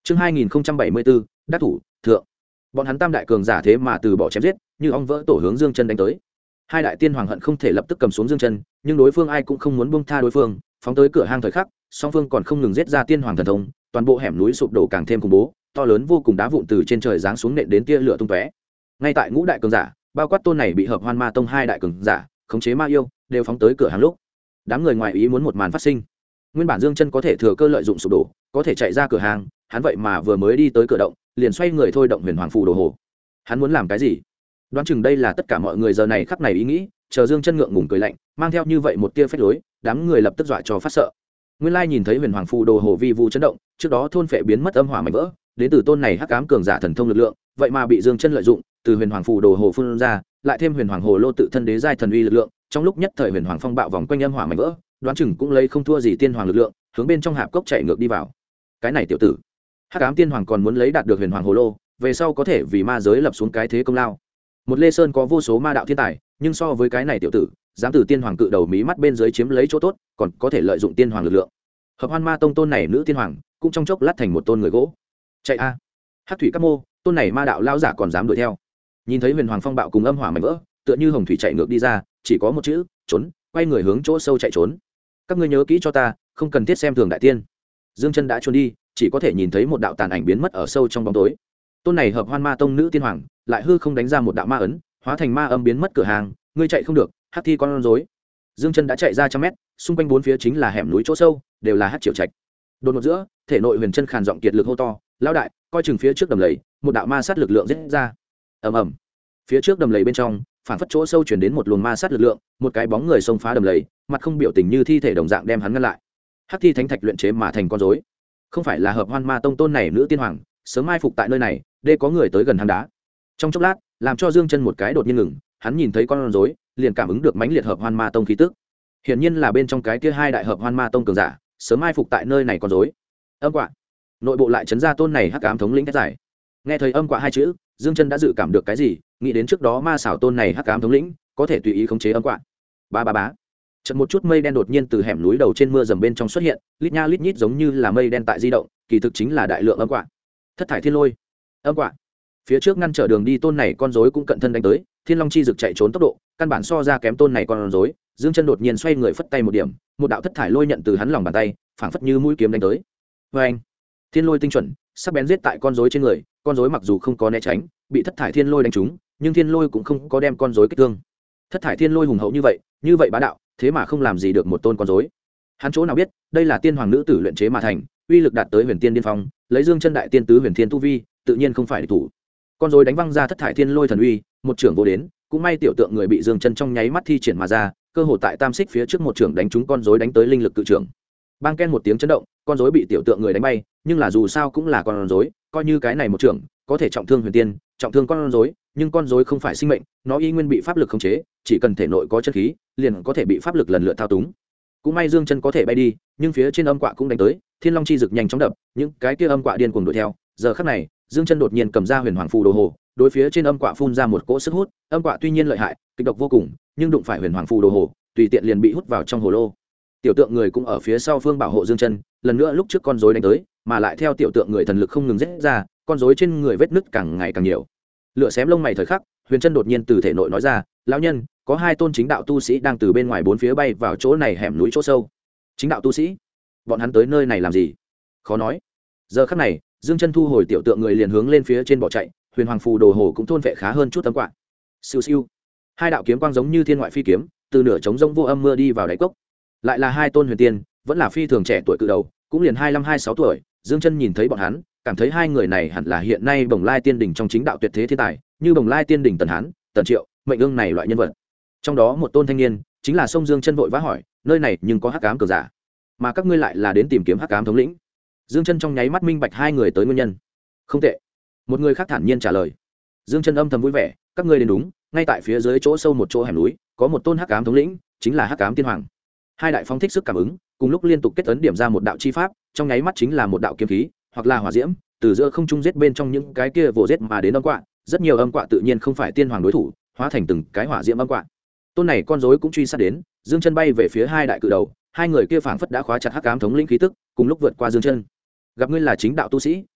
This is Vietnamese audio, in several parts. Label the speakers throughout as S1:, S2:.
S1: Chương 2074, đắc thủ, thượng. Bọn hắn tam đại cường giả thế mà từ bỏ chém giết, như ong vỡ tổ hướng Dương Chân đánh tới. Hai đại tiên hoàng hận không thể lập tức cầm xuống Dương Chân, nhưng đối phương ai cũng không muốn buông tha đối phương, phóng tới cửa hang thời khắc, song phương còn không ngừng giết ra tiên hoàng thần thông, toàn bộ hẻm núi sụp đổ càng thêm khủng bố, to lớn vô cùng đá vụn từ trên trời giáng xuống nện đến tia lửa tung tóe. Ngay tại ngũ đại cường giả, bao quát tôn này bị hợp Hoan Ma Tông hai đại cường giả, khống chế ma yêu, đều phóng tới cửa hang lúc. Đám người ngoài ý muốn một màn phát sinh. Nguyên bản Dương Chân có thể thừa cơ lợi dụng sụp đổ, có thể chạy ra cửa hang, hắn vậy mà vừa mới đi tới cửa động, liền xoay người thôi động Huyền Hoàng phù đồ hồ. Hắn muốn làm cái gì? Đoán chừng đây là tất cả mọi người giờ này khắc này ý nghĩ, chờ Dương Chân ngượng ngùng cười lạnh, mang theo như vậy một tia phách lối, đám người lập tức dọa cho phát sợ. Nguyên lai nhìn thấy Huyền Hoàng phù đồ hồ vi vu chấn động, trước đó thôn phệ biến mất âm hỏa mảnh vỡ, đến từ tôn này hắc ám cường giả thần thông lực lượng, vậy mà bị Dương Chân lợi dụng, từ Huyền Hoàng phù đồ hồ phun ra, lại thêm Huyền Hoàng hồ lô tự thân đế giai thần uy lực lượng, trong lúc nhất thời Huyền Hoàng phong bạo vòng quanh âm hỏa mảnh vỡ, đoán chừng cũng lấy không thua gì tiên hoàng lực lượng, hướng bên trong hạp cốc chạy ngược đi vào. Cái này tiểu tử, hắc ám tiên hoàng còn muốn lấy đạt được Huyền Hoàng hồ lô, về sau có thể vì ma giới lập xuống cái thế công lao. Một Lê Sơn có vô số ma đạo thiên tài, nhưng so với cái này tiểu tử, dám từ tiên hoàng cự đầu mí mắt bên dưới chiếm lấy chỗ tốt, còn có thể lợi dụng tiên hoàng lực lượng. Hợp Hoan Ma Tông tôn này nữ tiên hoàng, cũng trong chốc lát thành một tôn người gỗ. Chạy a! Hắc thủy các mô, tôn này ma đạo lão giả còn dám đuổi theo. Nhìn thấy Huyền Hoàng phong bạo cùng âm hỏa mảnh vỡ, tựa như hồng thủy chạy ngược đi ra, chỉ có một chữ, trốn, quay người hướng chỗ sâu chạy trốn. Các ngươi nhớ kỹ cho ta, không cần thiết xem thường đại tiên. Dương Chân đã trốn đi, chỉ có thể nhìn thấy một đạo tàn ảnh biến mất ở sâu trong bóng tối. Tôn này Hợp Hoan Ma Tông nữ tiên hoàng, lại hư không đánh ra một đạo ma ấn, hóa thành ma âm biến mất cửa hàng, ngươi chạy không được, hắc thi con rối. Dương Chân đã chạy ra trăm mét, xung quanh bốn phía chính là hẻm núi chỗ sâu, đều là hắc triệu trạch. Đột ngột giữa, thể nội Huyền Chân khàn giọng kiệt lực hô to, lão đại, coi chừng phía trước đầm lầy, một đạo ma sát lực lượng giết ra. Ầm ầm. Phía trước đầm lầy bên trong, phản phất chỗ sâu truyền đến một luồng ma sát lực lượng, một cái bóng người xông phá đầm lầy, mặt không biểu tình như thi thể đồng dạng đem hắn ngăn lại. Hắc thi thánh thạch luyện chế mà thành con rối, không phải là Hợp Hoan Ma Tông tôn này nữ tiên hoàng, sớm mai phục tại nơi này, đê có người tới gần hang đá. Trong chốc lát, làm cho Dương Chân một cái đột nhiên ngừng, hắn nhìn thấy con rối, liền cảm ứng được mãnh liệt Hợp Hoan Ma Tông khí tức. Hiển nhiên là bên trong cái kia hai đại Hợp Hoan Ma Tông cường giả, sớm mai phục tại nơi này con rối. Âm quạ, nội bộ lại chấn ra tôn này hắc ám thống lĩnh cái giải. Nghe thấy âm quạ hai chữ, Dương Chân đã dự cảm được cái gì, nghĩ đến trước đó ma xảo tôn này hắc ám thống lĩnh, có thể tùy ý khống chế âm quạ. Ba ba bá. Chợt một chút mây đen đột nhiên từ hẻm núi đầu trên mưa rầm bên trong xuất hiện, lít nha lít nhít giống như là mây đen tại di động, kỳ thực chính là đại lượng âm quạ. Thất thải thiên lôi, âm quạ. Phía trước ngăn trở đường đi tôn này con rối cũng cận thân đánh tới, Thiên Long chi rực chạy trốn tốc độ, căn bản so ra kém tôn này con rối. Dương Chân đột nhiên xoay người phất tay một điểm, một đạo thất thải lôi nhận từ hắn lòng bàn tay, phảng phất như mũi kiếm đánh tới. Oeng! Thiên lôi tinh chuẩn, sắc bén giết tại con rối trên người, con rối mặc dù không có né tránh, bị thất thải thiên lôi đánh trúng, nhưng thiên lôi cũng không có đem con rối kích thương. Thất thải thiên lôi hùng hậu như vậy bá đạo, thế mà không làm gì được một tôn con rối. Hắn chỗ nào biết, đây là tiên hoàng nữ tử luyện chế mà thành, uy lực đạt tới huyền tiên điên phong, lấy Dương Chân đại tiên tứ huyền thiên tu vi, tự nhiên không phải địch thủ. Con rối đánh văng ra thất thải thiên lôi thần uy, một trưởng vô đến, cũng may tiểu tượng người bị Dương Chân trong nháy mắt thi triển mà ra, cơ hội tại tam xích phía trước một trưởng đánh trúng con rối đánh tới linh lực cự trưởng. Bang ken một tiếng chấn động, con rối bị tiểu tượng người đánh bay, nhưng là dù sao cũng là con rối, coi như cái này một trưởng có thể trọng thương huyền tiên, trọng thương con rối, nhưng con rối không phải sinh mệnh, nó y nguyên bị pháp lực khống chế, chỉ cần thể nội có chân khí, liền có thể bị pháp lực lần lượt thao túng. Cũng may Dương Chân có thể bay đi, nhưng phía trên âm quạ cũng đánh tới, Thiên Long chi rực nhanh chóng đập, những cái kia âm quạ điên cuồng đuổi theo. Giờ khắc này, Dương Chân đột nhiên cầm ra Huyền Hoàng phù đồ hồ, đối phía trên âm quạ phun ra một cỗ sức hút, âm quạ tuy nhiên lợi hại, kịch độc vô cùng, nhưng đụng phải Huyền Hoàng phù đồ hồ, tùy tiện liền bị hút vào trong hồ lô. Tiểu tượng người cũng ở phía sau phương bảo hộ Dương Chân, lần nữa lúc trước con rối đánh tới, mà lại theo tiểu tượng người thần lực không ngừng giết ra, con rối trên người vết nứt càng ngày càng nhiều. Lửa xém lông mày thời khắc, Huyền Chân đột nhiên từ thể nội nói ra, lão nhân, có hai tôn chính đạo tu sĩ đang từ bên ngoài bốn phía bay vào chỗ này hẻm núi chỗ sâu. Chính đạo tu sĩ? Bọn hắn tới nơi này làm gì? Khó nói. Giờ khắc này, Dương Chân thu hồi tiểu tượng người liền hướng lên phía trên bỏ chạy, Huyền Hoàng phù đồ hồ cũng thôn vệ khá hơn chút tấm quạ. Siêu siêu. Hai đạo kiếm quang giống như thiên ngoại phi kiếm, từ nửa trống rỗng vô âm mưa đi vào đáy cốc. Lại là hai tôn huyền tiên, vẫn là phi thường trẻ tuổi cự đầu, cũng liền 25-26 tuổi. Dương Chân nhìn thấy bọn hắn, cảm thấy hai người này hẳn là hiện nay Bồng Lai Tiên đỉnh trong chính đạo tuyệt thế thiên tài, như Bồng Lai Tiên đỉnh Tần Hán, Tần Triệu, Mệnh Ương này loại nhân vật. Trong đó một tôn thanh niên, chính là Sông Dương Chân vội vã hỏi, nơi này nhưng có hắc ám cường giả, mà các ngươi lại là đến tìm kiếm hắc ám thống lĩnh. Dương Chân trong nháy mắt minh bạch hai người tới nguyên nhân. Không tệ. Một người khác thản nhiên trả lời. Dương Chân âm thầm vui vẻ, các ngươi đến đúng, ngay tại phía dưới chỗ sâu một chỗ hẻm núi, có một tôn hắc ám thống lĩnh, chính là hắc ám tiên hoàng. Hai đại phóng thích sức cảm ứng, cùng lúc liên tục kết ấn điểm ra một đạo chi pháp, trong nháy mắt chính là một đạo kiếm khí, hoặc là hỏa diễm, từ giữa không trung giết bên trong những cái kia vồ giết mà đến âm quạ, rất nhiều âm quạ tự nhiên không phải tiên hoàng đối thủ, hóa thành từng cái hỏa diễm âm quạ. Tôn này con rối cũng truy sát đến, Dương Chân bay về phía hai đại cự đầu, hai người kia phảng phất đã khóa chặt hắc ám thống lĩnh khí tức, cùng lúc vượt qua Dương Chân. Gặp ngươi là chính đạo tu sĩ,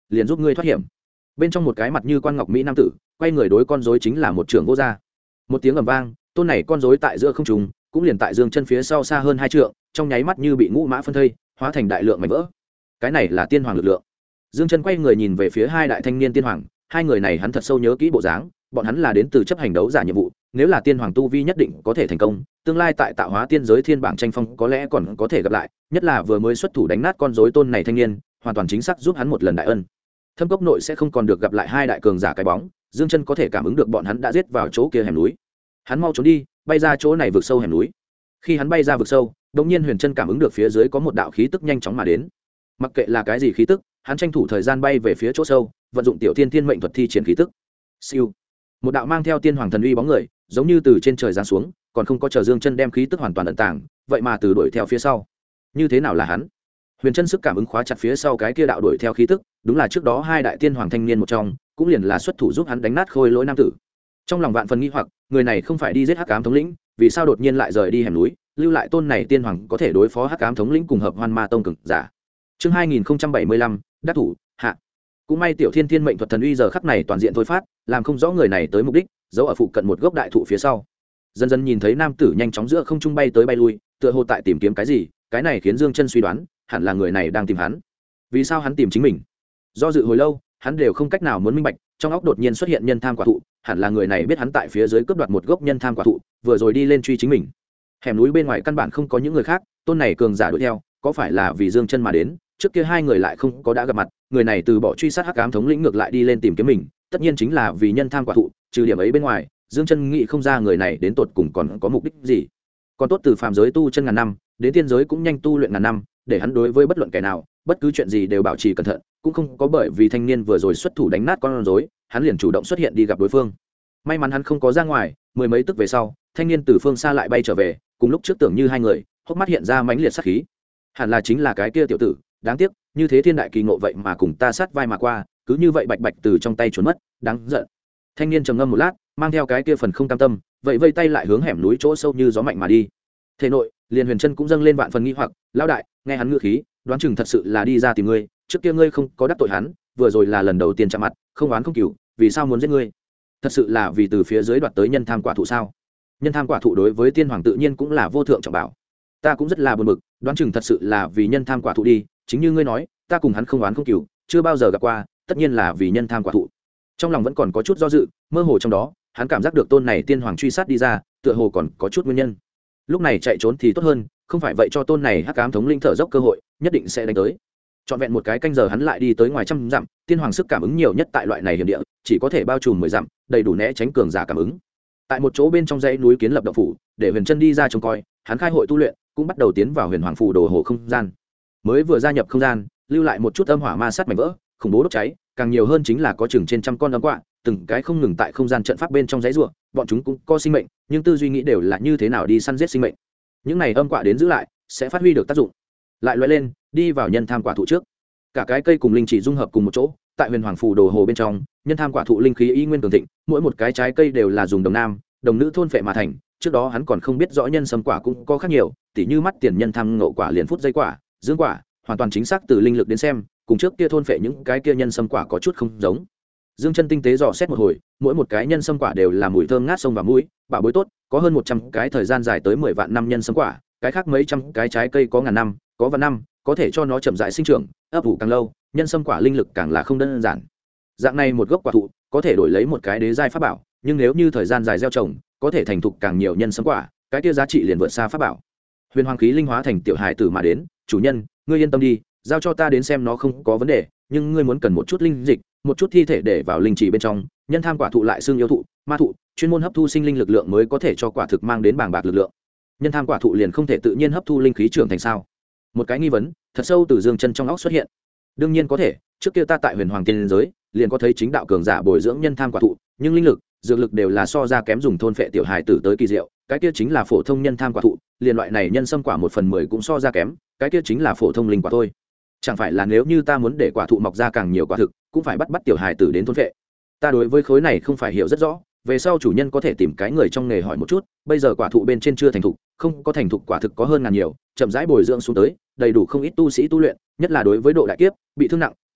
S1: liền giúp ngươi thoát hiểm. Bên trong một cái mặt như quan ngọc mỹ nam tử quay người đối con rối chính là một trường vô gia. Một tiếng ầm vang, tôn này con rối tại giữa không trung cũng liền tại dương chân phía sau xa hơn 2 trượng, trong nháy mắt như bị ngũ mã phân thây, hóa thành đại lượng mảnh vỡ. Cái này là tiên hoàng lực lượng. Dương chân quay người nhìn về phía hai đại thanh niên tiên hoàng, hai người này hắn thật sâu nhớ kỹ bộ dáng, bọn hắn là đến từ chấp hành đấu giả nhiệm vụ, nếu là tiên hoàng tu vi nhất định có thể thành công, tương lai tại tạo hóa tiên giới thiên bảng tranh phong có lẽ còn có thể gặp lại, nhất là vừa mới xuất thủ đánh nát con rối tôn này thanh niên, hoàn toàn chính xác giúp hắn một lần đại ân. Thâm cốc nội sẽ không còn được gặp lại hai đại cường giả cái bóng, Dương chân có thể cảm ứng được bọn hắn đã giết vào chỗ kia hẻm núi. Hắn mau trốn đi, bay ra chỗ này vực sâu hẻm núi. Khi hắn bay ra vực sâu, đột nhiên Huyền Chân cảm ứng được phía dưới có một đạo khí tức nhanh chóng mà đến. Mặc kệ là cái gì khí tức, hắn tranh thủ thời gian bay về phía chỗ sâu, vận dụng tiểu tiên tiên mệnh thuật thi triển khí tức. Siêu, một đạo mang theo tiên hoàng thần uy bóng người, giống như từ trên trời giáng xuống, còn không có chờ Dương chân đem khí tức hoàn toàn ẩn tàng, vậy mà từ đuổi theo phía sau. Như thế nào là hắn? Huyền Chân sức cảm ứng khóa chặt phía sau cái kia đạo đuổi theo khí tức, đúng là trước đó hai đại tiên hoàng thanh niên một trong, cũng liền là xuất thủ giúp hắn đánh nát khôi lỗi nam tử. Trong lòng vạn phần nghi hoặc, người này không phải đi giết Hắc Ám thống lĩnh, vì sao đột nhiên lại rời đi hẻm núi, lưu lại tôn này tiên hoàng có thể đối phó Hắc Ám thống lĩnh cùng hợp Hoan Ma tông cường giả. Chương 2075, đắc thủ hạ. Cũng may tiểu thiên thiên mệnh thuật thần uy giờ khắc này toàn diện thôi phát, làm không rõ người này tới mục đích, giấu ở phụ cận một gốc đại thụ phía sau. Dần dần nhìn thấy nam tử nhanh chóng giữa không trung bay tới bay lui, tựa hồ tại tìm kiếm cái gì, cái này khiến Dương Chân suy đoán, hẳn là người này đang tìm hắn. Vì sao hắn tìm chính mình? Do dự hồi lâu, hắn đều không cách nào muốn minh bạch, trong óc đột nhiên xuất hiện nhân tham quả thụ, hẳn là người này biết hắn tại phía dưới cướp đoạt một gốc nhân tham quả thụ, vừa rồi đi lên truy chính mình. Hẻm núi bên ngoài căn bản không có những người khác, tôn này cường giả đuổi theo, có phải là vì Dương Chân mà đến? Trước kia hai người lại không có đã gặp mặt, người này từ bỏ truy sát Hắc Ám thống lĩnh ngược lại đi lên tìm kiếm mình, tất nhiên chính là vì nhân tham quả thụ, trừ điểm ấy bên ngoài, Dương Chân nghĩ không ra người này đến tột cùng còn có mục đích gì. Còn tốt từ phàm giới tu chân ngàn năm, đến tiên giới cũng nhanh tu luyện ngàn năm, để hắn đối với bất luận kẻ nào, bất cứ chuyện gì đều bảo trì cẩn thận, cũng không có bởi vì thanh niên vừa rồi xuất thủ đánh nát con rối, hắn liền chủ động xuất hiện đi gặp đối phương. May mắn hắn không có ra ngoài, mười mấy tức về sau, thanh niên từ phương xa lại bay trở về, cùng lúc trước tưởng như hai người, hốc mắt hiện ra mãnh liệt sát khí. Hẳn là chính là cái kia tiểu tử, đáng tiếc, như thế thiên đại kỳ ngộ vậy mà cùng ta sát vai mà qua, cứ như vậy bạch bạch từ trong tay trốn mất, đáng giận. Thanh niên trầm ngâm một lát, mang theo cái kia phần không cam tâm, vậy vây tay lại hướng hẻm núi chỗ sâu như gió mạnh mà đi. Thể nội, liền Huyền Chân cũng dâng lên vạn phần nghi hoặc, lão đại, nghe hắn ngữ khí, đoán chừng thật sự là đi ra tìm ngươi, trước kia ngươi không có đắc tội hắn, vừa rồi là lần đầu tiên chạm mặt, không oán không cừu, vì sao muốn giết ngươi? Thật sự là vì từ phía dưới đoạt tới nhân tham quả thụ sao? Nhân tham quả thụ đối với tiên hoàng tự nhiên cũng là vô thượng trọng bảo. Ta cũng rất là buồn bực, đoán chừng thật sự là vì nhân tham quả thụ đi, chính như ngươi nói, ta cùng hắn không oán không cừu, chưa bao giờ gặp qua, tất nhiên là vì nhân tham quả thụ. Trong lòng vẫn còn có chút do dự, mơ hồ trong đó, hắn cảm giác được tôn này tiên hoàng truy sát đi ra, tựa hồ còn có chút nguyên nhân. Lúc này chạy trốn thì tốt hơn, không phải vậy cho tôn này Hắc Ám thống linh thở dốc cơ hội, nhất định sẽ đánh tới. Trọn vẹn một cái canh giờ hắn lại đi tới ngoài trăm dặm, tiên hoàng sức cảm ứng nhiều nhất tại loại này hiểm địa, chỉ có thể bao trùm 10 dặm, đầy đủ né tránh cường giả cảm ứng. Tại một chỗ bên trong dãy núi kiến lập động phủ, để Huyền Chân đi ra trông coi, hắn khai hội tu luyện, cũng bắt đầu tiến vào Huyền Hoàng phủ đồ hồ không gian. Mới vừa gia nhập không gian, lưu lại một chút âm hỏa ma sát mảnh vỡ, khủng bố đốt cháy, càng nhiều hơn chính là có chừng trên trăm con âm quạ, từng cái không ngừng tại không gian trận pháp bên trong dãy rùa, bọn chúng cũng có sinh mệnh, nhưng tư duy nghĩ đều là như thế nào đi săn giết sinh mệnh. Những này âm quạ đến giữ lại, sẽ phát huy được tác dụng. Lại lóe lên, đi vào nhân tham quả thụ trước. Cả cái cây cùng linh chỉ dung hợp cùng một chỗ, tại Huyền Hoàng phủ đồ hồ bên trong, nhân tham quả thụ linh khí y nguyên cường thịnh, mỗi một cái trái cây đều là dùng đồng nam, đồng nữ thôn phệ mà thành. Trước đó hắn còn không biết rõ nhân sâm quả cũng có khác nhiều, tỉ như mắt tiền nhân tham ngộ quả liền phút dây quả, dương quả, hoàn toàn chính xác từ linh lực đến xem, cùng trước kia thôn phệ những cái kia nhân sâm quả có chút không giống. Dương Chân tinh tế dò xét một hồi, mỗi một cái nhân sâm quả đều là mùi thơm ngát sông và mũi, bảo bối tốt, có hơn 100 cái thời gian dài tới 10 vạn năm nhân sâm quả, cái khác mấy trăm cái trái cây có ngàn năm, có vạn năm, có thể cho nó chậm rãi sinh trưởng, ấp ủ càng lâu, nhân sâm quả linh lực càng là không đơn giản. Dạng này một gốc quả thụ, có thể đổi lấy một cái đế giai pháp bảo, nhưng nếu như thời gian dài gieo trồng, có thể thành thục càng nhiều nhân sâm quả, cái kia giá trị liền vượt xa pháp bảo. Huyền Hoàng khí linh hóa thành tiểu hài tử mà đến, chủ nhân, ngươi yên tâm đi, giao cho ta đến xem nó không có vấn đề, nhưng ngươi muốn cần một chút linh dịch, một chút thi thể để vào linh trì bên trong, nhân tham quả thụ lại xương yêu thụ, ma thụ, chuyên môn hấp thu sinh linh lực lượng mới có thể cho quả thực mang đến bàng bạc lực lượng. Nhân tham quả thụ liền không thể tự nhiên hấp thu linh khí trưởng thành sao? Một cái nghi vấn thật sâu từ Dương Chân trong óc xuất hiện. Đương nhiên có thể, trước kia ta tại Huyền Hoàng tiên giới, liền có thấy chính đạo cường giả bồi dưỡng nhân tham quả thụ, nhưng linh lực, dược lực đều là so ra kém dùng thôn phệ tiểu hài tử tới kỳ diệu, cái kia chính là phổ thông nhân tham quả thụ, liền loại này nhân sâm quả 1/10 cũng so ra kém, cái kia chính là phổ thông linh quả thôi. Chẳng phải là nếu như ta muốn để quả thụ mọc ra càng nhiều quả thực, cũng phải bắt tiểu hài tử đến thôn phệ. Ta đối với khối này không phải hiểu rất rõ, về sau chủ nhân có thể tìm cái người trong nghề hỏi một chút, bây giờ quả thụ bên trên chưa thành thục, không có thành thục quả thực có hơn ngàn nhiều, chậm rãi bồi dưỡng xuống tới, đầy đủ không ít tu sĩ tu luyện, nhất là đối với độ đại kiếp, bị thương nặng,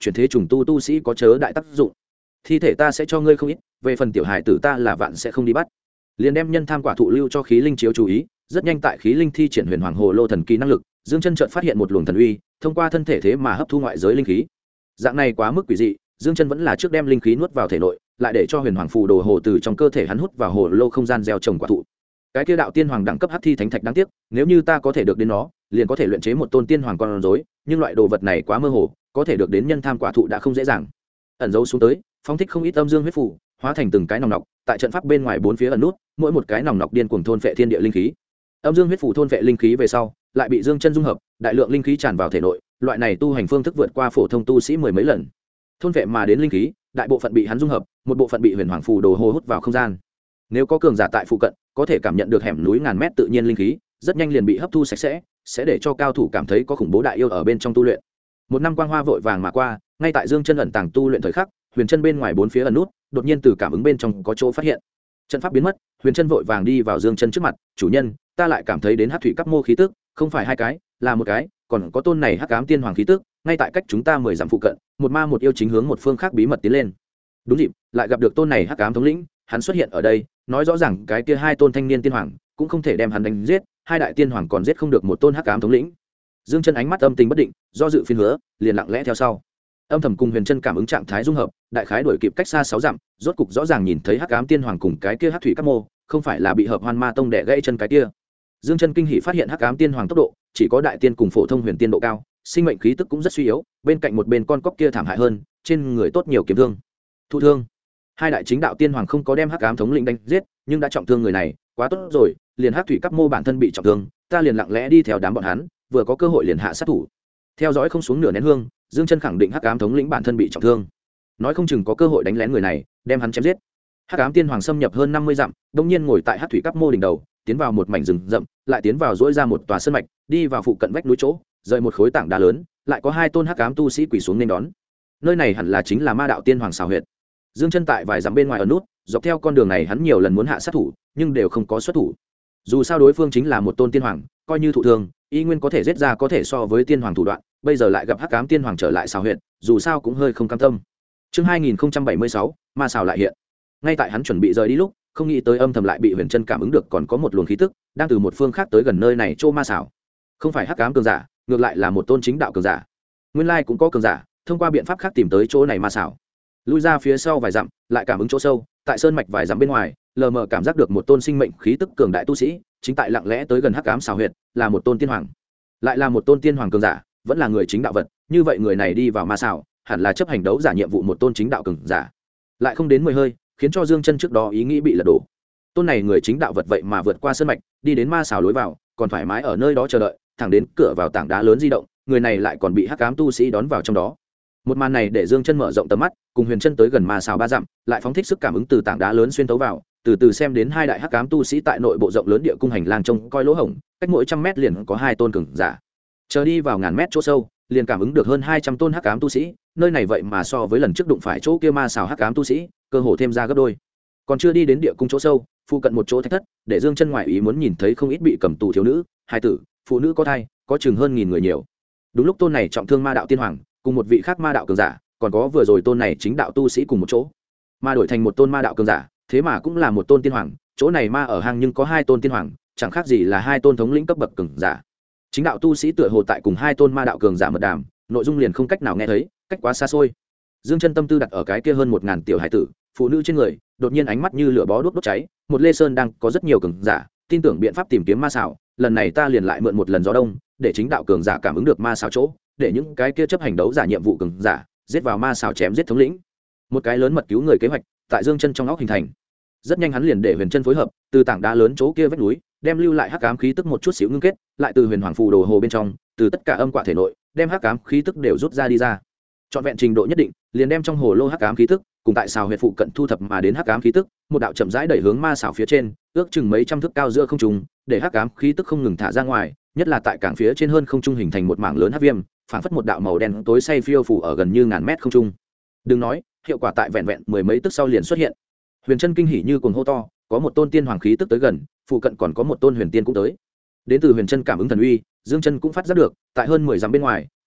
S1: chuyển thế trùng tu sĩ có chớ đại tác dụng. Thi thể ta sẽ cho ngươi không ít, về phần tiểu hài tử ta là vạn sẽ không đi bắt. Liền đem nhân tham quả thụ lưu cho khí linh chiếu chú ý, rất nhanh tại khí linh thi triển huyền hoàng hồ lô thần kỳ năng lực, Dương Chân chợt phát hiện một luồng thần uy, thông qua thân thể thế mà hấp thu ngoại giới linh khí. Dạng này quá mức quỷ dị, Dương Chân vẫn là trước đem linh khí nuốt vào thể nội, lại để cho huyền hoàng phù đồ hồ từ trong cơ thể hắn hút vào hồ lô không gian gieo trồng quả thụ. Cái kia đạo tiên hoàng đẳng cấp hắc thi thánh thạch đáng tiếc, nếu như ta có thể được đến nó, liền có thể luyện chế một tôn tiên hoàng con rối, nhưng loại đồ vật này quá mơ hồ, có thể được đến nhân tham quả thụ đã không dễ dàng. Ẩn dấu xuống tới, phóng thích không ít âm dương huyết phù, hóa thành từng cái nòng nọc, tại trận pháp bên ngoài bốn phía ẩn nút, mỗi một cái nòng nọc điên cuồng thôn phệ thiên địa linh khí. Âm dương huyết phù thôn phệ linh khí về sau, lại bị Dương Chân dung hợp, đại lượng linh khí tràn vào thể nội, loại này tu hành phương thức vượt qua phổ thông tu sĩ mười mấy lần. Thôn phệ mà đến linh khí, đại bộ phận bị hắn dung hợp, một bộ phận bị huyền hoàng phù đồ hồ hút vào không gian. Nếu có cường giả tại phụ cận, có thể cảm nhận được hẻm núi ngàn mét tự nhiên linh khí, rất nhanh liền bị hấp thu sạch sẽ để cho cao thủ cảm thấy có khủng bố đại yêu ở bên trong tu luyện. Một năm quang hoa vội vàng mà qua, ngay tại Dương Chân ẩn tàng tu luyện thời khắc, huyền chân bên ngoài bốn phía ẩn nút, đột nhiên từ cảm ứng bên trong có chỗ phát hiện. Trận pháp biến mất, huyền chân vội vàng đi vào Dương Chân trước mặt, "Chủ nhân, ta lại cảm thấy đến hắc thủy cấp mô khí tức, không phải hai cái, là một cái, còn có tôn này hắc ám tiên hoàng khí tức, ngay tại cách chúng ta 10 dặm phụ cận, một ma một yêu chính hướng một phương khác bí mật tiến lên." Đúng dịp, lại gặp được tôn này hắc ám thống lĩnh, hắn xuất hiện ở đây, nói rõ ràng cái kia hai tôn thanh niên tiên hoàng cũng không thể đem hắn đánh giết, hai đại tiên hoàng còn giết không được một tôn hắc ám thống lĩnh. Dương Chân ánh mắt âm tình bất định, do dự phiền hứa, liền lặng lẽ theo sau. Âm thầm cùng huyền chân cảm ứng trạng thái dung hợp, đại khái đuổi kịp cách xa 6 dặm, rốt cục rõ ràng nhìn thấy hắc ám tiên hoàng cùng cái kia hắc thủy các mô, không phải là bị hợp hoan ma tông đè gãy chân cái kia. Dương Chân kinh hỉ phát hiện hắc ám tiên hoàng tốc độ chỉ có đại tiên cùng phổ thông huyền tiên độ cao, sinh mệnh khí tức cũng rất suy yếu, bên cạnh một bên con cóc kia thảm hại hơn, trên người tốt nhiều kiếm thương. Thụ thương. Hai đại chính đạo tiên hoàng không có đem hắc ám thống lĩnh đánh giết, nhưng đã trọng thương người này, quá tốt rồi, liền hắc thủy các mô bản thân bị trọng thương, ta liền lặng lẽ đi theo đám bọn hắn, vừa có cơ hội liền hạ sát thủ. Theo dõi không xuống nửa nén hương, Dương Chân khẳng định hắc ám thống lĩnh bản thân bị trọng thương, nói không chừng có cơ hội đánh lén người này, đem hắn chém giết. Hắc ám tiên hoàng xâm nhập hơn 50 dặm, đột nhiên ngồi tại hắc thủy cấp mô đỉnh đầu, tiến vào một mảnh rừng rậm, lại tiến vào dỗi ra một tòa sơn mạch, đi vào phụ cận vách núi chỗ, rời một khối tảng đá lớn, lại có hai tôn hắc ám tu sĩ quỳ xuống nên đón. Nơi này hẳn là chính là ma đạo tiên hoàng xào huyệt. Dương Chân tại vài dặm bên ngoài ở nút, dọc theo con đường này hắn nhiều lần muốn hạ sát thủ, nhưng đều không có xuất thủ. Dù sao đối phương chính là một tôn tiên hoàng, coi như thụ thương, y nguyên có thể giết ra có thể so với tiên hoàng thủ đoạn, bây giờ lại gặp hắc ám tiên hoàng trở lại xào huyệt, dù sao cũng hơi không cam tâm. Chương 2076, ma xào lại hiện. Ngay tại hắn chuẩn bị rời đi lúc, không nghĩ tới âm thầm lại bị huyền chân cảm ứng được còn có một luồng khí tức đang từ một phương khác tới gần nơi này chỗ ma xảo. Không phải hắc ám cường giả, ngược lại là một tôn chính đạo cường giả. Nguyên lai cũng có cường giả thông qua biện pháp khác tìm tới chỗ này ma xảo. Lui ra phía sau vài dặm, lại cảm ứng chỗ sâu, tại sơn mạch vài dặm bên ngoài, lờ mờ cảm giác được một tôn sinh mệnh khí tức cường đại tu sĩ chính tại lặng lẽ tới gần hắc ám xảo huyệt, là một tôn tiên hoàng. Lại là một tôn tiên hoàng cường giả, vẫn là người chính đạo vật, như vậy người này đi vào ma xảo, hẳn là chấp hành đấu giả nhiệm vụ một tôn chính đạo cường giả. Lại không đến 10 hơi, khiến cho Dương Chân trước đó ý nghĩ bị lật đổ. Tôn này người chính đạo vật vậy mà vượt qua sơn mạch, đi đến ma xảo lối vào, còn thoải mái ở nơi đó chờ đợi, thẳng đến cửa vào tảng đá lớn di động, người này lại còn bị hắc ám tu sĩ đón vào trong đó. Một màn này để Dương Chân mở rộng tầm mắt, cùng huyền chân tới gần ma xảo 3 dặm, lại phóng thích sức cảm ứng từ tảng đá lớn xuyên tấu vào, từ từ xem đến hai đại hắc ám tu sĩ tại nội bộ rộng lớn địa cung hành lang trông coi lỗ hổng, cách mỗi 100 mét liền có hai tôn cường giả. Chờ đi vào ngàn mét chỗ sâu, liền cảm ứng được hơn 200 tôn hắc ám tu sĩ, nơi này vậy mà so với lần trước đụng phải chỗ kia ma xảo hắc ám tu sĩ, cơ hồ thêm ra gấp đôi. Còn chưa đi đến địa cung chỗ sâu, phụ cận một chỗ thạch thất, để Dương Chân ngoại ý muốn nhìn thấy không ít bị cầm tù thiếu nữ, hài tử, phụ nữ có thai, có chừng hơn 1000 người nhiều. Đúng lúc tôn này trọng thương ma đạo tiên hoàng, cùng một vị khác ma đạo cường giả, còn có vừa rồi tôn này chính đạo tu sĩ cùng một chỗ, mà đổi thành một tôn ma đạo cường giả, thế mà cũng là một tôn tiên hoàng, chỗ này ma ở hang nhưng có hai tôn tiên hoàng, chẳng khác gì là hai tôn thống lĩnh cấp bậc cường giả. Chính đạo tu sĩ tựa hồ tại cùng hai tôn ma đạo cường giả mật đàm, nội dung liền không cách nào nghe thấy, cách quá xa xôi. Dương Chân tâm tư đặt ở cái kia hơn 1000 tiểu hải tử, phụ nữ trên người, đột nhiên ánh mắt như lửa bó đốt cháy, một Lê Sơn đang có rất nhiều cường giả, tin tưởng biện pháp tìm kiếm ma xảo, lần này ta liền lại mượn một lần gió đông, để chính đạo cường giả cảm ứng được ma xảo chỗ, để những cái kia chấp hành đấu giả nhiệm vụ cường giả, giết vào ma xảo chém giết thống lĩnh. Một cái lớn mật cứu người kế hoạch, tại Dương Chân trong óc hình thành. Rất nhanh hắn liền để huyền chân phối hợp, từ tảng đá lớn chỗ kia vách núi, đem lưu lại hắc ám khí tức một chút xíu ngưng kết, lại từ huyền hoàng phù đồ hồ bên trong, từ tất cả âm quả thể nội, đem hắc ám khí tức đều rút ra đi ra. Chọn vẹn trình độ nhất định, liền đem trong hồ lô hắc ám khí tức, cùng tại xào huyệt phụ cận thu thập mà đến hắc ám khí tức, một đạo chậm rãi đẩy hướng ma xảo phía trên, ước chừng mấy trăm thước cao giữa không trung, để hắc ám khí tức không ngừng thả ra ngoài, nhất là tại cảng phía trên hơn không trung hình thành một mảng lớn hắc viêm, phảng phất một đạo màu đen tối say phiêu phù ở gần như ngàn mét không trung. Đừng nói, hiệu quả tại vẹn vẹn mười mấy tức sau liền xuất hiện. Huyền chân kinh hỉ như cuồng hô to, có một tôn tiên hoàng khí tức tới gần, phụ cận còn có một tôn huyền tiên cũng tới. Đến từ huyền chân cảm ứng thần uy, Dương Chân cũng phát giác được, tại hơn 10 dặm bên ngoài,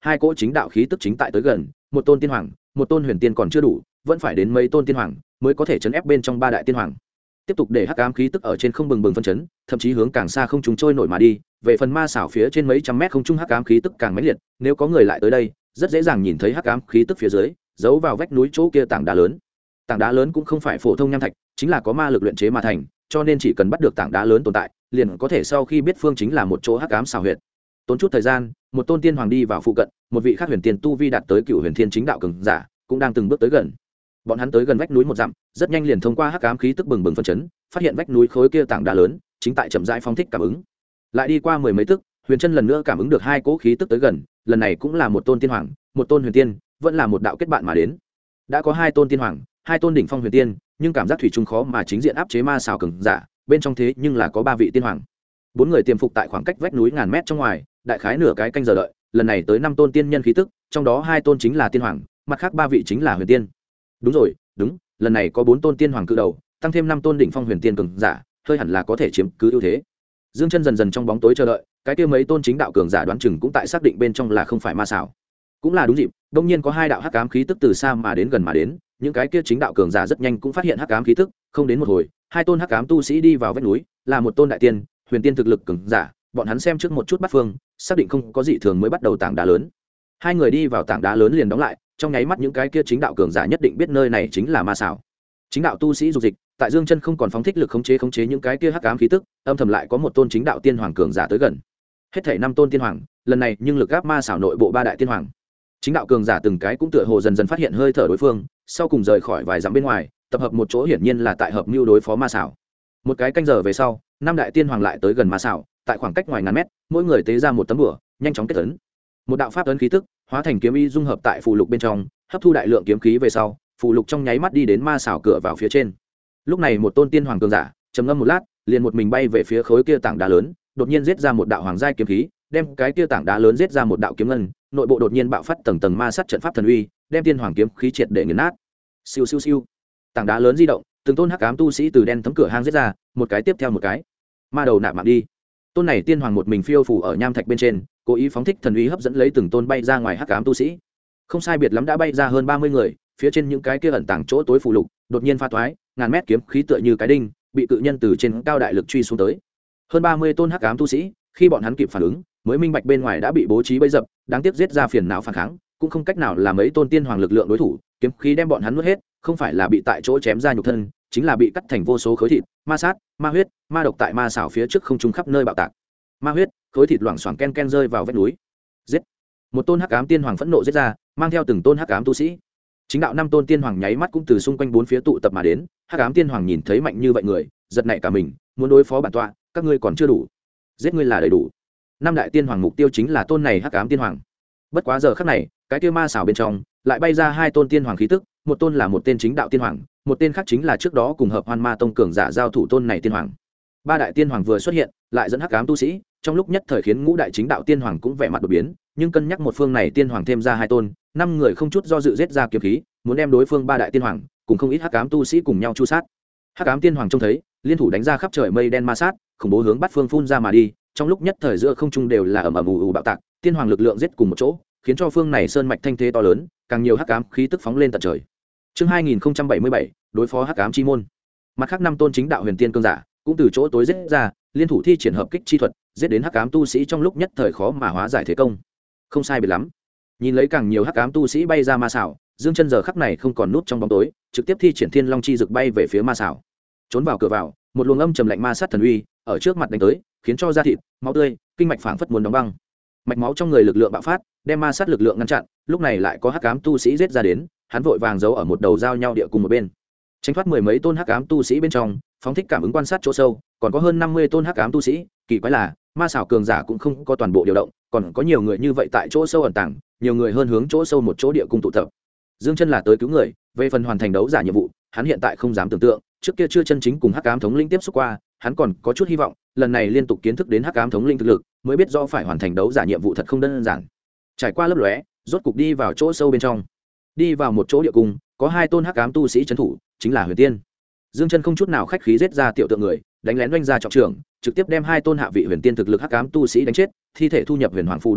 S1: hai cỗ chính đạo khí tức chính tại tới gần, một tôn tiên hoàng, một tôn huyền tiên còn chưa đủ, vẫn phải đến mấy tôn tiên hoàng mới có thể chấn ép bên trong ba đại tiên hoàng. Tiếp tục để hắc ám khí tức ở trên không bừng bừng phân chấn, thậm chí hướng càng xa không chúng trôi nổi mà đi. Về phần ma xảo phía trên mấy trăm mét không trung hắc ám khí tức càng mãnh liệt, nếu có người lại tới đây, rất dễ dàng nhìn thấy hắc ám khí tức phía dưới giấu vào vách núi chỗ kia tảng đá lớn. Tảng đá lớn cũng không phải phổ thông nham thạch, chính là có ma lực luyện chế mà thành, cho nên chỉ cần bắt được tảng đá lớn tồn tại, liền có thể sau khi biết phương chính là một chỗ hắc ám xảo huyệt. Tốn chút thời gian, một tôn tiên hoàng đi vào phụ cận, một vị khác huyền tiên tu vi đạt tới cựu huyền thiên chính đạo cường giả, cũng đang từng bước tới gần. Bọn hắn tới gần vách núi một dặm, rất nhanh liền thông qua hắc ám khí tức bừng bừng phân chấn, phát hiện vách núi khối kia tảng đá lớn chính tại chậm rãi phóng thích cảm ứng. Lại đi qua mười mấy tức, huyền chân lần nữa cảm ứng được hai cỗ khí tức tới gần, lần này cũng là một tôn tiên hoàng, một tôn huyền tiên, vẫn là một đạo kết bạn mà đến. Đã có hai tôn tiên hoàng, hai tôn đỉnh phong huyền tiên, nhưng cảm giác thủy chung khó mà chính diện áp chế ma xảo cường giả, bên trong thế nhưng là có ba vị tiên hoàng. Bốn người tiềm phục tại khoảng cách vách núi ngàn mét trong ngoài, đại khái nửa cái canh giờ đợi, lần này tới năm tôn tiên nhân khí tức, trong đó hai tôn chính là tiên hoàng, mặt khác ba vị chính là huyền tiên. Đúng rồi, đúng, lần này có bốn tôn tiên hoàng cự đầu, tăng thêm năm tôn đỉnh phong huyền tiên cường giả, hơi hẳn là có thể chiếm cứ ưu thế. Dương Chân dần dần trong bóng tối chờ đợi, cái kia mấy tôn chính đạo cường giả đoán chừng cũng tại xác định bên trong là không phải ma xảo. Cũng là đúng dịp, đương nhiên có hai đạo hắc ám khí tức từ xa mà đến gần mà đến, những cái kia chính đạo cường giả rất nhanh cũng phát hiện hắc ám khí tức, không đến một hồi, hai tôn hắc ám tu sĩ đi vào vách núi, là một tôn đại tiên, huyền tiên thực lực cường giả, bọn hắn xem trước một chút bắt phương, xác định không có gì thường mới bắt đầu tảng đá lớn. Hai người đi vào tảng đá lớn liền đóng lại, trong nháy mắt những cái kia chính đạo cường giả nhất định biết nơi này chính là ma xảo. Chính đạo tu sĩ dục dịch, tại Dương Chân không còn phóng thích lực khống chế những cái kia hắc ám khí tức, âm thầm lại có một tôn chính đạo tiên hoàng cường giả tới gần. Hết thảy năm tôn tiên hoàng, lần này nhưng lực áp ma xảo nội bộ ba đại tiên hoàng. Chính đạo cường giả từng cái cũng tựa hồ dần dần phát hiện hơi thở đối phương, sau cùng rời khỏi vài dặm bên ngoài, tập hợp một chỗ hiển nhiên là tại hợp mưu đối phó ma xảo. Một cái canh giờ về sau, năm đại tiên hoàng lại tới gần ma xảo, tại khoảng cách ngoài ngàn mét, mỗi người tế ra một tấm bùa, nhanh chóng kết ấn. Một đạo pháp ấn khí tức, hóa thành kiếm ý dung hợp tại phù lục bên trong, hấp thu đại lượng kiếm khí về sau, phù lục trong nháy mắt đi đến ma xảo cửa vào phía trên. Lúc này một tôn tiên hoàng cường giả, trầm ngâm một lát, liền một mình bay về phía khối kia tảng đá lớn, đột nhiên giết ra một đạo hoàng giai kiếm khí, đem cái kia tảng đá lớn giết ra một đạo kiếm ngân, nội bộ đột nhiên bạo phát tầng tầng ma sát trận pháp thần uy, đem tiên hoàng kiếm khí triệt để nghiền nát. Siêu siêu siêu. Tảng đá lớn di động, từng tôn hắc ám tu sĩ từ đen thấm cửa hang giết ra, một cái tiếp theo một cái. Ma đầu nạp mạng đi. Tôn này tiên hoàng một mình phiêu phù ở nham thạch bên trên, cố ý phóng thích thần uy hấp dẫn lấy từng tôn bay ra ngoài hắc ám tu sĩ. Không sai biệt lắm đã bay ra hơn 30 người, phía trên những cái kia ẩn tàng chỗ tối phù lục, đột nhiên pha toái, ngàn mét kiếm khí tựa như cái đinh, bị cự nhân từ trên cao đại lực truy xuống tới. Hơn 30 tôn hắc ám tu sĩ, khi bọn hắn kịp phản ứng, mới minh bạch bên ngoài đã bị bố trí bẫy dập, đáng tiếc giết ra phiền não phản kháng, cũng không cách nào làm mấy tôn tiên hoàng lực lượng đối thủ, kiếm khí đem bọn hắn nuốt hết, không phải là bị tại chỗ chém ra nhục thân, chính là bị cắt thành vô số khối thịt, ma sát, ma huyết, ma độc tại ma xảo phía trước không trung khắp nơi bạo tạc. Ma huyết, khối thịt loảng xoảng ken ken rơi vào vách núi. Giết! Một tôn hắc ám tiên hoàng phẫn nộ giết ra, mang theo từng tôn hắc ám tu sĩ. Chính đạo năm tôn tiên hoàng nháy mắt cũng từ xung quanh bốn phía tụ tập mà đến, hắc ám tiên hoàng nhìn thấy mạnh như vậy người, giật nảy cả mình, muốn đối phó bản tọa, các ngươi còn chưa đủ. Giết ngươi là đầy đủ. Năm đại tiên hoàng mục tiêu chính là tôn này hắc ám tiên hoàng. Bất quá giờ khắc này, cái kia ma xảo bên trong lại bay ra hai tôn tiên hoàng khí tức, một tôn là một tên chính đạo tiên hoàng, một tên khác chính là trước đó cùng hợp Hoan Ma tông cường giả giao thủ tôn này tiên hoàng. Ba đại tiên hoàng vừa xuất hiện, lại dẫn hắc ám tu sĩ, trong lúc nhất thời khiến ngũ đại chính đạo tiên hoàng cũng vẻ mặt đột biến, nhưng cân nhắc một phương này tiên hoàng thêm ra hai tôn, năm người không chút do dự giết ra kiếm khí, muốn đem đối phương ba đại tiên hoàng cùng không ít hắc ám tu sĩ cùng nhau chu sát. Hắc ám tiên hoàng trông thấy, liên thủ đánh ra khắp trời mây đen ma sát, khủng bố hướng bắt phương phun ra mà đi, trong lúc nhất thời giữa không trung đều là ầm ầm ù ù bạo tạc, tiên hoàng lực lượng giết cùng một chỗ, khiến cho phương này sơn mạch thanh thế to lớn, càng nhiều hắc ám khí tức phóng lên tận trời. Chương 2077, đối phó hắc ám chi môn. Mặt khác năm tôn chính đạo huyền tiên cương giả, cũng từ chỗ tối giết ra, liên thủ thi triển hợp kích chi thuật, giết đến hắc ám tu sĩ trong lúc nhất thời khó mà hóa giải thế công. Không sai biệt lắm. Nhìn lấy càng nhiều hắc ám tu sĩ bay ra ma xảo, Dương Chân giờ khắc này không còn núp trong bóng tối, trực tiếp thi triển Thiên Long chi dực bay về phía ma xảo. Trốn vào cửa vào, một luồng âm trầm lạnh ma sát thần uy ở trước mặt đánh tới, khiến cho da thịt, máu tươi, kinh mạch phảng phất muốn đóng băng. Mạch máu trong người lực lượng bạo phát, đem ma sát lực lượng ngăn chặn, lúc này lại có hắc ám tu sĩ giết ra đến, hắn vội vàng giấu ở một đầu giao nhau địa cùng một bên. Tránh thoát mười mấy tôn hắc ám tu sĩ bên trong, phóng thích cảm ứng quan sát chỗ sâu, còn có hơn 50 tôn hắc ám tu sĩ, kỳ quái là, ma xảo cường giả cũng không có toàn bộ điều động, còn có nhiều người như vậy tại chỗ sâu ẩn tàng, nhiều người hơn hướng chỗ sâu một chỗ địa cung tụ tập. Dương Chân là tới cứu người, về phần hoàn thành đấu giả nhiệm vụ, hắn hiện tại không dám tưởng tượng, trước kia chưa chân chính cùng hắc ám thống linh tiếp xúc qua, hắn còn có chút hy vọng, lần này liên tục kiến thức đến hắc ám thống linh thực lực, mới biết rõ phải hoàn thành đấu giả nhiệm vụ thật không đơn giản. Trải qua lấp lóe, rốt cục đi vào chỗ sâu bên trong. Đi vào một chỗ địa cung, có hai tôn hắc ám tu sĩ trấn thủ, chính là Huyền Tiên. Dương Chân không chút nào khách khí giết ra tiểu tượng người, đánh lén doanh ra trọng trưởng, trực tiếp đem hai tôn hạ vị Huyền Tiên thực lực hắc ám tu sĩ đánh chết, thi thể thu nhập Huyền Hoàng phù đồ hồ,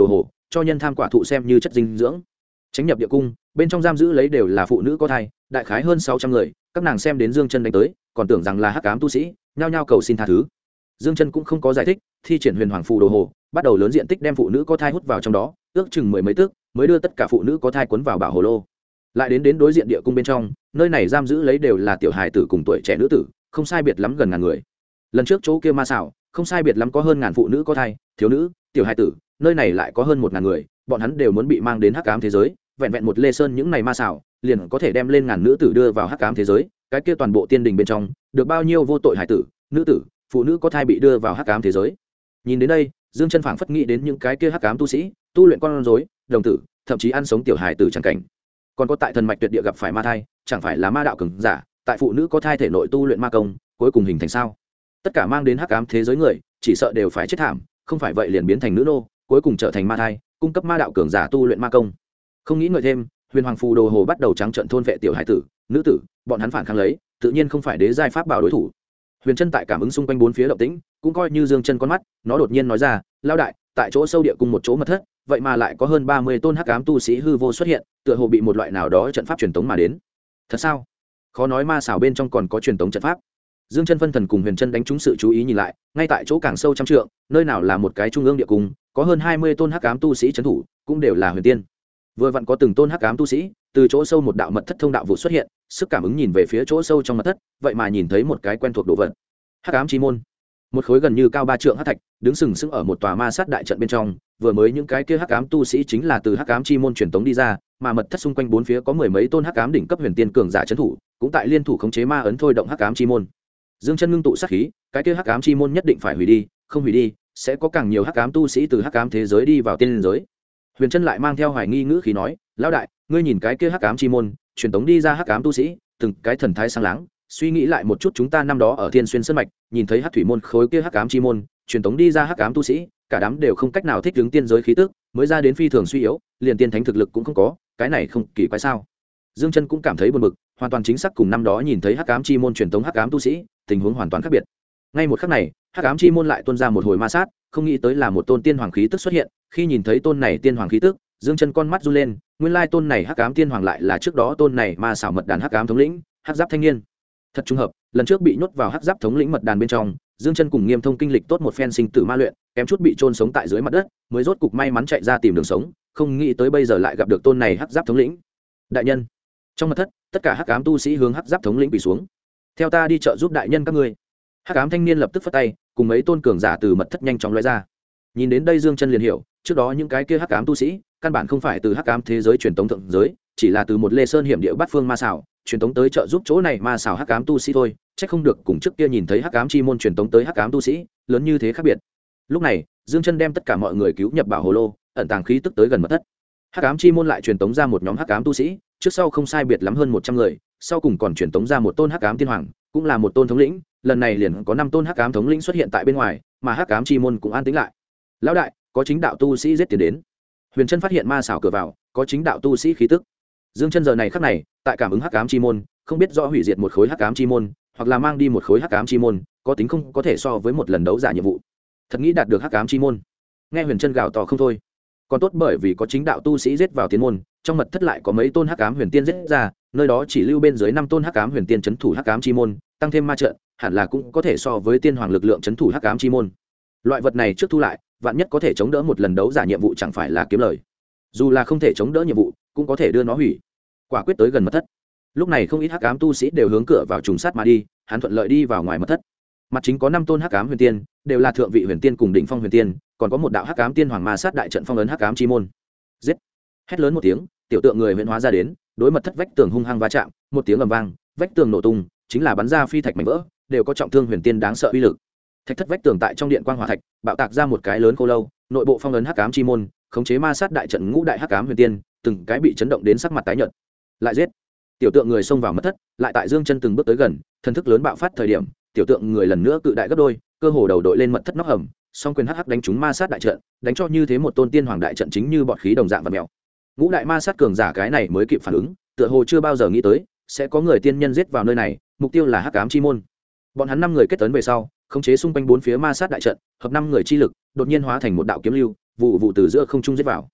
S1: cho nhân tham quả thụ xem như chất dinh dưỡng. Tránh nhập địa cung, bên trong giam giữ lấy đều là phụ nữ có thai, đại khái hơn 600 người, các nàng xem đến Dương Chân đánh tới, còn tưởng rằng là hắc ám tu sĩ, nhao nhao cầu xin tha thứ. Dương Chân cũng không có giải thích, thi triển huyền hoàng phù đồ hồ, bắt đầu lớn diện tích đem phụ nữ có thai hút vào trong đó, ước chừng mười mấy tước, mới đưa tất cả phụ nữ có thai cuốn vào bảo hồ lô. Lại đến đối diện địa cung bên trong, nơi này giam giữ lấy đều là tiểu hài tử cùng tuổi trẻ nữ tử, không sai biệt lắm gần ngàn người. Lần trước chỗ kia ma xảo, không sai biệt lắm có hơn ngàn phụ nữ có thai, thiếu nữ, tiểu hài tử, nơi này lại có hơn 1000 người, bọn hắn đều muốn bị mang đến hắc ám thế giới, vẹn vẹn một Lê Sơn những này ma xảo, liền có thể đem lên ngàn nữ tử đưa vào hắc ám thế giới, cái kia toàn bộ tiên đình bên trong, được bao nhiêu vô tội hài tử, nữ tử, phụ nữ có thai bị đưa vào hắc ám thế giới. Nhìn đến đây, Dương Chân phảng phất nghĩ đến những cái kia hắc ám tu sĩ, tu luyện con rối, đồng tử, thậm chí ăn sống tiểu hài tử chẳng cảnh. Còn có tại thần mạch tuyệt địa gặp phải ma thai, chẳng phải là ma đạo cường giả, tại phụ nữ có thai thể nội tu luyện ma công, cuối cùng hình thành sao? Tất cả mang đến hắc ám thế giới người, chỉ sợ đều phải chết thảm, không phải vậy liền biến thành nữ nô, cuối cùng trở thành ma thai, cung cấp ma đạo cường giả tu luyện ma công. Không nghĩ ngợi thêm, huyền hoàng phù đồ hồ bắt đầu trắng trợn thôn vệ tiểu hải tử, nữ tử, bọn hắn phản kháng lấy, tự nhiên không phải đế giai pháp bảo đối thủ. Huyền Chân tại cảm ứng xung quanh bốn phía động tĩnh, cũng coi như Dương Chân con mắt, nó đột nhiên nói ra, lao đại, tại chỗ sâu địa cung một chỗ mật thất, vậy mà lại có hơn 30 tôn hắc ám tu sĩ hư vô xuất hiện, tựa hồ bị một loại nào đó trận pháp truyền tống mà đến. Thật sao? Khó nói ma xảo bên trong còn có truyền tống trận pháp. Dương Chân phân thần cùng Huyền Chân đánh trúng sự chú ý nhìn lại, ngay tại chỗ càng sâu trăm trượng, nơi nào là một cái trung ương địa cung, có hơn 20 tôn hắc ám tu sĩ trấn thủ, cũng đều là huyền tiên. Vừa vặn có từng tôn hắc ám tu sĩ, từ chỗ sâu một đạo mật thất thông đạo vụ xuất hiện, sức cảm ứng nhìn về phía chỗ sâu trong mật thất, vậy mà nhìn thấy một cái quen thuộc đồ vật. Hắc ám chi môn. Một khối gần như cao 3 trượng hắc thạch, đứng sừng sững ở một tòa ma sát đại trận bên trong, vừa mới những cái kia hắc ám tu sĩ chính là từ hắc ám chi môn truyền tống đi ra, mà mật thất xung quanh bốn phía có mười mấy tôn hắc ám đỉnh cấp huyền tiên cường giả trấn thủ, cũng tại liên thủ khống chế ma ấn thôi động hắc ám chi môn. Dương Chân ngưng tụ sát khí, cái kia hắc ám chi môn nhất định phải hủy đi, không hủy đi, sẽ có càng nhiều hắc ám tu sĩ từ hắc ám thế giới đi vào tiên giới. Huyền Chân lại mang theo hoài nghi ngữ khí nói, lão đại, ngươi nhìn cái kia hắc ám chi môn, truyền tống đi ra hắc ám tu sĩ, từng cái thần thái sáng láng, suy nghĩ lại một chút chúng ta năm đó ở Thiên Xuyên sơn mạch, nhìn thấy hắc thủy môn khối kia hắc ám chi môn, truyền tống đi ra hắc ám tu sĩ, cả đám đều không cách nào thích ứng tiên giới khí tức, mới ra đến phi thường suy yếu, liền tiên thánh thực lực cũng không có, cái này không kỳ quái sao? Dương Chân cũng cảm thấy buồn bực, hoàn toàn chính xác cùng năm đó nhìn thấy hắc ám chi môn truyền tống hắc ám tu sĩ, tình huống hoàn toàn khác biệt. Ngay một khắc này, hắc ám chi môn lại tuôn ra một hồi ma sát, không nghĩ tới là một tôn tiên hoàng khí tức xuất hiện, khi nhìn thấy tôn này tiên hoàng khí tức, Dương Chân con mắt run lên, nguyên lai tôn này hắc ám tiên hoàng lại là trước đó tôn này ma xảo mật đàn hắc ám thống lĩnh, hắc giáp thanh niên. Thật trùng hợp, lần trước bị nhốt vào hắc giáp thống lĩnh mật đàn bên trong, Dương Chân cùng Nghiêm Thông kinh lịch tốt một phen sinh tử ma luyện, kém chút bị chôn sống tại dưới mặt đất, mới rốt cục may mắn chạy ra tìm đường sống, không nghĩ tới bây giờ lại gặp được tôn này hắc giáp thống lĩnh. Đại nhân. Trong mật thất, tất cả hắc ám tu sĩ hướng hắc giáp thống lĩnh quỳ xuống. Theo ta đi trợ giúp đại nhân các ngươi. Hắc ám thanh niên lập tức phất tay, cùng mấy tôn cường giả từ mật thất nhanh chóng lóe ra. Nhìn đến đây Dương Chân liền hiểu, trước đó những cái kia hắc ám tu sĩ, căn bản không phải từ hắc ám thế giới truyền tống thượng giới, chỉ là từ một Lê Sơn hiểm địa bát phương ma xảo, truyền tống tới trợ giúp chỗ này ma xảo hắc ám tu sĩ thôi, chắc không được cùng trước kia nhìn thấy hắc ám chi môn truyền tống tới hắc ám tu sĩ, lớn như thế khác biệt. Lúc này, Dương Chân đem tất cả mọi người cứu nhập bảo hồ lô, ẩn tàng khí tức tới gần mật thất. Hắc ám chi môn lại truyền tống ra một nhóm hắc ám tu sĩ, trước sau không sai biệt lắm hơn 100 người, sau cùng còn truyền tống ra một tôn hắc ám tiên hoàng, cũng là một tôn thống lĩnh, lần này liền có 5 tôn hắc ám thống lĩnh xuất hiện tại bên ngoài, mà hắc ám chi môn cũng an tĩnh lại. Lão đại, có chính đạo tu sĩ giết tiến đến. Huyền Chân phát hiện ma xảo cửa vào, có chính đạo tu sĩ khí tức. Dương Chân giờ này khắc này, tại cảm ứng hắc ám chi môn, không biết rõ hủy diệt một khối hắc ám chi môn, hoặc là mang đi một khối hắc ám chi môn, có tính không có thể so với một lần đấu giả nhiệm vụ. Thật nghĩ đạt được hắc ám chi môn. Nghe Huyền Chân gào to không thôi. Còn tốt bởi vì có chính đạo tu sĩ giết vào tiên môn, trong mật thất lại có mấy tôn hắc ám huyền tiên giết ra, nơi đó chỉ lưu bên dưới 5 tôn hắc ám huyền tiên trấn thủ hắc ám chi môn, tăng thêm ma trận, hẳn là cũng có thể so với tiên hoàng lực lượng trấn thủ hắc ám chi môn. Loại vật này trước thu lại, vạn nhất có thể chống đỡ một lần đấu giả nhiệm vụ chẳng phải là kiếm lời. Dù là không thể chống đỡ nhiệm vụ, cũng có thể đưa nó hủy. Quả quyết tới gần mật thất. Lúc này không ít hắc ám tu sĩ đều hướng cửa vào trùng sát mà đi, hắn thuận lợi đi vào ngoài mật thất. Mặt chính có 5 tôn hắc ám huyền tiên, đều là thượng vị huyền tiên cùng đỉnh phong huyền tiên, còn có một đạo hắc ám tiên hoàng ma sát đại trận phong ấn hắc ám chi môn. Giết! Hét lớn một tiếng, tiểu tượng người huyền hóa ra đến, đối mật thất vách tường hung hăng va chạm, một tiếng ầm vang, vách tường nổ tung, chính là bắn ra phi thạch mảnh vỡ, đều có trọng thương huyền tiên đáng sợ uy lực. Thạch thất vách tường tại trong điện quang hỏa thạch, bạo tạc ra một cái lớn khô lâu, nội bộ phong ấn hắc ám chi môn, khống chế ma sát đại trận ngũ đại hắc ám huyền tiên, từng cái bị chấn động đến sắc mặt tái nhợt. Lại giết! Tiểu tượng người xông vào mật thất, lại tại Dương Chân từng bước tới gần, thần thức lớn bạo phát thời điểm, tiểu tượng người lần nữa cự đại gấp đôi, cơ hồ đầu đội lên mật thất nóc hầm, song quyền hắc hắc đánh trúng ma sát đại trận, đánh cho như thế một tôn tiên hoàng đại trận chính như bọt khí đồng dạng và mèo. Ngũ đại ma sát cường giả cái này mới kịp phản ứng, tựa hồ chưa bao giờ nghĩ tới sẽ có người tiên nhân giết vào nơi này, mục tiêu là hắc ám chi môn. Bọn hắn 5 người kết tấn về sau, khống chế xung quanh 4 phía ma sát đại trận, hợp 5 người chi lực, đột nhiên hóa thành một đạo kiếm lưu, vụ vụ từ giữa không trung giết vào.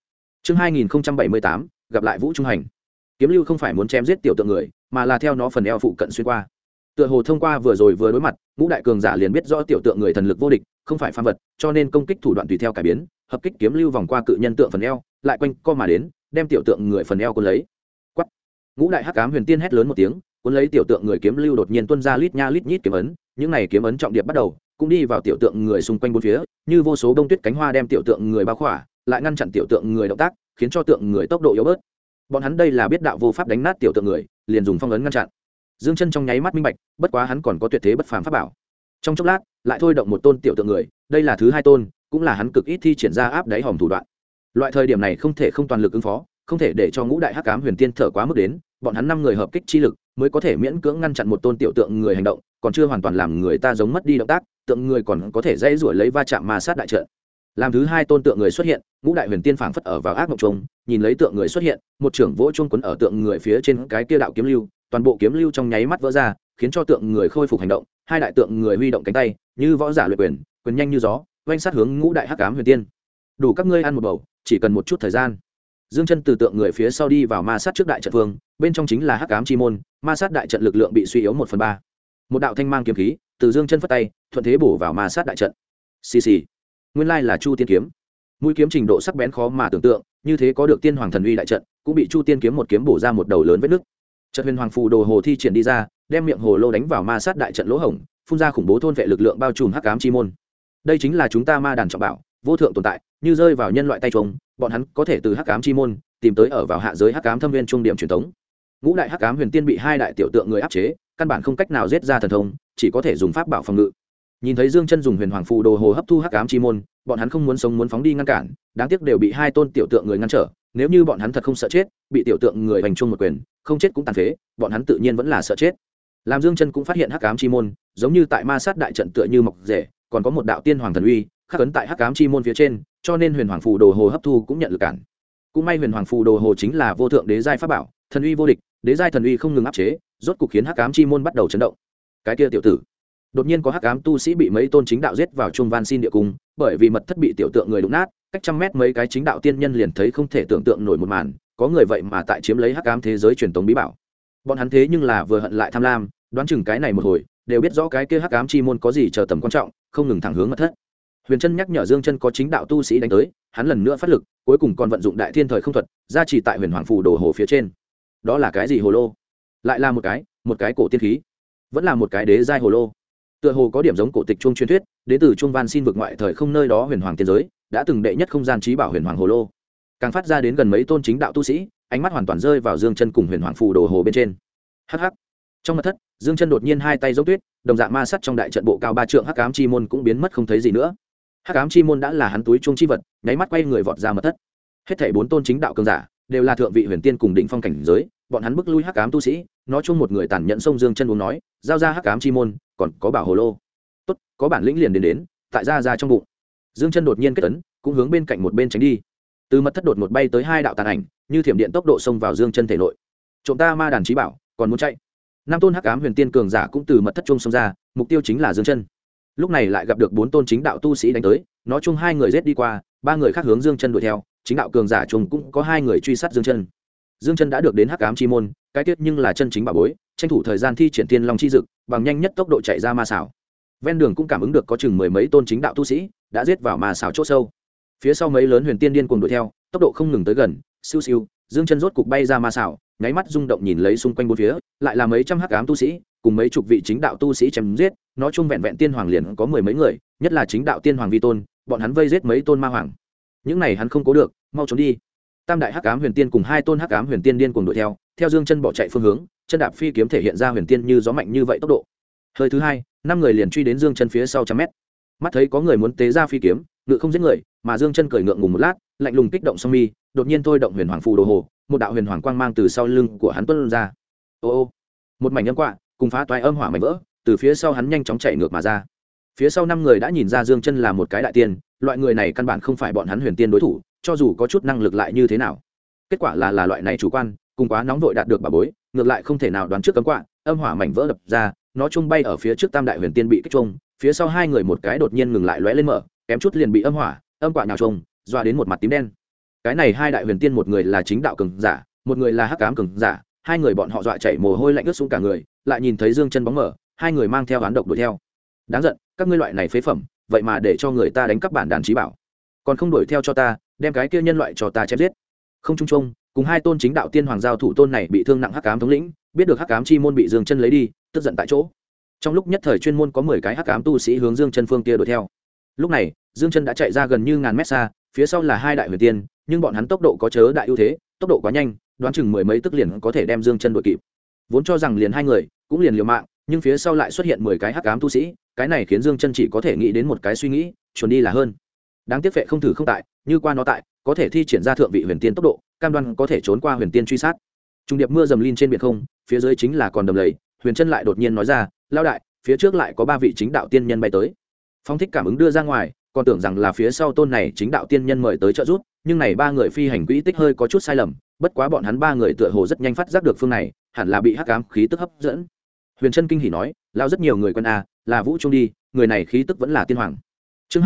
S1: Chương 2078, gặp lại Vũ Trung Hành. Kiếm lưu không phải muốn chém giết tiểu tượng người, mà là theo nó phần eo phụ cận xuyên qua. Tựa hồ thông qua vừa rồi vừa đối mặt, ngũ đại cường giả liền biết rõ tiểu tượng người thần lực vô địch, không phải phàm vật, cho nên công kích thủ đoạn tùy theo cải biến, hợp kích kiếm lưu vòng qua cự nhân tượng phần eo, lại quanh co mà đến, đem tiểu tượng người phần eo cuốn lấy. Quắc. Ngũ đại hắc ám huyền tiên hét lớn một tiếng, cuốn lấy tiểu tượng người kiếm lưu đột nhiên tuôn ra lít nha lít nhít kiếm ấn, những này kiếm ấn trọng điệp bắt đầu, cũng đi vào tiểu tượng người xung quanh bốn phía, như vô số bông tuyết cánh hoa đem tiểu tượng người bao khỏa, lại ngăn chặn tiểu tượng người động tác, khiến cho tượng người tốc độ yếu bớt. Bọn hắn đây là biết đạo vô pháp đánh nát tiểu tượng người, liền dùng phong ấn ngăn chặn. Dương Chân trong nháy mắt minh bạch, bất quá hắn còn có tuyệt thế bất phàm pháp bảo. Trong chốc lát, lại thôi động một tôn tiểu tượng người, đây là thứ hai tôn, cũng là hắn cực ít thi triển ra áp đáy hòm thủ đoạn. Loại thời điểm này không thể không toàn lực ứng phó, không thể để cho ngũ đại hắc ám huyền tiên thở quá mức đến, bọn hắn 5 người hợp kích chi lực mới có thể miễn cưỡng ngăn chặn một tôn tiểu tượng người hành động, còn chưa hoàn toàn làm người ta giống mất đi động tác, tượng người còn có thể dãy rủa lấy va chạm ma sát đại trận. Làm thứ hai tôn tượng người xuất hiện, ngũ đại huyền tiên phảng phất ở vào ác mộng trùng, nhìn lấy tượng người xuất hiện, một trưởng vỗ chuông quấn ở tượng người phía trên cái kia đạo kiếm lưu, toàn bộ kiếm lưu trong nháy mắt vỡ ra, khiến cho tượng người khôi phục hành động, hai đại tượng người huy động cánh tay, như võ giả luyện quyền, quyền nhanh như gió, oanh sát hướng ngũ đại hắc ám huyền tiên. Đủ các ngươi ăn một bầu, chỉ cần một chút thời gian. Dương Chân từ tượng người phía sau đi vào ma sát trước đại trận phương, bên trong chính là hắc ám chi môn, ma sát đại trận lực lượng bị suy yếu 1/3. Một đạo thanh mang kiếm khí, từ Dương Chân phất tay, thuận thế bổ vào ma sát đại trận. Xì xì. Nguyên lai là Chu Tiên kiếm. Mũi kiếm trình độ sắc bén khó mà tưởng tượng, như thế có được tiên hoàng thần uy đại trận, cũng bị Chu Tiên kiếm một kiếm bổ ra một đầu lớn vết nứt. Chợt huyền hoàng phù đồ hồ thi triển đi ra, đem miệng hồ lô đánh vào ma sát đại trận lỗ hổng, phun ra khủng bố thôn vệ lực lượng bao trùm hắc ám chi môn. Đây chính là chúng ta ma đàn trọng bảo, vô thượng tồn tại, như rơi vào nhân loại tay trùng, bọn hắn có thể từ hắc ám chi môn tìm tới ở vào hạ giới hắc ám thâm viên trung điểm truyền thống. Ngũ đại hắc ám huyền tiên bị hai đại tiểu tượng người áp chế, căn bản không cách nào giết ra thần thông, chỉ có thể dùng pháp bảo phòng ngự. Nhìn thấy Dương Chân dùng huyền hoàng phù đồ hồ hấp thu hắc ám chi môn, bọn hắn không muốn sống muốn phóng đi ngăn cản, đáng tiếc đều bị hai tôn tiểu tượng người ngăn trở. Nếu như bọn hắn thật không sợ chết, bị tiểu tượng người hành trung một quyền, không chết cũng tàn phế, bọn hắn tự nhiên vẫn là sợ chết. Làm Dương Chân cũng phát hiện hắc ám chi môn, giống như tại ma sát đại trận tựa như mọc rễ, còn có một đạo tiên hoàng thần uy khắc ấn tại hắc ám chi môn phía trên, cho nên huyền hoàng phù đồ hồ hấp thu cũng nhận lực cản. Cũng may huyền hoàng phù đồ hồ chính là vô thượng đế giai pháp bảo, thần uy vô địch, đế giai thần uy không ngừng áp chế, rốt cục khiến hắc ám chi môn bắt đầu chấn động. Cái kia tiểu tử, đột nhiên có hắc ám tu sĩ bị mấy tôn chính đạo giết vào trung van xin địa cung, bởi vì mật thất bị tiểu tượng người đụng nát, cách trăm mét mấy cái chính đạo tiên nhân liền thấy không thể tưởng tượng nổi một màn, có người vậy mà tại chiếm lấy hắc ám thế giới truyền tống bí bảo. Bọn hắn thế nhưng là vừa hận lại tham lam, đoán chừng cái này một hồi đều biết rõ cái kia hắc ám chi môn có gì chờ tầm quan trọng, không ngừng thẳng hướng mật thất. Huyền Chân nhắc nhở Dương Chân có chính đạo tu sĩ đánh tới, hắn lần nữa phát lực, cuối cùng còn vận dụng đại thiên thời không thuật, gia trì tại huyền hoàng phù đồ hồ phía trên. Đó là cái gì hồ lô? Lại là một cái cổ tiên khí, vẫn là một cái đế giai hồ lô. Tựa hồ có điểm giống cổ tịch chuông truyền thuyết, đến từ Trung Van xin vực ngoại thời không nơi đó huyền hoàng tiên giới, đã từng đệ nhất không gian trí bảo huyền hoàng hồ lô. Càng phát ra đến gần mấy tôn chính đạo tu sĩ, ánh mắt hoàn toàn rơi vào Dương Chân cùng huyền hoàng phù đồ hồ bên trên. Hắc hắc. Trong mật thất, Dương Chân đột nhiên hai tay giẫm tuyết, đồng dạng ma sát trong đại trận bộ cao 3 trượng hắc ám chi môn cũng biến mất không thấy gì nữa. Hắc ám chi môn đã là hắn túi trung chi vật, nháy mắt quay người vọt ra mật thất. Hết thảy 4 tôn chính đạo cường giả đều là thượng vị huyền tiên cùng đỉnh phong cảnh giới, bọn hắn bức lui hắc ám tu sĩ, nó chung một người tàn nhẫn xông Dương Chân uống nói, giao ra hắc ám chi môn, còn có bảo hồ lô. Tốt, có bản lĩnh liền đến, tại ra trong bụng. Dương Chân đột nhiên kết ấn, cũng hướng bên cạnh một bên tránh đi. Từ mật thất đột một bay tới hai đạo tàn ảnh, như thiểm điện tốc độ xông vào Dương Chân thể nội. Trộm ta ma đàn chí bảo, còn muốn chạy. Năm tôn hắc ám huyền tiên cường giả cũng từ mật thất trung xông ra, mục tiêu chính là Dương Chân. Lúc này lại gặp được 4 tôn chính đạo tu sĩ đánh tới, nó chung 2 người giết đi qua, 3 người khác hướng Dương Chân đuổi theo, chính đạo cường giả chung cũng có 2 người truy sát Dương Chân. Dương Chân đã được đến hắc ám chi môn, cái tiết nhưng là chân chính bảo bối, tranh thủ thời gian thi triển tiên long chi dực, bằng nhanh nhất tốc độ chạy ra ma xảo. Ven đường cũng cảm ứng được có chừng mười mấy tôn chính đạo tu sĩ đã giết vào ma xảo chỗ sâu. Phía sau mấy lớn huyền tiên điên cuồng đuổi theo, tốc độ không ngừng tới gần, siêu siêu, Dương Chân rốt cục bay ra ma xảo, nháy mắt rung động nhìn lấy xung quanh bốn phía, lại là mấy trăm hắc ám tu sĩ, cùng mấy chục vị chính đạo tu sĩ chém giết, nó chung vẹn vẹn tiên hoàng liền có 10 mấy người, nhất là chính đạo tiên hoàng vi tôn, bọn hắn vây giết mấy tôn ma hoàng. Những này hắn không cố được, mau trốn đi. Tam đại hắc ám huyền tiên cùng 2 tôn hắc ám huyền tiên điên cuồng đuổi theo Dương Chân bỏ chạy phương hướng, chân đạp phi kiếm thể hiện ra huyền tiên như gió mạnh như vậy tốc độ. Hơi thứ hai, 5 người liền truy đến Dương Chân phía sau trăm mét. Mắt thấy có người muốn tế ra phi kiếm, ngự không giết người, mà Dương Chân cười ngượng ngùng một lát, lạnh lùng kích động song mi, đột nhiên thôi động huyền hoàng phù đồ hồ, một đạo huyền hoàng quang mang từ sau lưng của hắn tuôn ra. Ô, một mảnh âm quạ cùng phá toái âm hỏa mảnh vỡ từ phía sau hắn nhanh chóng chạy ngược mà ra. Phía sau 5 người đã nhìn ra Dương Chân là một cái đại tiên, loại người này căn bản không phải bọn hắn huyền tiên đối thủ, cho dù có chút năng lực lại như thế nào. Kết quả là loại này chủ quan, cùng quá nóng vội đạt được bảo bối, ngược lại không thể nào đoán trước cấm quạ, âm hỏa mảnh vỡ đập ra, nó trung bay ở phía trước tam đại huyền tiên bị kích trung, phía sau 2 người một cái đột nhiên ngừng lại lóe lên mở, kém chút liền bị âm hỏa, âm quạ nhào trùng, dọa đến một mặt tím đen. cái này hai đại huyền tiên, một người là chính đạo cường giả, một người là hắc ám cường giả, hai người bọn họ dọa chảy mồ hôi lạnh ướt sũng cả người, lại nhìn thấy Dương Chân bóng mở, hai người mang theo oán độc đuổi theo. Đáng giận, các ngươi loại này phế phẩm, vậy mà để cho người ta đánh cắp bản đàn chí bảo, còn không đuổi theo cho ta, đem cái kia nhân loại cho ta chém giết. Không trung trung, cùng hai tôn chính đạo tiên hoàng giao thủ, tôn này bị thương nặng hắc ám thống lĩnh, biết được hắc ám chi môn bị Dương Chân lấy đi, tức giận tại chỗ. Trong lúc nhất thời chuyên môn có 10 cái hắc ám tu sĩ hướng Dương Chân phương kia đuổi theo. Lúc này, Dương Chân đã chạy ra gần như ngàn mét xa, phía sau là hai đại huyền tiên, nhưng bọn hắn tốc độ có chớ đại ưu thế, tốc độ quá nhanh, đoán chừng mười mấy tức liền có thể đem Dương Chân đuổi kịp. Vốn cho rằng liền hai người cũng liền liều mạng, nhưng phía sau lại xuất hiện 10 cái hắc ám tu sĩ, cái này khiến Dương Chân chỉ có thể nghĩ đến một cái suy nghĩ, chuẩn đi là hơn. Đáng tiếc Phệ không thử không tại, như qua nó tại, có thể thi triển ra thượng vị huyền tiên tốc độ, cam đoan có thể trốn qua huyền tiên truy sát. Trung điệp mưa dầm linh trên biển không, phía dưới chính là còn đầm lầy, Huyền Chân lại đột nhiên nói ra, "Lão đại, phía trước lại có 3 vị chính đạo tiên nhân bay tới." Phong thích cảm ứng đưa ra ngoài, còn tưởng rằng là phía sau tôn này chính đạo tiên nhân mời tới trợ giúp, nhưng này 3 người phi hành quỹ tích hơi có chút sai lầm, bất quá bọn hắn 3 người tựa hồ rất nhanh phát giác được phương này, hẳn là bị hắc ám khí tức hấp dẫn. Huyền Chân kinh hỉ nói, "Lão rất nhiều người quen a, là Vũ Trung đi, người này khí tức vẫn là tiên hoàng." Chương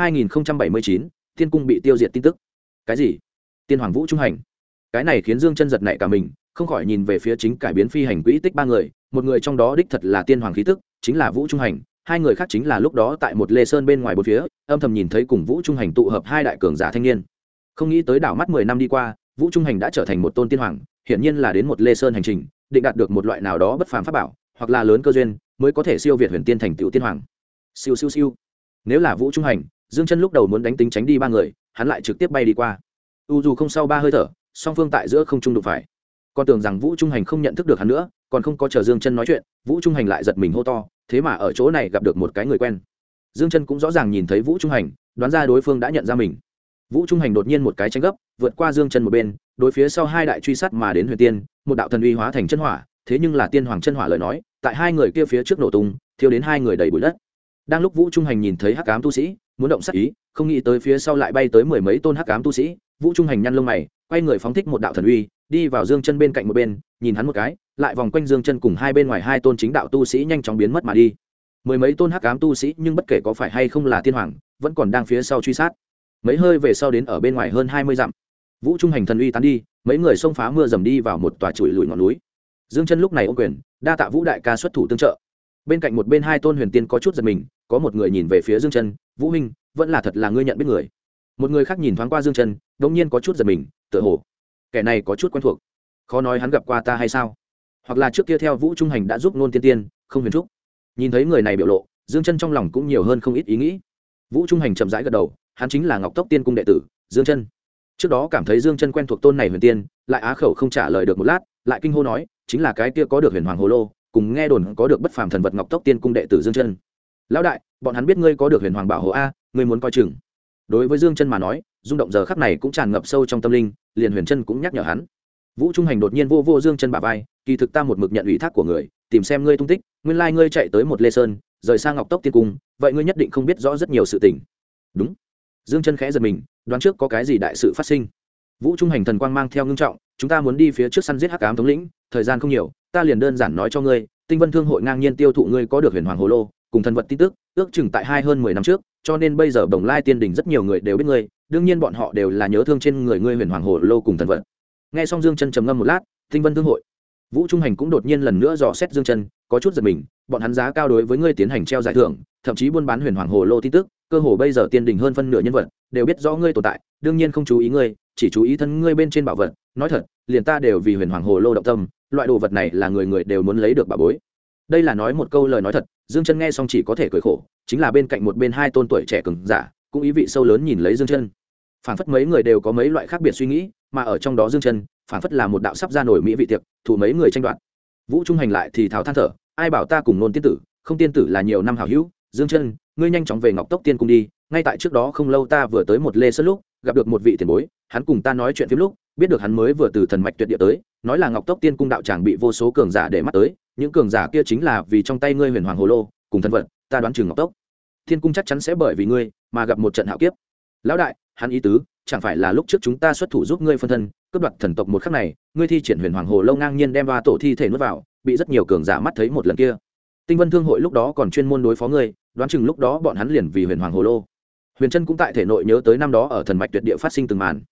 S1: 2079, Tiên cung bị tiêu diệt tin tức. Cái gì? Tiên hoàng Vũ Trung hành? Cái này khiến Dương Chân giật nảy cả mình, không khỏi nhìn về phía chính cải biến phi hành quỹ tích 3 người, một người trong đó đích thật là tiên hoàng khí tức, chính là Vũ Trung hành, hai người khác chính là lúc đó tại một lê sơn bên ngoài bốn phía, âm thầm nhìn thấy cùng Vũ Trung hành tụ hợp hai đại cường giả thanh niên. Không nghĩ tới đảo mắt 10 năm đi qua, Vũ Trung hành đã trở thành một tôn tiên hoàng, hiển nhiên là đến một lê sơn hành trình, định đạt được một loại nào đó bất phàm pháp bảo, hoặc là lớn cơ duyên, mới có thể siêu việt huyền tiên thành tựu tiên hoàng. Siêu siêu siêu. Nếu là Vũ Trung hành, Dương Chân lúc đầu muốn đánh tính tránh đi 3 người, hắn lại trực tiếp bay đi qua. Dù không sau 3 hơi thở, song phương tại giữa không trung đụng phải. Còn tưởng rằng Vũ Trung hành không nhận thức được hắn nữa, còn không có chờ Dương Chân nói chuyện, Vũ Trung hành lại giật mình hô to, thế mà ở chỗ này gặp được một cái người quen. Dương Chân cũng rõ ràng nhìn thấy Vũ Trung hành, đoán ra đối phương đã nhận ra mình. Vũ Trung hành đột nhiên một cái tránh gấp, vượt qua Dương Chân một bên, đối phía sau hai đại truy sát mà đến huyền tiên, một đạo thần uy hóa thành chân hỏa, thế nhưng là tiên hoàng chân hỏa lời nói, tại hai người kia phía trước nổ tung, thiêu đến hai người đầy bụi đất. Đang lúc Vũ Trung hành nhìn thấy hắc ám tu sĩ, muốn động sát ý, không nghĩ tới phía sau lại bay tới 10 mấy tôn hắc ám tu sĩ, Vũ Trung hành nhăn lông mày, quay người phóng thích một đạo thần uy, đi vào Dương Chân bên cạnh một bên, nhìn hắn một cái, lại vòng quanh Dương Chân cùng hai bên ngoài hai tôn chính đạo tu sĩ nhanh chóng biến mất mà đi. Mười mấy tôn hắc ám tu sĩ, nhưng bất kể có phải hay không là tiên hoàng, vẫn còn đang phía sau truy sát. Mấy hơi về sau đến ở bên ngoài hơn 20 dặm. Vũ Trung hành thần uy tán đi, mấy người xông phá mưa dầm đi vào một tòa chuỗi lùi ngọn núi. Dương Chân lúc này ôm quyền, đa tạ Vũ đại ca xuất thủ tương trợ. Bên cạnh một bên hai tôn huyền tiên có chút giật mình, có một người nhìn về phía Dương Chân, "Vũ huynh, vẫn là thật là ngươi nhận biết người." Một người khác nhìn thoáng qua Dương Chân, đột nhiên có chút giật mình, tựa hồ kẻ này có chút quen thuộc, khó nói hắn gặp qua ta hay sao, hoặc là trước kia theo Vũ Trung hành đã giúp Nôn Tiên Tiên, không huyền trúc. Nhìn thấy người này biểu lộ, Dương Chân trong lòng cũng nhiều hơn không ít ý nghĩ. Vũ Trung hành chậm rãi gật đầu, hắn chính là Ngọc Tốc Tiên cung đệ tử Dương Chân. Trước đó cảm thấy Dương Chân quen thuộc tôn này huyền tiên, lại á khẩu không trả lời được một lát, lại kinh hô nói, chính là cái kia có được huyền hoàng hồ lô, cùng nghe đồn có được bất phàm thần vật Ngọc Tốc Tiên cung đệ tử Dương Chân. Lão đại, bọn hắn biết ngươi có được huyền hoàng bảo hộ a, ngươi muốn coi chừng. Đối với Dương Chân mà nói, rung động giờ khắc này cũng tràn ngập sâu trong tâm linh, liền Huyền Chân cũng nhắc nhở hắn. Vũ Trung hành đột nhiên vô vô Dương Chân bả vai, kỳ thực ta một mực nhận ủy thác của người, tìm xem ngươi tung tích, nguyên lai ngươi chạy tới một Lê Sơn, rời sang Ngọc Tốc Tiên cung, vậy ngươi nhất định không biết rõ rất nhiều sự tình. Đúng. Dương Chân khẽ giật mình, đoán trước có cái gì đại sự phát sinh. Vũ Trung hành thần quang mang theo ngưng trọng, chúng ta muốn đi phía trước săn giết hắc ám thống lĩnh, thời gian không nhiều, ta liền đơn giản nói cho ngươi, Tinh Vân Thương hội ngang nhiên tiêu thụ ngươi có được huyền hoàng hồ lô, cùng thần vật tin tức, ước chừng tại hơn 10 năm trước, cho nên bây giờ Bồng Lai Tiên Đình rất nhiều người đều biết ngươi, đương nhiên bọn họ đều là nhớ thương trên người ngươi huyền hoàng hồ lô cùng thần vật. Nghe xong Dương Chân trầm ngâm một lát, Tinh Vân Thương hội, Vũ Trung hành cũng đột nhiên lần nữa dò xét Dương Chân, có chút giật mình, bọn hắn giá cao đối với ngươi tiến hành treo giải thưởng, thậm chí buôn bán huyền hoàng hồ lô tin tức, cơ hồ bây giờ Tiên Đình hơn phân nửa nhân vật đều biết rõ ngươi tồn tại, đương nhiên không chú ý ngươi, chỉ chú ý thân ngươi bên trên bảo vật, nói thật, liền ta đều vì huyền hoàng hồ lô động tâm, loại đồ vật này là người người đều muốn lấy được bảo bối. Đây là nói một câu lời nói thật, Dương Chân nghe xong chỉ có thể cười khổ, chính là bên cạnh một bên hai tôn tuổi trẻ cường giả, cũng ý vị sâu lớn nhìn lấy Dương Chân. Phản phất mấy người đều có mấy loại khác biệt suy nghĩ, mà ở trong đó Dương Chân, phản phất là một đạo sắp ra nổi mỹ vị tiệc, thủ mấy người tranh đoạt. Vũ Trung hành lại thì thào than thở, ai bảo ta cùng Nôn tiên tử, không tiên tử là nhiều năm hảo hữu, Dương Chân, ngươi nhanh chóng về Ngọc Tốc Tiên cung đi, ngay tại trước đó không lâu ta vừa tới một Lê Sơn lúc, gặp được một vị tiền bối, hắn cùng ta nói chuyện phiếm lúc, biết được hắn mới vừa từ thần mạch tuyệt địa tới, nói là Ngọc Tốc Tiên cung đạo tràng bị vô số cường giả để mắt tới, những cường giả kia chính là vì trong tay ngươi huyền hoàng hồ lô cùng thần vật, ta đoán chừng Ngọc Tốc Thiên cung chắc chắn sẽ bởi vì ngươi mà gặp một trận hạo kiếp. Lão đại, hắn ý tứ chẳng phải là lúc trước chúng ta xuất thủ giúp ngươi phân thân cướp đoạt thần tộc một khắc này, ngươi thi triển huyền hoàng hồ lô ngang nhiên đem ba tổ thi thể nuốt vào, bị rất nhiều cường giả mắt thấy một lần kia. Tinh Vân Thương hội lúc đó còn chuyên môn đối phó ngươi, đoán chừng lúc đó bọn hắn liền vì huyền hoàng hồ lô. Huyền Chân cũng tại thể nội nhớ tới năm đó ở thần mạch tuyệt địa phát sinh từng màn.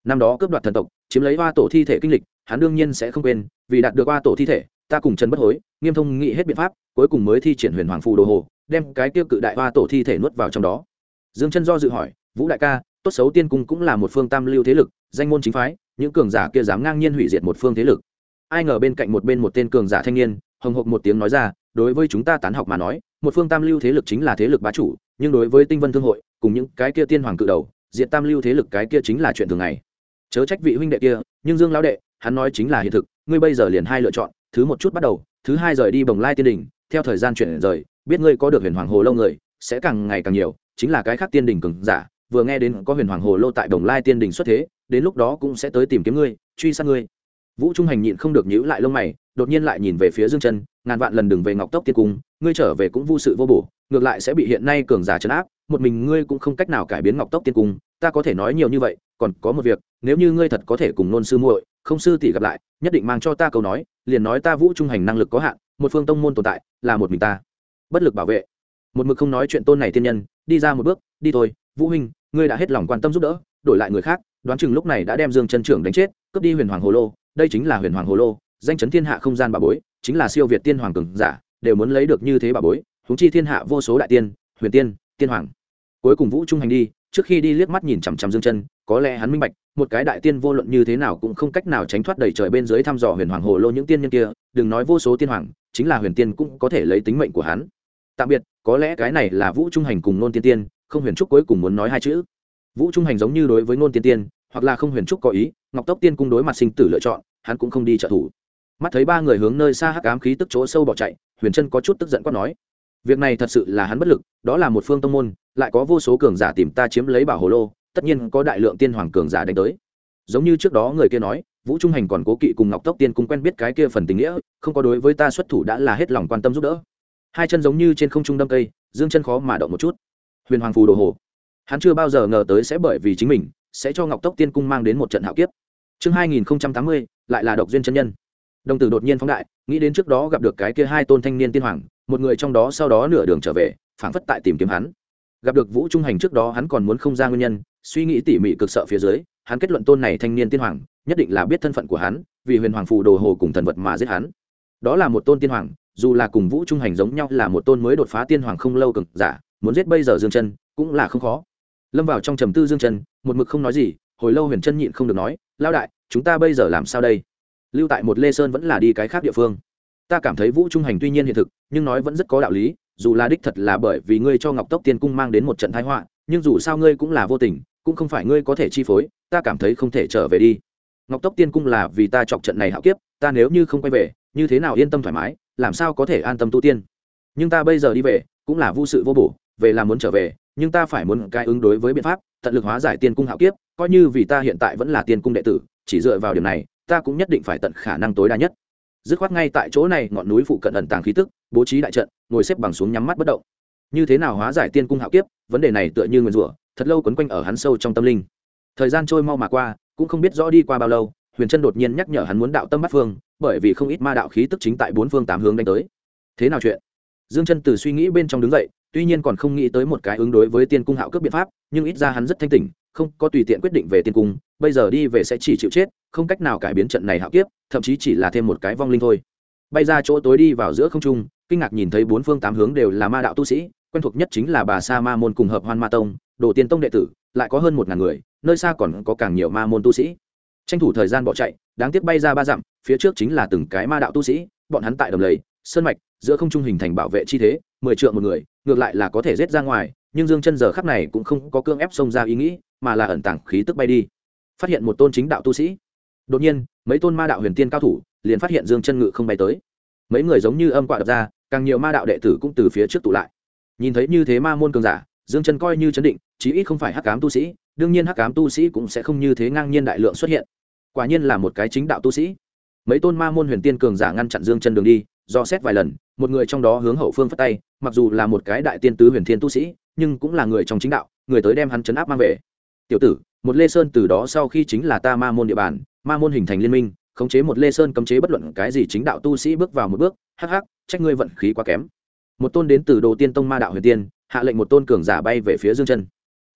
S1: năm đó cướp đoạt thần tộc chiếm lấy hoa tổ thi thể kinh lịch hắn đương nhiên sẽ không quên, vì đạt được hoa tổ thi thể ta cùng Trần Bất Hối nghiêm thông nghị hết biện pháp, cuối cùng mới thi triển huyền hoàng phù đồ hồ, đem cái tiêu cự đại hoa tổ thi thể nuốt vào trong đó. Dương Chân do dự hỏi, Vũ đại ca, tốt xấu tiên cung cũng là một phương tam lưu thế lực, danh môn chính phái, những cường giả kia dám ngang nhiên hủy diệt một phương thế lực. Ai ngờ bên cạnh một tên cường giả thanh niên hồng hộc một tiếng nói ra, đối với chúng ta tán học mà nói, một phương tam lưu thế lực chính là thế lực bá chủ, nhưng đối với Tinh Vân Thương hội cùng những cái kia tiên hoàng cự đầu, diệt tam lưu thế lực cái kia chính là chuyện thường ngày. Chớ trách vị huynh đệ kia, nhưng Dương lão đệ, hắn nói chính là hiện thực, ngươi bây giờ liền hai lựa chọn, thứ một chút bắt đầu, thứ hai rời đi Bồng Lai Tiên Đỉnh, theo thời gian chuyển rời, biết ngươi có được huyền hoàng hồ lâu người sẽ càng ngày càng nhiều, chính là cái khác tiên đỉnh cường giả, vừa nghe đến có huyền hoàng hồ lô tại Bồng Lai Tiên Đỉnh xuất thế, đến lúc đó cũng sẽ tới tìm kiếm ngươi, truy sát ngươi. Vũ Trung Hành nhịn không được nhíu lại lông mày, đột nhiên lại nhìn về phía Dương Chân, ngàn vạn lần đừng về Ngọc Tốc Tiên Cung, ngươi trở về cũng vô sự vô bổ, ngược lại sẽ bị hiện nay cường giả trấn áp, một mình ngươi cũng không cách nào cải biến Ngọc Tốc Tiên Cung, ta có thể nói nhiều như vậy, còn có một việc, nếu như ngươi thật có thể cùng Nôn sư muội, Không sư tỷ gặp lại, nhất định mang cho ta câu nói, liền nói ta Vũ Trung Hành năng lực có hạn, một phương tông môn tồn tại, là một mình ta bất lực bảo vệ. Một mực không nói chuyện tôn này tiên nhân, đi ra một bước, đi thôi, Vũ huynh, ngươi đã hết lòng quan tâm giúp đỡ, đổi lại người khác, đoán chừng lúc này đã đem Dương Chân trưởng đánh chết, cướp đi huyền hoàng hồ lô, đây chính là huyền hoàng hồ lô, danh chấn thiên hạ không gian bà bối, chính là siêu việt tiên hoàng cường giả, đều muốn lấy được như thế bà bối, huống chi thiên hạ vô số đại tiên, huyền tiên, tiên hoàng. Cuối cùng Vũ Trung Hành đi, trước khi đi liếc mắt nhìn chằm chằm Dương Chân, có lẽ hắn minh bạch, một cái đại tiên vô luận như thế nào cũng không cách nào tránh thoát đầy trời bên dưới thăm dò huyền hoàng hồ lô những tiên nhân kia, đừng nói vô số tiên hoàng, chính là huyền tiên cũng có thể lấy tính mệnh của hắn. Tạm biệt, có lẽ cái này là Vũ Trung Hành cùng Nôn Tiên Tiên, Không Huyền Trúc cuối cùng muốn nói hai chữ. Vũ Trung Hành giống như đối với Nôn Tiên Tiên, hoặc là Không Huyền Trúc có ý, Ngọc Tốc Tiên cung đối mặt sinh tử lựa chọn, hắn cũng không đi trợ thủ. Mắt thấy ba người hướng nơi xa hắc ám khí tức chỗ sâu bỏ chạy, Huyền Trân có chút tức giận quát nói: việc này thật sự là hắn bất lực, đó là một phương tông môn, lại có vô số cường giả tìm ta chiếm lấy bảo hồ lô, tất nhiên có đại lượng tiên hoàng cường giả đánh tới. Giống như trước đó người kia nói, Vũ Trung Hành còn cố kỵ cùng Ngọc Tốc Tiên cung quen biết cái kia phần tình nghĩa, không có đối với ta xuất thủ đã là hết lòng quan tâm giúp đỡ. Hai chân giống như trên không trung đâm cây, Dương Chân khó mà động một chút. Huyền hoàng phù đồ hồ, hắn chưa bao giờ ngờ tới sẽ bởi vì chính mình sẽ cho Ngọc Tốc Tiên cung mang đến một trận hạo kiếp. Chương 2080, lại là độc duyên chân nhân. Đồng tử đột nhiên phóng đại, nghĩ đến trước đó gặp được cái kia hai tôn thanh niên tiên hoàng, một người trong đó sau đó nửa đường trở về, phảng phất tại tìm kiếm hắn. Gặp được Vũ Trung Hành trước đó hắn còn muốn không ra nguyên nhân, suy nghĩ tỉ mỉ cực sợ phía dưới, hắn kết luận tôn này thanh niên tiên hoàng nhất định là biết thân phận của hắn, vì huyền hoàng phù đồ hồ cùng thần vật mà giết hắn. Đó là một tôn tiên hoàng, dù là cùng Vũ Trung Hành giống nhau là một tôn mới đột phá tiên hoàng không lâu cường giả, muốn giết bây giờ Dương Chân cũng là không khó. Lâm vào trong trầm tư Dương Chân, một mực không nói gì, hồi lâu Huyền Chân nhịn không được nói, lão đại, chúng ta bây giờ làm sao đây? Lưu tại một Lê Sơn vẫn là đi cái khác địa phương? Ta cảm thấy Vũ Trung Hành tuy nhiên hiện thực, nhưng nói vẫn rất có đạo lý, dù là đích thật là bởi vì ngươi cho Ngọc Tốc Tiên cung mang đến một trận tai họa, nhưng dù sao ngươi cũng là vô tình, cũng không phải ngươi có thể chi phối, ta cảm thấy không thể trở về đi. Ngọc Tốc Tiên cung là vì ta chọc trận này hạo kiếp, ta nếu như không quay về, như thế nào yên tâm thoải mái, làm sao có thể an tâm tu tiên? Nhưng ta bây giờ đi về, cũng là vô sự vô bổ, về là muốn trở về, nhưng ta phải muốn cái ứng đối với biện pháp, tận lực hóa giải tiên cung hạo kiếp, coi như vì ta hiện tại vẫn là tiên cung đệ tử, chỉ dựa vào điểm này, ta cũng nhất định phải tận khả năng tối đa nhất. Dứt khoát ngay tại chỗ này ngọn núi phụ cận ẩn tàng khí tức, bố trí đại trận, ngồi xếp bằng xuống nhắm mắt bất động. Như thế nào hóa giải tiên cung hạo kiếp, vấn đề này tựa như nguyên rủa, thật lâu quấn quanh ở hắn sâu trong tâm linh. Thời gian trôi mau mà qua, cũng không biết rõ đi qua bao lâu, Huyền Trân đột nhiên nhắc nhở hắn muốn đạo tâm bắt phương, bởi vì không ít ma đạo khí tức chính tại bốn phương tám hướng đánh tới. Thế nào chuyện? Dương Trân từ suy nghĩ bên trong đứng dậy, tuy nhiên còn không nghĩ tới một cái ứng đối với tiên cung hạo cướp biện pháp, nhưng ít ra hắn rất thanh tỉnh, không có tùy tiện quyết định về tiên cung, bây giờ đi về sẽ chỉ chịu chết, không cách nào cải biến trận này hạo kiếp, thậm chí chỉ là thêm một cái vong linh thôi. Bay ra chỗ tối đi vào giữa không trung, kinh ngạc nhìn thấy bốn phương tám hướng đều là ma đạo tu sĩ, quen thuộc nhất chính là Bà Sa Ma môn cùng Hợp Hoan Ma tông, Đồ Tiên tông đệ tử, lại có hơn 1000 người, nơi xa còn có càng nhiều ma môn tu sĩ. Tranh thủ thời gian bỏ chạy, đáng tiếc bay ra 3 dặm, phía trước chính là từng cái ma đạo tu sĩ, bọn hắn tại đầm lầy, sơn mạch, giữa không trung hình thành bảo vệ chi thế, 10 trượng một người, ngược lại là có thể giết ra ngoài, nhưng Dương Chân giờ khắc này cũng không có cương ép xông ra ý nghĩ, mà là ẩn tàng khí tức bay đi. Phát hiện một tôn chính đạo tu sĩ. Đột nhiên, mấy tôn ma đạo huyền tiên cao thủ liền phát hiện Dương Chân ngự không bay tới. Mấy người giống như âm quạ đập ra, càng nhiều ma đạo đệ tử cũng từ phía trước tụ lại. Nhìn thấy như thế ma môn cường giả, Dương Chân coi như chấn định, chí ít không phải hắc ám tu sĩ, đương nhiên hắc ám tu sĩ cũng sẽ không như thế ngang nhiên đại lượng xuất hiện. Quả nhiên là một cái chính đạo tu sĩ. Mấy tôn ma môn huyền tiên cường giả ngăn chặn Dương Chân đường đi, do xét vài lần, một người trong đó hướng hậu phương phất tay, mặc dù là một cái đại tiên tứ huyền thiên tu sĩ, nhưng cũng là người trong chính đạo, người tới đem hắn trấn áp mang về. Tiểu tử, một Lê Sơn từ đó sau khi chính là ta ma môn địa bàn, ma môn hình thành liên minh, khống chế một Lê Sơn cấm chế bất luận cái gì chính đạo tu sĩ bước vào một bước, hắc hắc, trách ngươi vận khí quá kém. Một tôn đến từ Đồ Tiên tông ma đạo huyền tiên, hạ lệnh một tôn cường giả bay về phía Dương Chân.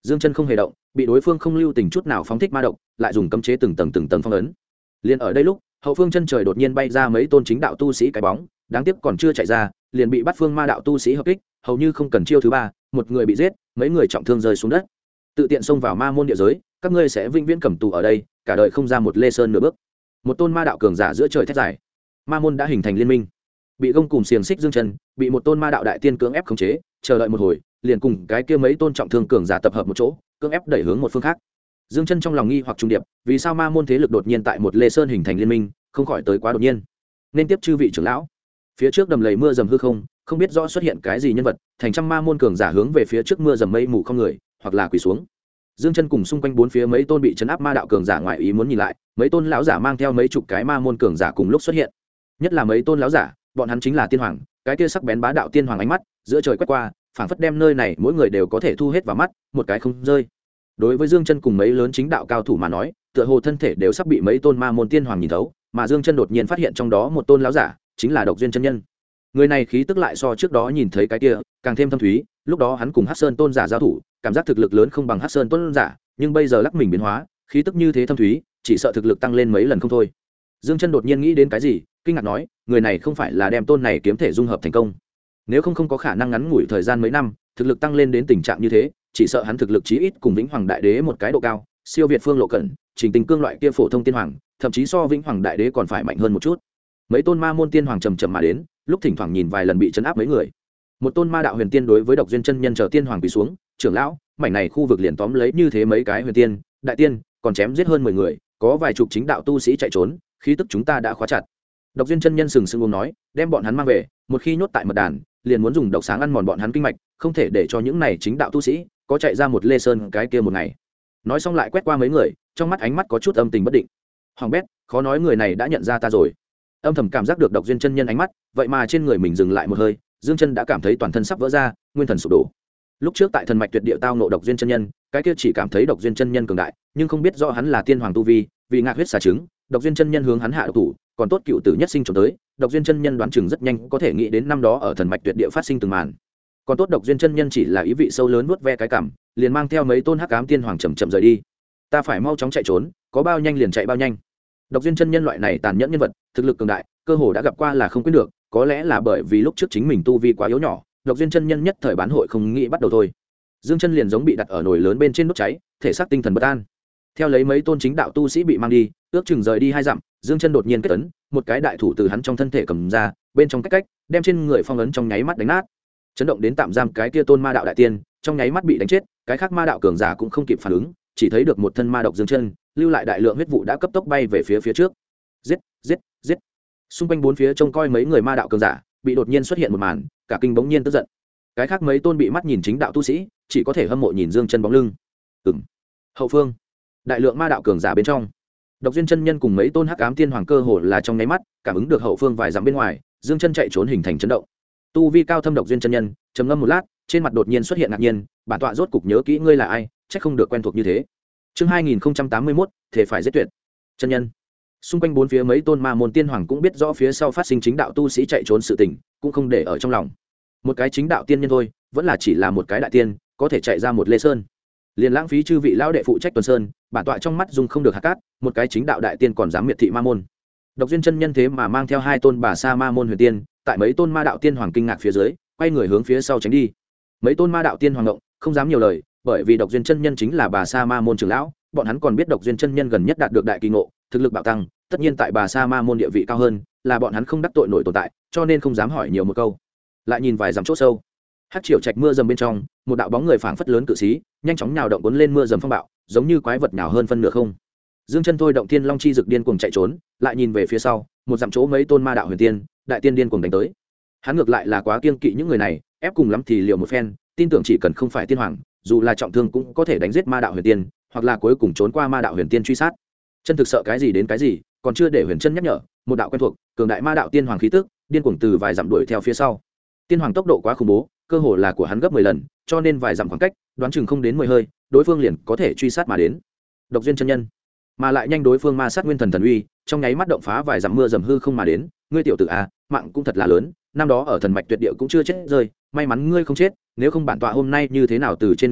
S1: Dương Chân không hề động, bị đối phương không lưu tình chút nào phóng thích ma độc, lại dùng cấm chế từng tầng phong ấn. Liên ở đây lúc, hậu phương chân trời đột nhiên bay ra mấy tôn chính đạo tu sĩ cái bóng, đáng tiếc còn chưa chạy ra, liền bị bắt phương ma đạo tu sĩ hợp kích, hầu như không cần chiêu thứ ba, một người bị giết, mấy người trọng thương rơi xuống đất. Tự tiện xông vào ma môn địa giới, các ngươi sẽ vĩnh viễn cầm tù ở đây, cả đời không ra một lê sơn nửa bước. Một tôn ma đạo cường giả giữa trời thét dài. Ma môn đã hình thành liên minh, bị gông cùm xiềng xích Dương Chân, bị một tôn ma đạo đại tiên cưỡng ép khống chế, chờ đợi một hồi, liền cùng cái kia mấy tôn trọng thương cường giả tập hợp một chỗ, cưỡng ép đẩy hướng một phương khác. Dương Chân trong lòng nghi hoặc trung điệp, vì sao ma môn thế lực đột nhiên tại một lê sơn hình thành liên minh, không khỏi tới quá đột nhiên. Nên tiếp chư vị trưởng lão. Phía trước đầm lầy mưa dầm hư không, không biết rõ xuất hiện cái gì nhân vật, thành trăm ma môn cường giả hướng về phía trước mưa dầm mây mù không người, hoặc là quỳ xuống. Dương Chân cùng xung quanh bốn phía mấy tôn bị trấn áp ma đạo cường giả ngoại ý muốn nhìn lại, mấy tôn lão giả mang theo mấy chục cái ma môn cường giả cùng lúc xuất hiện. Nhất là mấy tôn lão giả, bọn hắn chính là tiên hoàng, cái kia sắc bén bá đạo tiên hoàng ánh mắt, giữa trời quét qua, phảng phất đem nơi này mỗi người đều có thể thu hết vào mắt, một cái không rơi. Đối với Dương Chân cùng mấy lớn chính đạo cao thủ mà nói, tựa hồ thân thể đều sắp bị mấy tôn ma môn tiên hoàng nhìn thấu, mà Dương Chân đột nhiên phát hiện trong đó một tôn lão giả, chính là Độc Duyên chân nhân. Người này khí tức lại so trước đó nhìn thấy cái kia càng thêm thâm thúy, lúc đó hắn cùng Hắc Sơn tôn giả giao thủ, cảm giác thực lực lớn không bằng Hắc Sơn tôn giả, nhưng bây giờ lắc mình biến hóa, khí tức như thế thâm thúy, chỉ sợ thực lực tăng lên mấy lần không thôi. Dương Chân đột nhiên nghĩ đến cái gì, kinh ngạc nói, người này không phải là đem tôn này kiếm thể dung hợp thành công? Nếu không có khả năng ngắn ngủi thời gian mấy năm, thực lực tăng lên đến tình trạng như thế, chỉ sợ hắn thực lực chí ít cùng Vĩnh Hoàng Đại Đế một cái độ cao, siêu việt Phương Lộ Cẩn, Trình Tình Cương loại kia phổ thông tiên hoàng, thậm chí so Vĩnh Hoàng Đại Đế còn phải mạnh hơn một chút. Mấy tôn ma môn tiên hoàng trầm trầm mà đến, lúc thỉnh thoảng nhìn vài lần bị trấn áp mấy người. Một tôn ma đạo huyền tiên đối với Độc Duyên chân nhân chờ tiên hoàng quỳ xuống, trưởng lão, mảnh này khu vực liền tóm lấy như thế mấy cái huyền tiên, đại tiên, còn chém giết hơn 10 người, có vài chục chính đạo tu sĩ chạy trốn, khí tức chúng ta đã khóa chặt. Độc Duyên chân nhân sừng sững uống nói, đem bọn hắn mang về, một khi nhốt tại mật đàn, liền muốn dùng độc sáng ăn mòn bọn hắn kinh mạch, không thể để cho những này chính đạo tu sĩ có chạy ra một lê sơn cái kia một ngày. Nói xong lại quét qua mấy người, trong mắt ánh mắt có chút âm tình bất định. Hoàng bét, khó nói người này đã nhận ra ta rồi. Âm thầm cảm giác được Độc Duyên chân nhân ánh mắt, vậy mà trên người mình dừng lại một hơi, Dương Chân đã cảm thấy toàn thân sắp vỡ ra, nguyên thần sụp đổ. Lúc trước tại thần mạch tuyệt địa tao ngộ Độc Duyên chân nhân, cái kia chỉ cảm thấy Độc Duyên chân nhân cường đại, nhưng không biết rõ hắn là tiên hoàng tu vi, vì ngạc huyết xà trứng, Độc Duyên chân nhân hướng hắn hạ độc thủ, còn tốt cựu tử nhất sinh trốn tới, Độc Duyên chân nhân đoán chừng rất nhanh có thể nghĩ đến năm đó ở thần mạch tuyệt địa phát sinh từng màn. Còn tốt Độc Duyên chân nhân chỉ là ý vị sâu lớn nuốt ve cái cảm, liền mang theo mấy tôn hắc ám tiên hoàng chậm chậm rời đi. Ta phải mau chóng chạy trốn, có bao nhanh liền chạy bao nhanh. Độc Duyên chân nhân loại này tàn nhẫn nhân vật, thực lực cường đại, cơ hồ đã gặp qua là không quên được, có lẽ là bởi vì lúc trước chính mình tu vi quá yếu nhỏ, Độc Duyên chân nhân nhất thời bán hội không nghĩ bắt đầu thôi. Dương Chân liền giống bị đặt ở nồi lớn bên trên đốt cháy, thể xác tinh thần bất an. Theo lấy mấy tôn chính đạo tu sĩ bị mang đi, ước chừng rời đi 2 dặm, Dương Chân đột nhiên kết ấn, một cái đại thủ từ hắn trong thân thể cầm ra, bên trong cách đem trên người phong ấn trong nháy mắt đánh nát. Chấn động đến tạm giam cái kia tôn ma đạo đại tiên, trong nháy mắt bị đánh chết, cái khác ma đạo cường giả cũng không kịp phản ứng, chỉ thấy được một thân ma độc Dương Chân, lưu lại đại lượng huyết vụ đã cấp tốc bay về phía trước. Giết, giết, giết. Xung quanh bốn phía trông coi mấy người ma đạo cường giả, bị đột nhiên xuất hiện một màn, cả kinh bỗng nhiên tức giận. Cái khác mấy tôn bị mắt nhìn chính đạo tu sĩ, chỉ có thể hâm mộ nhìn Dương Chân bóng lưng. Hậu phương, đại lượng ma đạo cường giả bên trong, Độc Duyên chân nhân cùng mấy tôn hắc ám tiên hoàng cơ hồ là trong nháy mắt cảm ứng được hậu phương vài dặm bên ngoài, Dương Chân chạy trốn hình thành chấn động. Tu vi cao thâm Độc Duyên chân nhân trầm ngâm một lát, trên mặt đột nhiên xuất hiện ngạc nhiên, bản tọa rốt cục nhớ kỹ ngươi là ai, chắc không được quen thuộc như thế. Chương 2081, thể phải giết tuyệt. Chân nhân. Xung quanh bốn phía mấy tôn ma môn tiên hoàng cũng biết rõ phía sau phát sinh chính đạo tu sĩ chạy trốn sự tình, cũng không để ở trong lòng. Một cái chính đạo tiên nhân thôi, vẫn là chỉ là một cái đại tiên, có thể chạy ra một lê sơn, liền lãng phí chư vị lão đệ phụ trách tuần sơn, bản tọa trong mắt dung không được hạt cát, một cái chính đạo đại tiên còn dám miệt thị ma môn. Độc Duyên chân nhân thế mà mang theo 2 tôn bà sa ma môn huyền tiên, tại mấy tôn ma đạo tiên hoàng kinh ngạc phía dưới, quay người hướng phía sau tránh đi. Mấy tôn ma đạo tiên hoàng động, không dám nhiều lời, bởi vì Độc Duyên chân nhân chính là bà sa ma môn trưởng lão, bọn hắn còn biết Độc Duyên chân nhân gần nhất đạt được đại kỳ ngộ, thực lực bạo tăng, tất nhiên tại bà sa ma môn địa vị cao hơn, là bọn hắn không đắc tội nổi tồn tại, cho nên không dám hỏi nhiều một câu. Lại nhìn vài dặm chỗ sâu, hắc triều trạch mưa dầm bên trong, một đạo bóng người phảng phất lớn cự sĩ, nhanh chóng nhào động cuốn lên mưa dầm phong bạo, giống như quái vật nhào hơn phân nửa không. Dương Chân thôi động Thiên Long chi dực điên cuồng chạy trốn, lại nhìn về phía sau, một dặm chỗ mấy tôn ma đạo huyền tiên, đại tiên điên cuồng đánh tới. Hắn ngược lại là quá kiêng kỵ những người này, ép cùng lắm thì liều một phen, tin tưởng chỉ cần không phải tiên hoàng, dù là trọng thương cũng có thể đánh giết ma đạo huyền tiên, hoặc là cuối cùng trốn qua ma đạo huyền tiên truy sát. Chân thực sợ cái gì đến cái gì, còn chưa để Huyền Chân nhắc nhở, một đạo quen thuộc, cường đại ma đạo tiên hoàng khí tức, điên cuồng từ vài dặm đuổi theo phía sau. Tiên hoàng tốc độ quá khủng bố, cơ hồ là của hắn gấp 10 lần, cho nên vài dặm khoảng cách, đoán chừng không đến 10 hơi, đối phương liền có thể truy sát mà đến. Độc Duyên chân nhân, mà lại nhanh đối phương ma sát nguyên thần thần uy, trong nháy mắt động phá vài dặm mưa dầm hư không mà đến, ngươi tiểu tử a, mạng cũng thật là lớn, năm đó ở thần mạch tuyệt địa cũng chưa chết rơi, may mắn ngươi không chết, nếu không bản tọa hôm nay như thế nào từ trên người ngươi,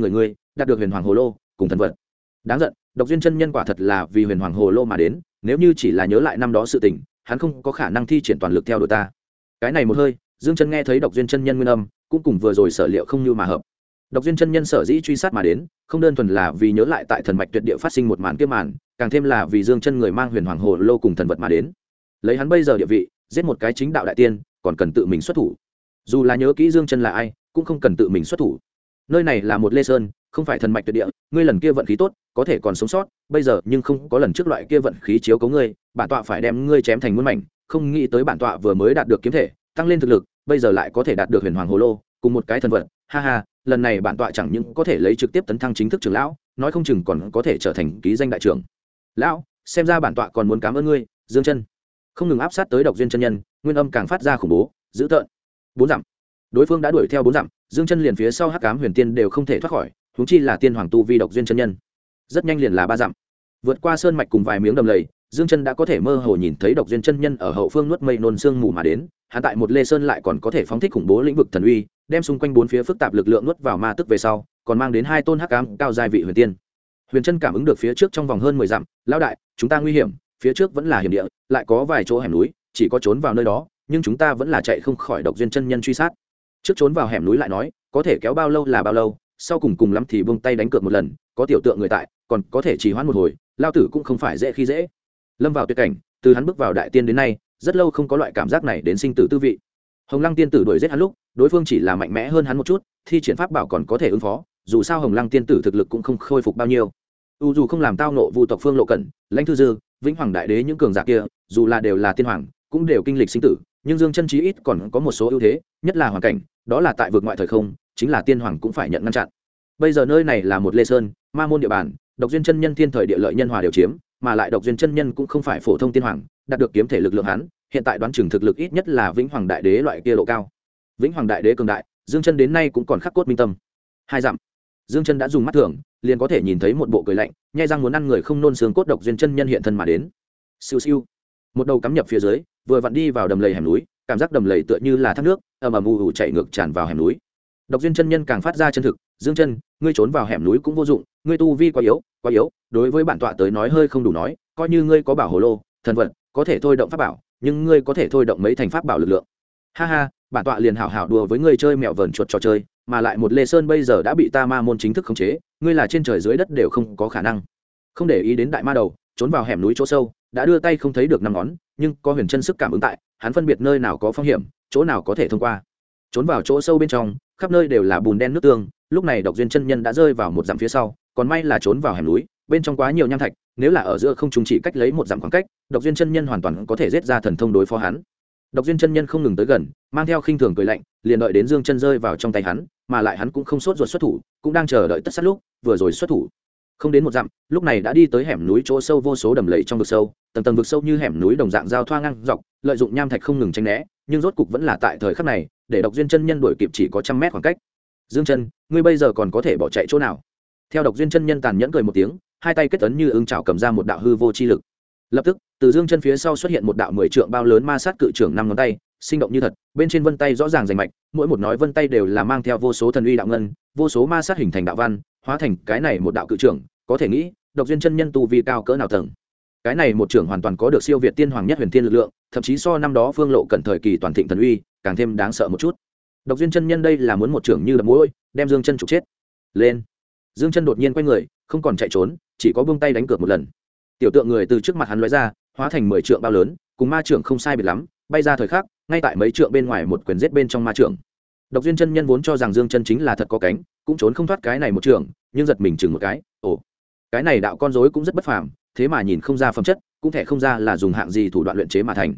S1: đạt được huyền hoàng hồ lô cùng thần vật. Đáng giận, Độc Duyên chân nhân quả thật là vì huyền hoàng hồ lô mà đến, nếu như chỉ là nhớ lại năm đó sự tình, hắn không có khả năng thi triển toàn lực theo đuổi ta. Cái này một hơi, Dương Chân nghe thấy Độc Duyên chân nhân nguyên âm, cũng cùng vừa rồi sở liệu không như mà hợp. Độc Duyên chân nhân sở dĩ truy sát mà đến, không đơn thuần là vì nhớ lại tại thần mạch tuyệt địa phát sinh một màn kia màn, càng thêm là vì Dương Chân người mang huyền hoàng hồ lô cùng thần vật mà đến. Lấy hắn bây giờ địa vị, giết một cái chính đạo đại tiên, còn cần tự mình xuất thủ. Dù là nhớ kỹ Dương Chân là ai, cũng không cần tự mình xuất thủ. Nơi này là một Lê Sơn, không phải thần mạch tuyệt địa, ngươi lần kia vận khí tốt, có thể còn sống sót, bây giờ nhưng không có lần trước loại kia vận khí chiếu cố ngươi, bản tọa phải đem ngươi chém thành muôn mảnh, không nghĩ tới bản tọa vừa mới đạt được kiếm thể, tăng lên thực lực, bây giờ lại có thể đạt được huyền hoàng hồ lô, cùng một cái thần vật, ha ha, lần này bản tọa chẳng những có thể lấy trực tiếp tấn thăng chính thức trưởng lão, nói không chừng còn có thể trở thành ký danh đại trưởng lão, xem ra bản tọa còn muốn cảm ơn ngươi, Dương Chân. Không ngừng áp sát tới Độc Duyên chân nhân, nguyên âm càng phát ra khủng bố, dữ tợn. 4 dặm. Đối phương đã đuổi theo 4 dặm, Dương Chân liền phía sau Hắc Ám Huyền Tiên đều không thể thoát khỏi, huống chi là tiên hoàng tu vi Độc Duyên chân nhân. Rất nhanh liền là 3 dặm. Vượt qua sơn mạch cùng vài miếng đầm lầy, Dương Chân đã có thể mơ hồ nhìn thấy Độc Duyên chân nhân ở hậu phương nuốt mây nôn sương mù mà đến, hắn tại một Lê Sơn lại còn có thể phóng thích khủng bố lĩnh vực thần uy, đem xung quanh bốn phía phức tạp lực lượng nuốt vào ma tức về sau, còn mang đến 2 tôn Hắc Ám cao giai vị huyền tiên. Huyền Chân cảm ứng được phía trước trong vòng hơn 10 dặm, lão đại, chúng ta nguy hiểm, phía trước vẫn là hiểm địa, lại có vài chỗ hẻm núi, chỉ có trốn vào nơi đó, nhưng chúng ta vẫn là chạy không khỏi Độc Duyên chân nhân truy sát. Trước trốn vào hẻm núi lại nói, có thể kéo bao lâu là bao lâu, sau cùng lắm thì buông tay đánh cược một lần, có tiểu tượng người tại, còn có thể trì hoãn một hồi, lao tử cũng không phải dễ khi dễ. Lâm vào tuyệt cảnh, từ hắn bước vào đại tiên đến nay, rất lâu không có loại cảm giác này đến sinh tử tư vị. Hồng Lăng tiên tử đuổi giết hắn lúc, đối phương chỉ là mạnh mẽ hơn hắn một chút, thi triển pháp bảo còn có thể ứng phó, dù sao Hồng Lăng tiên tử thực lực cũng không khôi phục bao nhiêu. Dù không làm tao nộ Vu tộc Phương Lộ Cẩn, Lãnh Thư Dư, Vĩnh Hoàng đại đế những cường giả kia, dù là đều là tiên hoàng, cũng đều kinh lịch sinh tử, nhưng Dương Chân chí ít còn có một số ưu thế, nhất là hoàn cảnh, đó là tại vực ngoại thời không, chính là tiên hoàng cũng phải nhận ngăn chặn. Bây giờ nơi này là một Lê Sơn, ma môn địa bàn, Độc Duyên chân nhân thiên thời địa lợi nhân hòa đều chiếm, mà lại Độc Duyên chân nhân cũng không phải phổ thông tiên hoàng, đạt được kiếm thể lực lượng hắn, hiện tại đoán chừng thực lực ít nhất là Vĩnh Hoàng đại đế loại kia độ cao. Vĩnh Hoàng đại đế cường đại, Dương Chân đến nay cũng còn khắc cốt minh tâm. 2 dặm. Dương Chân đã dùng mắt thường, liền có thể nhìn thấy một bộ cười lạnh, nhai răng muốn ăn người không nôn xương cốt Độc Duyên chân nhân hiện thân mà đến. Siêu siêu. Một đầu cắm nhập phía dưới, vừa vặn đi vào đầm lầy hẻm núi, cảm giác đầm lầy tựa như là thác nước, ầm ầm ù chảy ngược tràn vào hẻm núi. Độc Duyên chân nhân càng phát ra chân thực, Dương Chân, ngươi trốn vào hẻm núi cũng vô dụng, ngươi tu vi quá yếu, đối với bản tọa tới nói hơi không đủ nói, coi như ngươi có bảo hồ lô, thần vật, có thể thôi động pháp bảo, nhưng ngươi có thể thôi động mấy thành pháp bảo lực lượng. Ha ha, bản tọa liền hảo hảo đùa với ngươi chơi mèo vờn chuột trò chơi, mà lại một Lê Sơn bây giờ đã bị ta ma môn chính thức khống chế, ngươi là trên trời dưới đất đều không có khả năng. Không để ý đến đại ma đầu, trốn vào hẻm núi chỗ sâu, đã đưa tay không thấy được năm ngón, nhưng có huyền chân sức cảm ứng tại, hắn phân biệt nơi nào có phong hiểm, chỗ nào có thể thông qua. Trốn vào chỗ sâu bên trong, khắp nơi đều là bùn đen nước tương, lúc này Độc Duyên chân nhân đã rơi vào một dặm phía sau, còn may là trốn vào hẻm núi, bên trong quá nhiều nham thạch, nếu là ở giữa không trung chỉ cách lấy một dặm khoảng cách, Độc Duyên chân nhân hoàn toàn có thể giết ra thần thông đối phó hắn. Độc Duyên chân nhân không ngừng tới gần, mang theo khinh thường cười lạnh, liền đợi đến Dương Chân rơi vào trong tay hắn, mà lại hắn cũng không sốt ruột xuất thủ, cũng đang chờ đợi tất sát lúc, vừa rồi xuất thủ. Không đến một dặm, lúc này đã đi tới hẻm núi chỗ sâu vô số đầm lầy trong vực sâu, tầng tầng vực sâu như hẻm núi đồng dạng giao thoa ngang dọc, lợi dụng nham thạch không ngừng tránh né, nhưng rốt cục vẫn là tại thời khắc này, để Độc Duyên chân nhân đuổi kịp chỉ có 100 mét khoảng cách. Dương Chân, ngươi bây giờ còn có thể bỏ chạy chỗ nào? Theo Độc Duyên chân nhân tàn nhẫn cười một tiếng, hai tay kết ấn như ưng chảo cầm ra một đạo hư vô chi lực. Lập tức, từ Dương Chân phía sau xuất hiện một đạo 10 trượng bao lớn ma sát cự trưởng 5 ngón tay, sinh động như thật, bên trên vân tay rõ ràng rành mạch, mỗi một nói vân tay đều là mang theo vô số thần uy đạo ngân, vô số ma sát hình thành đạo văn, hóa thành cái này một đạo cự trưởng, có thể nghĩ, Độc Duyên chân nhân tu vi cao cỡ nào tầng. Cái này một trưởng hoàn toàn có được siêu việt tiên hoàng nhất huyền tiên lực lượng, thậm chí so năm đó Phương Lộ Cẩn thời kỳ toàn thịnh thần uy, càng thêm đáng sợ một chút. Độc Duyên chân nhân đây là muốn một trưởng như đập mũi, đem Dương Chân trục chết. Lên. Dương Chân đột nhiên quay người, không còn chạy trốn, chỉ có buông tay đánh cược một lần. Tiểu tượng người từ trước mặt hắn lóe ra, hóa thành 10 trượng bao lớn, cùng ma trưởng không sai biệt lắm, bay ra thời khắc, ngay tại mấy trượng bên ngoài một quyền giết bên trong ma trưởng. Độc Duyên chân nhân vốn cho rằng Dương Chân chính là thật có cánh, cũng trốn không thoát cái này một trưởng, nhưng giật mình chừng một cái, ồ, cái này đạo con rối cũng rất bất phàm, thế mà nhìn không ra phẩm chất, cũng thể không ra là dùng hạng gì thủ đoạn luyện chế mà thành.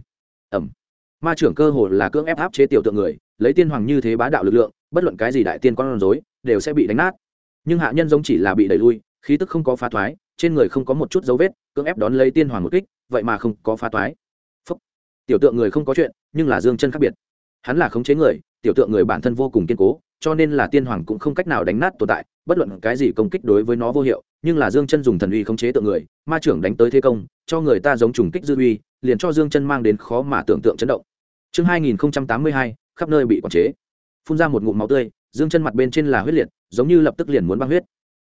S1: Ma trưởng cơ hồ là cưỡng ép chế tiểu tượng người, lấy tiên hoàng như thế bá đạo lực lượng, bất luận cái gì đại tiên con rối đều sẽ bị đánh nát. Nhưng hạ nhân giống chỉ là bị đẩy lui, khí tức không có phá thoái, trên người không có một chút dấu vết, cưỡng ép đón lấy tiên hoàng một kích, vậy mà không có phá thoái. Phúc. Tiểu tượng người không có chuyện, nhưng là Dương Chân khác biệt. Hắn là khống chế người, tiểu tượng người bản thân vô cùng kiên cố, cho nên là tiên hoàng cũng không cách nào đánh nát tồn tại, bất luận cái gì công kích đối với nó vô hiệu, nhưng là Dương Chân dùng thần uy khống chế tượng người, ma trưởng đánh tới thế công, cho người ta giống trùng kích dư uy, liền cho Dương Chân mang đến khó mà tưởng tượng chấn động. Chương 2082, khắp nơi bị quản chế. Phun ra một ngụm máu tươi, Dương Chân mặt bên trên là huyết liệt, giống như lập tức liền muốn băng huyết.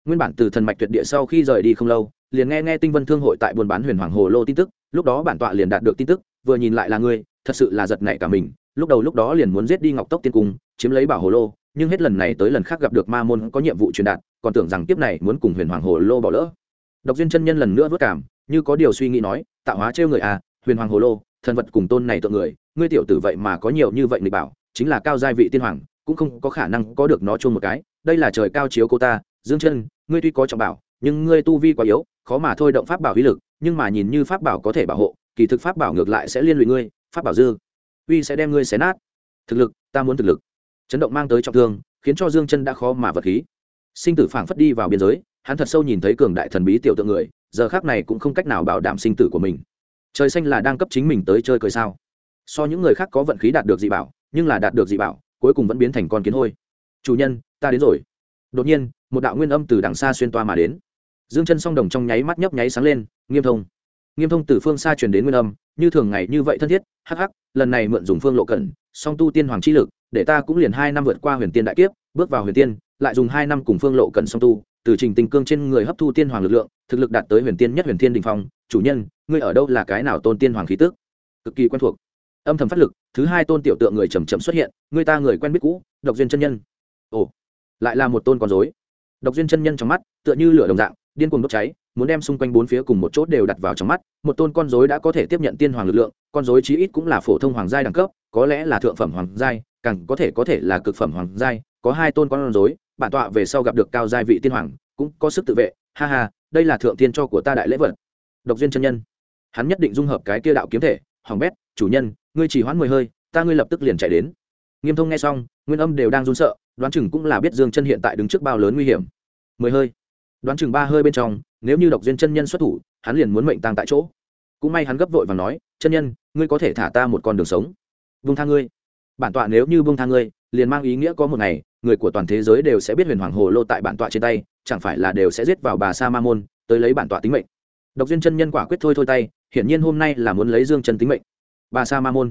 S1: nguyên bản từ thần mạch tuyệt địa sau khi rời đi không lâu liền nghe tinh vân thương hội tại buôn bán huyền hoàng hồ lô tin tức, lúc đó bản tọa liền đạt được tin tức, vừa nhìn lại là ngươi, thật sự là giật nảy cả mình. Lúc đó liền muốn giết đi Ngọc Tốc Tiên Cung, chiếm lấy bảo hồ lô, nhưng hết lần này tới lần khác gặp được ma môn có nhiệm vụ truyền đạt, còn tưởng rằng kiếp này muốn cùng huyền hoàng hồ lô bỏ lỡ. Độc Duyên chân nhân lần nữa vất cảm, như có điều suy nghĩ nói, tạo hóa trêu người à, huyền hoàng hồ lô, thần vật cùng tôn này tượng người, ngươi tiểu tử vậy mà có nhiều như vậy nghịch bảo, chính là cao giai vị tiên hoàng, cũng không có khả năng có được nó chung một cái, đây là trời cao chiếu cô ta, Dương Chân, ngươi tuy có trọng bảo, nhưng ngươi tu vi quá yếu, khó mà thôi động pháp bảo uy lực, nhưng mà nhìn như pháp bảo có thể bảo hộ, kỳ thực pháp bảo ngược lại sẽ liên lụy ngươi, pháp bảo dư uy sẽ đem ngươi xé nát. Thực lực, ta muốn thực lực. Chấn động mang tới trọng thương, khiến cho Dương Chân đã khó mà vật khí. Sinh tử phảng phất đi vào biên giới, hắn thật sâu nhìn thấy cường đại thần bí tiểu tượng người, giờ khắc này cũng không cách nào bảo đảm sinh tử của mình. Trời xanh là đang cấp chính mình tới chơi cười sao? So những người khác có vận khí đạt được dị bảo, nhưng là đạt được dị bảo, cuối cùng vẫn biến thành con kiến hôi. Chủ nhân, ta đến rồi. Đột nhiên, một đạo nguyên âm từ đằng xa xuyên toa mà đến. Dương Chân song đồng trong nháy mắt nhấp nháy sáng lên, Nghiêm Thông từ phương xa truyền đến nguyên âm, như thường ngày như vậy thân thiết, hắc hắc, lần này mượn dùng Phương Lộ Cẩn, song tu tiên hoàng chi lực, để ta cũng liền 2 năm vượt qua huyền tiên đại kiếp, bước vào huyền tiên, lại dùng 2 năm cùng Phương Lộ Cẩn song tu, từ trình tình cương trên người hấp thu tiên hoàng lực lượng, thực lực đạt tới huyền tiên nhất huyền thiên đỉnh phong. Chủ nhân, ngươi ở đâu là cái nào tôn tiên hoàng khí tức? Cực kỳ quen thuộc. Âm thầm phát lực, thứ 2 tôn tiểu tượng người chậm chậm xuất hiện, người ta người quen biết cũ, Độc Duyên chân nhân. Ồ, lại là một tôn con rối. Độc Duyên chân nhân trong mắt tựa như lửa đồng dạng, điên cuồng đốt cháy, muốn đem xung quanh bốn phía cùng một chỗ đều đặt vào trong mắt. Một tôn con rối đã có thể tiếp nhận tiên hoàng lực lượng, con rối chí ít cũng là phổ thông hoàng giai đẳng cấp, có lẽ là thượng phẩm hoàng giai, càng có thể là cực phẩm hoàng giai. Có 2 tôn con rối, bản tọa về sau gặp được cao giai vị tiên hoàng, cũng có sức tự vệ. Ha ha, đây là thượng tiên cho của ta đại lễ vật. Độc Duyên chân nhân, hắn nhất định dung hợp cái kia đạo kiếm thể. Hoàng bét, chủ nhân, ngươi chỉ hoãn 10 hơi, ngươi lập tức liền chạy đến. Nghiêm Thông nghe xong, nguyên âm đều đang run sợ, đoán chừng cũng là biết Dương Chân hiện tại đứng trước bao lớn nguy hiểm. 10 hơi, đoán chừng 3 hơi bên trong, nếu như Độc Duyên chân nhân xuất thủ, hắn liền muốn mệnh tang tại chỗ. Cũng may hắn gấp vội và nói, chân nhân, ngươi có thể thả ta một con đường sống. Buông tha ngươi. Bản tọa nếu như buông tha ngươi, liền mang ý nghĩa có một ngày, người của toàn thế giới đều sẽ biết huyền hoàng hồ lô tại bản tọa trên tay, chẳng phải là đều sẽ giết vào bà sa ma môn, tới lấy bản tọa tính mệnh. Độc Duyên chân nhân quả quyết thôi tay, hiển nhiên hôm nay là muốn lấy Dương Chân tính mệnh. Bà sa ma môn,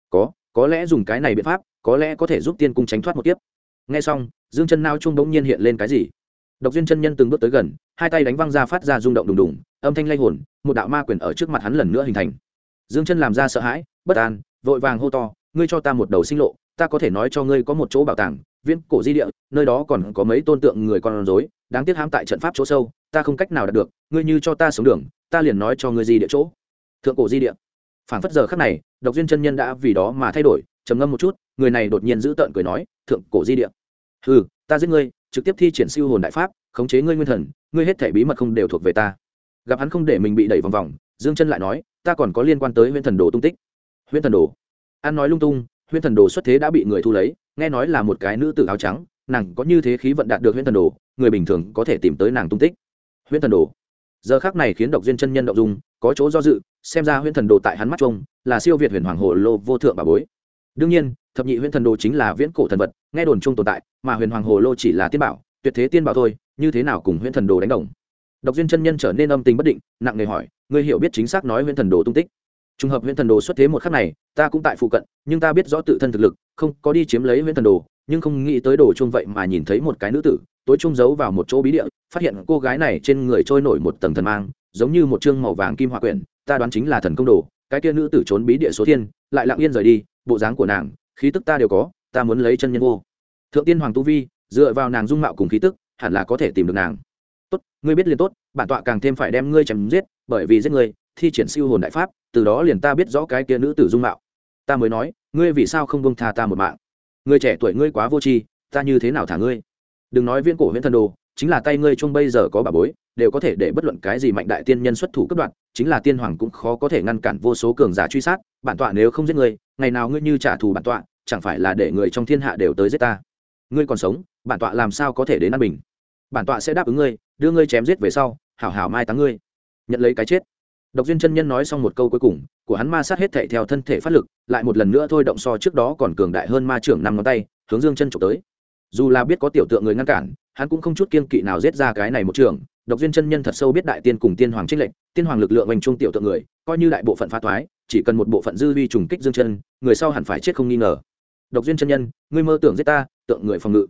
S1: có lẽ dùng cái này biện pháp, có lẽ có thể giúp tiên cung tránh thoát một kiếp. Nghe xong, Dương Chân nao trung bỗng nhiên hiện lên cái gì. Độc Duyên chân nhân từng bước tới gần, 2 tay đánh văng ra phát ra rung động đùng đùng, âm thanh lay hồn, một đạo ma quyền ở trước mặt hắn lần nữa hình thành. Dương Chân làm ra sợ hãi, bất an, vội vàng hô to, ngươi cho ta một đầu sinh lộ, ta có thể nói cho ngươi có một chỗ bảo tàng, viễn cổ di địa, nơi đó còn có mấy tôn tượng người con rối, đáng tiếc hãm tại trận pháp chỗ sâu, ta không cách nào đạt được, ngươi như cho ta sống đường, ta liền nói cho ngươi di địa chỗ. Thượng cổ di địa. Phảng phất giờ khắc này, Độc Duyên chân nhân đã vì đó mà thay đổi, trầm ngâm một chút, người này đột nhiên giữ tợn cười nói, thượng cổ di địa. Hừ, ta giết ngươi, trực tiếp thi triển siêu hồn đại pháp, khống chế ngươi nguyên thần, ngươi hết thảy bí mật không đều thuộc về ta. Gặp hắn không để mình bị đẩy vòng vòng, Dương Chân lại nói, ta còn có liên quan tới Huyễn Thần Đồ tung tích. Huyễn Thần Đồ? An nói lung tung, Huyễn Thần Đồ xuất thế đã bị người thu lấy, nghe nói là một cái nữ tử áo trắng, nàng có như thế khí vận đạt được Huyễn Thần Đồ, người bình thường có thể tìm tới nàng tung tích. Huyễn Thần Đồ. Giờ khắc này khiến Độc Duyên chân nhân động dung, có chỗ do dự, xem ra Huyễn Thần Đồ tại hắn mắt trông là siêu việt huyền hoàng hồ lô vô thượng bảo bối. Đương nhiên, thập nhị Huyễn Thần Đồ chính là viễn cổ thần vật, nghe đồn chung tồn tại, mà huyền hoàng hồ lô chỉ là tiên bảo, tuyệt thế tiên bảo thôi, như thế nào cùng Huyễn Thần Đồ đánh đồng. Độc Duyên chân nhân trở nên âm tình bất định, nặng nề hỏi, ngươi hiểu biết chính xác nói Huyễn Thần Đồ tung tích? Trùng hợp Huyễn Thần Đồ xuất thế một khắc này, ta cũng tại phụ cận, nhưng ta biết rõ tự thân thực lực, không có đi chiếm lấy Huyễn Thần Đồ, nhưng không nghĩ tới đồ chung vậy mà nhìn thấy một cái nữ tử, tối chung giấu vào một chỗ bí địa, phát hiện cô gái này trên người trôi nổi một tầng thần mang, giống như một chương màu vàng kim hỏa quyển, ta đoán chính là thần công đồ, cái kia nữ tử trốn bí địa số thiên, lại lặng yên rời đi, bộ dáng của nàng, khí tức ta đều có, ta muốn lấy chân nhân vô thượng tiên hoàng tu vi, dựa vào nàng dung mạo cùng khí tức, hẳn là có thể tìm được nàng. Tốt, ngươi biết liền tốt, bản tọa càng thêm phải đem ngươi chém giết, bởi vì giết ngươi, thi triển siêu hồn đại pháp, từ đó liền ta biết rõ cái kia nữ tử dung mạo. Ta mới nói, ngươi vì sao không buông tha ta một mạng? Ngươi trẻ tuổi ngươi quá vô tri, ta như thế nào thả ngươi? Đừng nói viễn cổ Huyễn Thần Đồ, chính là tay ngươi chung bây giờ có bà bối, đều có thể để bất luận cái gì mạnh đại tiên nhân xuất thủ cướp đoạt, chính là tiên hoàng cũng khó có thể ngăn cản vô số cường giả truy sát, bản tọa nếu không giết ngươi, ngày nào ngươi như trả thù bản tọa, chẳng phải là để người trong thiên hạ đều tới giết ta. Ngươi còn sống, bản tọa làm sao có thể đến an bình? Bản tọa sẽ đáp ứng ngươi, đưa ngươi chém giết về sau, hảo hảo mai táng ngươi, nhận lấy cái chết. Độc Duyên chân nhân nói xong một câu cuối cùng, của hắn ma sát hết thảy theo thân thể phát lực, lại một lần nữa thôi động so trước đó còn cường đại hơn ma trưởng 5 ngón tay, hướng Dương Chân chụp tới. Dù là biết có tiểu tượng người ngăn cản, hắn cũng không chút kiêng kỵ nào giết ra cái này một trường. Độc Duyên chân nhân thật sâu biết đại tiên cùng tiên hoàng chênh lệnh, tiên hoàng lực lượng oanh trung tiểu tượng người, coi như đại bộ phận phá thoái, chỉ cần một bộ phận dư vi trùng kích Dương Chân, người sau hẳn phải chết không nghi ngờ. Độc Duyên chân nhân, ngươi mơ tưởng giết ta, tượng người phòng ngự.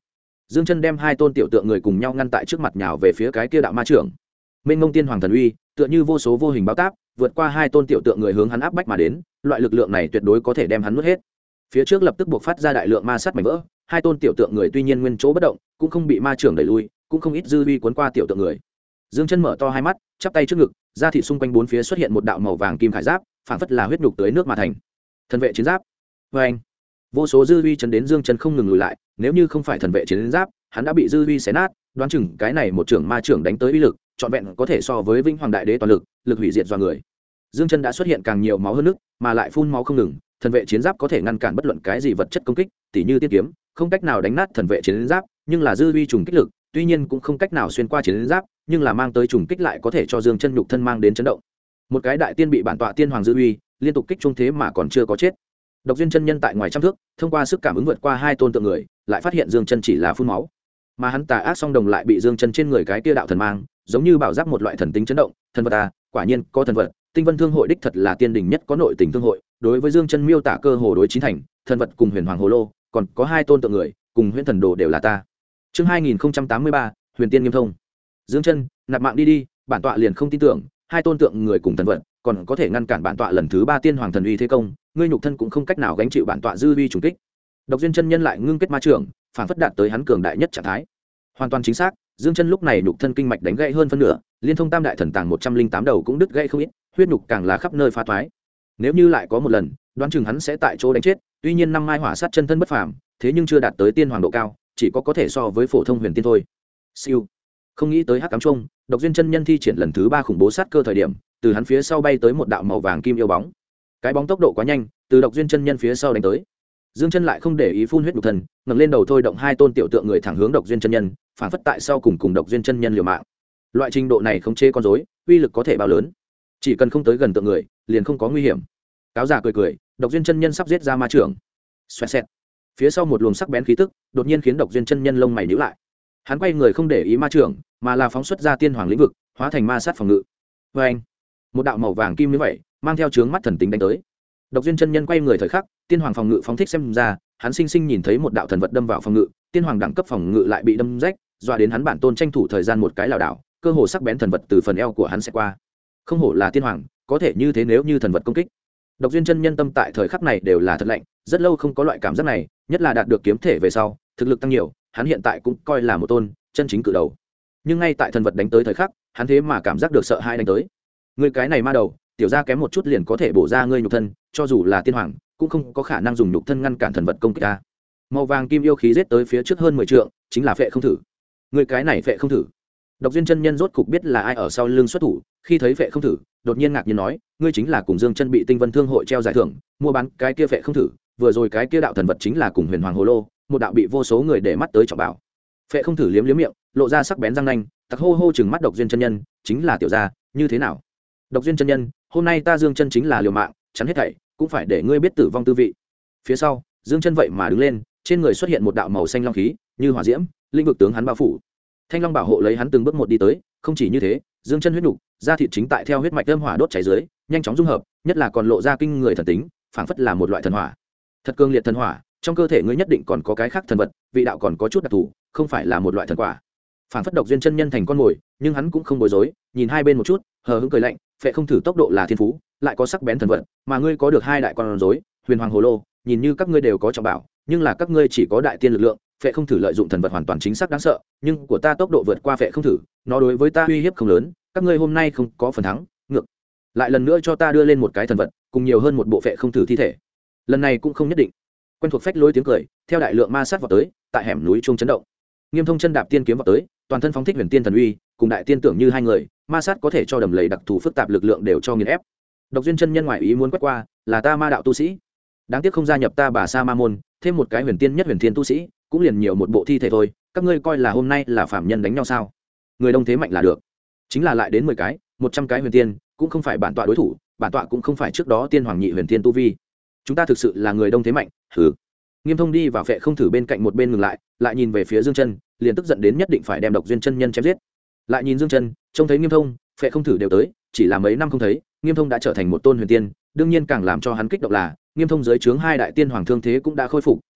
S1: Dương Chân đem hai tôn tiểu tượng người cùng nhau ngăn tại trước mặt nhào về phía cái kia đạo ma trưởng. Mênh mông tiên hoàng thần uy, tựa như vô số vô hình báo táp, vượt qua hai tôn tiểu tượng người hướng hắn áp bách mà đến, loại lực lượng này tuyệt đối có thể đem hắn nuốt hết. Phía trước lập tức buộc phát ra đại lượng ma sát mảnh vỡ, hai tôn tiểu tượng người tuy nhiên nguyên chỗ bất động, cũng không bị ma trưởng đẩy lui, cũng không ít dư uy cuốn qua tiểu tượng người. Dương Chân mở to hai mắt, chắp tay trước ngực, da thịt xung quanh bốn phía xuất hiện một đạo màu vàng kim khải giáp, phảng phất là huyết nhục tưới nước mà thành. Thần vệ chiến giáp. Oeng. Vô số dư uy chấn đến Dương Chân không ngừng lùi lại, nếu như không phải thần vệ chiến giáp, hắn đã bị dư uy xé nát, đoán chừng cái này một trưởng ma trưởng đánh tới uy lực, trọn vẹn có thể so với Vĩnh Hoàng Đại Đế toàn lực, lực hủy diệt do người. Dương Chân đã xuất hiện càng nhiều máu hơn nước, mà lại phun máu không ngừng, thần vệ chiến giáp có thể ngăn cản bất luận cái gì vật chất công kích, tỉ như tiên kiếm, không cách nào đánh nát thần vệ chiến giáp, nhưng là dư uy trùng kích lực, tuy nhiên cũng không cách nào xuyên qua chiến giáp, nhưng là mang tới trùng kích lại có thể cho Dương Chân nhục thân mang đến chấn động. Một cái đại tiên bị bản tọa tiên hoàng dư uy liên tục kích trung thế mà còn chưa có chết. Độc Duyên chân nhân tại ngoài trăm thước, thông qua sức cảm ứng vượt qua hai tôn tượng người, lại phát hiện Dương Chân chỉ là phun máu, mà hắn tà ác song đồng lại bị Dương Chân trên người cái kia đạo thần mang, giống như bảo giáp một loại thần tính chấn động. Thần vật à, quả nhiên có thần vật. Tinh Vân Thương hội đích thật là tiên đỉnh nhất có nội tình thương hội, đối với Dương Chân miêu tả cơ hồ đối chín thành, thần vật cùng Huyền Hoàng Hồ Lô, còn có hai tôn tượng người, cùng Huyền Thần Đồ đều là ta. Chương 2083, Huyền Tiên Nghiêm Thông. Dương Chân, nạp mạng đi đi, bản tọa liền không tin tưởng, hai tôn tượng người cùng thần vật, còn có thể ngăn cản bản tọa lần thứ ba tiên hoàng thần uy thế công, ngươi nhục thân cũng không cách nào gánh chịu bản tọa dư uy trùng kích. Độc Duyên chân nhân lại ngưng kết ma trưởng, phản phất đạt tới hắn cường đại nhất trạng thái. Hoàn toàn chính xác, Dương Chân lúc này nhục thân kinh mạch đánh gãy hơn phân nửa, liên thông tam đại thần tàng 108 đầu cũng đứt gãy không ít, huyết nhục càng là khắp nơi phá toái. Nếu như lại có một lần, đoán chừng hắn sẽ tại chỗ đánh chết, tuy nhiên năm mai hỏa sát chân thân bất phàm, thế nhưng chưa đạt tới tiên hoàng độ cao, chỉ có thể so với phổ thông huyền tiên thôi. Siêu. Không nghĩ tới hắc ám trung, Độc Duyên chân nhân thi triển lần thứ ba khủng bố sát cơ thời điểm, từ hắn phía sau bay tới một đạo màu vàng kim yêu bóng. Cái bóng tốc độ quá nhanh, từ Độc Duyên chân nhân phía sau đánh tới. Dương Chân lại không để ý phun huyết nhục thần, ngẩng lên đầu thôi động hai tôn tiểu tượng người thẳng hướng Độc Duyên chân nhân, phản phất tại sau cùng Độc Duyên chân nhân liều mạng. Loại trình độ này không chế con rối, uy lực có thể bao lớn. Chỉ cần không tới gần tượng người, liền không có nguy hiểm. Cáo giả cười cười, Độc Duyên chân nhân sắp giết ra ma trưởng. Xoẹt xẹt. Phía sau một luồng sắc bén khí tức, đột nhiên khiến Độc Duyên chân nhân lông mày nhíu lại. Hắn quay người không để ý ma trưởng, mà là phóng xuất ra tiên hoàng lĩnh vực, hóa thành ma sát phòng ngự. Oeng. Một đạo màu vàng kim như vậy, mang theo chướng mắt thần tính đánh tới. Độc Duyên chân nhân quay người thời khắc, tiên hoàng phòng ngự phóng thích xem ra, hắn sinh sinh nhìn thấy một đạo thần vật đâm vào phòng ngự, tiên hoàng đẳng cấp phòng ngự lại bị đâm rách, dọa đến hắn bản tôn tranh thủ thời gian một cái lảo đảo, cơ hồ sắc bén thần vật từ phần eo của hắn sẽ qua. Không hổ là tiên hoàng, có thể như thế nếu như thần vật công kích. Độc Duyên chân nhân tâm tại thời khắc này đều là thật lạnh, rất lâu không có loại cảm giác này, nhất là đạt được kiếm thể về sau, thực lực tăng nhiều, hắn hiện tại cũng coi là một tôn chân chính cự đầu. Nhưng ngay tại thần vật đánh tới thời khắc, hắn thế mà cảm giác được sợ hãi đánh tới. Ngươi cái này ma đầu, tiểu gia kém một chút liền có thể bổ ra ngươi nhục thân, cho dù là tiên hoàng, cũng không có khả năng dùng nhục thân ngăn cản thần vật công kích ta. Màu vàng kim yêu khí giết tới phía trước hơn 10 trượng, chính là Phệ Không Thử. Ngươi cái này Phệ Không Thử. Độc Duyên chân nhân rốt cục biết là ai ở sau lưng xuất thủ, khi thấy Phệ Không Thử, đột nhiên ngạc nhiên nói, ngươi chính là cùng Dương Chân bị Tinh Vân Thương hội treo giải thưởng, mua bán cái kia Phệ Không Thử, vừa rồi cái kia đạo thần vật chính là cùng Huyền Hoàng Hồ Lô, một đạo bị vô số người để mắt tới trọng bảo. Phệ Không Thử liếm liếm miệng, lộ ra sắc bén răng nanh, tặc hô hô chừng mắt Độc Duyên chân nhân, chính là tiểu gia, như thế nào? Độc Duyên chân nhân, hôm nay ta Dương Chân chính là liều mạng, chắn hết thảy, cũng phải để ngươi biết tử vong tư vị. Phía sau, Dương Chân vậy mà đứng lên, trên người xuất hiện một đạo màu xanh long khí, như hỏa diễm, linh vực tướng hắn bao phủ. Thanh long bảo hộ lấy hắn từng bước một đi tới, không chỉ như thế, Dương Chân huyết nục, da thịt chính tại theo huyết mạch âm hỏa đốt cháy dưới, nhanh chóng dung hợp, nhất là còn lộ ra kinh người thần tính, phảng phất là một loại thần hỏa. Thật cương liệt thần hỏa, trong cơ thể ngươi nhất định còn có cái khác thần vật, vị đạo còn có chút đặc thù, không phải là một loại thần quả. Phảng phất Độc Duyên chân nhân thành con mồi, nhưng hắn cũng không bối rối, nhìn hai bên một chút, hờ hững cười lạnh, Phệ Không Thử tốc độ là thiên phú, lại có sắc bén thần vật, mà ngươi có được hai đại con rối, Huyền Hoàng Hồ Lô, nhìn như các ngươi đều có trọng bảo, nhưng là các ngươi chỉ có đại tiên lực lượng, Phệ Không Thử lợi dụng thần vật hoàn toàn chính xác đáng sợ, nhưng của ta tốc độ vượt qua Phệ Không Thử, nó đối với ta uy hiếp không lớn, các ngươi hôm nay không có phần thắng, ngược lại lần nữa cho ta đưa lên một cái thần vật, cùng nhiều hơn một bộ Phệ Không Thử thi thể. Lần này cũng không nhất định. Quen thuộc phách lối tiếng cười, theo đại lượng ma sát vào tới, tại hẻm núi trung chấn động. Nghiêm Thông chân đạp tiên kiếm vào tới, toàn thân phóng thích huyền tiên thần uy, cùng đại tiên tưởng như hai người, ma sát có thể cho đầm lầy đặc thù phức tạp lực lượng đều cho nghiền ép. Độc Duyên chân nhân ngoại ý muốn quét qua, là ta ma đạo tu sĩ, đáng tiếc không gia nhập ta Bà Sa Ma môn, thêm một cái huyền tiên nhất huyền thiên tu sĩ, cũng liền nhiều một bộ thi thể thôi, các ngươi coi là hôm nay là phạm nhân đánh nhau sao? Người đông thế mạnh là được, chính là lại đến 10 cái, 100 cái huyền tiên, cũng không phải bản tọa đối thủ, bản tọa cũng không phải trước đó tiên hoàng nhị huyền tiên tu vi. Chúng ta thực sự là người đông thế mạnh, hừ. Nghiêm Thông đi vào Phệ Không Thử bên cạnh một bên ngừng lại, lại nhìn về phía Dương Chân, liền tức giận đến nhất định phải đem Độc Duyên chân nhân chém giết. Lại nhìn Dương Chân, trông thấy Nghiêm Thông, Phệ Không Thử đều tới, chỉ là mấy năm không thấy, Nghiêm Thông đã trở thành một tôn huyền tiên, đương nhiên càng làm cho hắn kích động là, Nghiêm Thông dưới trướng hai đại tiên hoàng thương thế cũng đã khôi phục,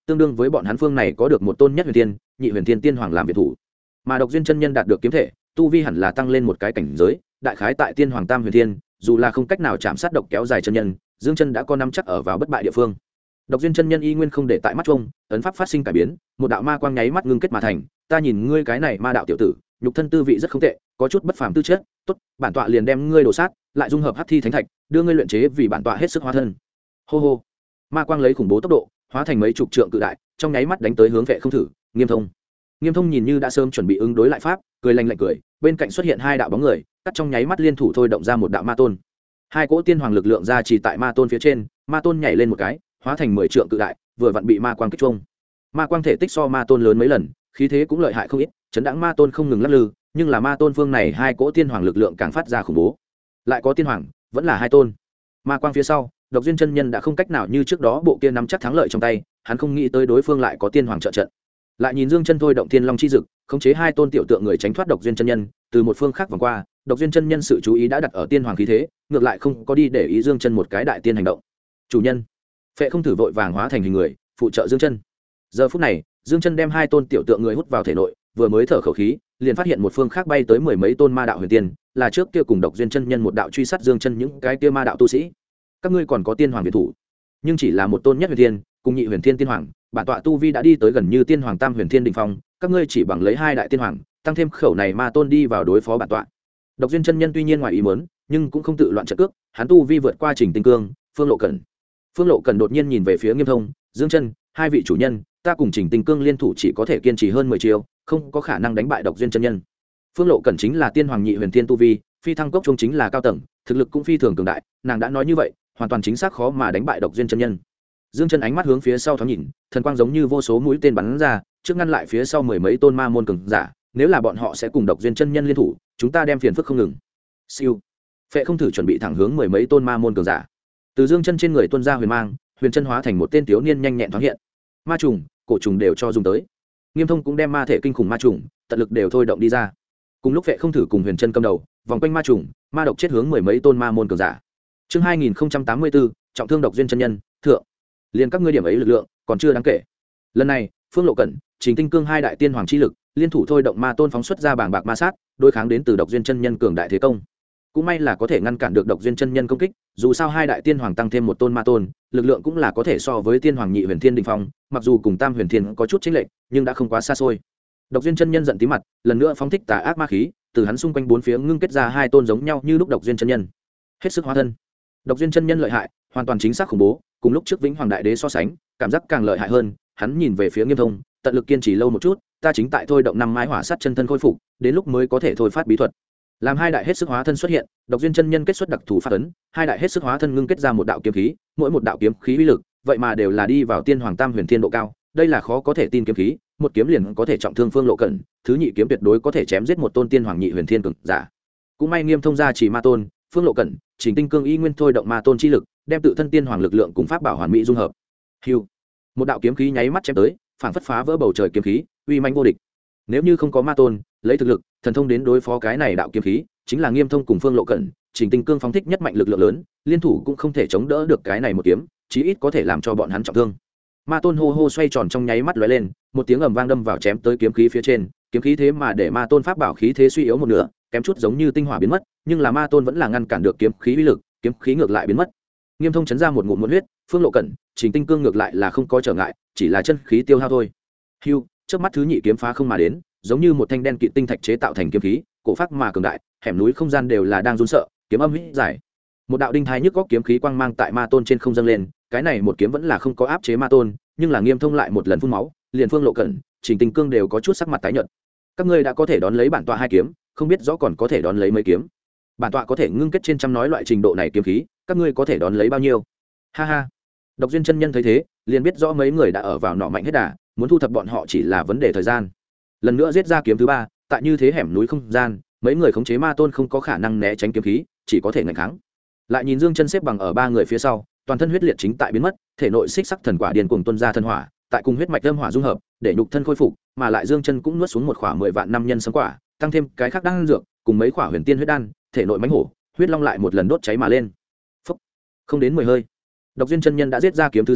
S1: tương đương với bọn hắn phương này có được một tôn nhất huyền thiên nhị huyền thiên tiên hoàng làm biệt thủ, mà độc duyên chân nhân đạt được kiếm thể tu vi hẳn là tăng lên một cái cảnh giới, đại khái tại tiên hoàng tam huyền thiên, dù là không cách nào chạm sát độc kéo dài chân nhân, dương chân đã có nắm chắc ở vào bất bại địa phương. Độc duyên chân nhân y nguyên không để tại mắt trông, ấn pháp phát sinh cải biến, một đạo ma quang nháy mắt ngưng kết mà thành. Ta nhìn ngươi cái này ma đạo tiểu tử, nhục thân tư vị rất không tệ, có chút bất phàm tư chất, tốt, bản tọa liền đem ngươi đổ sát, lại dung hợp hắc thi thánh thạch, đưa ngươi luyện chế vì bản tọa hết sức hóa thân. Hô hô, ma quang lấy khủng bố tốc độ, hóa thành mấy chục trượng cự đại, trong nháy mắt đánh tới hướng Vệ Không Thử, Nghiêm Thông. Nghiêm Thông nhìn như đã sớm chuẩn bị ứng đối lại pháp, cười lạnh lạnh cười, bên cạnh xuất hiện hai đạo bóng người, cắt trong nháy mắt liên thủ thôi động ra một đạo ma tôn. Hai cỗ tiên hoàng lực lượng ra chỉ tại ma tôn phía trên, ma tôn nhảy lên một cái, hóa thành 10 trượng cự đại, vừa vặn bị ma quang kích trung. Ma quang thể tích so ma tôn lớn mấy lần, khí thế cũng lợi hại không ít, chấn đãng ma tôn không ngừng lắc lư, nhưng là ma tôn phương này hai cỗ tiên hoàng lực lượng càng phát ra khủng bố. Lại có tiên hoàng, vẫn là hai tôn. Ma quang phía sau, Độc Duyên chân nhân đã không cách nào như trước đó bộ kia nắm chắc thắng lợi trong tay, hắn không nghĩ tới đối phương lại có tiên hoàng trợ trận. Lại nhìn Dương Chân thôi động Thiên Long chi dực, khống chế hai tôn tiểu tượng người tránh thoát Độc Duyên chân nhân, từ một phương khác vòng qua, Độc Duyên chân nhân sự chú ý đã đặt ở tiên hoàng khí thế, ngược lại không có đi để ý Dương Chân một cái đại tiên hành động. Chủ nhân, Phệ Không Thử vội vàng hóa thành hình người, phụ trợ Dương Chân. Giờ phút này, Dương Chân đem hai tôn tiểu tượng người hút vào thể nội, vừa mới thở khẩu khí, liền phát hiện một phương khác bay tới mười mấy tôn ma đạo huyền tiên, là trước kia cùng Độc Duyên chân nhân một đạo truy sát Dương Chân những cái kia ma đạo tu sĩ. Các ngươi còn có tiên hoàng biệt thủ, nhưng chỉ là một tôn nhất huyền tiên, cùng nhị huyền thiên tiên hoàng, bản tọa tu vi đã đi tới gần như tiên hoàng tam huyền thiên đỉnh phong, các ngươi chỉ bằng lấy hai đại tiên hoàng, tăng thêm khẩu này ma tôn đi vào đối phó bản tọa. Độc Duyên chân nhân tuy nhiên ngoài ý muốn, nhưng cũng không tự loạn trận cước, hắn tu vi vượt qua Trình Tinh Cương, Phương Lộ Cẩn. Phương Lộ Cẩn đột nhiên nhìn về phía Nghiêm Thông, Dương Chân, hai vị chủ nhân, ta cùng Trình Tinh Cương liên thủ chỉ có thể kiên trì hơn 10 chiêu, không có khả năng đánh bại Độc Duyên chân nhân. Phương Lộ Cẩn chính là tiên hoàng nhị huyền thiên tu vi, phi thăng cốc trung chính là cao tầng, thực lực cũng phi thường cường đại, nàng đã nói như vậy, hoàn toàn chính xác khó mà đánh bại Độc Duyên chân nhân. Dương Chân ánh mắt hướng phía sau thoáng nhìn, thần quang giống như vô số mũi tên bắn ra, trước ngăn lại phía sau mười mấy tôn ma môn cường giả, nếu là bọn họ sẽ cùng Độc Duyên chân nhân liên thủ, chúng ta đem phiền phức không ngừng. Siêu. Phệ Không Thử chuẩn bị thẳng hướng mười mấy tôn ma môn cường giả. Từ Dương Chân trên người tuôn ra huyền mang, huyền chân hóa thành một tên thiếu niên nhanh nhẹn thoáng hiện. Ma trùng, cổ trùng đều cho dùng tới. Nghiêm Thông cũng đem ma thể kinh khủng ma trùng, tận lực đều thôi động đi ra. Cùng lúc Phệ Không Thử cùng huyền chân cầm đầu, vòng quanh ma trùng, ma độc chết hướng mười mấy tôn ma môn cường giả. Chương 2084, trọng thương Độc Duyên chân nhân, thượng. Liên các ngươi điểm ấy lực lượng, còn chưa đáng kể. Lần này, Phương Lộ Cẩn, Trình Tinh Cương hai đại tiên hoàng chi lực, liên thủ thôi động ma tôn phóng xuất ra bảng bạc ma sát, đối kháng đến từ Độc Duyên chân nhân cường đại thế công. Cũng may là có thể ngăn cản được Độc Duyên chân nhân công kích, dù sao hai đại tiên hoàng tăng thêm một tôn ma tôn, lực lượng cũng là có thể so với tiên hoàng nhị huyền thiên đỉnh phong, mặc dù cùng tam huyền thiên có chút chênh lệch, nhưng đã không quá xa xôi. Độc Duyên chân nhân giận tí mặt, lần nữa phóng thích tà ác ma khí, từ hắn xung quanh bốn phía ngưng kết ra hai tôn giống nhau như lúc Độc Duyên chân nhân. Hết sức hóa thân. Độc Duyên chân nhân lợi hại, hoàn toàn chính xác khủng bố, cùng lúc trước Vĩnh Hoàng đại đế so sánh, cảm giác càng lợi hại hơn. Hắn nhìn về phía Nghiêm Thông, tận lực kiên trì lâu một chút, ta chính tại thôi động năm mái hỏa sát chân thân khôi phục, đến lúc mới có thể thôi phát bí thuật. Làm hai đại hết sức hóa thân xuất hiện, Độc Duyên chân nhân kết xuất đặc thù pháp ấn, hai đại hết sức hóa thân ngưng kết ra một đạo kiếm khí, mỗi một đạo kiếm khí uy lực, vậy mà đều là đi vào tiên hoàng tam huyền thiên độ cao, đây là khó có thể tin kiếm khí, một kiếm liền có thể trọng thương Phương Lộ Cẩn, thứ nhị kiếm tuyệt đối có thể chém giết một tôn tiên hoàng nhị huyền thiên cường giả. Cũng may Nghiêm Thông ra chỉ ma tôn, Phương Lộ Cẩn, Trình Tinh Cương y nguyên thôi động ma tôn chi lực, đem tự thân tiên hoàng lực lượng cùng pháp bảo hoàn mỹ dung hợp. Hưu, một đạo kiếm khí nháy mắt chém tới, phảng phất phá vỡ bầu trời kiếm khí, uy mãnh vô địch. Nếu như không có ma tôn, lấy thực lực, thần thông đến đối phó cái này đạo kiếm khí, chính là Nghiêm Thông cùng Phương Lộ Cẩn, Trình Tinh Cương phóng thích nhất mạnh lực lượng lớn, liên thủ cũng không thể chống đỡ được cái này một kiếm, chí ít có thể làm cho bọn hắn trọng thương. Ma tôn hô hô xoay tròn trong nháy mắt lóe lên, một tiếng ầm vang đâm vào chém tới kiếm khí phía trên, kiếm khí thế mà để ma tôn pháp bảo khí thế suy yếu một nửa, kém chút giống như tinh hỏa biến mất, nhưng là ma tôn vẫn là ngăn cản được kiếm khí uy lực, kiếm khí ngược lại biến mất. Nghiêm Thông chấn ra một ngụm muôn huyết, Phương Lộ Cẩn, Trình Tinh Cương ngược lại là không có trở ngại, chỉ là chân khí tiêu hao thôi. Hưu, trước mắt thứ nhị kiếm phá không mà đến, giống như một thanh đen kịt tinh thạch chế tạo thành kiếm khí, cổ phát mà cường đại, hẻm núi không gian đều là đang run sợ, kiếm âm huyết giải. Một đạo đinh thai nhức góc kiếm khí quang mang tại ma tôn trên không dâng lên, cái này một kiếm vẫn là không có áp chế ma tôn, nhưng là Nghiêm Thông lại một lần phun máu, liền Phương Lộ Cẩn, Trình Tinh Cương đều có chút sắc mặt tái nhợt. Các ngươi đã có thể đón lấy bản tọa hai kiếm, không biết rõ còn có thể đón lấy mấy kiếm. Bản tọa có thể ngưng kết trên trăm nói loại trình độ này kiếm khí, các ngươi có thể đón lấy bao nhiêu? Ha ha. Độc Duyên chân nhân thấy thế, liền biết rõ mấy người đã ở vào nọ mạnh hết đà, muốn thu thập bọn họ chỉ là vấn đề thời gian. Lần nữa giết ra kiếm thứ ba, tại như thế hẻm núi không gian, mấy người khống chế ma tôn không có khả năng né tránh kiếm khí, chỉ có thể ngăn kháng. Lại nhìn Dương Chân xếp bằng ở ba người phía sau, toàn thân huyết liệt chính tại biến mất, thể nội xích sắc thần quả điên cuồng tuôn ra thân hỏa, tại cùng huyết mạch âm hỏa dung hợp, để nhục thân khôi phục, mà lại Dương Chân cũng nuốt xuống một khỏa 10 vạn năm nhân sấm quả, tăng thêm cái khác đan dược, cùng mấy khỏa huyền tiên huyết đan, thể nội mãnh hổ, huyết long lại một lần đốt cháy mà lên. Phốc. Không đến 10 hơi, Độc Duyên chân nhân đã giết ra kiếm thứ 6,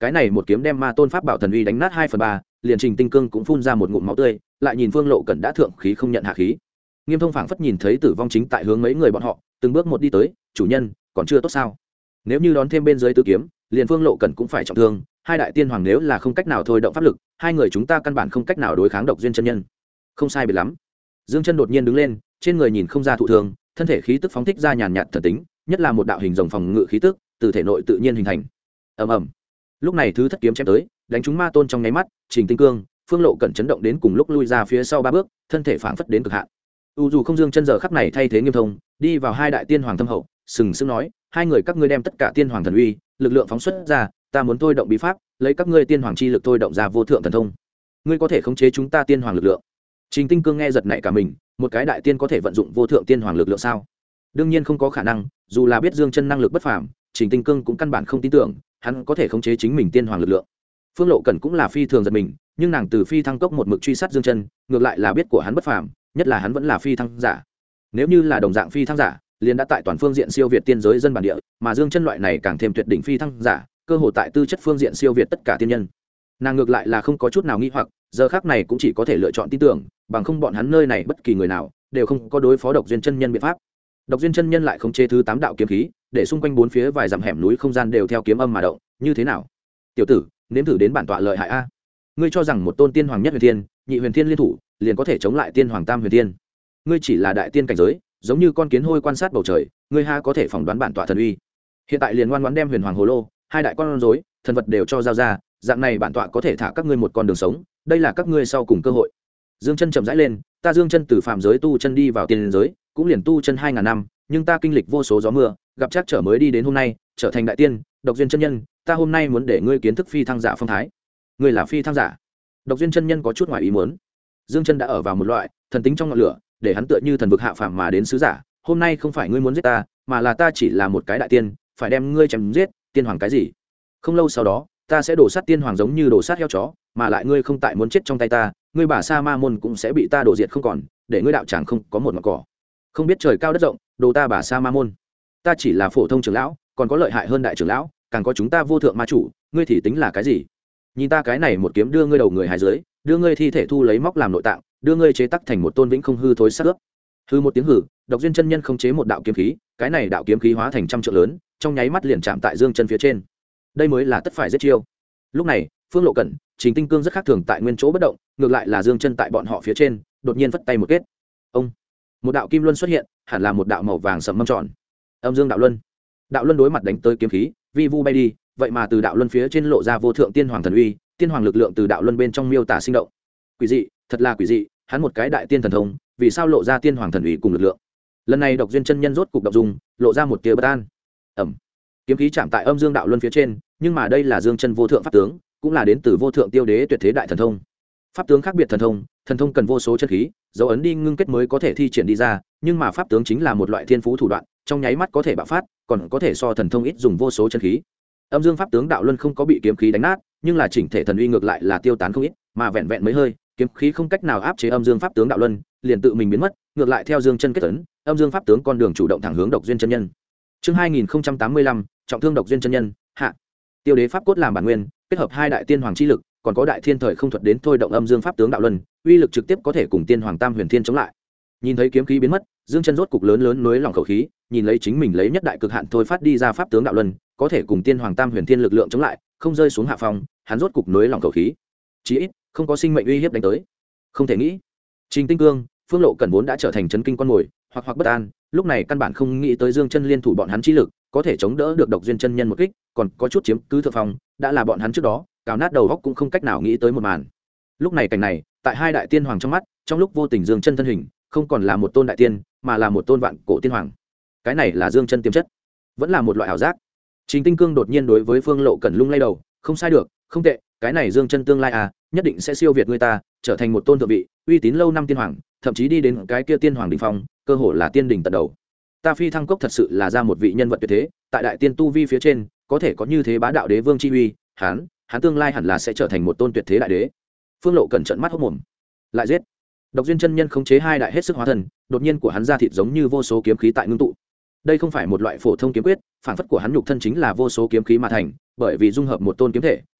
S1: cái này một kiếm đem ma tôn pháp bảo thần uy đánh nát 2/3, liền Trình Tinh Cương cũng phun ra một ngụm máu tươi, lại nhìn Phương Lộ Cẩn đã thượng khí không nhận hạ khí. Nghiêm Thông phảng phất nhìn thấy tử vong chính tại hướng mấy người bọn họ, từng bước một đi tới, "Chủ nhân, còn chưa tốt sao? Nếu như đón thêm bên dưới tứ kiếm, liền Phương Lộ Cẩn cũng phải trọng thương, hai đại tiên hoàng nếu là không cách nào thôi động pháp lực, hai người chúng ta căn bản không cách nào đối kháng Độc Duyên chân nhân." Không sai biệt lắm. Dương Chân đột nhiên đứng lên, trên người nhìn không ra thụ thương, thân thể khí tức phóng thích ra nhàn nhạt thần tính, nhất là một đạo hình rồng phòng ngự khí tức, từ thể nội tự nhiên hình thành. Ầm ầm. Lúc này thứ thất kiếm chém tới, đánh trúng ma tôn trong nháy mắt, Trình Tinh Cương, Phương Lộ Cẩn chấn động đến cùng lúc lui ra phía sau 3 bước, thân thể phảng phất đến cực hạn. Dù không Dương Chân giờ khắc này thay thế Nghiêm Thông, đi vào hai đại tiên hoàng thâm hậu, sừng sững nói, hai người các ngươi đem tất cả tiên hoàng thần uy, lực lượng phóng xuất ra, ta muốn thôi động bí pháp, lấy các ngươi tiên hoàng chi lực thôi động ra vô thượng thần thông. Ngươi có thể khống chế chúng ta tiên hoàng lực lượng. Trình Tinh Cương nghe giật nảy cả mình, một cái đại tiên có thể vận dụng vô thượng tiên hoàng lực lượng sao? Đương nhiên không có khả năng, dù là biết Dương Chân năng lực bất phàm, Trình Tinh Cương cũng căn bản không tin tưởng, hắn có thể khống chế chính mình tiên hoàng lực lượng. Phương Lộ Cẩn cũng là phi thường giật mình, nhưng nàng từ phi thăng cốc một mực truy sát Dương Chân, ngược lại là biết của hắn bất phàm, nhất là hắn vẫn là phi thăng giả. Nếu như là đồng dạng phi thăng giả, liền đã tại toàn phương diện siêu việt tiên giới dân bản địa, mà Dương Chân loại này càng thêm tuyệt đỉnh phi thăng giả, cơ hội tại tư chất phương diện siêu việt tất cả tiên nhân. Nàng ngược lại là không có chút nào nghi hoặc, giờ khắc này cũng chỉ có thể lựa chọn tin tưởng, bằng không bọn hắn nơi này bất kỳ người nào đều không có đối phó Độc Duyên chân nhân biện pháp. Độc Duyên chân nhân lại khống chế thứ 8 đạo kiếm khí, để xung quanh bốn phía vài dặm hẻm núi không gian đều theo kiếm âm mà động, như thế nào? Tiểu tử, nếm thử đến bản tọa lợi hại a. Ngươi cho rằng một tôn tiên hoàng nhất huyền thiên, nhị huyền thiên liên thủ, liền có thể chống lại tiên hoàng tam huyền thiên? Ngươi chỉ là đại tiên cảnh giới, giống như con kiến hôi quan sát bầu trời, ngươi ha có thể phỏng đoán bản tọa thần uy. Hiện tại liền ngoan ngoãn đem huyền hoàng hồ lô, hai đại con rối, thần vật đều cho giao ra, dạng này bản tọa có thể thả các ngươi một con đường sống, đây là các ngươi sau cùng cơ hội. Dương Chân chậm rãi lên, ta Dương Chân từ phàm giới tu chân đi vào tiên giới, cũng liền tu chân 2000 năm, nhưng ta kinh lịch vô số gió mưa, gặp chắc trở mới đi đến hôm nay, trở thành đại tiên, Độc Duyên chân nhân, ta hôm nay muốn để ngươi kiến thức phi thăng giả phong thái. Ngươi là phi thăng giả? Độc Duyên chân nhân có chút ngoài ý muốn. Dương Chân đã ở vào một loại thần tính trong ngọn lửa, để hắn tựa như thần vực hạ phàm mà đến sứ giả, hôm nay không phải ngươi muốn giết ta, mà là ta chỉ là một cái đại tiên, phải đem ngươi chém giết, tiên hoàng cái gì? Không lâu sau đó, ta sẽ đổ sát tiên hoàng giống như đổ sát heo chó, mà lại ngươi không tại muốn chết trong tay ta, ngươi bà sa ma môn cũng sẽ bị ta đổ diệt không còn, để ngươi đạo tràng không có một ngọn cỏ. Không biết trời cao đất rộng, đồ ta bà sa ma môn. Ta chỉ là phổ thông trưởng lão, còn có lợi hại hơn đại trưởng lão, càng có chúng ta vô thượng ma chủ, ngươi thì tính là cái gì? Nhìn ta cái này một kiếm đưa ngươi đầu người hài dưới, đưa ngươi thi thể thu lấy móc làm nội tạng, đưa ngươi chế tác thành một tôn vĩnh không hư thối xác ướp. Hư một tiếng hử, Độc Duyên chân nhân không chế một đạo kiếm khí, cái này đạo kiếm khí hóa thành trăm trượng lớn, trong nháy mắt liền chạm tại Dương Chân phía trên. Đây mới là tất phải giết chiêu. Lúc này, Phương Lộ Cẩn, Trình Tinh Cương rất khác thường tại nguyên chỗ bất động, ngược lại là Dương Chân tại bọn họ phía trên, đột nhiên vất tay một kết. Ông, một đạo kim luân xuất hiện, hẳn là một đạo màu vàng sẫm mâm tròn. Âm Dương đạo luân. Đạo luân đối mặt đánh tới kiếm khí, vi vu bay đi, vậy mà từ đạo luân phía trên lộ ra vô thượng tiên hoàng thần uy, tiên hoàng lực lượng từ đạo luân bên trong miêu tả sinh động. Quỷ dị, thật là quỷ dị, hắn một cái đại tiên thần thông, vì sao lộ ra tiên hoàng thần uy cùng lực lượng? Lần này Độc Duyên chân nhân rốt cục động dung, lộ ra một tia bất an. Ầm. Kiếm khí chạm tại Âm Dương đạo luân phía trên, nhưng mà đây là Dương Chân vô thượng pháp tướng, cũng là đến từ vô thượng tiêu đế tuyệt thế đại thần thông. Pháp tướng khác biệt thần thông cần vô số chân khí, dấu ấn đi ngưng kết mới có thể thi triển đi ra, nhưng mà pháp tướng chính là một loại thiên phú thủ đoạn, trong nháy mắt có thể bạo phát, còn có thể so thần thông ít dùng vô số chân khí. Âm Dương pháp tướng đạo luân không có bị kiếm khí đánh nát, nhưng là chỉnh thể thần uy ngược lại là tiêu tán không ít, mà vẹn vẹn mấy hơi, kiếm khí không cách nào áp chế Âm Dương pháp tướng đạo luân, liền tự mình biến mất, ngược lại theo Dương Chân kết ấn, Âm Dương pháp tướng con đường chủ động thẳng hướng Độc Duyên chân nhân. Chương 2085, trọng thương Độc Duyên chân nhân, hạ. Tiêu đế pháp cốt làm bản nguyên, kết hợp hai đại tiên hoàng chi lực, còn có đại thiên thời không thuật đến thôi động Âm Dương pháp tướng đạo luân, uy lực trực tiếp có thể cùng tiên hoàng tam huyền thiên chống lại. Nhìn thấy kiếm khí biến mất, Dương Chân rốt cục lớn nối lòng khẩu khí, nhìn lấy chính mình lấy nhất đại cực hạn thôi phát đi ra pháp tướng đạo luân, có thể cùng tiên hoàng tam huyền thiên lực lượng chống lại, không rơi xuống hạ phong, hắn rốt cục nối lòng khẩu khí. Chí ít, không có sinh mệnh uy hiếp đánh tới. Không thể nghĩ. Trình Tinh Cương, Phương Lộ Cẩn vốn đã trở thành chấn kinh con mồi, hoặc bất an, lúc này căn bản không nghĩ tới Dương Chân liên thủ bọn hắn chi lực, có thể chống đỡ được Độc Duyên chân nhân một kích, còn có chút chiếm cứ thượng phong, đã là bọn hắn trước đó, cào nát đầu góc cũng không cách nào nghĩ tới một màn. Lúc này cảnh này, tại hai đại tiên hoàng trong mắt, trong lúc vô tình Dương Chân thân hình, không còn là một tôn đại tiên, mà là một tôn vạn cổ tiên hoàng. Cái này là Dương Chân tiềm chất, vẫn là một loại ảo giác. Trình Tinh Cương đột nhiên đối với Phương Lộ Cẩn lung lay đầu, không sai được, không tệ, cái này Dương Chân tương lai à, nhất định sẽ siêu việt người ta, trở thành một tôn thượng vị, uy tín lâu năm tiên hoàng, thậm chí đi đến cái kia tiên hoàng đỉnh phong, cơ hồ là tiên đỉnh tận đầu. Ta phi thăng cốc thật sự là ra một vị nhân vật tuyệt thế, tại đại tiên tu vi phía trên, có thể có như thế bá đạo đế vương chi uy, hắn tương lai hẳn là sẽ trở thành một tôn tuyệt thế đại đế. Phương Lộ Cẩn trợn mắt hốt mồm. Lại giết. Độc Duyên chân nhân khống chế hai đại hết sức hóa thần, đột nhiên của hắn ra thịt giống như vô số kiếm khí tại ngưng tụ. Đây không phải một loại phổ thông kiếm quyết, phản phất của hắn nhục thân chính là vô số kiếm khí mà thành, bởi vì dung hợp một tôn kiếm thể,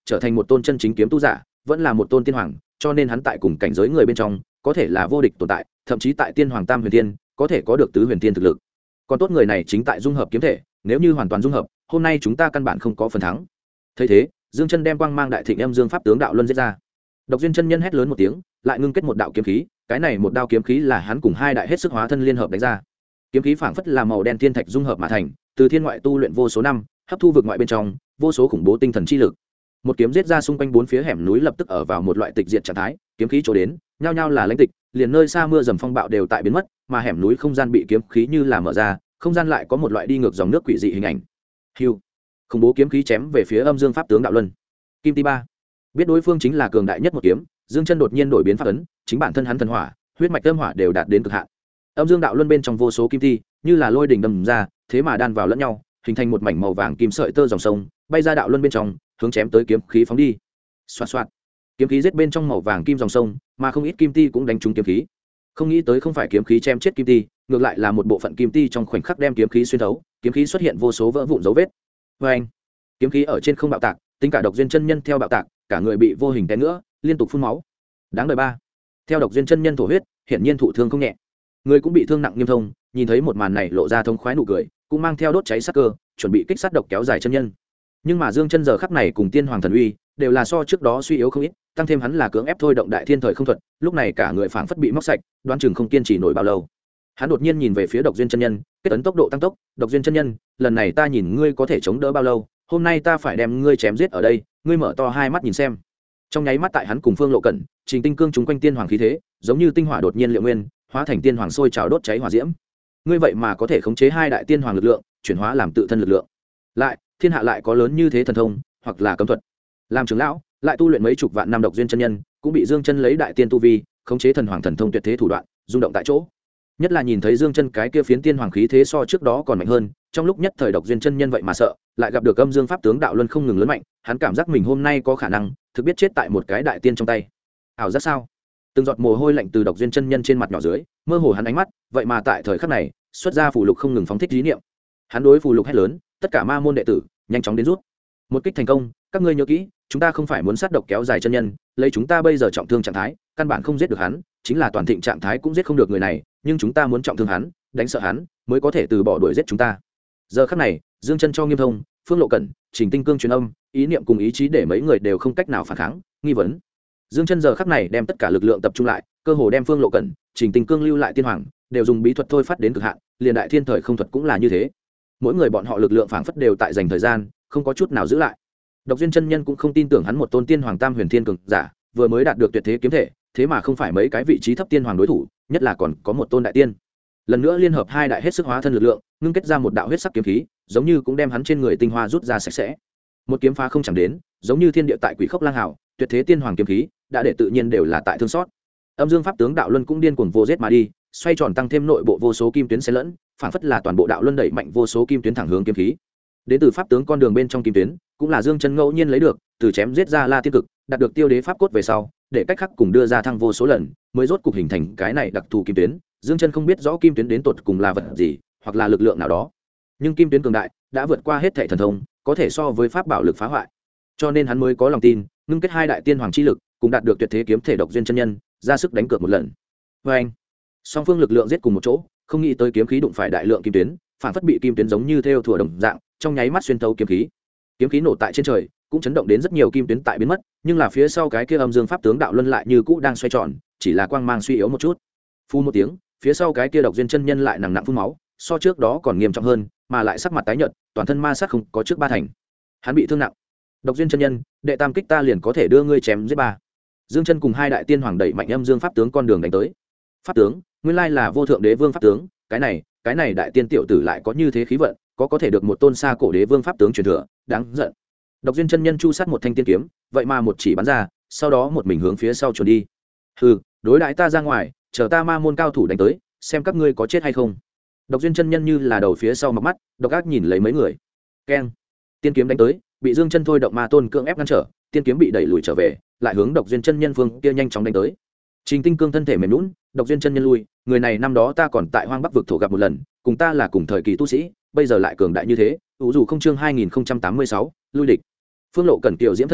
S1: trở thành một tôn chân chính kiếm tu giả, vẫn là một tôn tiên hoàng, cho nên hắn tại cùng cảnh giới người bên trong có thể là vô địch tồn tại, thậm chí tại tiên hoàng tam huyền tiên có thể có được tứ huyền tiên thực lực. Còn tốt người này chính tại dung hợp kiếm thể, nếu như hoàn toàn dung hợp, hôm nay chúng ta căn bản không có phần thắng. Thấy thế, Dương Chân đem quang mang đại thịnh âm dương pháp tướng đạo luân giết ra. Độc Duyên chân nhân hét lớn một tiếng, lại ngưng kết một đạo kiếm khí, cái này một đao kiếm khí là hắn cùng hai đại hết sức hóa thân liên hợp đánh ra. Kiếm khí phảng phất là màu đen thiên thạch dung hợp mà thành, từ thiên ngoại tu luyện vô số năm, hấp thu vực ngoại bên trong, vô số khủng bố tinh thần chi lực. Một kiếm giết ra xung quanh bốn phía hẻm núi lập tức ở vào một loại tịch diệt trạng thái, kiếm khí chỗ đến, nhao nhao là lãnh tịch, liền nơi xa mưa dầm phong bạo đều tại biến mất, mà hẻm núi không gian bị kiếm khí như là mở ra, không gian lại có một loại đi ngược dòng nước quỷ dị hình ảnh. Hưu, khủng bố kiếm khí chém về phía âm dương pháp tướng đạo luân. Kim Ti Ba biết đối phương chính là cường đại nhất một kiếm, Dương Chân đột nhiên đổi biến pháp ấn, chính bản thân hắn thần hỏa, huyết mạch âm hỏa đều đạt đến cực hạn. Âm dương đạo luân bên trong vô số kim ti, như là lôi đỉnh đâm ra, thế mà đan vào lẫn nhau, hình thành một mảnh màu vàng kim sợi tơ dòng sông, bay ra đạo luân bên trong, hướng chém tới kiếm khí phóng đi. Xoạt xoạt, kiếm khí giết bên trong màu vàng kim dòng sông, mà không ít kim ti cũng đánh trúng kiếm khí. Không nghĩ tới không phải kiếm khí chém chết kim ti, ngược lại là một bộ phận kim ti trong khoảnh khắc đem kiếm khí xuyên thấu, kiếm khí xuất hiện vô số vỡ vụn dấu vết. Oeng, kiếm khí ở trên không bạo tạc, tính cả Độc Duyên chân nhân theo bạo tạc, cả người bị vô hình té nữa, liên tục phun máu. Đáng đời ba. Theo Độc Duyên chân nhân thổ huyết, hiển nhiên thụ thương không nhẹ. Người cũng bị thương nặng nghiêm thông, nhìn thấy một màn này lộ ra thông khoái nụ cười, cũng mang theo đốt cháy sắc cơ, chuẩn bị kích sát độc kéo dài chân nhân. Nhưng mà Dương Chân giờ khắc này cùng Tiên Hoàng thần uy đều là so trước đó suy yếu không ít, tăng thêm hắn là cưỡng ép thôi động đại thiên thời không thuật, lúc này cả người phảng phất bị móc sạch, đoán chừng không kiên trì nổi bao lâu. Hắn đột nhiên nhìn về phía Độc Duyên chân nhân, kết ấn tốc độ tăng tốc, "Độc Duyên chân nhân, lần này ta nhìn ngươi có thể chống đỡ bao lâu, hôm nay ta phải đem ngươi chém giết ở đây, ngươi mở to hai mắt nhìn xem." Trong nháy mắt tại hắn cùng Phương Lộ Cẩn, Trình Tinh Cương chúng quanh tiên hoàng khí thế, giống như tinh hỏa đột nhiên liệu nguyên, hóa thành tiên hoàng sôi trào đốt cháy hỏa diễm. Ngươi vậy mà có thể khống chế hai đại tiên hoàng lực lượng, chuyển hóa làm tự thân lực lượng. Lại, thiên hạ lại có lớn như thế thần thông, hoặc là cấm thuật. Làm trưởng lão, lại tu luyện mấy chục vạn năm Độc Duyên chân nhân, cũng bị Dương Chân lấy đại tiên tu vi, khống chế thần hoàng thần thông tuyệt thế thủ đoạn, rung động tại chỗ. Nhất là nhìn thấy Dương Chân cái kia phiến tiên hoàng khí thế so trước đó còn mạnh hơn, trong lúc nhất thời Độc Duyên chân nhân vậy mà sợ, lại gặp được âm dương pháp tướng đạo luân không ngừng lớn mạnh, hắn cảm giác mình hôm nay có khả năng thực biết chết tại một cái đại tiên trong tay. Ảo giác sao? Từng giọt mồ hôi lạnh từ Độc Duyên chân nhân trên mặt nhỏ dưới, mơ hồ hắn ánh mắt, vậy mà tại thời khắc này, xuất ra phù lục không ngừng phóng thích ý niệm. Hắn đối phù lục hét lớn, tất cả ma môn đệ tử, nhanh chóng đến rút. Một kích thành công, các ngươi nhớ kỹ, chúng ta không phải muốn sát độc kéo dài chân nhân, lấy chúng ta bây giờ trọng thương trạng thái, căn bản không giết được hắn, chính là toàn thịnh trạng thái cũng giết không được người này, nhưng chúng ta muốn trọng thương hắn, đánh sợ hắn, mới có thể từ bỏ đuổi giết chúng ta. Giờ khắc này, Dương Chân cho Nghiêm Thông, Phương Lộ Cẩn, Trình Tinh Cương truyền âm, ý niệm cùng ý chí để mấy người đều không cách nào phản kháng, nghi vấn. Dương Chân giờ khắc này đem tất cả lực lượng tập trung lại, cơ hồ đem Phương Lộ Cẩn, Trình Tinh Cương lưu lại tiên hoàng, đều dùng bí thuật thôi phát đến cực hạn, liền đại thiên thời không thuật cũng là như thế. Mỗi người bọn họ lực lượng phảng phất đều tại dành thời gian, không có chút nào giữ lại. Độc Duyên chân nhân cũng không tin tưởng hắn một tôn tiên hoàng tam huyền thiên cường giả, vừa mới đạt được tuyệt thế kiếm thể, thế mà không phải mấy cái vị trí thấp tiên hoàng đối thủ, nhất là còn có một tôn đại tiên. Lần nữa liên hợp hai đại hết sức hóa thân lực lượng, ngưng kết ra một đạo huyết sắc kiếm khí, giống như cũng đem hắn trên người tinh hoa rút ra sạch sẽ. Một kiếm phá không chẳng đến, giống như thiên địa tại quỷ khốc lang hảo, tuyệt thế tiên hoàng kiếm khí, đã để tự nhiên đều là tại thương xót. Âm dương pháp tướng đạo luân cũng điên cuồng vô giết mà đi, xoay tròn tăng thêm nội bộ vô số kim tuyến xen lẫn, phản phất là toàn bộ đạo luân đẩy mạnh vô số kim tuyến thẳng hướng kiếm khí. Đến từ pháp tướng con đường bên trong kim tuyến, cũng là Dương Chân ngẫu nhiên lấy được, từ chém giết ra La Tiên Cực, đạt được tiêu đế pháp cốt về sau, để cách khắc cùng đưa ra thăng vô số lần, mới rốt cục hình thành cái này đặc thù kim tuyến. Dương Chân không biết rõ kim tuyến đến tột cùng là vật gì, hoặc là lực lượng nào đó, nhưng kim tuyến cường đại đã vượt qua hết thảy thần thông, có thể so với pháp bảo lực phá hoại, cho nên hắn mới có lòng tin ngưng kết hai đại tiên hoàng chi lực, cùng đạt được tuyệt thế kiếm thể Độc Duyên chân nhân, ra sức đánh cược một lần. Với anh, song phương lực lượng giết cùng một chỗ, không nghĩ tới kiếm khí đụng phải đại lượng kim tuyến, phản phất bị kim tuyến giống như theo thủa đồng dạng, trong nháy mắt xuyên thấu kiếm khí. Kiếm khí nổ tại trên trời, cũng chấn động đến rất nhiều kim tuyến tại biến mất, nhưng là phía sau cái kia âm dương pháp tướng đạo luân lại như cũ đang xoay tròn, chỉ là quang mang suy yếu một chút. Phu một tiếng, phía sau cái kia Độc Duyên chân nhân lại nặng nặng phun máu, so trước đó còn nghiêm trọng hơn, mà lại sắc mặt tái nhợt, toàn thân ma sát không có trước ba thành. Hắn bị thương nặng. Độc Duyên chân nhân, đệ tam kích ta liền có thể đưa ngươi chém giết ba. Dương Chân cùng hai đại tiên hoàng đẩy mạnh âm dương pháp tướng con đường đánh tới. Pháp tướng, nguyên lai là vô thượng đế vương pháp tướng, cái này đại tiên tiểu tử lại có như thế khí vận, có thể được một tôn xa cổ đế vương pháp tướng truyền thừa, đáng giận. Độc Duyên chân nhân chu sát một thanh tiên kiếm, vậy mà một chỉ bắn ra, sau đó một mình hướng phía sau chuồn đi. Hừ, đối đãi ta ra ngoài, chờ ta ma môn cao thủ đánh tới, xem các ngươi có chết hay không. Độc Duyên chân nhân như là đầu phía sau mặc mắt, độc ác nhìn lấy mấy người. Keng, tiên kiếm đánh tới, bị Dương Chân thôi động ma tôn cưỡng ép ngăn trở, tiên kiếm bị đẩy lùi trở về, lại hướng Độc Duyên chân nhân phương kia nhanh chóng đánh tới. Trình Tinh Cương thân thể mềm nhũn, Độc Duyên chân nhân lui, người này năm đó ta còn tại Hoang Bắc vực thổ gặp một lần, cùng ta là cùng thời kỳ tu sĩ, bây giờ lại cường đại như thế, dù không chương 2086, lui địch. Phương Lộ Cẩn tiểu diễm thân thể,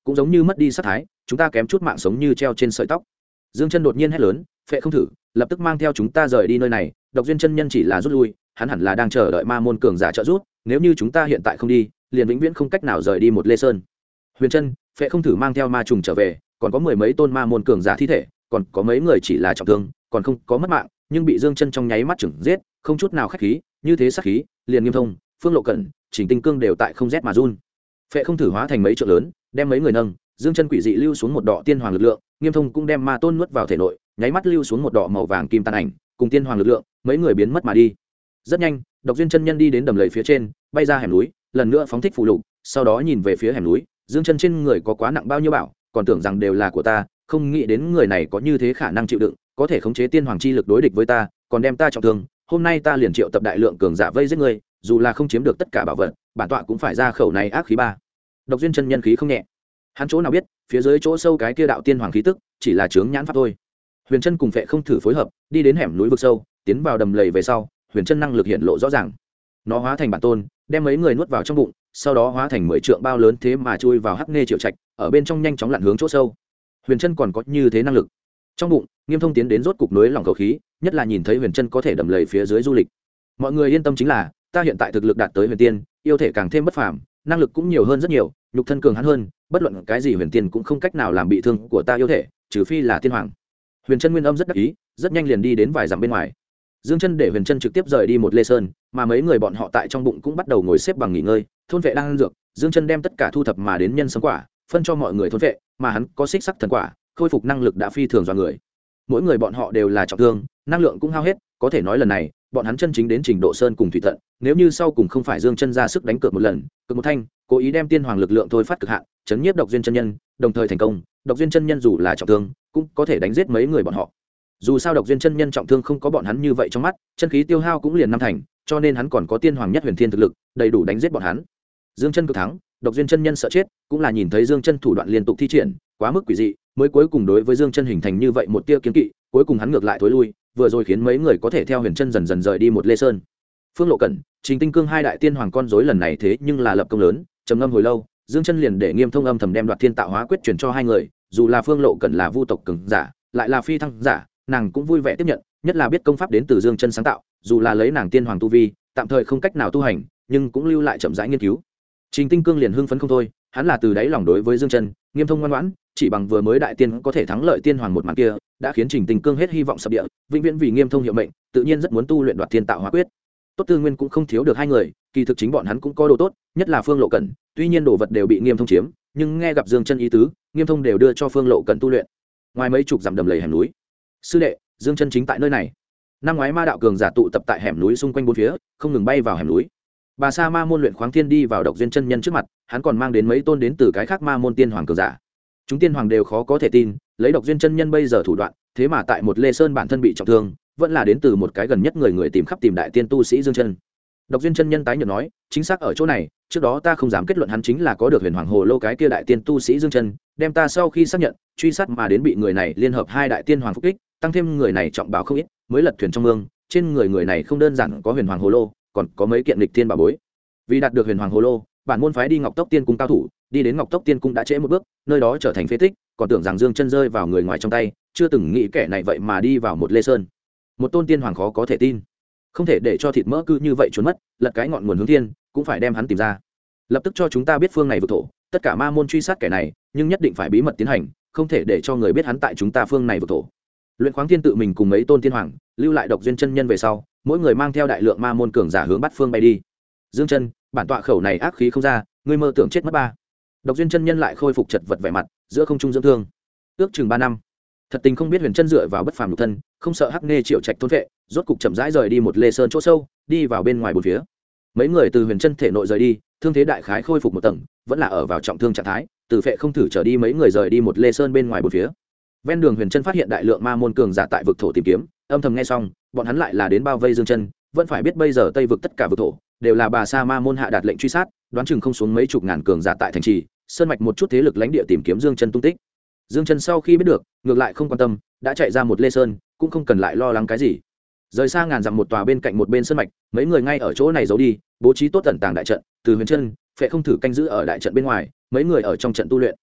S1: cũng giống như mất đi sát thái, chúng ta kém chút mạng sống như treo trên sợi tóc. Dương Chân đột nhiên hét lớn, phệ không thử, lập tức mang theo chúng ta rời đi nơi này. Độc Duyên chân nhân chỉ là rút lui, hắn hẳn là đang chờ đợi ma môn cường giả trợ giúp, nếu như chúng ta hiện tại không đi, liền vĩnh viễn không cách nào rời đi một Lê Sơn. Huyền Chân, phệ không thử mang theo ma trùng trở về, còn có mười mấy tôn ma môn cường giả thi thể, còn có mấy người chỉ là trọng thương, còn không có mất mạng, nhưng bị Dương Chân trong nháy mắt chừng giết, không chút nào khách khí, như thế sát khí, liền Nghiêm Thông, Phương Lộ Cẩn, Trình Tinh Cương đều tại không rét mà run. Phệ không thử hóa thành mấy trượng lớn, đem mấy người nâng, Dương Chân quỷ dị lưu xuống một đọ tiên hoàng lực lượng, Nghiêm Thông cũng đem ma tôn nuốt vào thể nội, nháy mắt lưu xuống một đọ màu vàng kim tàn ảnh, cùng tiên hoàng lực lượng, mấy người biến mất mà đi. Rất nhanh, Độc Duyên chân nhân đi đến đầm lầy phía trên, bay ra hẻm núi, lần nữa phóng thích phù lục, sau đó nhìn về phía hẻm núi, Dương Chân trên người có quá nặng bao nhiêu bảo, còn tưởng rằng đều là của ta, không nghĩ đến người này có như thế khả năng chịu đựng, có thể khống chế tiên hoàng chi lực đối địch với ta, còn đem ta trọng thương, hôm nay ta liền triệu tập đại lượng cường giả vây giết ngươi, dù là không chiếm được tất cả bảo vật, bản tọa cũng phải ra khẩu này ác khí ba. Độc Duyên chân nhân khí không nhẹ, hắn chỗ nào biết, phía dưới chỗ sâu cái kia đạo tiên hoàng khí tức, chỉ là chướng nhãn pháp thôi. Huyền Chân cùng Phệ không thử phối hợp, đi đến hẻm núi vực sâu, tiến vào đầm lầy về sau, Huyền Chân năng lực hiện lộ rõ ràng. Nó hóa thành bản tôn, đem mấy người nuốt vào trong bụng, sau đó hóa thành 10 trượng bao lớn thế mà chui vào hắc nê triệu trạch, ở bên trong nhanh chóng lặn hướng chỗ sâu. Huyền Chân còn có như thế năng lực. Trong bụng, Nghiêm Thông tiến đến rốt cục núi lỏng khẩu khí, nhất là nhìn thấy Huyền Chân có thể đầm lầy phía dưới du lịch. Mọi người yên tâm chính là, ta hiện tại thực lực đạt tới huyền tiên, yêu thể càng thêm bất phàm, năng lực cũng nhiều hơn rất nhiều, nhục thân cường hãn hơn, bất luận cái gì huyền tiên cũng không cách nào làm bị thương của ta yêu thể, trừ phi là tiên hoàng. Huyền Chân nguyên âm rất đắc ý, rất nhanh liền đi đến vài dặm bên ngoài. Dương Chân để Huyền Chân trực tiếp rời đi một Lê Sơn, mà mấy người bọn họ tại trong bụng cũng bắt đầu ngồi xếp bằng nghỉ ngơi, thôn vệ đang ăn dược. Dương Chân đem tất cả thu thập mà đến nhân sấm quả, phân cho mọi người thôn vệ, mà hắn có xích sắc thần quả, khôi phục năng lực đã phi thường do người. Mỗi người bọn họ đều là trọng thương, năng lượng cũng hao hết, có thể nói lần này, bọn hắn chân chính đến trình độ sơn cùng thủy tận, nếu như sau cùng không phải Dương Chân ra sức đánh cược một lần, cực một thanh, cố ý đem tiên hoàng lực lượng thôi phát cực hạn, chấn nhiếp Độc Duyên chân nhân, đồng thời thành công, Độc Duyên chân nhân dù là trọng thương, cũng có thể đánh giết mấy người bọn họ. Dù sao Độc Duyên chân nhân trọng thương không có bọn hắn như vậy trong mắt, chân khí tiêu hao cũng liền năm thành, cho nên hắn còn có tiên hoàng nhất huyền thiên thực lực, đầy đủ đánh giết bọn hắn. Dương Chân cực thắng, Độc Duyên chân nhân sợ chết, cũng là nhìn thấy Dương Chân thủ đoạn liên tục thi triển, quá mức quỷ dị, mới cuối cùng đối với Dương Chân hình thành như vậy một tia kiến kỵ, cuối cùng hắn ngược lại thối lui, vừa rồi khiến mấy người có thể theo Huyền Chân dần dần rời đi một Lê Sơn. Phương Lộ Cẩn, Trình Tinh Cương hai đại tiên hoàng con rối lần này thế nhưng là lập công lớn, trầm ngâm hồi lâu, Dương Chân liền để Nghiêm Thông âm thầm đem Đoạt Thiên Tạo Hóa quyết truyền cho hai người, dù là Phương Lộ Cẩn là vu tộc cường giả, lại là phi thăng giả, nàng cũng vui vẻ tiếp nhận, nhất là biết công pháp đến từ Dương Chân sáng tạo, dù là lấy nàng tiên hoàng tu vi, tạm thời không cách nào tu hành, nhưng cũng lưu lại chậm rãi nghiên cứu. Trình Tinh Cương liền hưng phấn không thôi, hắn là từ đáy lòng đối với Dương Chân, Nghiêm Thông ngoan ngoãn, chỉ bằng vừa mới đại tiên có thể thắng lợi tiên hoàng một màn kia, đã khiến Trình Tinh Cương hết hy vọng sập địa, vĩnh viễn vì Nghiêm Thông hiệu mệnh, tự nhiên rất muốn tu luyện Đoạt Thiên Tạo Hóa quyết. Tốt tư nguyên cũng không thiếu được hai người, kỳ thực chính bọn hắn cũng có đồ tốt, nhất là Phương Lộ Cẩn, tuy nhiên đồ vật đều bị Nghiêm Thông chiếm, nhưng nghe gặp Dương Chân ý tứ, Nghiêm Thông đều đưa cho Phương Lộ Cẩn tu luyện. Ngoài mấy chục dặm đầm lầy hẻm núi, sư đệ, Dương Chân chính tại nơi này. Năm ngoái ma đạo cường giả tụ tập tại hẻm núi xung quanh bốn phía, không ngừng bay vào hẻm núi. Bà Sa Ma môn luyện khoáng thiên đi vào Độc Duyên chân nhân trước mặt, hắn còn mang đến mấy tôn đến từ cái khác ma môn tiên hoàng cường giả. Chúng tiên hoàng đều khó có thể tin, lấy Độc Duyên chân nhân bây giờ thủ đoạn, thế mà tại một Lê Sơn bản thân bị trọng thương, vẫn là đến từ một cái gần nhất người tìm khắp tìm đại tiên tu sĩ Dương Chân. Độc Duyên chân nhân tái nhợt nói, chính xác ở chỗ này, trước đó ta không dám kết luận hắn chính là có được Huyền Hoàng Hồ Lô cái kia đại tiên tu sĩ Dương Chân, đem ta sau khi xác nhận, truy sát mà đến bị người này liên hợp hai đại tiên hoàng phục kích, tăng thêm người này trọng bảo không ít, mới lật thuyền trong mương, trên người này không đơn giản có Huyền Hoàng Hồ Lô, còn có mấy kiện lịch thiên bảo bối. Vì đạt được Huyền Hoàng Hồ Lô, bản môn phái đi Ngọc Tốc Tiên cung cao thủ, đi đến Ngọc Tốc Tiên cung đã trễ một bước, nơi đó trở thành phế tích, còn tưởng rằng Dương Chân rơi vào người ngoài trong tay, chưa từng nghĩ kẻ này vậy mà đi vào một Lê Sơn. Một tôn tiên hoàng khó có thể tin, không thể để cho thịt mỡ cư như vậy trốn mất, lật cái ngọn nguồn hướng thiên, cũng phải đem hắn tìm ra, lập tức cho chúng ta biết phương này vực thổ, tất cả ma môn truy sát kẻ này, nhưng nhất định phải bí mật tiến hành, không thể để cho người biết hắn tại chúng ta phương này vực thổ. Luyện khoáng thiên tự mình cùng mấy tôn tiên hoàng lưu lại Độc Duyên chân nhân về sau, mỗi người mang theo đại lượng ma môn cường giả hướng Bát Phương bay đi. Dương Chân, bản tọa khẩu này ác khí không ra, ngươi mơ tưởng chết mất ba. Độc Duyên chân nhân lại khôi phục chật vật vẻ mặt, giữa không trung dưỡng thương, ước chừng 3 năm. Thật tình không biết Huyền Chân dựa vào bất phàm lục thân, không sợ hắc nê triệu trạch thôn vệ, rốt cục chậm rãi rời đi một Lê Sơn chỗ sâu, đi vào bên ngoài bốn phía. Mấy người từ Huyền Chân thể nội rời đi, thương thế đại khái khôi phục một tầng, vẫn là ở vào trọng thương trạng thái, từ Phệ không thử trở đi mấy người rời đi một Lê Sơn bên ngoài bốn phía. Ven đường Huyền Chân phát hiện đại lượng ma môn cường giả tại vực thổ tìm kiếm, âm thầm nghe xong, bọn hắn lại là đến bao vây Dương Chân, vẫn phải biết bây giờ Tây vực tất cả vực thổ đều là Bà Sa Ma môn hạ đạt lệnh truy sát, đoán chừng không xuống mấy chục ngàn cường giả tại thành trì, sơn mạch một chút thế lực lãnh địa tìm kiếm Dương Chân tung tích. Dương Chân sau khi biết được, ngược lại không quan tâm, đã chạy ra một Lê Sơn, cũng không cần lại lo lắng cái gì. Rời xa ngàn dặm một tòa bên cạnh một bên sơn mạch, mấy người ngay ở chỗ này giấu đi, bố trí tốt tận tàng đại trận, từ Huyền Chân, Phệ không thử canh giữ ở đại trận bên ngoài, mấy người ở trong trận tu luyện.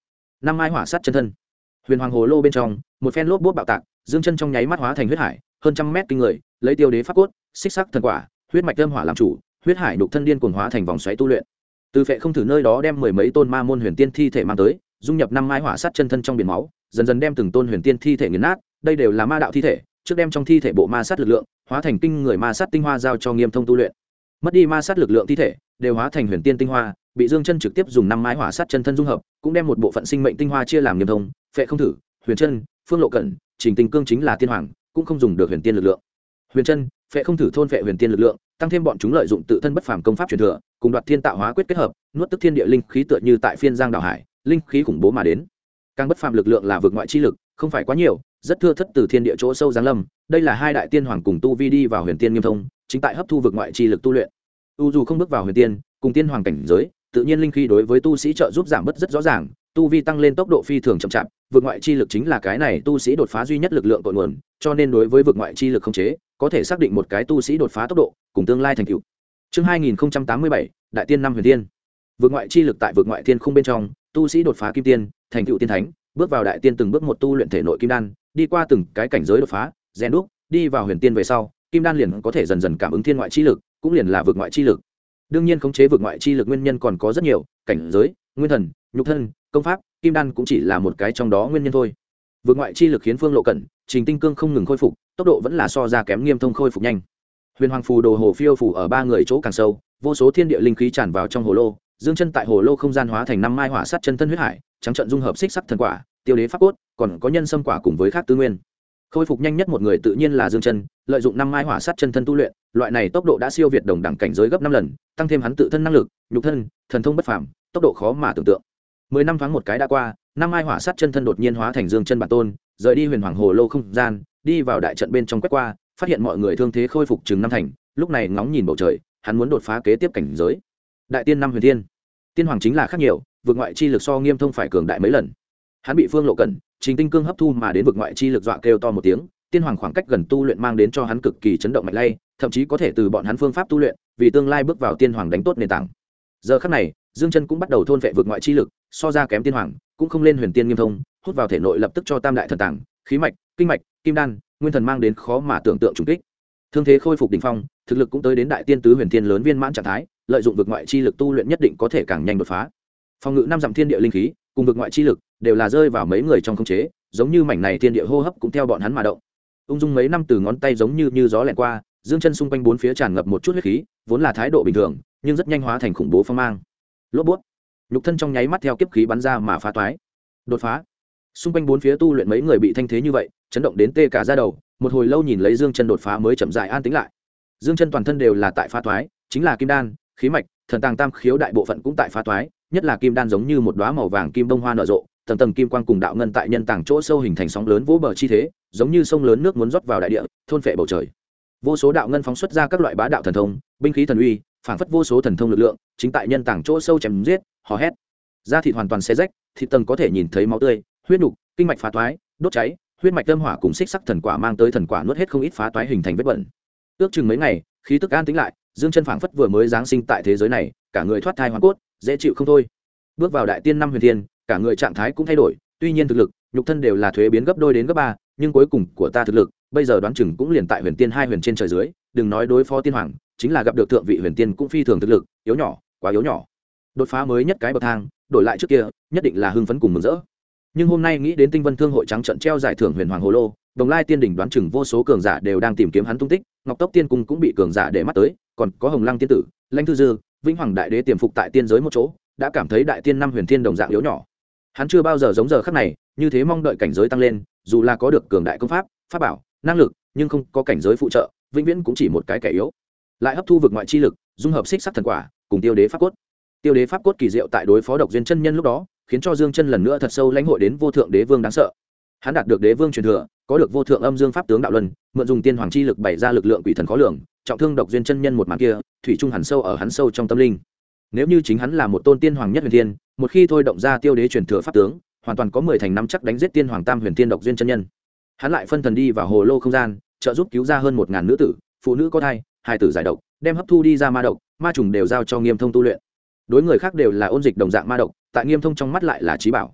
S1: năm mai hỏa sát chân thân. Huyền hoàng hồ lô bên trong một phen lốp bốp bạo tạc, dương chân trong nháy mắt hóa thành huyết hải hơn trăm mét kinh người, lấy tiêu đế pháp cốt, xích sắc thần quả, huyết mạch âm hỏa làm chủ, huyết hải nhục thân điên cuồng hóa thành vòng xoáy tu luyện. Từ Phệ Không Thử nơi đó đem mười mấy tôn ma môn huyền tiên thi thể mang tới, dung nhập năm mai hỏa sát chân thân trong biển máu, dần dần đem từng tôn huyền tiên thi thể nghiền nát. Đây đều là ma đạo thi thể, trước đem trong thi thể bộ ma sát lực lượng hóa thành kinh người ma sát tinh hoa giao cho Nghiêm Thông tu luyện. Mất đi ma sát lực lượng thi thể đều hóa thành huyền tiên tinh hoa, bị Dương Chân trực tiếp dùng năm mai hỏa sát chân thân dung hợp, cũng đem một bộ phận sinh mệnh tinh hoa chia làm Nghiêm Thông, Phệ Không Thử, Huyền Chân, Phương Lộ Cẩn, Trình Tình Cương chính là tiên hoàng, cũng không dùng được huyền tiên lực lượng. Huyền Chân, Phệ Không Thử thôn phệ huyền tiên lực lượng, tăng thêm bọn chúng lợi dụng tự thân bất phàm công pháp truyền thừa, cùng đoạt thiên tạo hóa quyết kết hợp, nuốt tức thiên địa linh khí tựa như tại phiên giang đảo hải, linh khí khủng bố mà đến. Càng bất phàm lực lượng là vực ngoại chi lực, không phải quá nhiều, rất thưa thất từ thiên địa chỗ sâu giáng lâm. Đây là hai đại tiên hoàng cùng tu vi đi vào huyền tiên Nghiêm Thông, chính tại hấp thu vực ngoại chi lực tu luyện. Dù không bước vào huyền tiên, cùng tiên hoàng cảnh giới, tự nhiên linh khí đối với tu sĩ trợ giúp giảm bớt rất rõ ràng, tu vi tăng lên tốc độ phi thường chậm chạp. Vực ngoại chi lực chính là cái này tu sĩ đột phá duy nhất lực lượng cội nguồn, cho nên đối với vực ngoại chi lực khống chế, có thể xác định một cái tu sĩ đột phá tốc độ cùng tương lai thành tựu. Chương 2087, Đại tiên năm huyền tiên. Vực ngoại chi lực tại vực ngoại thiên khung bên trong, tu sĩ đột phá kim tiên, thành tựu tiên thánh, bước vào đại tiên từng bước một tu luyện thể nội kim đan, đi qua từng cái cảnh giới đột phá, rèn đúc, đi vào huyền tiên về sau, kim đan liền có thể dần dần cảm ứng thiên ngoại chi lực, cũng liền là vực ngoại chi lực. Đương nhiên khống chế vực ngoại chi lực nguyên nhân còn có rất nhiều, cảnh giới, nguyên thần, nhục thân, công pháp, kim đan cũng chỉ là một cái trong đó nguyên nhân thôi. Vực ngoại chi lực khiến Phương Lộ Cẩn, Trình Tinh Cương không ngừng khôi phục, tốc độ vẫn là so ra kém Nghiêm Thông khôi phục nhanh. Huyền Hoàng phù đồ hồ phiêu phù ở ba người chỗ càng sâu, vô số thiên địa linh khí tràn vào trong hồ lô, Dương Chân tại hồ lô không gian hóa thành năm mai hỏa sát chân thân huyết hải, trắng trận dung hợp xích sắc thần quả, tiêu đế pháp cốt, còn có nhân sâm quả cùng với khác tư nguyên. Khôi phục nhanh nhất một người tự nhiên là Dương Chân, lợi dụng năm mai hỏa sát chân thân tu luyện, loại này tốc độ đã siêu việt đồng đẳng cảnh giới gấp 5 lần, tăng thêm hắn tự thân năng lực, nhục thân, thần thông bất phàm, tốc độ khó mà tưởng tượng. 10 năm thoáng một cái đã qua, năm mai hỏa sát chân thân đột nhiên hóa thành Dương Chân bản tôn, rời đi huyền hoàng hồ lô không gian, đi vào đại trận bên trong quét qua, phát hiện mọi người thương thế khôi phục chừng năm thành, lúc này ngóng nhìn bầu trời, hắn muốn đột phá kế tiếp cảnh giới. Đại tiên năm huyền tiên, tiên hoàng chính là khác nhiều, vực ngoại chi lực so Nghiêm Thông phải cường đại mấy lần. Hắn bị Phương Lộ Cẩn, Trình Tinh Cương hấp thu mà đến vực ngoại chi lực dọa kêu to một tiếng, tiên hoàng khoảng cách gần tu luyện mang đến cho hắn cực kỳ chấn động mạnh lay, thậm chí có thể từ bọn hắn phương pháp tu luyện, vì tương lai bước vào tiên hoàng đánh tốt nền tảng. Giờ khắc này, Dương Chân cũng bắt đầu thôn vệ vực ngoại chi lực, so ra kém tiên hoàng, cũng không lên huyền tiên Nghiêm Thông, hút vào thể nội lập tức cho tam đại thần tàng, khí mạch, kinh mạch, kim đan, nguyên thần mang đến khó mà tưởng tượng trùng kích. Thương thế khôi phục đỉnh phong, thực lực cũng tới đến đại tiên tứ huyền tiên lớn viên mãn trạng thái, lợi dụng vực ngoại chi lực tu luyện nhất định có thể càng nhanh đột phá. Phòng ngự năm dặm thiên địa linh khí, cùng vực ngoại chi lực đều là rơi vào mấy người trong khống chế, giống như mảnh này thiên địa hô hấp cũng theo bọn hắn mà động. Ung dung mấy năm từ ngón tay giống như gió lẹn qua, Dương Chân xung quanh bốn phía tràn ngập một chút huyết khí, vốn là thái độ bình thường, nhưng rất nhanh hóa thành khủng bố phong mang. Lốp bút, nhục thân trong nháy mắt theo kiếp khí bắn ra mà phá toái. Đột phá. Xung quanh bốn phía tu luyện mấy người bị thanh thế như vậy, chấn động đến tê cả da đầu, một hồi lâu nhìn lấy Dương Chân đột phá mới chậm rãi an tĩnh lại. Dương Chân toàn thân đều là tại phá toái, chính là kim đan, khí mạch, thần tàng tam khiếu đại bộ phận cũng tại phá toái, nhất là kim đan giống như một đóa màu vàng kim bông hoa nở rộ, tầng tầng kim quang cùng đạo ngân tại nhân tàng chỗ sâu hình thành sóng lớn vỗ bờ chi thế, giống như sông lớn nước muốn rót vào đại địa, thôn phệ bầu trời. Vô số đạo ngân phóng xuất ra các loại bá đạo thần thông, binh khí thần uy, phảng phất vô số thần thông lực lượng, chính tại nhân tàng chỗ sâu chém giết, hò hét. Da thịt hoàn toàn xé rách, thịt tầng có thể nhìn thấy máu tươi, huyết nục, kinh mạch phá toái, đốt cháy, huyết mạch âm hỏa cùng xích sắc thần quả mang tới thần quả nuốt hết không ít phá toái hình thành vết bẩn. Ước chừng mấy ngày, khí tức an tĩnh lại, Dương Chân phảng phất vừa mới giáng sinh tại thế giới này, cả người thoát thai hoàn cốt, dễ chịu không thôi. Bước vào đại tiên năm huyền tiên, cả người trạng thái cũng thay đổi, tuy nhiên thực lực, nhục thân đều là thuế biến gấp đôi đến gấp 3, nhưng cuối cùng của ta thực lực, bây giờ đoán chừng cũng liền tại huyền tiên hai huyền trên trời dưới, đừng nói đối phó tiên hoàng, chính là gặp được thượng vị huyền tiên cũng phi thường thực lực, yếu nhỏ, quá yếu nhỏ. Đột phá mới nhất cái bậc thang, đổi lại trước kia, nhất định là hưng phấn cùng mừng rỡ. Nhưng hôm nay nghĩ đến Tinh Vân Thương hội trắng trận treo giải thưởng Huyền Hoàng Hồ Lô, Đồng Lai Tiên đỉnh đoán chừng vô số cường giả đều đang tìm kiếm hắn tung tích, Ngọc Tốc Tiên cung cũng bị cường giả để mắt tới, còn có Hồng Lăng Tiên tử, Lãnh Thư Dư, Vĩnh Hoàng Đại Đế tiềm phục tại tiên giới một chỗ, đã cảm thấy đại tiên năm huyền thiên đồng dạng yếu nhỏ. Hắn chưa bao giờ giống giờ khắc này, như thế mong đợi cảnh giới tăng lên, dù là có được cường đại công pháp, pháp bảo, năng lực, nhưng không có cảnh giới phụ trợ, vĩnh viễn cũng chỉ một cái kẻ yếu. Lại hấp thu vực ngoại chi lực, dung hợp xích sắc thần quả, cùng tiêu đế pháp cốt. Tiêu đế pháp cốt kỳ diệu tại đối phó độc duyên chân nhân lúc đó, khiến cho Dương Chân lần nữa thật sâu lãnh hội đến vô thượng đế vương đáng sợ. Hắn đạt được đế vương truyền thừa, có được vô thượng âm dương pháp tướng đạo luân, mượn dùng tiên hoàng chi lực bày ra lực lượng quỷ thần khó lường, trọng thương độc duyên chân nhân một màn kia, thủy trung hẳn sâu ở hắn sâu trong tâm linh. Nếu như chính hắn là một tôn tiên hoàng nhất huyền thiên, một khi thôi động ra tiêu đế truyền thừa pháp tướng, hoàn toàn có 10 thành năm chắc đánh giết tiên hoàng tam huyền tiên độc duyên chân nhân. Hắn lại phân thần đi vào hồ lô không gian, trợ giúp cứu ra hơn 1000 nữ tử, phụ nữ có thai, hài tử giải độc, đem hấp thu đi ra ma độc, ma trùng đều giao cho Nghiêm Thông tu luyện. Đối người khác đều là ôn dịch đồng dạng ma độc, tại Nghiêm Thông trong mắt lại là chí bảo.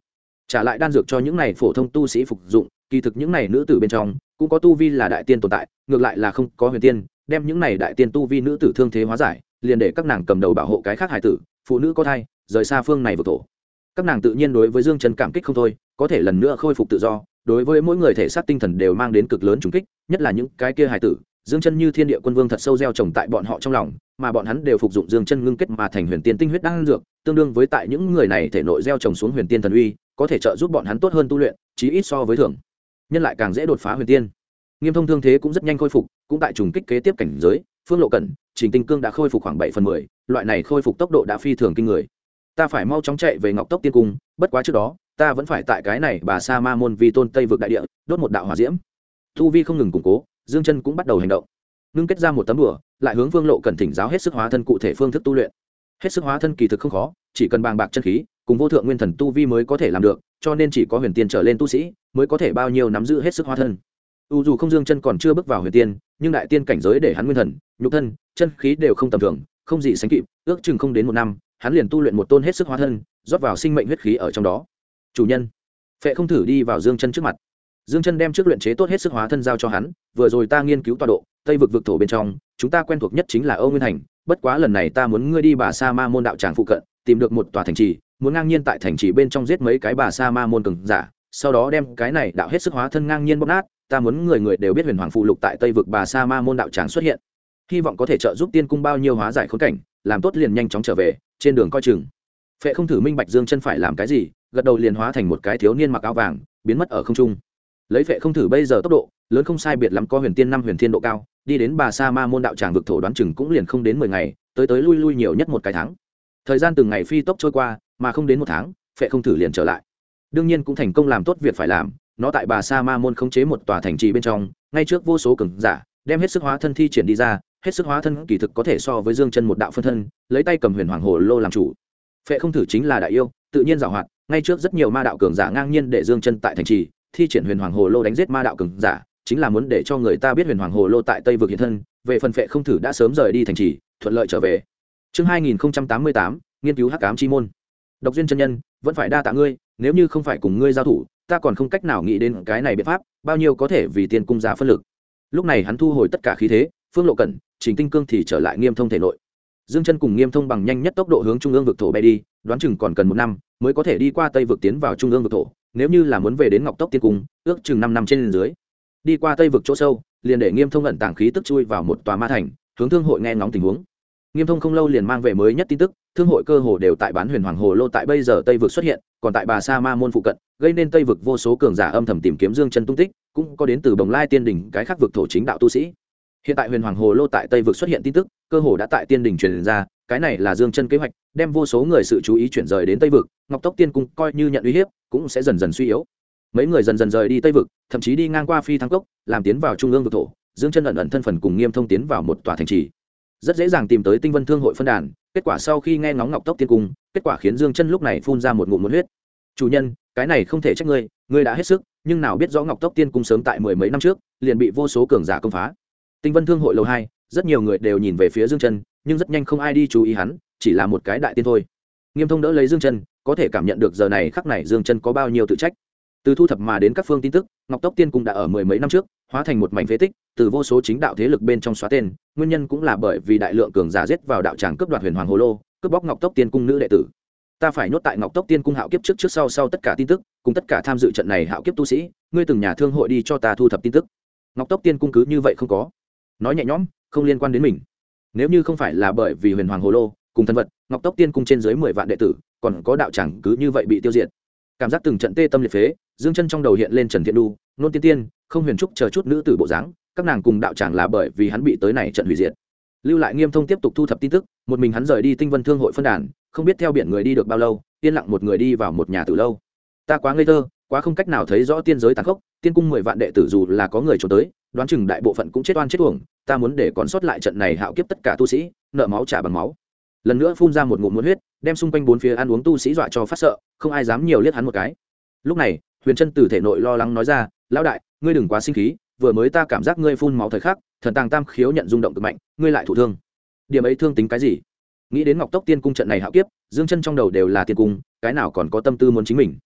S1: trả lại đan dược cho những này phổ thông tu sĩ phục dụng. Kỳ thực những này nữ tử bên trong cũng có tu vi là đại tiên tồn tại, ngược lại là không có huyền tiên, đem những này đại tiên tu vi nữ tử thương thế hóa giải, liền để các nàng cầm đầu bảo hộ cái khác hải tử, phụ nữ có thai, rời xa phương này vực thổ. Các nàng tự nhiên đối với Dương Chân cảm kích không thôi, có thể lần nữa khôi phục tự do, đối với mỗi người thể xác tinh thần đều mang đến cực lớn trùng kích, nhất là những cái kia hải tử. Dương Chân như thiên địa quân vương thật sâu gieo trồng tại bọn họ trong lòng, mà bọn hắn đều phục dụng Dương Chân ngưng kết mà thành huyền tiên tinh huyết đan dược, tương đương với tại những người này thể nội gieo trồng xuống huyền tiên thần uy, có thể trợ giúp bọn hắn tốt hơn tu luyện, chí ít so với thường nhân lại càng dễ đột phá huyền tiên. Nghiêm Thông thương thế cũng rất nhanh khôi phục, cũng tại trùng kích kế tiếp cảnh giới, Phương Lộ Cẩn, Trình Tinh Cương đã khôi phục khoảng 7/10, loại này khôi phục tốc độ đã phi thường kinh người. Ta phải mau chóng chạy về Ngọc Tốc Tiên Cung, bất quá trước đó, ta vẫn phải tại cái này Bà Sa Ma môn Vi tôn Tây vực đại địa, đốt một đạo hỏa diễm. Tu vi không ngừng củng cố, Dương Chân cũng bắt đầu hành động. Ngưng kết ra một tấm đùa, lại hướng Phương Lộ Cẩn thỉnh giáo hết sức hóa thân cụ thể phương thức tu luyện. Hết sức hóa thân kỳ thực không khó, chỉ cần bàng bạc chân khí, cùng vô thượng nguyên thần tu vi mới có thể làm được, cho nên chỉ có huyền tiên trở lên tu sĩ mới có thể bao nhiêu nắm giữ hết sức hóa thân. Dù không Dương Chân còn chưa bước vào huyền tiên, nhưng đại tiên cảnh giới để hắn nguyên thần, nhục thân, chân khí đều không tầm thường, không gì sánh kịp, ước chừng không đến một năm, hắn liền tu luyện một tôn hết sức hóa thân, rót vào sinh mệnh huyết khí ở trong đó. Chủ nhân, Phệ Không Thử đi vào Dương Chân trước mặt. Dương Chân đem trước luyện chế tốt hết sức hóa thân giao cho hắn, vừa rồi ta nghiên cứu tọa độ, Tây vực vực thổ bên trong, chúng ta quen thuộc nhất chính là Âu Nguyên thành, bất quá lần này ta muốn ngươi đi Bà Sa Ma môn đạo tràng phụ cận, tìm được một tòa thành trì, muốn ngang nhiên tại thành trì bên trong giết mấy cái Bà Sa Ma môn cường giả, sau đó đem cái này đạo hết sức hóa thân ngang nhiên bóp nát, ta muốn người người đều biết huyền hoàng phụ lục tại Tây vực Bà Sa Ma môn đạo tràng xuất hiện, hy vọng có thể trợ giúp tiên cung bao nhiêu hóa giải khốn cảnh, làm tốt liền nhanh chóng trở về, trên đường coi chừng. Phệ Không Thử minh bạch Dương Chân phải làm cái gì, gật đầu liền hóa thành một cái thiếu niên mặc áo vàng, biến mất ở không trung. Lấy Phệ Không Thử bây giờ tốc độ lớn không sai biệt lắm có huyền tiên 5 huyền thiên độ cao, đi đến Bà Sa Ma môn đạo tràng vực thổ đoán chừng cũng liền không đến 10 ngày, tới lui lui nhiều nhất một cái tháng. Thời gian từng ngày phi tốc trôi qua, mà không đến một tháng, Phệ Không Thử liền trở lại. Đương nhiên cũng thành công làm tốt việc phải làm, nó tại Bà Sa Ma môn khống chế một tòa thành trì bên trong, ngay trước vô số cường giả, đem hết sức hóa thân thi triển đi ra, hết sức hóa thân kỳ thực có thể so với Dương Chân một đạo phân thân, lấy tay cầm huyền hoàng hồ lô làm chủ. Phệ Không Thử chính là đại yêu, tự nhiên giàu hoạt, ngay trước rất nhiều ma đạo cường giả ngang nhiên để Dương Chân tại thành trì thi triển huyền hoàng hồ lô đánh giết ma đạo cường giả, chính là muốn để cho người ta biết huyền hoàng hồ lô tại Tây vực hiện thân. Về phần Phệ Không Thử đã sớm rời đi thành trì, thuận lợi trở về. Chương 2088, nghiên cứu hắc ám chi môn. Độc Duyên chân nhân, vẫn phải đa tạ ngươi, nếu như không phải cùng ngươi giao thủ, ta còn không cách nào nghĩ đến cái này biện pháp, bao nhiêu có thể vì tiên cung ra phân lực. Lúc này hắn thu hồi tất cả khí thế, Phương Lộ Cẩn, Trình Tinh Cương thì trở lại Nghiêm Thông thể nội. Dương Chân cùng Nghiêm Thông bằng nhanh nhất tốc độ hướng trung ương vực thổ bay đi, đoán chừng còn cần 1 năm mới có thể đi qua Tây vực tiến vào trung ương vực thổ, nếu như là muốn về đến Ngọc Tốc Tiên Cung, ước chừng 5 năm trên dưới. Đi qua Tây vực chỗ sâu, liền để Nghiêm Thông ẩn tàng khí tức chui vào một tòa ma thành, hướng thương hội nghe ngóng tình huống. Nghiêm Thông không lâu liền mang về mới nhất tin tức, thương hội cơ hồ đều tại bán huyền hoàng hồ lô tại bây giờ Tây vực xuất hiện, còn tại Bà Sa Ma môn phụ cận, gây nên Tây vực vô số cường giả âm thầm tìm kiếm Dương Chân tung tích, cũng có đến từ Bồng Lai Tiên đỉnh cái khác vực thổ chính đạo tu sĩ. Hiện tại huyền hoàng hồ lô tại Tây vực xuất hiện tin tức, cơ hồ đã tại Tiên đỉnh truyền ra, cái này là Dương Chân kế hoạch, đem vô số người sự chú ý chuyển rời đến Tây vực, Ngọc Tốc Tiên Cung coi như nhận uy hiếp, cũng sẽ dần dần suy yếu. Mấy người dần dần rời đi Tây vực, thậm chí đi ngang qua Phi Thăng Cốc, làm tiến vào trung ương vực thổ, Dương Chân ẩn ẩn thân phận cùng Nghiêm Thông tiến vào một tòa thành trì, rất dễ dàng tìm tới Tinh Vân Thương hội phân đàn. Kết quả sau khi nghe ngóng Ngọc Tốc Tiên Cung, kết quả khiến Dương Chân lúc này phun ra một ngụm muốn huyết. Chủ nhân, cái này không thể trách ngươi đã hết sức, nhưng nào biết rõ Ngọc Tốc Tiên Cung sớm tại 10 mấy năm trước liền bị vô số cường giả công phá. Tinh Vân Thương hội lầu 2, rất nhiều người đều nhìn về phía Dương Chân, nhưng rất nhanh không ai đi chú ý hắn, chỉ là một cái đại tiên thôi. Nghiêm Thông đỡ lấy Dương Chân, có thể cảm nhận được giờ này khắc này Dương Chân có bao nhiêu tự trách. Từ thu thập mà đến các phương tin tức, Ngọc Tốc Tiên Cung đã ở 10 mấy năm trước hóa thành một mảnh phế tích, từ vô số chính đạo thế lực bên trong xóa tên, nguyên nhân cũng là bởi vì đại lượng cường giả giết vào đạo tràng cướp đoạt huyền hoàng hồ lô, cướp bóc Ngọc Tốc Tiên Cung nữ đệ tử. Ta phải nhốt tại Ngọc Tốc Tiên Cung hạo kiếp trước sau tất cả tin tức, cùng tất cả tham dự trận này hạo kiếp tu sĩ, ngươi từng nhà thương hội đi cho ta thu thập tin tức. Ngọc Tốc Tiên Cung cứ như vậy không có. Nói nhẹ nhõm, không liên quan đến mình. Nếu như không phải là bởi vì huyền hoàng hồ lô cùng thân vật, Ngọc Tốc Tiên Cung trên dưới 10 vạn đệ tử, còn có đạo tràng cứ như vậy bị tiêu diệt. Cảm giác từng trận tê tâm liệt phế, Dương Chân trong đầu hiện lên Trần Thiện Đu, Nôn Tiên Tiên, Không Huyền Trúc chờ chút nữ tử bộ dáng, các nàng cùng đạo tràng là bởi vì hắn bị tới này trận hủy diệt. Lưu lại Nghiêm Thông tiếp tục thu thập tin tức, một mình hắn rời đi Tinh Vân Thương hội phân đàn, không biết theo biển người đi được bao lâu, yên lặng một người đi vào một nhà tử lâu. Ta quá ngây thơ, quá không cách nào thấy rõ tiên giới tàn khốc, tiên cung 10 vạn đệ tử dù là có người trốn tới, đoán chừng đại bộ phận cũng chết oan chết uổng, ta muốn để còn sót lại trận này hạo kiếp tất cả tu sĩ, nợ máu trả bằng máu. Lần nữa phun ra một ngụm muốn huyết, đem xung quanh bốn phía ăn uống tu sĩ dọa cho phát sợ, không ai dám nhiều liếc hắn một cái. Lúc này, Huyền Trân từ thể nội lo lắng nói ra, lão đại, ngươi đừng quá sinh khí, vừa mới ta cảm giác ngươi phun máu thời khắc, thần tàng tam khiếu nhận rung động cực mạnh, ngươi lại thụ thương. Điểm ấy thương tính cái gì? Nghĩ đến Ngọc Tốc Tiên Cung trận này hạo kiếp, Dương Chân trong đầu đều là tiên cung, cái nào còn có tâm tư muốn chính mình.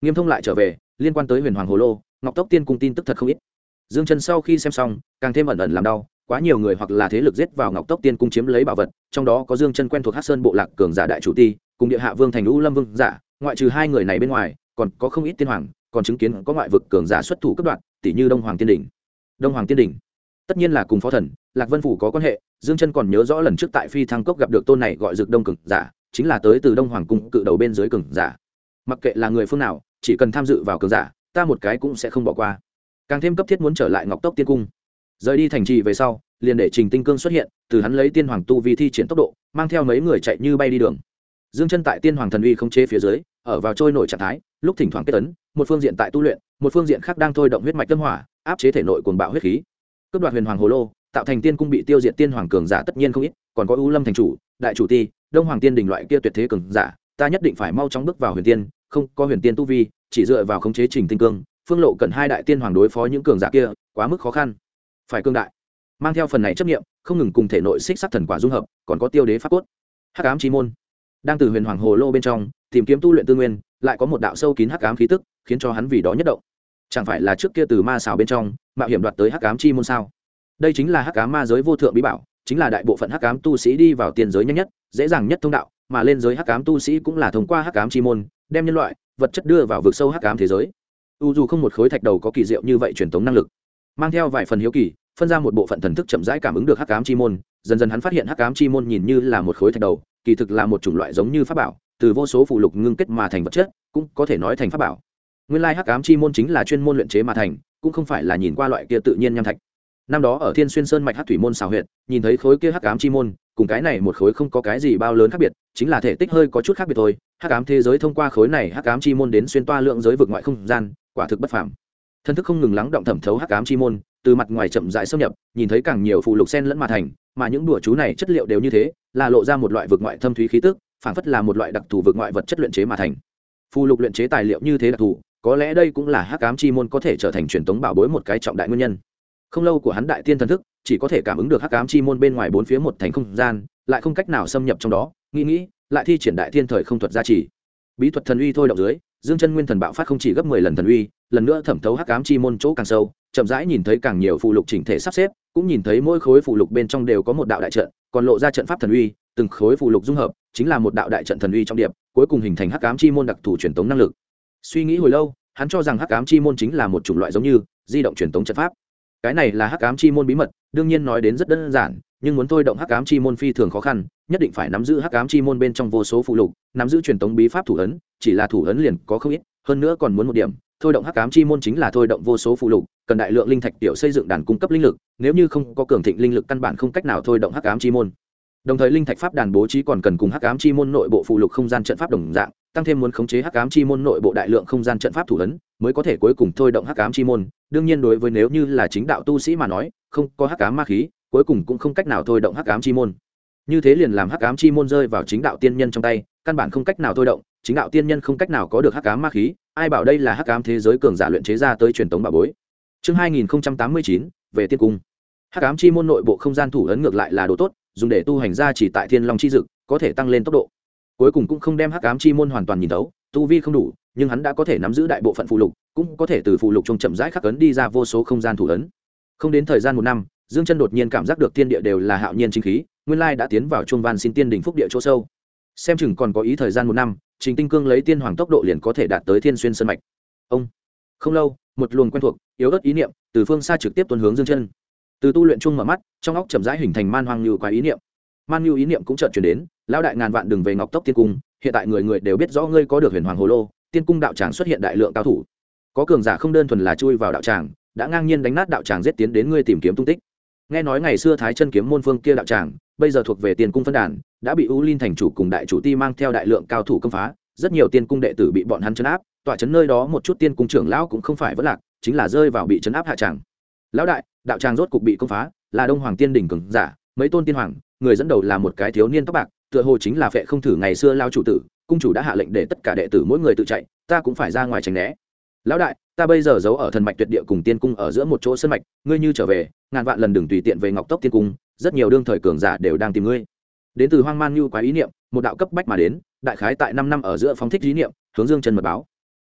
S1: Nghiêm Thông lại trở về, liên quan tới Huyền Hoàng Hồ Lô, Ngọc Tốc Tiên cung tin tức thật không ít. Dương Chân sau khi xem xong, càng thêm ẩn ẩn làm đau, quá nhiều người hoặc là thế lực giết vào Ngọc Tốc Tiên cung chiếm lấy bảo vật, trong đó có Dương Chân quen thuộc Hắc Sơn bộ lạc cường giả đại chủ ti, cùng địa hạ vương thành U Lâm vương giả, ngoại trừ hai người này bên ngoài, còn có không ít tiên hoàng, còn chứng kiến có ngoại vực cường giả xuất thủ cấp đoạn, tỷ như Đông Hoàng Tiên đỉnh. Đông Hoàng Tiên đỉnh, tất nhiên là cùng Phó Thần, Lạc Vân phủ có quan hệ, Dương Chân còn nhớ rõ lần trước tại Phi Thăng Cốc gặp được tôn này gọi Dực Đông cường giả, chính là tới từ Đông Hoàng cung cự đầu bên dưới cường giả. Mặc kệ là người phương nào, chỉ cần tham dự vào cường giả, ta một cái cũng sẽ không bỏ qua. Càng thêm cấp thiết muốn trở lại Ngọc Tốc Tiên cung. Rời đi thành trì về sau, liền để Trình Tinh Cương xuất hiện, từ hắn lấy tiên hoàng tu vi thi triển tốc độ, mang theo mấy người chạy như bay đi đường. Dương Chân tại tiên hoàng thần uy không chế phía dưới, ở vào trôi nổi trạng thái, lúc thỉnh thoảng kết ấn, một phương diện tại tu luyện, một phương diện khác đang thôi động huyết mạch tâm hỏa, áp chế thể nội cuồng bạo huyết khí. Cướp đoạt Huyền Hoàng Hồ Lô, tạo thành tiên cung bị tiêu diệt tiên hoàng cường giả tất nhiên không ít, còn có U Lâm thành chủ, đại chủ ti, Đông Hoàng Tiên đỉnh loại kia tuyệt thế cường giả, ta nhất định phải mau chóng bước vào huyền tiên, không có huyền tiên tu vi, chỉ dựa vào khống chế Trình Tinh Cương, Phương Lộ cần hai đại tiên hoàng đối phó những cường giả kia, quá mức khó khăn. Phải cương đại. Mang theo phần này chấp niệm, không ngừng cùng thể nội xích sắc thần quả dung hợp, còn có tiêu đế pháp cốt. Hắc ám chi môn, đang từ Huyền Hoàng Hồ Lô bên trong tìm kiếm tu luyện tư nguyên, lại có một đạo sâu kín hắc ám khí tức, khiến cho hắn vì đó nhất động. Chẳng phải là trước kia từ ma xào bên trong mạo hiểm đoạt tới hắc ám chi môn sao? Đây chính là hắc ám ma giới vô thượng bí bảo, chính là đại bộ phận hắc ám tu sĩ đi vào tiên giới nhanh nhất, dễ dàng nhất thông đạo, mà lên giới hắc ám tu sĩ cũng là thông qua hắc ám chi môn, đem nhân loại, vật chất đưa vào vực sâu hắc ám thế giới. Dù không một khối thạch đầu có kỳ diệu như vậy truyền tống năng lực, mang theo vài phần hiếu kỳ, phân ra một bộ phận thần thức chậm rãi cảm ứng được hắc ám chi môn, dần dần hắn phát hiện hắc ám chi môn nhìn như là một khối thạch đầu, kỳ thực là một chủng loại giống như pháp bảo, từ vô số phụ lục ngưng kết mà thành vật chất, cũng có thể nói thành pháp bảo. Nguyên lai hắc ám chi môn chính là chuyên môn luyện chế mà thành, cũng không phải là nhìn qua loại kia tự nhiên nham thạch. Năm đó ở Thiên Xuyên Sơn mạch hắc thủy môn xào huyệt, nhìn thấy khối kia hắc ám chi môn, cùng cái này một khối không có cái gì bao lớn khác biệt, chính là thể tích hơi có chút khác biệt thôi. Hắc ám thế giới thông qua khối này hắc ám chi môn đến xuyên toa lượng giới vực ngoại không gian, quả thực bất phàm. Thân thức không ngừng lắng động thẩm thấu hắc ám chi môn, từ mặt ngoài chậm rãi xâm nhập, nhìn thấy càng nhiều phụ lục xen lẫn mà thành, mà những đùa chú này chất liệu đều như thế, là lộ ra một loại vực ngoại thâm thúy khí tức, phảng phất là một loại đặc thù vực ngoại vật chất luyện chế mà thành. Phụ lục luyện chế tài liệu như thế đặc thù, có lẽ đây cũng là hắc ám chi môn có thể trở thành truyền tống bảo bối một cái trọng đại nguyên nhân. Không lâu của hắn đại tiên thần thức chỉ có thể cảm ứng được hắc ám chi môn bên ngoài bốn phía một thành không gian, lại không cách nào xâm nhập trong đó, nghĩ lại thi triển đại thiên thời không thuật gia trì, bí thuật thần uy thôi động dưới, Dương Chân nguyên thần bạo phát không chỉ gấp 10 lần thần uy, lần nữa thẩm thấu hắc ám chi môn chỗ càng sâu, chậm rãi nhìn thấy càng nhiều phụ lục chỉnh thể sắp xếp, cũng nhìn thấy mỗi khối phụ lục bên trong đều có một đạo đại trận, còn lộ ra trận pháp thần uy, từng khối phụ lục dung hợp, chính là một đạo đại trận thần uy trong điệp, cuối cùng hình thành hắc ám chi môn đặc thù truyền tống năng lực. Suy nghĩ hồi lâu, hắn cho rằng hắc ám chi môn chính là một chủng loại giống như di động truyền tống trận pháp. Cái này là hắc ám chi môn bí mật, đương nhiên nói đến rất đơn giản, nhưng muốn thôi động hắc ám chi môn phi thường khó khăn, nhất định phải nắm giữ hắc ám chi môn bên trong vô số phụ lục, nắm giữ truyền tống bí pháp thủ ấn, chỉ là thủ ấn liền có không ít, hơn nữa còn muốn một điểm, thôi động hắc ám chi môn chính là thôi động vô số phụ lục, cần đại lượng linh thạch tiểu xây dựng đàn cung cấp linh lực, nếu như không có cường thịnh linh lực căn bản không cách nào thôi động hắc ám chi môn. Đồng thời linh thạch pháp đàn bố trí còn cần cùng hắc ám chi môn nội bộ phụ lục không gian trận pháp đồng dạng, tăng thêm muốn khống chế hắc ám chi môn nội bộ đại lượng không gian trận pháp thủ ấn, mới có thể cuối cùng thôi động hắc ám chi môn. Đương nhiên đối với nếu như là chính đạo tu sĩ mà nói, không có hắc ám ma khí, cuối cùng cũng không cách nào thôi động hắc ám chi môn. Như thế liền làm hắc ám chi môn rơi vào chính đạo tiên nhân trong tay, căn bản không cách nào thôi động, chính đạo tiên nhân không cách nào có được hắc ám ma khí, ai bảo đây là hắc ám thế giới cường giả luyện chế ra tới truyền tống bảo bối. Chương 2089, về tiên cung. Hắc ám chi môn nội bộ không gian thủ ấn ngược lại là đồ tốt, dùng để tu hành ra chỉ tại Thiên Long chi dực, có thể tăng lên tốc độ. Cuối cùng cũng không đem hắc ám chi môn hoàn toàn nhìn thấu, tu vi không đủ, nhưng hắn đã có thể nắm giữ đại bộ phận phụ lục, cũng có thể từ phụ lục trong chậm rãi khắc ấn đi ra vô số không gian thủ ấn. Không đến thời gian 1 năm, Dương Chân đột nhiên cảm giác được thiên địa đều là hạo nhiên chính khí, nguyên lai đã tiến vào Trung Văn Xin Tiên đỉnh phúc địa chỗ sâu. Xem chừng còn có ý thời gian 1 năm, Trình Tinh Cương lấy tiên hoàng tốc độ liền có thể đạt tới Thiên Xuyên sơn mạch. Ông. Không lâu, một luồng quen thuộc, yếu ớt ý niệm từ phương xa trực tiếp tuôn hướng Dương Chân. Từ tu luyện chung mở mắt, trong óc chậm rãi hình thành man hoang như quái ý niệm. Man như ý niệm cũng chợt truyền đến, lão đại ngàn vạn đừng về Ngọc Tốc Tiên cung, hiện tại người người đều biết rõ ngươi có được Huyền Hoàng Hồ Lô, Tiên cung đạo tràng xuất hiện đại lượng cao thủ. Có cường giả không đơn thuần là chui vào đạo tràng, đã ngang nhiên đánh nát đạo tràng giết tiến đến ngươi tìm kiếm tung tích. Nghe nói ngày xưa Thái Chân kiếm môn phương kia đạo tràng, bây giờ thuộc về Tiên cung phân đàn, đã bị U Linh thành chủ cùng đại chủ ti mang theo đại lượng cao thủ công phá, rất nhiều Tiên cung đệ tử bị bọn hắn trấn áp, tọa trấn nơi đó một chút Tiên cung trưởng lão cũng không phải vất lạc, chính là rơi vào bị trấn áp hạ tràng. Lão đại, đạo tràng rốt cục bị công phá, là Đông Hoàng Tiên đỉnh cường giả, mấy tôn tiên hoàng, người dẫn đầu là một cái thiếu niên tóc bạc, tựa hồ chính là Phệ Không Thử ngày xưa lao chủ tử, cung chủ đã hạ lệnh để tất cả đệ tử mỗi người tự chạy, ta cũng phải ra ngoài tránh né. Lão đại, ta bây giờ giấu ở thần mạch tuyệt địa cùng tiên cung ở giữa một chỗ sơn mạch, ngươi như trở về, ngàn vạn lần đừng tùy tiện về Ngọc Tốc Tiên cung, rất nhiều đương thời cường giả đều đang tìm ngươi. Đến từ hoang man như quái ý niệm, một đạo cấp bách mà đến, đại khái tại 5 năm ở giữa phóng thích ý niệm, hướng Dương Chân mật báo.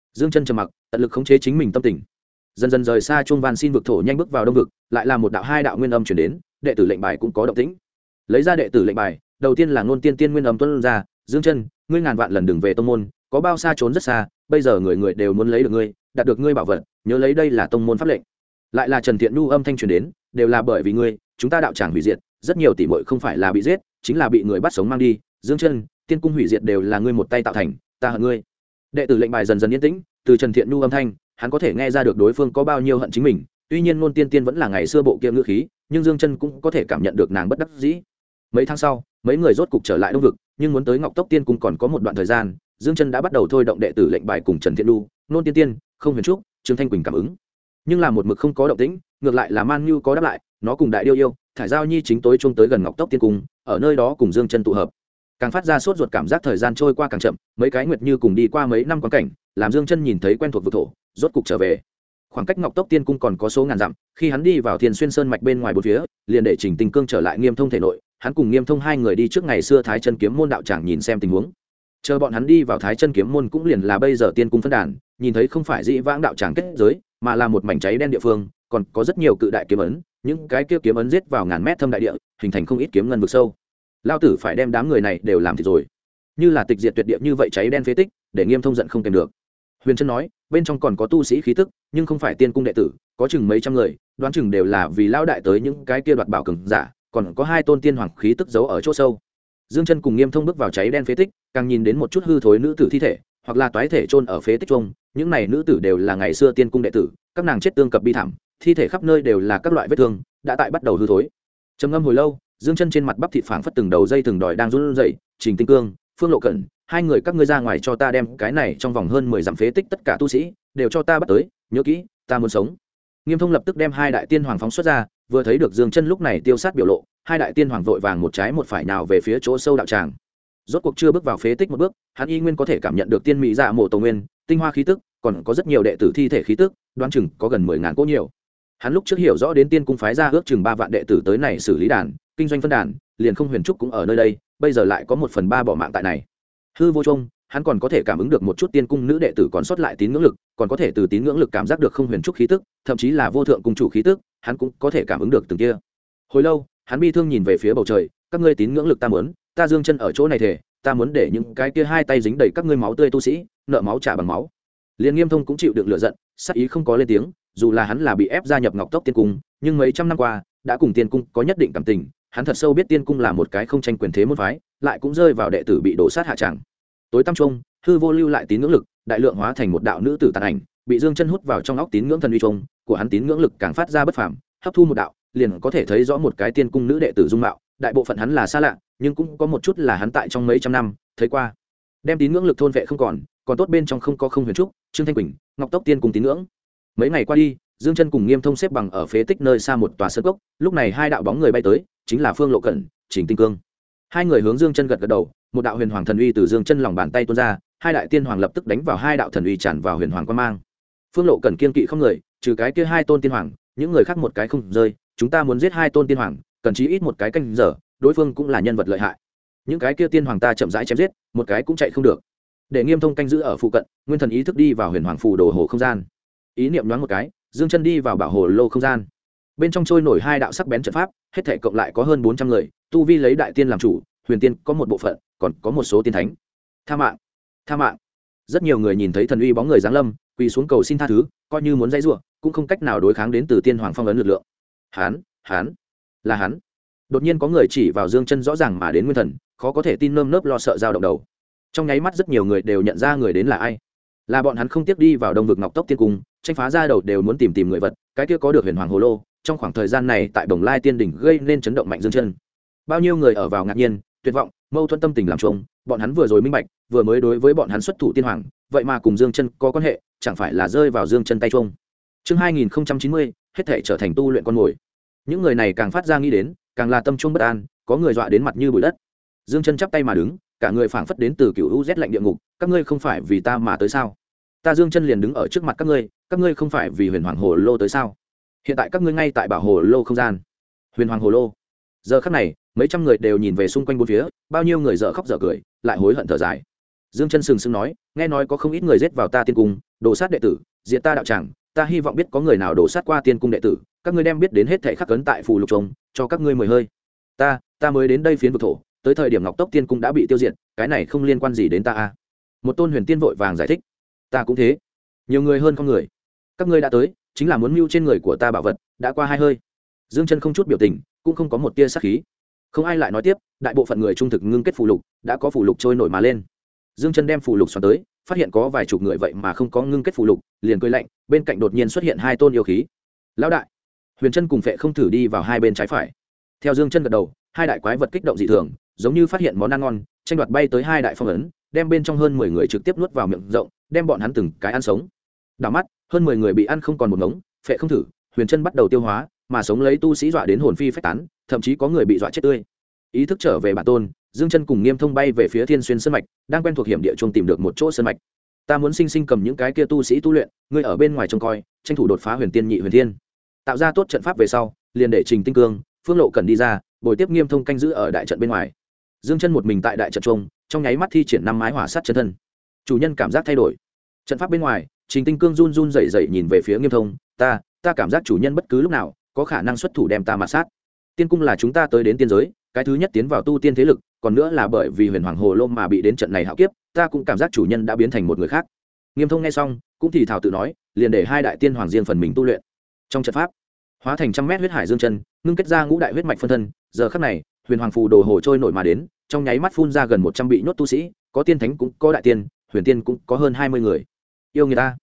S1: Dương Chân trầm mặc, tận lực khống chế chính mình tâm tình. Dần dần rời xa chuông van xin vực thổ, nhanh bước vào đông vực, lại là một đạo hai đạo nguyên âm truyền đến, đệ tử lệnh bài cũng có động tĩnh. Lấy ra đệ tử lệnh bài, đầu tiên là ngôn tiên tiên nguyên âm tuôn ra, Dương Chân, ngươi ngàn vạn lần đừng về tông môn, có bao xa trốn rất xa, bây giờ người người đều muốn lấy được ngươi, đạt được ngươi bảo vật, nhớ lấy đây là tông môn pháp lệnh. Lại là Trần Thiện Nhu âm thanh truyền đến, đều là bởi vì ngươi, chúng ta đạo tràng hủy diệt, rất nhiều tỷ muội không phải là bị giết, chính là bị người bắt sống mang đi, Dương Chân, tiên cung hủy diệt đều là ngươi một tay tạo thành, ta hận ngươi. Đệ tử lệnh bài dần dần yên tĩnh, từ Trần Thiện Nhu âm thanh, hắn có thể nghe ra được đối phương có bao nhiêu hận chính mình, tuy nhiên ngôn tiên tiên vẫn là ngày xưa bộ kia ngữ khí, nhưng Dương Chân cũng có thể cảm nhận được nàng bất đắc dĩ. Mấy tháng sau, mấy người rốt cục trở lại đông vực, nhưng muốn tới Ngọc Tốc Tiên cung còn có một đoạn thời gian, Dương Chân đã bắt đầu thôi động đệ tử lệnh bài cùng Trần Thiện Nhu, ngôn tiên tiên, không huyền trúc, Trương Thanh Quỳnh cảm ứng, nhưng là một mực không có động tĩnh, ngược lại là Man Nhu có đáp lại, nó cùng Đại Điêu Yêu, Thải Giao Nhi chính tối chung tới gần Ngọc Tốc Tiên cung, ở nơi đó cùng Dương Chân tụ hợp. Càng phát ra sốt ruột cảm giác thời gian trôi qua càng chậm, mấy cái nguyệt như cùng đi qua mấy năm quan cảnh, làm Dương Chân nhìn thấy quen thuộc vực thổ, rốt cục trở về. Khoảng cách Ngọc Tốc Tiên cung còn có số ngàn dặm, khi hắn đi vào Thiên Xuyên Sơn mạch bên ngoài bốn phía, liền để Trình Tình Cương trở lại Nghiêm Thông thể nội, hắn cùng Nghiêm Thông hai người đi trước ngày xưa Thái Chân kiếm môn đạo tràng nhìn xem tình huống. Chờ bọn hắn đi vào Thái Chân kiếm môn cũng liền là bây giờ Tiên cung phân đàn, nhìn thấy không phải dĩ vãng đạo tràng kết giới, mà là một mảnh cháy đen địa phương, còn có rất nhiều cự đại kiếm ấn, những cái kia kiếm ấn giết vào ngàn mét thâm đại địa, hình thành không ít kiếm ngân vực sâu. Lao tử phải đem đám người này đều làm thịt rồi. Như là tịch diệt tuyệt địa như vậy cháy đen phế tích, để Nghiêm Thông giận không kèm được. Huyền Trân nói, bên trong còn có tu sĩ khí tức, nhưng không phải tiên cung đệ tử, có chừng mấy trăm người, đoán chừng đều là vì lão đại tới những cái kia đoạt bảo cường giả, còn có hai tôn tiên hoàng khí tức giấu ở chỗ sâu. Dương Chân cùng Nghiêm Thông bước vào cháy đen phế tích, càng nhìn đến một chút hư thối nữ tử thi thể, hoặc là toái thể chôn ở phế tích trung, những này nữ tử đều là ngày xưa tiên cung đệ tử, các nàng chết tương cập bi thảm, thi thể khắp nơi đều là các loại vết thương, đã tại bắt đầu hư thối. Trầm ngâm hồi lâu, Dương Chân trên mặt bắp thịt phảng phất từng đầu dây từng đòi đang run rẩy, Trình Tinh Cương, Phương Lộ Cẩn, hai người các ngươi ra ngoài cho ta đem cái này trong vòng hơn 10 dặm phế tích tất cả tu sĩ đều cho ta bắt tới, nhớ kỹ, ta muốn sống. Nghiêm Thông lập tức đem hai đại tiên hoàng phóng xuất ra, vừa thấy được Dương Chân lúc này tiêu sát biểu lộ, hai đại tiên hoàng vội vàng một trái một phải nào về phía chỗ sâu đạo tràng. Rốt cuộc chưa bước vào phế tích một bước, hắn y nguyên có thể cảm nhận được tiên mỹ dạ mộ tổ nguyên, tinh hoa khí tức, còn có rất nhiều đệ tử thi thể khí tức, đoán chừng có gần 10.000 cỗ nhiều. Hắn lúc trước hiểu rõ đến tiên cung phái ra ước chừng 3 vạn đệ tử tới này xử lý đàn, kinh doanh phân đàn, liền không huyền trúc cũng ở nơi đây, bây giờ lại có 1/3 bỏ mạng tại này. Hư vô chung, hắn còn có thể cảm ứng được một chút tiên cung nữ đệ tử còn sót lại tín ngưỡng lực, còn có thể từ tín ngưỡng lực cảm giác được không huyền trúc khí tức, thậm chí là vô thượng cung chủ khí tức, hắn cũng có thể cảm ứng được từng kia. Hồi lâu, hắn bi thương nhìn về phía bầu trời, các ngươi tín ngưỡng lực ta muốn, ta Dương Chân ở chỗ này thể, ta muốn để những cái kia hai tay dính đầy các ngươi máu tươi tu sĩ, nợ máu trả bằng máu. Liên Nghiêm Thông cũng chịu được lửa giận, sát ý không có lên tiếng, dù là hắn là bị ép gia nhập Ngọc Tốc Tiên cung, nhưng mấy trăm năm qua đã cùng Tiên cung có nhất định cảm tình, hắn thật sâu biết Tiên cung là một cái không tranh quyền thế môn phái, lại cũng rơi vào đệ tử bị đổ sát hạ tràng. Tối tăm trung, hư vô lưu lại tín ngưỡng lực, đại lượng hóa thành một đạo nữ tử tàn ảnh, bị Dương Chân hút vào trong óc tín ngưỡng thần uy trung, của hắn tín ngưỡng lực càng phát ra bất phàm, hấp thu một đạo, liền có thể thấy rõ một cái tiên cung nữ đệ tử dung mạo, đại bộ phận hắn là xa lạ, nhưng cũng có một chút là hắn tại trong mấy trăm năm thấy qua. Đem tín ngưỡng lực thôn vệ không còn tốt bên trong không có không huyền trúc, Trương Thanh Quỳnh, Ngọc Tốc Tiên cùng tín ngưỡng. Mấy ngày qua đi, Dương Chân cùng Nghiêm Thông xếp bằng ở phế tích nơi xa một tòa sơn cốc, lúc này hai đạo bóng người bay tới, chính là Phương Lộ Cẩn, Trình Tinh Cương. Hai người hướng Dương Chân gật gật đầu, một đạo huyền hoàng thần uy từ Dương Chân lòng bàn tay tuôn ra, hai đại tiên hoàng lập tức đánh vào hai đạo thần uy tràn vào huyền hoàng quang mang. Phương Lộ Cẩn kiên kỵ không người, trừ cái kia hai tôn tiên hoàng, những người khác một cái không rơi, chúng ta muốn giết hai tôn tiên hoàng, cần chí ít một cái canh giờ, đối phương cũng là nhân vật lợi hại. Những cái kia tiên hoàng ta chậm rãi chém giết, một cái cũng chạy không được. Để Nghiêm Thông canh giữ ở phụ cận, nguyên thần ý thức đi vào huyền hoàng phù đồ hồ không gian. Ý niệm nhoáng một cái, Dương Chân đi vào bảo hồ lô không gian. Bên trong trôi nổi hai đạo sắc bén trận pháp, hết thảy cộng lại có hơn 400 người, tu vi lấy đại tiên làm chủ, huyền tiên có một bộ phận, còn có một số tiên thánh. Tha mạng, tha mạng. Rất nhiều người nhìn thấy thần uy bóng người giáng lâm, quỳ xuống cầu xin tha thứ, coi như muốn dãy rủa, cũng không cách nào đối kháng đến từ tiên hoàng phong ấn lực lượng. Hắn, là hắn. Đột nhiên có người chỉ vào Dương Chân rõ ràng mà đến nguyên thần, khó có thể tin nơm nớp lo sợ dao động đầu. Trong nháy mắt rất nhiều người đều nhận ra người đến là ai. Là bọn hắn không tiếc đi vào Đông vực Ngọc Tốc Tiên cung, tranh phá ra đầu đều muốn tìm người vật, cái kia có được huyền hoàng hồ lô, trong khoảng thời gian này tại Đồng Lai Tiên đỉnh gây nên chấn động mạnh Dương Chân. Bao nhiêu người ở vào ngạc nhiên, tuyệt vọng, mâu thuẫn tâm tình làm chung, bọn hắn vừa rồi minh bạch, vừa mới đối với bọn hắn xuất thủ tiên hoàng, vậy mà cùng Dương Chân có quan hệ, chẳng phải là rơi vào Dương Chân tay chung. Chương 2090, hết thảy trở thành tu luyện con mồi. Những người này càng phát ra nghĩ đến, càng là tâm trung bất an, có người dọa đến mặt như bụi đất. Dương Chân chắp tay mà đứng, cả người phảng phất đến từ cựu u rét lạnh địa ngục, các ngươi không phải vì ta mà tới sao? Ta Dương Chân liền đứng ở trước mặt các ngươi không phải vì huyền hoàng hồ lô tới sao? Hiện tại các ngươi ngay tại bảo hồ lô không gian. Huyền hoàng hồ lô. Giờ khắc này, mấy trăm người đều nhìn về xung quanh bốn phía, bao nhiêu người dở khóc dở cười, lại hối hận thở dài. Dương Chân sừng sững nói, nghe nói có không ít người giết vào ta tiên cung, đổ sát đệ tử, diệt ta đạo tràng, ta hy vọng biết có người nào đổ sát qua tiên cung đệ tử, các ngươi đem biết đến hết thảy khắc cấn tại phù lục trùng, cho các ngươi mời hơi. Ta mới đến đây phiến vực thổ, tới thời điểm Ngọc Tốc tiên cung đã bị tiêu diệt, cái này không liên quan gì đến ta a. Một tôn huyền tiên vội vàng giải thích, ta cũng thế, nhiều người hơn con người, các ngươi đã tới, chính là muốn mưu trên người của ta bảo vật, đã qua hai hơi. Dương Chân không chút biểu tình, cũng không có một tia sát khí. Không ai lại nói tiếp, đại bộ phận người trung thực ngưng kết phù lục, đã có phù lục trôi nổi mà lên. Dương Chân đem phù lục xoắn tới, phát hiện có vài chục người vậy mà không có ngưng kết phù lục, liền cười lạnh, bên cạnh đột nhiên xuất hiện hai tôn yêu khí. Lão đại, Huyền Chân cùng Phệ không thử đi vào hai bên trái phải. Theo Dương Chân gật đầu, hai đại quái vật kích động dị thường, giống như phát hiện món ăn ngon, tranh đoạt bay tới hai đại phong ấn, đem bên trong hơn 10 người trực tiếp nuốt vào miệng rộng, đem bọn hắn từng cái ăn sống. Đảo mắt, hơn 10 người bị ăn không còn một ngống, Phệ không thử, Huyền Chân bắt đầu tiêu hóa, mà sống lấy tu sĩ dọa đến hồn phi phách tán, thậm chí có người bị dọa chết tươi. Ý thức trở về bản tôn, Dương Chân cùng Nghiêm Thông bay về phía Thiên Xuyên sơn mạch, đang quen thuộc hiểm địa trung tìm được một chỗ sơn mạch. Ta muốn sinh sinh cầm những cái kia tu sĩ tu luyện, ngươi ở bên ngoài trông coi, tranh thủ đột phá Huyền Tiên Nhị Huyền Thiên. Tạo ra tốt trận pháp về sau, liền để Trình Tinh Cương, Phương Lộ cần đi ra, bồi tiếp Nghiêm Thông canh giữ ở đại trận bên ngoài. Dương Chân một mình tại đại trận trung, trong nháy mắt thi triển năm mái hỏa sát chân thân. Chủ nhân cảm giác thay đổi. Trận pháp bên ngoài, Trình Tinh Cương run run rẩy rẩy nhìn về phía Nghiêm Thông, ta cảm giác chủ nhân bất cứ lúc nào có khả năng xuất thủ đem ta mà sát. Tiên cung là chúng ta tới đến tiên giới, cái thứ nhất tiến vào tu tiên thế lực, còn nữa là bởi vì Huyền Hoàng Hồ Lô mà bị đến trận này hạo kiếp, ta cũng cảm giác chủ nhân đã biến thành một người khác. Nghiêm Thông nghe xong, cũng thì thào tự nói, liền để hai đại tiên hoàng riêng phần mình tu luyện. Trong trận pháp, hóa thành trăm mét huyết hải Dương Chân, ngưng kết ra ngũ đại huyết mạch phân thân, giờ khắc này, Huyền Hoàng phù đồ hồ trôi nổi mà đến, trong nháy mắt phun ra gần 100 bị nhốt tu sĩ, có tiên thánh cũng có đại tiên, huyền tiên cũng có hơn 20 người. Yêu người ta.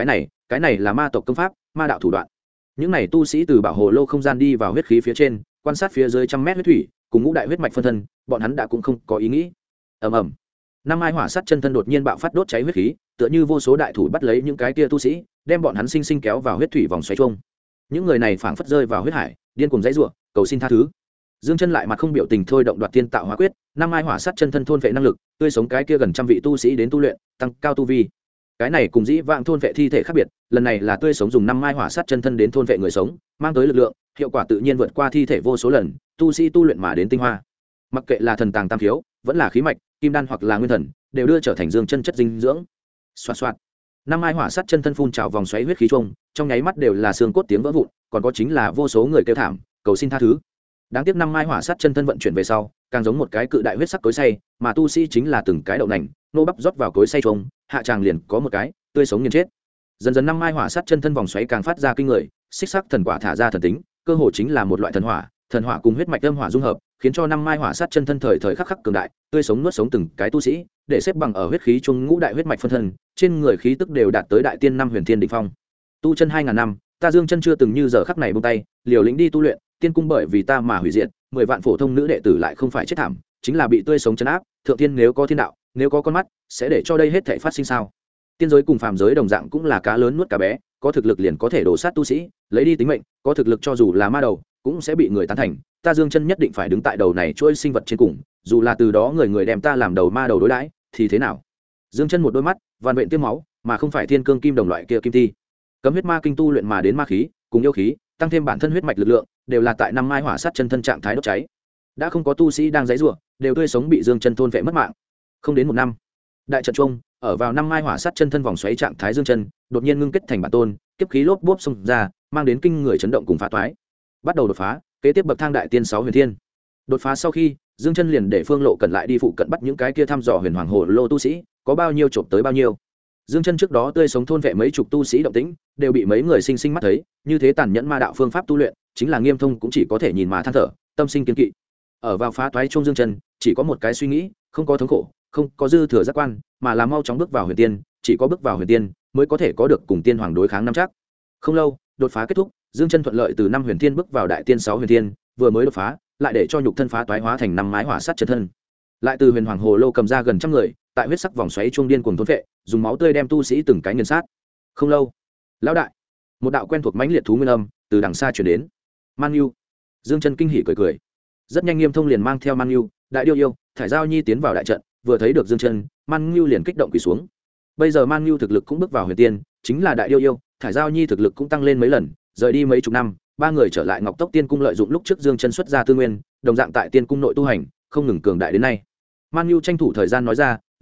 S1: Cái này là ma tộc công pháp, ma đạo thủ đoạn. Những này tu sĩ từ bảo hồ lô không gian đi vào huyết khí phía trên, quan sát phía dưới trăm mét huyết thủy, cùng ngũ đại huyết mạch phân thân, bọn hắn đã cũng không có ý nghĩ. Ầm ầm. Năm mai hỏa sát chân thân đột nhiên bạo phát đốt cháy huyết khí, tựa như vô số đại thủ bắt lấy những cái kia tu sĩ, đem bọn hắn sinh sinh kéo vào huyết thủy vòng xoáy chung. Những người này phảng phất rơi vào huyết hải, điên cuồng dãy rủa, cầu xin tha thứ. Dương Chân lại mặt không biểu tình thôi động đoạt tiên tạo hóa quyết, năm mai hỏa sát chân thân thôn vệ năng lực, tươi sống cái kia gần trăm vị tu sĩ đến tu luyện, tăng cao tu vi. Cái này cùng dĩ vãng thôn vệ thi thể khác biệt, lần này là tươi sống dùng năm mai hỏa sát chân thân đến thôn vệ người sống, mang tới lực lượng, hiệu quả tự nhiên vượt qua thi thể vô số lần, tu sĩ tu luyện mà đến tinh hoa. Mặc kệ là thần tàng tam thiếu, vẫn là khí mạch, kim đan hoặc là nguyên thần, đều đưa trở thành Dương Chân chất dinh dưỡng. Xoạt xoạt. Năm mai hỏa sát chân thân phun trào vòng xoáy huyết khí trung, trong nháy mắt đều là xương cốt tiếng vỡ vụn, còn có chính là vô số người kêu thảm, cầu xin tha thứ. Đáng tiếc năm mai hỏa sát chân thân vận chuyển về sau, càng giống một cái cự đại huyết sắc cối xay, mà tu sĩ chính là từng cái đậu nành, nô bắp rót vào cối xay trông, hạ tràng liền có một cái tươi sống nghiền chết. Dần dần năm mai hỏa sát chân thân vòng xoáy càng phát ra kinh người, xích sắc thần quả thả ra thần tính, cơ hồ chính là một loại thần hỏa cùng huyết mạch âm hỏa dung hợp, khiến cho năm mai hỏa sát chân thân thời thời khắc khắc cường đại, tươi sống nuốt sống từng cái tu sĩ, để xếp bằng ở huyết khí trung ngũ đại huyết mạch phân thân, trên người khí tức đều đạt tới đại tiên năm huyền thiên đỉnh phong. Tu chân 2000 năm, ta Dương Chân chưa từng như giờ khắc này buông tay, liều lĩnh đi tu luyện, tiên cung bởi vì ta mà hủy diệt, 10 vạn phổ thông nữ đệ tử lại không phải chết thảm, chính là bị tươi sống trấn áp, thượng tiên nếu có thiên đạo, nếu có con mắt, sẽ để cho đây hết thảy phát sinh sao? Tiên giới cùng phàm giới đồng dạng cũng là cá lớn nuốt cá bé, có thực lực liền có thể đổ sát tu sĩ, lấy đi tính mệnh, có thực lực cho dù là ma đầu, cũng sẽ bị người tán thành. Ta Dương Chân nhất định phải đứng tại đầu này chuỗi sinh vật trên cùng, dù là từ đó người đem ta làm đầu ma đầu đối đãi, thì thế nào? Dương Chân một đôi mắt, van vện tiêm máu, mà không phải thiên cương kim đồng loại kia kim thi. Cấm huyết ma kinh tu luyện mà đến ma khí, cùng yêu khí, tăng thêm bản thân huyết mạch lực lượng, đều là tại năm mai hỏa sát chân thân trạng thái đốt cháy. Đã không có tu sĩ đang giãy giụa, đều tươi sống bị Dương Chân thôn vệ mất mạng. Không đến một năm, đại trận trung, ở vào năm mai hỏa sát chân thân vòng xoáy trạng thái Dương Chân, đột nhiên ngưng kết thành bản tôn, kiếp khí lốp bốp xông ra, mang đến kinh người chấn động cùng phá toái. Bắt đầu đột phá, kế tiếp bậc thang đại tiên 6 huyền thiên. Đột phá sau khi, Dương Chân liền để Phương Lộ cẩn lại đi phụ cận bắt những cái kia thăm dò huyền hoàng hồ lô tu sĩ, có bao nhiêu chộp tới bao nhiêu. Dương Chân trước đó tươi sống thôn vệ mấy chục tu sĩ động tĩnh, đều bị mấy người sinh sinh mắt thấy, như thế tàn nhẫn ma đạo phương pháp tu luyện, chính là Nghiêm Thông cũng chỉ có thể nhìn mà than thở, tâm sinh kiên kỵ. Ở vào phá toái trung Dương Chân, chỉ có một cái suy nghĩ, không có thống khổ, không có dư thừa giác quan, mà là mau chóng bước vào huyền tiên, chỉ có bước vào huyền tiên mới có thể có được cùng tiên hoàng đối kháng năm chắc. Không lâu, đột phá kết thúc, Dương Chân thuận lợi từ năm huyền tiên bước vào đại tiên 6 huyền tiên, vừa mới đột phá, lại để cho nhục thân phá toái hóa thành năm mái hỏa sát chân thân. Lại từ huyền hoàng hồ lô cầm ra gần trăm người, tại huyết sắc vòng xoáy trung điên cuồng thôn phệ, dùng máu tươi đem tu sĩ từng cái nghiền sát. Không lâu, lão đại, một đạo quen thuộc mãnh liệt thú nguyên âm từ đằng xa truyền đến. Man Nhu. Dương Chân kinh hỉ cười cười. Rất nhanh Nghiêm Thông liền mang theo Man Nhu, đại điêu yêu, thải giao nhi tiến vào đại trận, vừa thấy được Dương Chân, Man Nhu liền kích động quỳ xuống. Bây giờ Man Nhu thực lực cũng bước vào huyền tiên, chính là đại điêu yêu, thải giao nhi thực lực cũng tăng lên mấy lần, rời đi mấy chục năm, ba người trở lại Ngọc Tốc Tiên cung lợi dụng lúc trước Dương Chân xuất ra tư nguyên, đồng dạng tại tiên cung nội tu hành, không ngừng cường đại đến nay. Man Nhu tranh thủ thời gian nói ra, lão đại,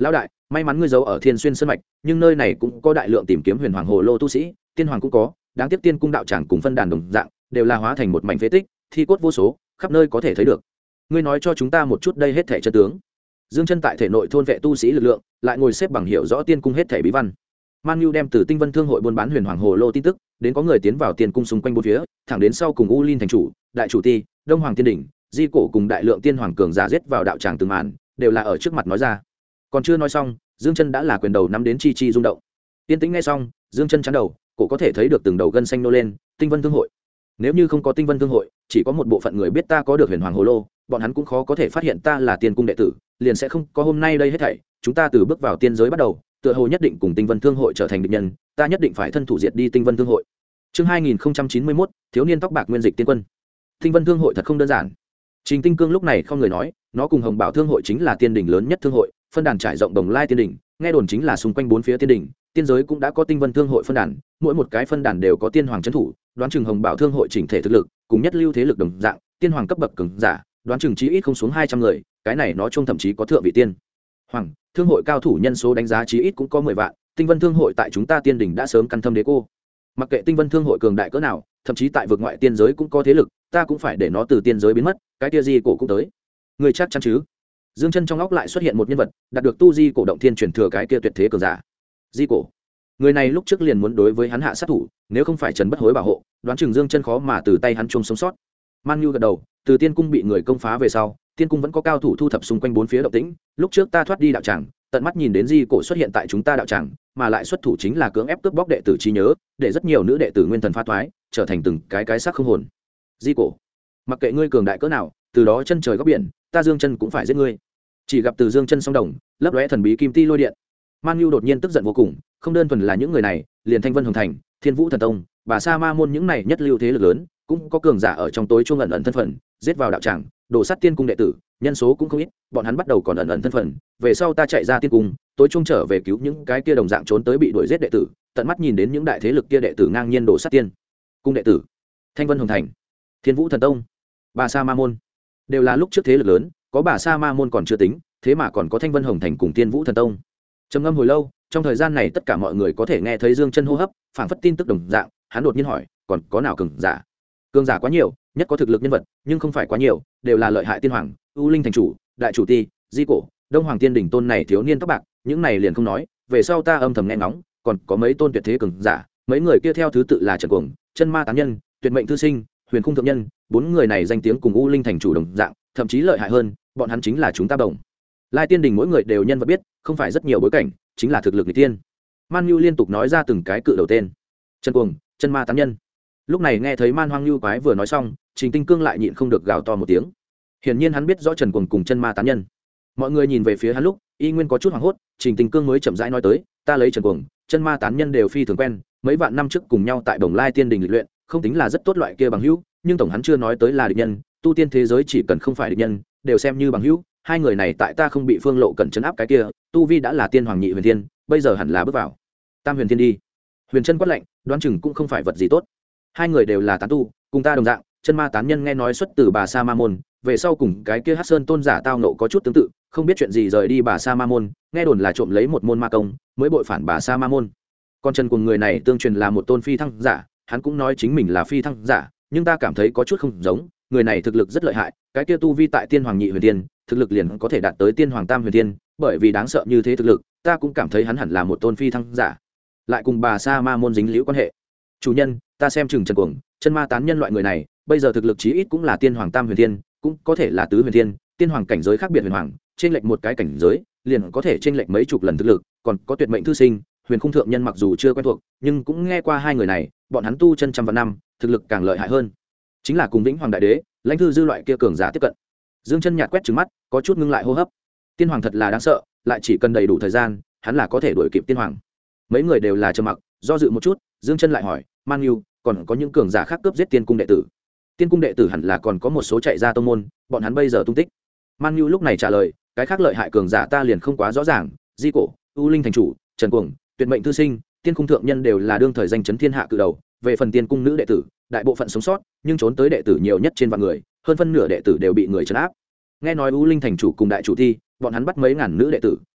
S1: may mắn ngươi giấu ở Thiên Xuyên sơn mạch, nhưng nơi này cũng có đại lượng tìm kiếm huyền hoàng hồ lô tu sĩ, tiên hoàng cũng có, đáng tiếc tiên cung đạo tràng cùng phân đàn đồng dạng, đều là hóa thành một mảnh phế tích, thi cốt vô số, khắp nơi có thể thấy được. Ngươi nói cho chúng ta một chút đây hết thảy chân tướng. Dương Chân tại thể nội thôn vệ tu sĩ lực lượng, lại ngồi xếp bằng hiểu rõ tiên cung hết thảy bí văn. Man Nhu đem từ Tinh Vân Thương hội buôn bán huyền hoàng hồ lô tin tức, đến có người tiến vào tiên cung xung quanh bốn phía, thẳng đến sau cùng U Linh thành chủ, đại chủ ti, Đông Hoàng tiên đỉnh, Di cổ cùng đại lượng tiên hoàng cường giả giết vào đạo tràng từng màn, đều là ở trước mặt nói ra. Còn chưa nói xong, Dương Chân đã là quyền đầu nắm đến chi chi rung động. Tiên tĩnh nghe xong, Dương Chân chán đầu, cổ có thể thấy được từng đầu gân xanh nô lên. Tinh Vân Thương hội, nếu như không có Tinh Vân Thương hội, chỉ có một bộ phận người biết ta có được huyền hoàng hồ lô, bọn hắn cũng khó có thể phát hiện ta là tiên cung đệ tử, liền sẽ không có hôm nay đây hết thảy. Chúng ta từ bước vào tiên giới bắt đầu, tựa hồ nhất định cùng Tinh Vân Thương hội trở thành địch nhân, ta nhất định phải thân thủ diệt đi Tinh Vân Thương hội. Chương 2091, thiếu niên tóc bạc nguyên dịch tiên quân. Tinh Vân Thương hội thật không đơn giản. Trình Tinh Cương lúc này không người nói, nó cùng Hồng Bảo Thương hội chính là tiên đỉnh lớn nhất thương hội, phân đàn trải rộng Đồng Lai tiên đỉnh, nghe đồn chính là xung quanh bốn phía tiên đỉnh, tiên giới cũng đã có Tinh Vân Thương hội phân đàn, mỗi một cái phân đàn đều có tiên hoàng trấn thủ, đoán chừng Hồng Bảo Thương hội chỉnh thể thực lực, cùng nhất lưu thế lực đồng dạng, tiên hoàng cấp bậc cường giả, đoán chừng chí ít không xuống 200 người, cái này nó chung thậm chí có thượng vị tiên hoàng, thương hội cao thủ nhân số đánh giá chí ít cũng có 10 vạn, Tinh Vân Thương hội tại chúng ta tiên đỉnh đã sớm căn thâm đế cô. Mặc kệ Tinh Vân Thương hội cường đại cỡ nào, thậm chí tại vực ngoại tiên giới cũng có thế lực, ta cũng phải để nó từ tiên giới biến mất, cái kia Di cổ cũng tới. Người chắc chắn chứ? Dương Chân trong óc lại xuất hiện một nhân vật, đạt được tu Di cổ động thiên truyền thừa cái kia tuyệt thế cường giả. Di cổ. Người này lúc trước liền muốn đối với hắn hạ sát thủ, nếu không phải Trần Bất Hối bảo hộ, đoán chừng Dương Chân khó mà từ tay hắn chung sống sót. Man Nhu gật đầu, từ tiên cung bị người công phá về sau, tiên cung vẫn có cao thủ thu thập xung quanh bốn phía động tĩnh, lúc trước ta thoát đi đạo tràng, tận mắt nhìn đến Di cổ xuất hiện tại chúng ta đạo tràng, mà lại xuất thủ chính là cưỡng ép cướp bóc đệ tử trí nhớ, để rất nhiều nữ đệ tử nguyên thần phá toái, trở thành từng cái xác không hồn. Di cổ, mặc kệ ngươi cường đại cỡ nào, từ đó chân trời góc biển, ta Dương Chân cũng phải giết ngươi. Chỉ gặp từ Dương Chân song đồng, lấp lóe thần bí kim ti lôi điện. Man Nhu đột nhiên tức giận vô cùng, không đơn thuần là những người này, liền Thanh Vân Hồng Thành, Thiên Vũ Thần Tông, Bà Sa Ma môn những này nhất lưu thế lực lớn, cũng có cường giả ở trong tối trung ẩn ẩn thân phận, giết vào đạo tràng, đổ sát tiên cung đệ tử, nhân số cũng không ít, bọn hắn bắt đầu còn ẩn ẩn thân phận, về sau ta chạy ra tiên cung, tối trung trở về cứu những cái kia đồng dạng trốn tới bị đuổi giết đệ tử, tận mắt nhìn đến những đại thế lực kia đệ tử ngang nhiên đổ sát tiên cung đệ tử. Thanh Vân Hồng Thành, Thiên Vũ Thần Tông, Bà Sa Ma môn, đều là lúc trước thế lực lớn, có Bà Sa Ma môn còn chưa tính, thế mà còn có Thanh Vân Hồng Thành cùng Thiên Vũ Thần Tông. Trầm ngâm hồi lâu, trong thời gian này tất cả mọi người có thể nghe thấy Dương Chân hô hấp, phảng phất tin tức đồng dạng, hắn đột nhiên hỏi, còn có nào cường giả? Cường giả quá nhiều, nhất có thực lực nhân vật, nhưng không phải quá nhiều, đều là lợi hại tiên hoàng, U Linh thành chủ, đại chủ ti, Di cổ, Đông Hoàng tiên đỉnh tôn này thiếu niên tóc bạc, những này liền không nói, về sau ta âm thầm nghe ngóng, còn có mấy tôn tuyệt thế cường giả, mấy người kia theo thứ tự là Trần Cuồng, Chân Ma tán nhân, Tuyệt mệnh thư sinh, Huyền khung thượng nhân, bốn người này danh tiếng cùng U Linh thành chủ đồng dạng, thậm chí lợi hại hơn, bọn hắn chính là chúng ta Đồng Lai tiên đỉnh mỗi người đều nhân vật biết, không phải rất nhiều bối cảnh, chính là thực lực người tiên. Man Nhu liên tục nói ra từng cái cự đầu tên. Trần Cuồng, Chân Ma tán nhân. Lúc này nghe thấy Man Hoang Nhu quái vừa nói xong, Trình Tinh Cương lại nhịn không được gào to một tiếng. Hiển nhiên hắn biết rõ Trần Cuồng cùng Chân Ma tán nhân. Mọi người nhìn về phía hắn lúc, y nguyên có chút hoảng hốt, Trình Tinh Cương mới chậm rãi nói tới, ta lấy Trần Cuồng, Chân Ma tán nhân đều phi thường quen, mấy vạn năm trước cùng nhau tại Đồng Lai tiên đình lịch luyện, không tính là rất tốt loại kia bằng hữu, nhưng tổng hắn chưa nói tới là địch nhân, tu tiên thế giới chỉ cần không phải địch nhân, đều xem như bằng hữu. Hai người này tại ta không bị Phương Lộ cẩn trấn áp cái kia, tu vi đã là tiên hoàng nhị huyền thiên, bây giờ hẳn là bước vào tam huyền thiên đi. Huyền Chân quát lạnh, đoán chừng cũng không phải vật gì tốt. Hai người đều là tán tu, cùng ta đồng dạng, Chân Ma tán nhân nghe nói xuất từ Bà Sa Ma môn, về sau cùng cái kia Hắc Sơn tôn giả tao nộ có chút tương tự, không biết chuyện gì rời đi Bà Sa Ma môn, nghe đồn là trộm lấy một môn ma công, mới bội phản Bà Sa Ma môn. Còn Trần Cuồng người này tương truyền là một tôn phi thăng giả, hắn cũng nói chính mình là phi thăng giả, nhưng ta cảm thấy có chút không giống, người này thực lực rất lợi hại, cái kia tu vi tại tiên hoàng nhị huyền tiên, thực lực liền có thể đạt tới tiên hoàng tam huyền tiên, bởi vì đáng sợ như thế thực lực, ta cũng cảm thấy hắn hẳn là một tôn phi thăng giả, lại cùng Bà Sa Ma môn dính liễu quan hệ. Chủ nhân, ta xem chừng Trần Cuồng, Chân Ma tán nhân loại người này, bây giờ thực lực chí ít cũng là tiên hoàng tam huyền tiên, cũng có thể là tứ huyền tiên, tiên hoàng cảnh giới khác biệt huyền hoàng, trên lệch một cái cảnh giới, liền có thể trên lệch mấy chục lần thực lực, còn có Tuyệt mệnh thư sinh, Huyền khung thượng nhân mặc dù chưa quen thuộc, nhưng cũng nghe qua hai người này, bọn hắn tu chân trăm vạn năm, thực lực càng lợi hại hơn, chính là cùng Vĩnh Hoàng đại đế, Lãnh Thư Dư loại kia cường giả tiếp cận. Dương Chân nhạt quét trừng mắt, có chút ngưng lại hô hấp. Tiên hoàng thật là đáng sợ, lại chỉ cần đầy đủ thời gian, hắn là có thể đuổi kịp tiên hoàng. Mấy người đều là trầm mặc, do dự một chút, Dương Chân lại hỏi, Man Nhu, còn có những cường giả khác cướp giết tiên cung đệ tử? Tiên cung đệ tử hẳn là còn có một số chạy ra tông môn, bọn hắn bây giờ tung tích. Man Nhu lúc này trả lời, cái khác lợi hại cường giả ta liền không quá rõ ràng, Di cổ, U Linh thành chủ, Trần Cuồng, Tuyệt mệnh thư sinh, tiên cung thượng nhân đều là đương thời danh chấn thiên hạ cự đầu. Về phần tiên cung nữ đệ tử, đại bộ phận sống sót, nhưng trốn tới đệ tử nhiều nhất trên vạn người, hơn phân nửa đệ tử đều bị người trấn áp. Nghe nói U Linh thành chủ cùng đại chủ thi, bọn hắn bắt mấy ngàn nữ đệ tử,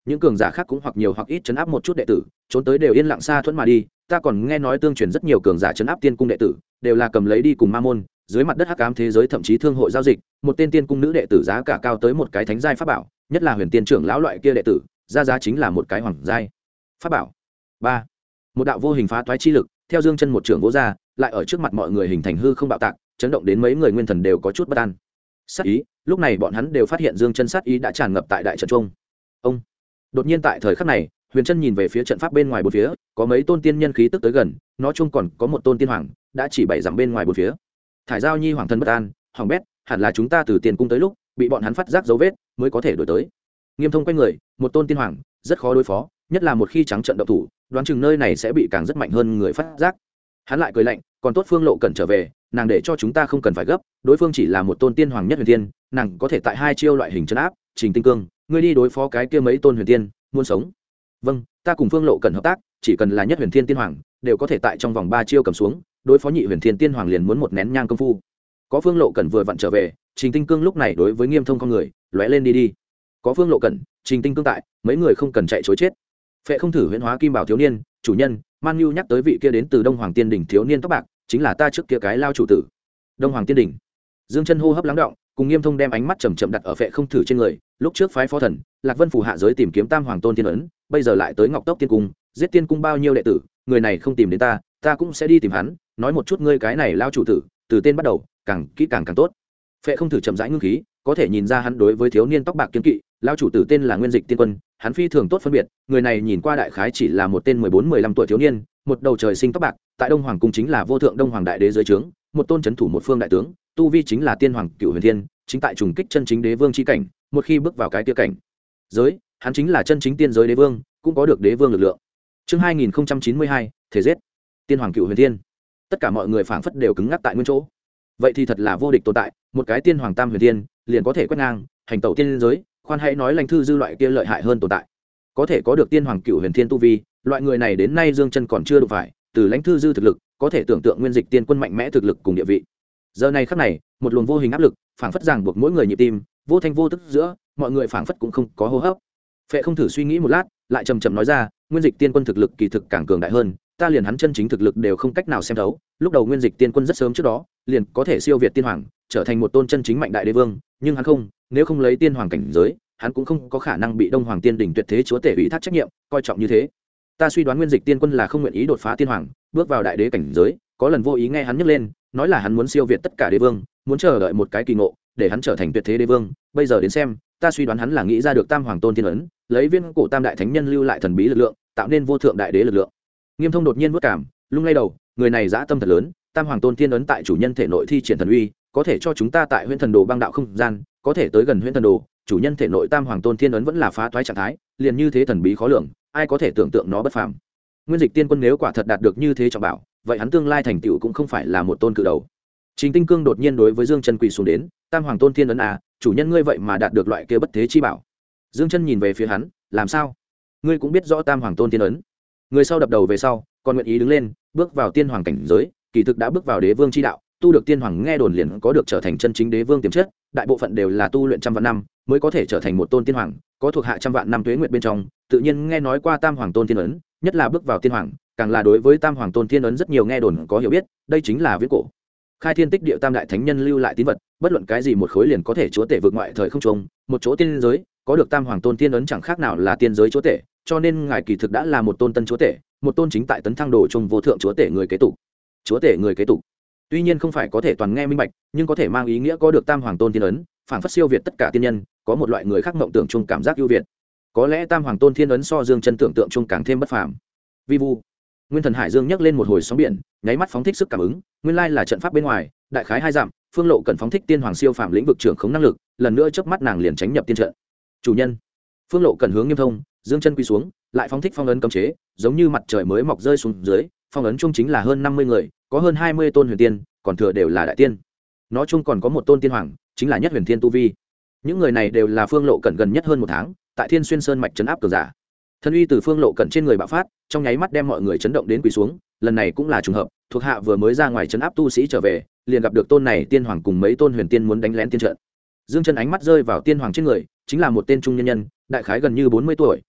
S1: những cường giả khác cũng hoặc nhiều hoặc ít chấn áp một chút đệ tử, trốn tới đều yên lặng xa thuẫn mà đi. Ta còn nghe nói tương truyền rất nhiều cường giả chấn áp tiên cung đệ tử đều là cầm lấy đi cùng ma môn dưới mặt đất hắc ám thế giới, thậm chí thương hội giao dịch. Một tên tiên cung nữ đệ tử giá cả cao tới một cái thánh giai pháp bảo, nhất là huyền tiên trưởng lão loại kia đệ tử ra giá chính là một cái hoàng giai pháp bảo. Ba, một đạo vô hình phá toái chi lực theo dương chân một trưởng vỗ ra, lại ở trước mặt mọi người hình thành hư không bạo tạc, chấn động đến mấy người nguyên thần đều có chút bất an. Sát ý, lúc này bọn hắn đều phát hiện dương chân sát ý đã tràn ngập tại đại trận trung. Ông đột nhiên tại thời khắc này, huyền chân nhìn về phía trận pháp bên ngoài bốn phía, có mấy tôn tiên nhân khí tức tới gần, nó chung còn có một tôn tiên hoàng đã chỉ bảy dặm bên ngoài bốn phía. Thải Giao Nhi hoàng thân bất an, hoàng bét, hẳn là chúng ta từ tiền cung tới lúc bị bọn hắn phát giác dấu vết mới có thể đổi tới. Nghiêm Thông quay người, một tôn tiên hoàng rất khó đối phó, nhất là một khi trắng trận động thủ, đoán chừng nơi này sẽ bị càng rất mạnh hơn người phát giác. Hắn lại cười lạnh, còn tốt Phương Lộ Cẩn trở về, nàng để cho chúng ta không cần phải gấp, đối phương chỉ là một tôn tiên hoàng nhất huyền tiên, nàng có thể tại hai chiêu loại hình trấn áp. Trình Tinh Cương, ngươi đi đối phó cái kia mấy tôn huyền tiên, muốn sống. Vâng, ta cùng Phương Lộ Cẩn hợp tác, chỉ cần là nhất huyền thiên tiên hoàng đều có thể tại trong vòng 3 chiêu cầm xuống, đối phó nhị huyền thiên tiên hoàng liền muốn một nén nhang công phu. Có Phương Lộ Cẩn vừa vặn trở về, Trình Tinh Cương lúc này đối với Nghiêm Thông con người lóe lên đi. Có Phương Lộ Cẩn, Trình Tinh Cương tại, mấy người không cần chạy chối chết. Phệ không thử huyễn hóa kim bảo thiếu niên, chủ nhân, Man Nhu nhắc tới vị kia đến từ Đông Hoàng Tiên đỉnh thiếu niên tóc bạc, chính là ta trước kia cái lao chủ tử. Đông Hoàng Tiên đỉnh. Dương Chân hô hấp lắng đọng, cùng Nghiêm Thông đem ánh mắt chậm chậm đặt ở Phệ không thử trên người, lúc trước phái phó thần, Lạc Vân phủ hạ giới tìm kiếm Tam Hoàng Tôn Tiên ấn, bây giờ lại tới Ngọc Tốc Tiên cung, giết tiên cung bao nhiêu đệ tử, người này không tìm đến ta, ta cũng sẽ đi tìm hắn, nói một chút ngươi cái này lao chủ tử, từ tên bắt đầu, càng kỹ càng tốt. Phệ không thử chậm rãi ngưng khí, có thể nhìn ra hắn đối với thiếu niên tóc bạc kiên kỵ, lao chủ tử tên là Nguyên Dịch Tiên Quân, hắn phi thường tốt phân biệt, người này nhìn qua đại khái chỉ là một tên 14-15 tuổi thiếu niên, một đầu trời sinh tóc bạc, tại Đông Hoàng cung chính là vô thượng Đông Hoàng đại đế dưới trướng, một tôn chấn thủ một phương đại tướng, tu vi chính là tiên hoàng cửu huyền thiên, chính tại trùng kích chân chính đế vương chi cảnh, một khi bước vào cái kia cảnh giới, hắn chính là chân chính tiên giới đế vương, cũng có được đế vương lực lượng. Chương 2092, thể giết tiên hoàng cửu huyền thiên. Tất cả mọi người phảng phất đều cứng ngắc tại nguyên chỗ. Vậy thì thật là vô địch tồn tại, một cái tiên hoàng tam huyền thiên liền có thể quét ngang hành tẩu tiên giới, khoan hãy nói Lãnh Thư Dư loại kia lợi hại hơn tồn tại, có thể có được tiên hoàng cửu huyền thiên tu vi, loại người này đến nay Dương Chân còn chưa đụng phải, từ Lãnh Thư Dư thực lực có thể tưởng tượng Nguyên Dịch Tiên Quân mạnh mẽ thực lực cùng địa vị. Giờ này khắc này, một luồng vô hình áp lực phảng phất ràng buộc mỗi người nhịp tim, vô thanh vô tức giữa, mọi người phảng phất cũng không có hô hấp. Phệ không thử suy nghĩ một lát, lại trầm trầm nói ra, Nguyên Dịch Tiên Quân thực lực kỳ thực càng cường đại hơn, ta liền hắn chân chính thực lực đều không cách nào xem thấu. Lúc đầu Nguyên Dịch Tiên Quân rất sớm trước đó liền có thể siêu việt tiên hoàng, trở thành một tôn chân chính mạnh đại đế vương, nhưng hắn không, nếu không lấy tiên hoàng cảnh giới, hắn cũng không có khả năng bị Đông Hoàng Tiên đỉnh tuyệt thế chúa tể ủy thác trách nhiệm, coi trọng như thế. Ta suy đoán Nguyên Dịch Tiên Quân là không nguyện ý đột phá tiên hoàng, bước vào đại đế cảnh giới, có lần vô ý nghe hắn nhắc lên, nói là hắn muốn siêu việt tất cả đế vương, muốn chờ đợi một cái kỳ ngộ, để hắn trở thành tuyệt thế đế vương. Bây giờ đến xem, ta suy đoán hắn là nghĩ ra được Tam Hoàng Tôn Tiên ấn, lấy viên cổ tam đại thánh nhân lưu lại thần bí lực lượng, tạo nên vô thượng đại đế lực lượng. Nghiêm Thông đột nhiên vất cảm, lung lay đầu, người này dã tâm thật lớn, Tam Hoàng Tôn Tiên ấn tại chủ nhân thể nội thi triển thần uy, có thể cho chúng ta tại Huyễn Thần Đồ băng đạo không gian, có thể tới gần Huyễn Thần Đồ, chủ nhân thể nội Tam Hoàng Tôn Tiên ấn vẫn là phá toái trạng thái, liền như thế thần bí khó lường, ai có thể tưởng tượng nó bất phàm. Nguyên Dịch Tiên Quân nếu quả thật đạt được như thế trọng bảo, vậy hắn tương lai thành tựu cũng không phải là một tôn cự đầu. Trình Tinh Cương đột nhiên đối với Dương Chân quỳ xuống đến, Tam Hoàng Tôn Tiên ấn à, chủ nhân ngươi vậy mà đạt được loại kia bất thế chi bảo. Dương Chân nhìn về phía hắn, làm sao? Ngươi cũng biết rõ Tam Hoàng Tôn Tiên ấn. Người sau đập đầu về sau, còn nguyện ý đứng lên, bước vào tiên hoàng cảnh giới, kỳ thực đã bước vào đế vương chi đạo, tu được tiên hoàng nghe đồn liền có được trở thành chân chính đế vương tiềm chất, đại bộ phận đều là tu luyện trăm vạn năm mới có thể trở thành một tôn tiên hoàng, có thuộc hạ trăm vạn năm tuế nguyệt bên trong, tự nhiên nghe nói qua Tam Hoàng Tôn Tiên ấn, nhất là bước vào tiên hoàng, càng là đối với Tam Hoàng Tôn Tiên ấn rất nhiều nghe đồn có hiểu biết, đây chính là viễn cổ khai thiên tích địa tam đại thánh nhân lưu lại tín vật, bất luận cái gì một khối liền có thể chúa tể vượt ngoại thời không trùng, một chỗ tiên giới, có được Tam Hoàng Tôn Tiên ấn chẳng khác nào là tiên giới chúa tể, cho nên ngài kỳ thực đã là một tôn tân chúa tể, một tôn chính tại tấn thăng đồ trung vô thượng chúa tể người kế tục. Chúa tể người kế tục. Tuy nhiên không phải có thể toàn nghe minh bạch, nhưng có thể mang ý nghĩa có được Tam Hoàng Tôn Tiên ấn, phảng phất siêu việt tất cả tiên nhân, có một loại người khác mộng tưởng chung cảm giác ưu việt. Có lẽ Tam Hoàng Tôn Tiên ấn so Dương Chân tưởng tượng chung càng thêm bất phàm. Vi vu. Nguyên Thần Hải Dương nhấc lên một hồi sóng biển, nháy mắt phóng thích sức cảm ứng, nguyên lai là trận pháp bên ngoài, đại khái 2 dặm, Phương Lộ cần phóng thích tiên hoàng siêu phàm lĩnh vực trưởng khống năng lực, lần nữa chớp mắt nàng liền tránh nhập tiên trận. Chủ nhân. Phương Lộ cần hướng Nghiêm Thông, Dương Chân quy xuống, lại phóng thích phong ấn cấm chế, giống như mặt trời mới mọc rơi xuống dưới, phong ấn chung chính là hơn 50 người, có hơn 20 tôn huyền tiên, còn thừa đều là đại tiên. Nó chung còn có một tôn tiên hoàng, chính là nhất huyền thiên tu vi. Những người này đều là Phương Lộ cẩn gần nhất hơn 1 tháng, tại Thiên Xuyên Sơn mạch trấn áp cường giả. Thân uy từ Phương Lộ cẩn trên người bạo phát, trong nháy mắt đem mọi người chấn động đến quỳ xuống, lần này cũng là trùng hợp, thuộc hạ vừa mới ra ngoài trấn áp tu sĩ trở về, liền gặp được tôn này tiên hoàng cùng mấy tôn huyền tiên muốn đánh lén tiên trận. Dương Chân ánh mắt rơi vào tiên hoàng trên người, chính là một tên trung nhân nhân, đại khái gần như 40 tuổi,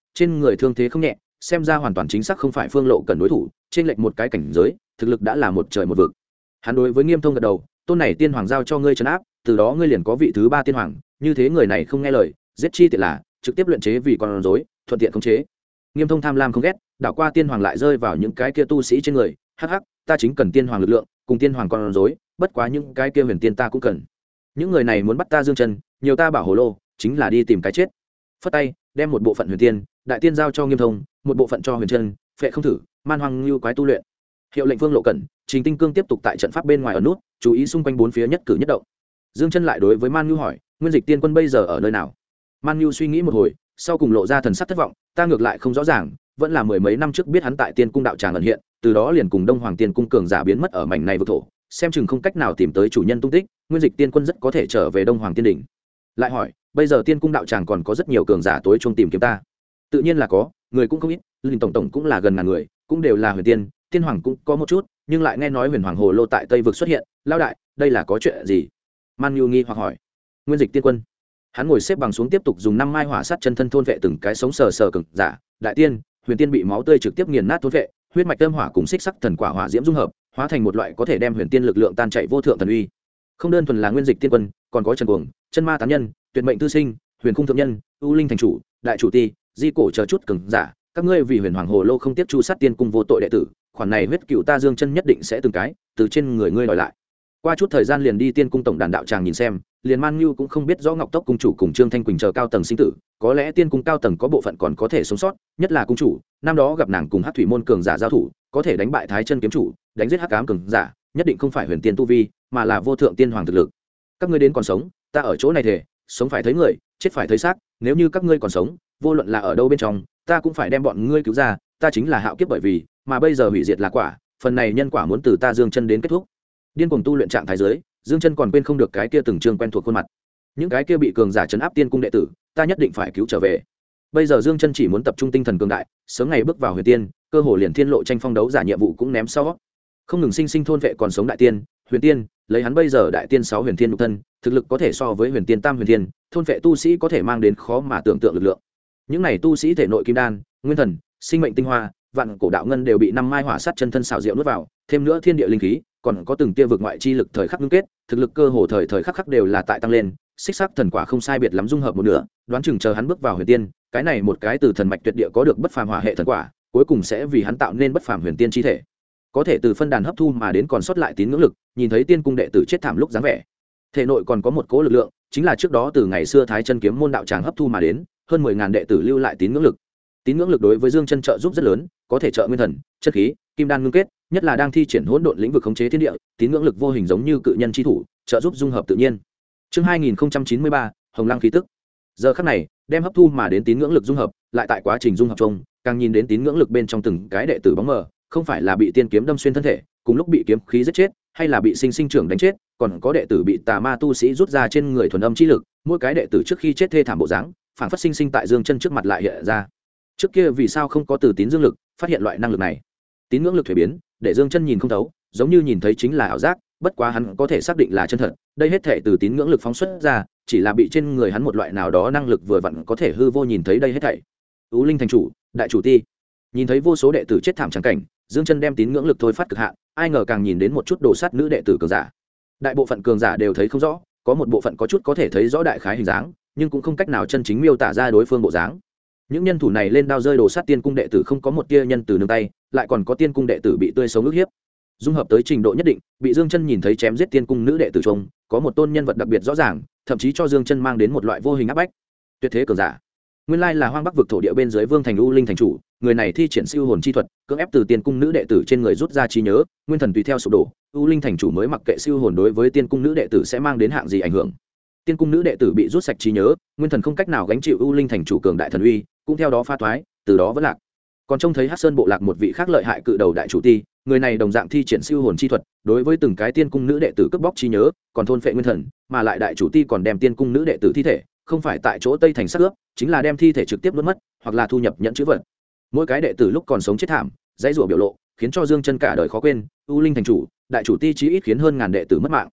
S1: trên người thương thế không nhẹ, xem ra hoàn toàn chính xác không phải Phương Lộ cần đối thủ, trên lệch một cái cảnh giới, thực lực đã là một trời một vực. Hắn đối với Nghiêm Thông gật đầu, tôn này tiên hoàng giao cho ngươi trấn áp, từ đó ngươi liền có vị thứ 3 tiên hoàng, như thế người này không nghe lời, giết chi tiện là trực tiếp luyện chế vì con rối, thuận tiện khống chế. Nghiêm Thông tham lam không ghét, đảo qua tiên hoàng lại rơi vào những cái kia tu sĩ trên người, hắc hắc, ta chính cần tiên hoàng lực lượng, cùng tiên hoàng con rối, bất quá những cái kia huyền tiên ta cũng cần. Những người này muốn bắt ta dương chân, nhiều ta bảo hồ lô, chính là đi tìm cái chết. Phất tay, đem một bộ phận huyền tiên, đại tiên giao cho Nghiêm Thông, một bộ phận cho huyền chân, phệ không thử, man hoang lưu quái tu luyện. Hiệu lệnh Phương Lộ Cẩn, Trình Tinh Cương tiếp tục tại trận pháp bên ngoài ở nút, chú ý xung quanh bốn phía nhất cử nhất động. Dương Chân lại đối với Man Nhu hỏi, Nguyên Dịch Tiên Quân bây giờ ở nơi nào? Man Nhu suy nghĩ một hồi, sau cùng lộ ra thần sắc thất vọng, ta ngược lại không rõ ràng, vẫn là mười mấy năm trước biết hắn tại Tiên Cung đạo tràng ẩn hiện, từ đó liền cùng Đông Hoàng Tiên Cung cường giả biến mất ở mảnh này vực thổ, xem chừng không cách nào tìm tới chủ nhân tung tích, Nguyên Dịch Tiên Quân rất có thể trở về Đông Hoàng Tiên đỉnh. Lại hỏi, bây giờ Tiên Cung đạo tràng còn có rất nhiều cường giả tối chung tìm kiếm ta. Tự nhiên là có, người cũng không ít, linh tổng tổng cũng là gần ngàn người, cũng đều là huyền tiên, tiên hoàng cũng có một chút, nhưng lại nghe nói huyền hoàng hồ lô tại Tây vực xuất hiện, lao đại, đây là có chuyện gì? Man Nhu nghi hoặc hỏi. Nguyên Dịch Tiên Quân. Hắn ngồi xếp bằng xuống tiếp tục dùng 5 mai hỏa sát chân thân thôn vệ từng cái sống sờ sờ cường giả, đại tiên, huyền tiên bị máu tươi trực tiếp nghiền nát thôn vệ, huyết mạch âm hỏa cùng xích sắc thần quả hỏa diễm dung hợp, hóa thành một loại có thể đem huyền tiên lực lượng tan chảy vô thượng thần uy. Không đơn thuần là Nguyên Dịch Tiên Quân, còn có Trần Cuồng, Chân Ma tán nhân, Tuyệt mệnh tư sinh, Huyền khung thượng nhân, U Linh thành chủ, đại chủ ti, di cổ chờ chút cường giả, các ngươi vì huyền hoàng hồ lô không tiếp chu sát tiên cung vô tội đệ tử, khoản này huyết cựu ta Dương Chân nhất định sẽ từng cái từ trên người ngươi đòi lại. Qua chút thời gian liền đi tiên cung tổng đàn đạo tràng nhìn xem, liền Man Nhu cũng không biết rõ Ngọc Tốc cung chủ cùng Trương Thanh Quỳnh chờ cao tầng sinh tử, có lẽ tiên cung cao tầng có bộ phận còn có thể sống sót, nhất là cung chủ, năm đó gặp nàng cùng Hắc thủy môn cường giả giao thủ, có thể đánh bại Thái Chân kiếm chủ, đánh giết Hắc ám cường giả, nhất định không phải huyền tiên tu vi, mà là vô thượng tiên hoàng thực lực. Các ngươi đến còn sống, ta ở chỗ này thể, sống phải thấy người, chết phải thấy xác, nếu như các ngươi còn sống, vô luận là ở đâu bên trong, ta cũng phải đem bọn ngươi cứu ra, ta chính là hạo kiếp bởi vì, mà bây giờ hủy diệt là quả, phần này nhân quả muốn từ ta Dương Chân đến kết thúc. Điên cuồng tu luyện trạng thái dưới, Dương Chân còn quên không được cái kia từng trương quen thuộc khuôn mặt. Những cái kia bị cường giả trấn áp tiên cung đệ tử, ta nhất định phải cứu trở về. Bây giờ Dương Chân chỉ muốn tập trung tinh thần cường đại, sớm ngày bước vào huyền tiên, cơ hồ liền thiên lộ tranh phong đấu giả nhiệm vụ cũng ném sau. Không ngừng sinh thôn vệ còn sống đại tiên, huyền tiên, lấy hắn bây giờ đại tiên 6 huyền tiên nhục thân, thực lực có thể so với huyền tiên tam huyền tiên, thôn vệ tu sĩ có thể mang đến khó mà tưởng tượng lực lượng. Những này tu sĩ thể nội kim đan, nguyên thần, sinh mệnh tinh hoa, vạn cổ đạo ngân đều bị 5 mai hỏa sát chân thân xảo diệu nuốt vào, thêm nữa thiên địa linh khí, còn có từng tia vực ngoại chi lực thời khắc ngưng kết, thực lực cơ hồ thời khắc đều là tại tăng lên, xích sắc thần quả không sai biệt lắm dung hợp một nửa, đoán chừng chờ hắn bước vào huyền tiên, cái này một cái từ thần mạch tuyệt địa có được bất phàm hỏa hệ thần quả, cuối cùng sẽ vì hắn tạo nên bất phàm huyền tiên chi thể. Có thể từ phân đàn hấp thu mà đến còn sót lại tín ngưỡng lực, nhìn thấy tiên cung đệ tử chết thảm lúc dáng vẻ. Thể nội còn có một cỗ lực lượng, chính là trước đó từ ngày xưa Thái Chân kiếm môn đạo tràng hấp thu mà đến, hơn 10.000 đệ tử lưu lại tín ngưỡng lực. Tín ngưỡng lực đối với Dương Chân trợ giúp rất lớn, có thể trợ nguyên thần, chất khí, kim đan ngưng kết, nhất là đang thi triển hỗn độn lĩnh vực khống chế thiên địa, tín ngưỡng lực vô hình giống như cự nhân chi thủ, trợ giúp dung hợp tự nhiên. Chương 2093, Hồng Lăng khí tức. Giờ khắc này, đem hấp thu mà đến tín ngưỡng lực dung hợp, lại tại quá trình dung hợp chung, càng nhìn đến tín ngưỡng lực bên trong từng cái đệ tử bóng mờ, không phải là bị tiên kiếm đâm xuyên thân thể, cùng lúc bị kiếm khí giết chết, hay là bị sinh trưởng đánh chết, còn có đệ tử bị tà ma tu sĩ rút ra trên người thuần âm chi lực, mỗi cái đệ tử trước khi chết thê thảm bộ dáng, phản phất sinh tại Dương Chân trước mặt lại hiện ra. Trước kia vì sao không có từ tín dương lực phát hiện loại năng lực này? Tín ngưỡng lực thuế biến, để Dương Chân nhìn không thấu, giống như nhìn thấy chính là ảo giác, bất quá hắn có thể xác định là chân thật, đây hết thảy từ tín ngưỡng lực phóng xuất ra, chỉ là bị trên người hắn một loại nào đó năng lực vừa vặn có thể hư vô nhìn thấy đây hết thảy. U Linh thành chủ, đại chủ ti, nhìn thấy vô số đệ tử chết thảm chẳng cảnh, Dương Chân đem tín ngưỡng lực thôi phát cực hạn, ai ngờ càng nhìn đến một chút đồ sát nữ đệ tử cường giả. Đại bộ phận cường giả đều thấy không rõ, có một bộ phận có chút có thể thấy rõ đại khái hình dáng, nhưng cũng không cách nào chân chính miêu tả ra đối phương bộ dáng. Những nhân thủ này lên đao rơi đồ sát tiên cung đệ tử không có một tia nhân từ nương tay, lại còn có tiên cung đệ tử bị tươi sống ức hiếp. Dung hợp tới trình độ nhất định, bị Dương Chân nhìn thấy chém giết tiên cung nữ đệ tử trông, có một tôn nhân vật đặc biệt rõ ràng, thậm chí cho Dương Chân mang đến một loại vô hình áp bách. Tuyệt thế cường giả. Nguyên lai là Hoang Bắc vực thổ địa bên dưới Vương Thành U Linh thành chủ, người này thi triển siêu hồn chi thuật, cưỡng ép từ tiên cung nữ đệ tử trên người rút ra trí nhớ, nguyên thần tùy theo sụp đổ, U Linh thành chủ mới mặc kệ siêu hồn đối với tiên cung nữ đệ tử sẽ mang đến hạng gì ảnh hưởng. Tiên cung nữ đệ tử bị rút sạch trí nhớ, nguyên thần không cách nào gánh chịu U Linh thành chủ cường đại thần uy, cũng theo đó pha thoái, từ đó vẫn lạc. Còn trông thấy Hắc Sơn bộ lạc một vị khác lợi hại cự đầu đại chủ ti, người này đồng dạng thi triển siêu hồn chi thuật, đối với từng cái tiên cung nữ đệ tử cướp bóc trí nhớ, còn thôn phệ nguyên thần, mà lại đại chủ ti còn đem tiên cung nữ đệ tử thi thể, không phải tại chỗ Tây thành sát ướp, chính là đem thi thể trực tiếp nuốt mất, hoặc là thu nhập nhận chữ vật. Mỗi cái đệ tử lúc còn sống chết thảm, dãy rủa biểu lộ, khiến cho Dương Chân cả đời khó quên, U Linh thành chủ, đại chủ ti chí ít khiến hơn ngàn đệ tử mất mạng.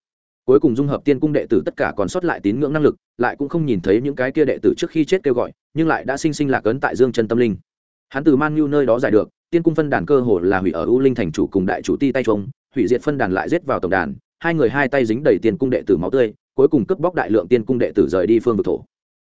S1: cuối cùng dung hợp tiên cung đệ tử tất cả còn sót lại tín ngưỡng năng lực, lại cũng không nhìn thấy những cái kia đệ tử trước khi chết kêu gọi, nhưng lại đã sinh sinh lạc ấn tại Dương Chân tâm linh. Hắn từ Man Nhu nơi đó giải được, tiên cung phân đàn cơ hồ là hủy ở U Linh thành chủ cùng đại chủ ti tay trông, hủy diệt phân đàn lại giết vào tổng đàn, hai người hai tay dính đầy tiên cung đệ tử máu tươi, cuối cùng cướp bóc đại lượng tiên cung đệ tử rời đi phương vực thổ.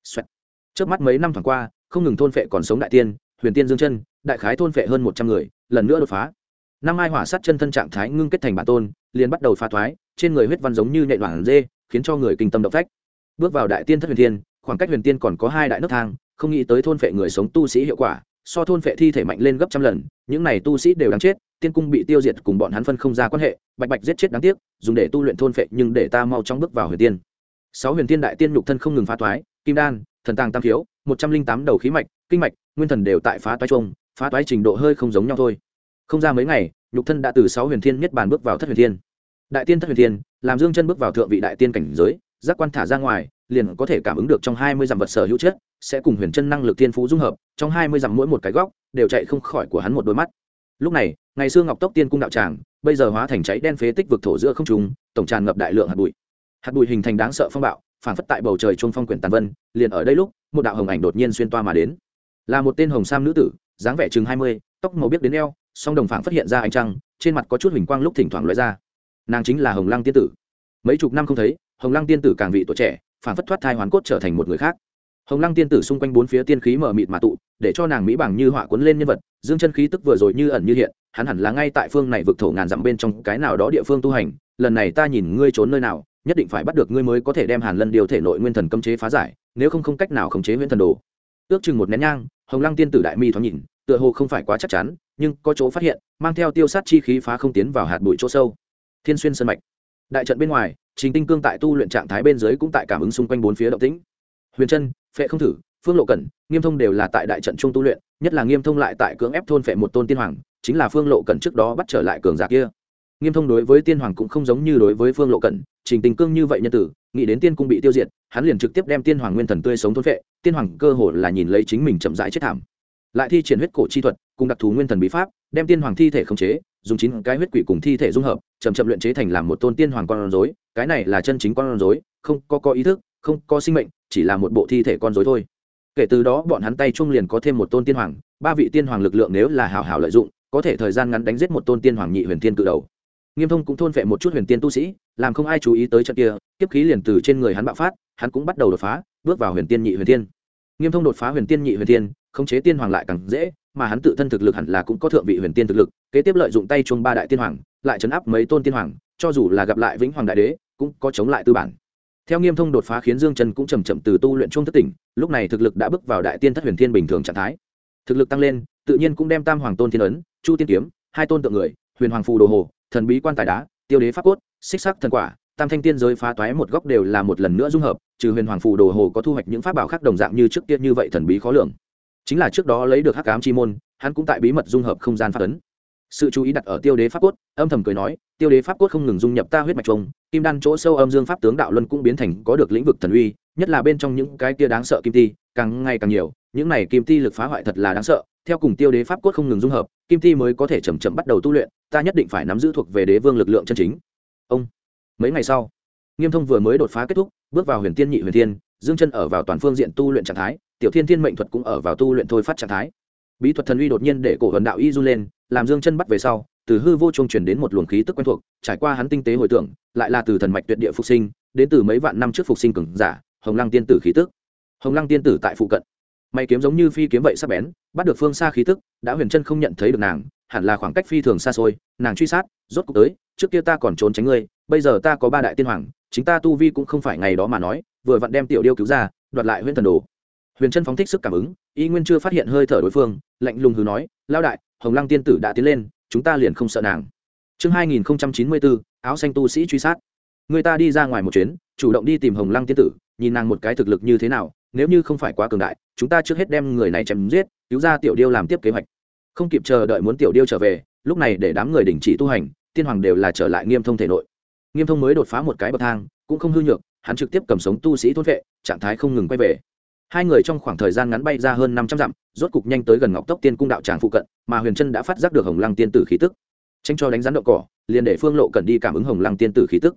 S1: Trước mắt mấy năm thoáng qua, không ngừng thôn phệ còn sống đại tiên, huyền tiên Dương Chân, đại khái thôn phệ hơn 100 người, lần nữa đột phá. Năm Mai Hỏa Sát chân thân trạng thái ngưng kết thành bản tôn, liền bắt đầu phá thoái, trên người huyết văn giống như nện đoạn dê, khiến cho người kinh tâm động phách. Bước vào đại tiên thất huyền thiên, khoảng cách huyền tiên còn có 2 đại nấc thang, không nghĩ tới thôn phệ người sống tu sĩ hiệu quả, so thôn phệ thi thể mạnh lên gấp trăm lần, những này tu sĩ đều đáng chết, tiên cung bị tiêu diệt cùng bọn hắn phân không ra quan hệ, bạch bạch giết chết đáng tiếc, dùng để tu luyện thôn phệ nhưng để ta mau chóng bước vào huyền tiên. 6 huyền tiên đại tiên nhục thân không ngừng phá thoái, kim đan, thần tàng tam khiếu, 108 đầu khí mạch, kinh mạch, nguyên thần đều tại phá toái chung, phá toái trình độ hơi không giống nhau thôi. Không ra mấy ngày, nhục thân đã từ 6 huyền thiên nhất bàn bước vào thất huyền thiên. Đại tiên thất huyền thiên, làm Dương Chân bước vào thượng vị đại tiên cảnh giới, giác quan thả ra ngoài, liền có thể cảm ứng được trong 20 dặm vật sở hữu chất, sẽ cùng huyền chân năng lực tiên phú dung hợp, trong 20 dặm mỗi một cái góc đều chạy không khỏi của hắn một đôi mắt. Lúc này, ngày xưa Ngọc Tốc Tiên cung đạo tràng, bây giờ hóa thành cháy đen phế tích vực thổ giữa không trung, tổng tràn ngập đại lượng hạt bụi. Hạt bụi hình thành đáng sợ phong bạo, phản phất tại bầu trời trung phong quyển tàn vân, liền ở đây lúc, một đạo hồng ảnh đột nhiên xuyên toa mà đến. Là một tên hồng sam nữ tử, dáng vẻ chừng 20, tóc màu biếc đến eo, song đồng phảng phát hiện ra ánh trăng, trên mặt có chút huỳnh quang lúc thỉnh thoảng lóe ra. Nàng chính là Hồng Lăng tiên tử. Mấy chục năm không thấy, Hồng Lăng tiên tử càng vị tuổi trẻ, phảng phất thoát thai hoàn cốt trở thành một người khác. Hồng Lăng tiên tử xung quanh bốn phía tiên khí mờ mịt mà tụ, để cho nàng mỹ bằng như họa cuốn lên nhân vật, Dương Chân khí tức vừa rồi như ẩn như hiện, hắn hẳn là ngay tại phương này vực thổ ngàn dặm bên trong cái nào đó địa phương tu hành, lần này ta nhìn ngươi trốn nơi nào, nhất định phải bắt được ngươi mới có thể đem Hàn Lân điều thể nội nguyên thần cấm chế phá giải, nếu không không cách nào khống chế nguyên thần đồ. Ước chừng một nén nhang, Hồng Lăng tiên tử đại mi thoáng nhìn, tựa hồ không phải quá chắc chắn, nhưng có chỗ phát hiện, mang theo tiêu sát chi khí phá không tiến vào hạt bụi chỗ sâu. Thiên Xuyên sơn mạch. Đại trận bên ngoài, Trình Tinh Cương tại tu luyện trạng thái bên dưới cũng tại cảm ứng xung quanh bốn phía động tĩnh. Huyền Chân, Phệ Không Thử, Phương Lộ Cẩn, Nghiêm Thông đều là tại đại trận trung tu luyện, nhất là Nghiêm Thông lại tại cưỡng ép thôn phệ một tôn tiên hoàng, chính là Phương Lộ Cẩn trước đó bắt trở lại cường giả kia. Nghiêm Thông đối với tiên hoàng cũng không giống như đối với Phương Lộ Cẩn, Trình Tinh Cương như vậy nhân tử, nghĩ đến tiên cung bị tiêu diệt, hắn liền trực tiếp đem tiên hoàng nguyên thần tươi sống thôn phệ, tiên hoàng cơ hồ là nhìn lấy chính mình chậm rãi chết thảm. Lại thi triển huyết cổ chi thuật, cùng đặc thù nguyên thần bí pháp, đem tiên hoàng thi thể khống chế, dùng 9 cái huyết quỷ cùng thi thể dung hợp, chậm chậm luyện chế thành làm một tôn tiên hoàng con rối, cái này là chân chính con rối, không có ý thức, không có sinh mệnh, chỉ là một bộ thi thể con rối thôi. Kể từ đó bọn hắn tay chung liền có thêm một tôn tiên hoàng, 3 vị tiên hoàng lực lượng nếu là hảo hảo lợi dụng, có thể thời gian ngắn đánh giết một tôn tiên hoàng nhị huyền tiên cự đầu. Nghiêm Thông cũng thôn phệ một chút huyền tiên tu sĩ, làm không ai chú ý tới trận kia, kiếp khí liền từ trên người hắn bạo phát, hắn cũng bắt đầu đột phá, bước vào huyền tiên nhị huyền tiên. Nghiêm Thông đột phá huyền tiên nhị huyền tiên, khống chế tiên hoàng lại càng dễ, mà hắn tự thân thực lực hẳn là cũng có thượng vị huyền tiên thực lực, kế tiếp lợi dụng tay chung 3 đại tiên hoàng, lại trấn áp mấy tôn tiên hoàng, cho dù là gặp lại vĩnh hoàng đại đế, cũng có chống lại tư bản. Theo Nghiêm Thông đột phá khiến Dương Chân cũng chậm chậm từ tu luyện trung thức tỉnh, lúc này thực lực đã bước vào đại tiên thất huyền tiên bình thường trạng thái. Thực lực tăng lên, tự nhiên cũng đem Tam Hoàng Tôn Thiên ấn, Chu Tiên kiếm, 2 tôn tượng người, Huyền Hoàng phù đồ hồ, thần bí quan tài đá, Tiêu đế pháp cốt, xích sắc thần quả, Tam thanh tiên giới phá toái một góc đều là một lần nữa dung hợp, trừ Huyền Hoàng phù đồ hồ có thu hoạch những pháp bảo khác đồng dạng như trước kia như vậy thần bí khó lường. Chính là trước đó lấy được Hắc Ám chi môn, hắn cũng tại bí mật dung hợp không gian pháp ấn. Sự chú ý đặt ở Tiêu đế pháp cốt, âm thầm cười nói, Tiêu đế pháp cốt không ngừng dung nhập ta huyết mạch trung, kim đan chỗ sâu âm dương pháp tướng đạo luân cũng biến thành có được lĩnh vực thần uy, nhất là bên trong những cái kia đáng sợ kim ti, càng ngày càng nhiều, những này kim ti lực phá hoại thật là đáng sợ. Theo cùng Tiêu đế pháp cốt không ngừng dung hợp, kim ti mới có thể chậm chậm bắt đầu tu luyện, ta nhất định phải nắm giữ thuộc về đế vương lực lượng chân chính. Ông. Mấy ngày sau, Nghiêm Thông vừa mới đột phá kết thúc, bước vào huyền tiên nhị huyền tiên, Dương Chân ở vào toàn phương diện tu luyện trạng thái, Tiểu Thiên Thiên mệnh thuật cũng ở vào tu luyện thôi phát trạng thái. Bí thuật thần uy đột nhiên để cổ hồn đạo y run lên, làm Dương Chân bắt về sau, từ hư vô trung truyền đến một luồng khí tức quen thuộc, trải qua hắn tinh tế hồi tưởng, lại là từ thần mạch tuyệt địa phục sinh, đến từ mấy vạn năm trước phục sinh cường giả, Hồng Lăng tiên tử khí tức. Hồng Lăng tiên tử tại phụ cận, mày kiếm giống như phi kiếm vậy sắc bén, bắt được phương xa khí tức, đã Huyền Chân không nhận thấy được nàng, hẳn là khoảng cách phi thường xa xôi, nàng truy sát, rốt cuộc tới, trước kia ta còn trốn tránh ngươi, bây giờ ta có 3 đại tiên hoàng, chính ta tu vi cũng không phải ngày đó mà nói, vừa vặn đem tiểu điêu cứu ra, đoạt lại Huyền thần đồ. Huyền Chân phóng thích sức cảm ứng, y nguyên chưa phát hiện hơi thở đối phương, lạnh lùng hừ nói, lao đại, Hồng Lăng tiên tử đã tiến lên, chúng ta liền không sợ nàng. Chương 2094, áo xanh tu sĩ truy sát. Người ta đi ra ngoài một chuyến, chủ động đi tìm Hồng Lăng tiên tử, nhìn nàng một cái thực lực như thế nào, nếu như không phải quá cường đại, chúng ta trước hết đem người này chém giết, cứu ra tiểu điêu làm tiếp kế hoạch. Không kịp chờ đợi muốn tiểu điêu trở về, lúc này để đám người đình chỉ tu hành, tiên hoàng đều là trở lại Nghiêm Thông thể nội. Nghiêm Thông mới đột phá một cái bậc thang, cũng không hư nhược, hắn trực tiếp cầm sống tu sĩ thôn vệ, trạng thái không ngừng quay về. Hai người trong khoảng thời gian ngắn bay ra hơn 500 dặm, rốt cục nhanh tới gần Ngọc Tốc Tiên cung đạo tràng phụ cận, mà Huyền Chân đã phát giác được Hồng Lăng tiên tử khí tức. Tránh cho đánh rắn đậu cỏ, liền để Phương Lộ Cẩn đi cảm ứng Hồng Lăng tiên tử khí tức.